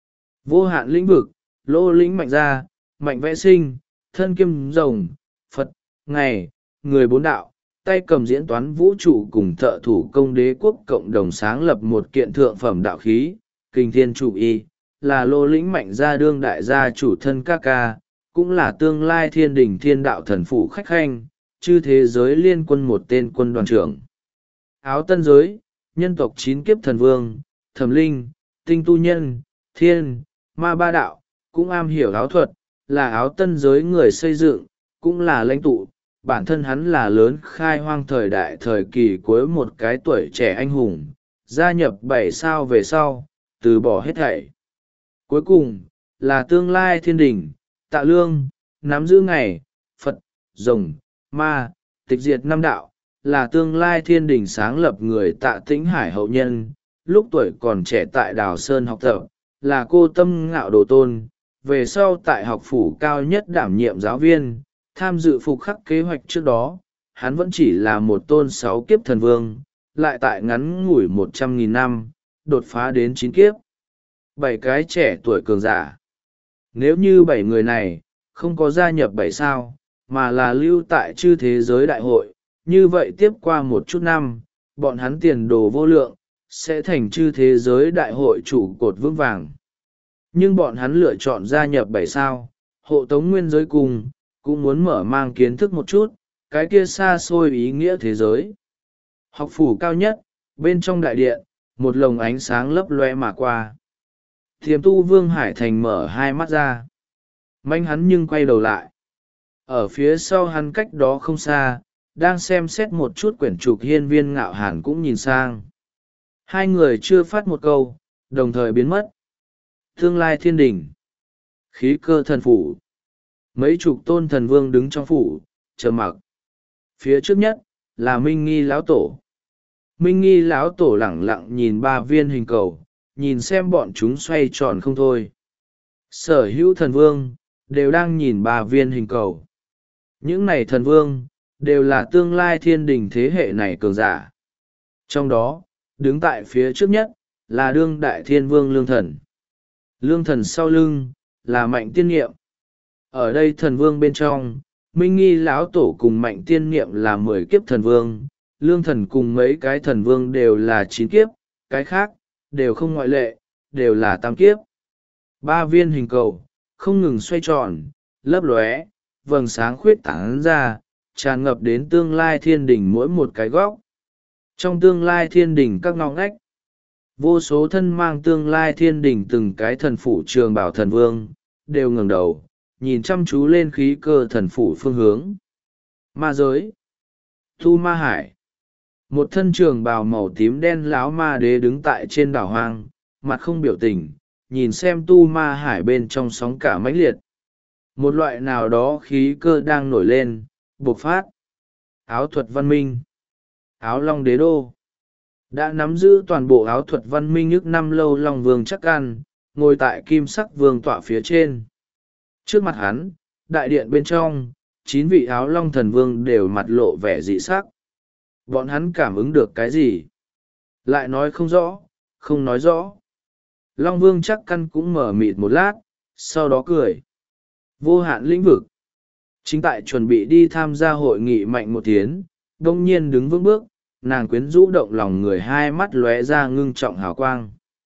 Vô hạn lĩnh vực, lô lĩnh mạnh gia, mạnh vẽ sinh, thân kim rồng, Phật, ngày, người 4 đạo, tay cầm diễn toán vũ trụ cùng thợ thủ công đế quốc cộng đồng sáng lập một kiện thượng phẩm đạo khí, kinh thiên chủ y, là lô lĩnh mạnh gia đương đại gia chủ thân ca ca, cũng là tương lai thiên đình thiên đạo thần phủ khách khanh, chư thế giới liên quân một tên quân đoàn trưởng. Áo tân giới, nhân tộc 9 kiếp thần vương, thẩm linh, tinh tu nhân, thiên, ma ba đạo, cũng am hiểu áo thuật, là áo tân giới người xây dựng, cũng là lãnh tụ. Bản thân hắn là lớn khai hoang thời đại thời kỳ cuối một cái tuổi trẻ anh hùng, gia nhập 7 sao về sau, từ bỏ hết thảy. Cuối cùng, là tương lai thiên đình, Tạ Lương, nắm giữ ngày, Phật, rồng, ma, tịch diệt 5 đạo, là tương lai thiên đình sáng lập người Tạ Tĩnh Hải hậu nhân, lúc tuổi còn trẻ tại Đào Sơn học tập, là cô tâm ngạo đồ tôn, về sau tại học phủ cao nhất đảm nhiệm giáo viên, tham dự phục khắc kế hoạch trước đó, hắn vẫn chỉ là một tôn 6 kiếp thần vương, lại tại ngắn ngủi 100.000 năm, đột phá đến 9 kiếp. 7 cái trẻ tuổi cường giả. Nếu như 7 người này, không có gia nhập 7 sao, mà là lưu tại chư thế giới đại hội, như vậy tiếp qua một chút năm, bọn hắn tiền đồ vô lượng, sẽ thành chư thế giới đại hội trụ cột vững vàng. Nhưng bọn hắn lựa chọn gia nhập 7 sao, hộ tống nguyên giới cùng, cũng muốn mở mang kiến thức một chút, cái kia xa xôi ý nghĩa thế giới. Học phủ cao nhất, bên trong đại điện, một lồng ánh sáng lấp loe mà qua. Thiềm tu Vương Hải Thành mở 2 mắt ra. Manh hắn nhưng quay đầu lại. Ở phía sau hắn cách đó không xa, đang xem xét một chút quyển trục Hiên Viên Ngạo Hàn cũng nhìn sang. 2 người chưa phát một câu, đồng thời biến mất. Tương lai thiên đình. Khí cơ thần phủ. Mấy chục tôn thần vương đứng trong phủ, trầm mặc. Phía trước nhất, là Minh Nghi lão tổ. Minh Nghi lão tổ lẳng lặng nhìn 3 viên hình cầu, nhìn xem bọn chúng xoay tròn không thôi. Sở hữu thần vương, đều đang nhìn 3 viên hình cầu. Những này thần vương, đều là tương lai thiên đình thế hệ này cường giả. Trong đó, đứng tại phía trước nhất, là đương đại thiên vương Lương Thần. Lương Thần sau lưng, là Mạnh Tiên Niệm. Ở đây thần vương bên trong, Minh Nghi lão tổ cùng Mạnh Tiên Niệm là 10 kiếp thần vương, Lương Thần cùng mấy cái thần vương đều là 9 kiếp, cái khác, đều không ngoại lệ, đều là 8 kiếp. 3 viên hình cầu, không ngừng xoay tròn, lấp lóe, vầng sáng khuyết tán ra, tràn ngập đến tương lai thiên đình mỗi một cái góc. Trong tương lai thiên đình các ngõ ngách, vô số thân mang tương lai thiên đình từng cái thần phủ trường bảo thần vương, đều ngẩng đầu, nhìn chăm chú lên khí cơ thần phủ phương hướng. Ma giới, Tu Ma Hải, một thân trường bào màu tím đen láo ma đế đứng tại trên đảo hoang, mặt không biểu tình, nhìn xem Tu Ma Hải bên trong sóng cả mãnh liệt. Một loại nào đó khí cơ đang nổi lên, bộc phát. Áo thuật văn minh, áo long đế đô, đã nắm giữ toàn bộ áo thuật văn minh ức năm lâu long vương chắc ăn, ngồi tại kim sắc vương tọa phía trên. Trước mặt hắn, đại điện bên trong, 9 vị áo long thần vương đều mặt lộ vẻ dị sắc. Bọn hắn cảm ứng được cái gì? Lại nói không rõ, không nói rõ. Long vương chắc căn cũng mở mịt một lát, sau đó cười. Vô hạn lĩnh vực. Chính tại chuẩn bị đi tham gia hội nghị Mạnh Một Tiến, đông nhiên đứng vững bước, nàng quyến rũ động lòng người, 2 mắt lóe ra ngưng trọng hào quang.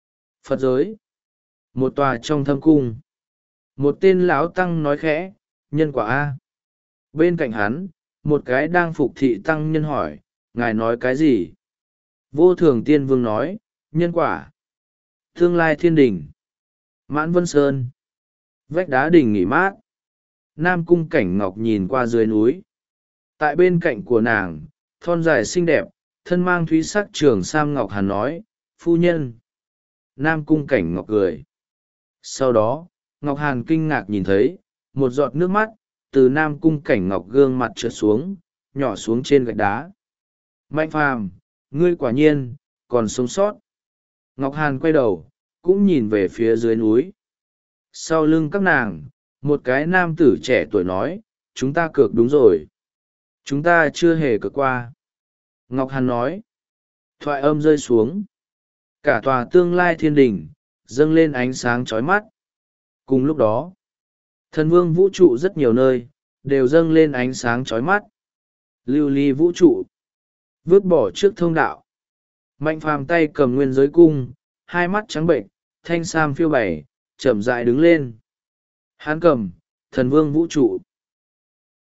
Phật giới, một tòa trong thâm cung, một tên lão tăng nói khẽ, nhân quả a. Bên cạnh hắn, một cái đang phục thị tăng nhân hỏi, ngài nói cái gì? Vô Thường Tiên Vương nói, nhân quả, tương lai thiên đình, Mãn Vân Sơn, vách đá đỉnh nghỉ mát. Nam Cung Cảnh Ngọc nhìn qua dưới núi. Tại bên cạnh của nàng, thon dài xinh đẹp, thân mang thúy sắc trường sam Ngọc Hàn nói, phu nhân. Nam Cung Cảnh Ngọc cười. Sau đó, Ngọc Hàn kinh ngạc nhìn thấy, một giọt nước mắt, từ Nam Cung Cảnh Ngọc gương mặt trượt xuống, nhỏ xuống trên gạch đá. Mạnh phàm, ngươi quả nhiên, còn sống sót. Ngọc Hàn quay đầu, cũng nhìn về phía dưới núi. Sau lưng các nàng, một cái nam tử trẻ tuổi nói, chúng ta cược đúng rồi. Chúng ta chưa hề cược qua. Ngọc Hàn nói. Thoại âm rơi xuống. Cả tòa tương lai thiên đình, dâng lên ánh sáng chói mắt. Cùng lúc đó, thần vương vũ trụ rất nhiều nơi, đều dâng lên ánh sáng chói mắt. Lưu ly vũ trụ, vứt bỏ trước thông đạo. Mạnh phàm tay cầm nguyên giới cung, hai mắt trắng bệnh, thanh sam phiêu bày, chậm rãi đứng lên. Hán cầm, thần vương vũ trụ.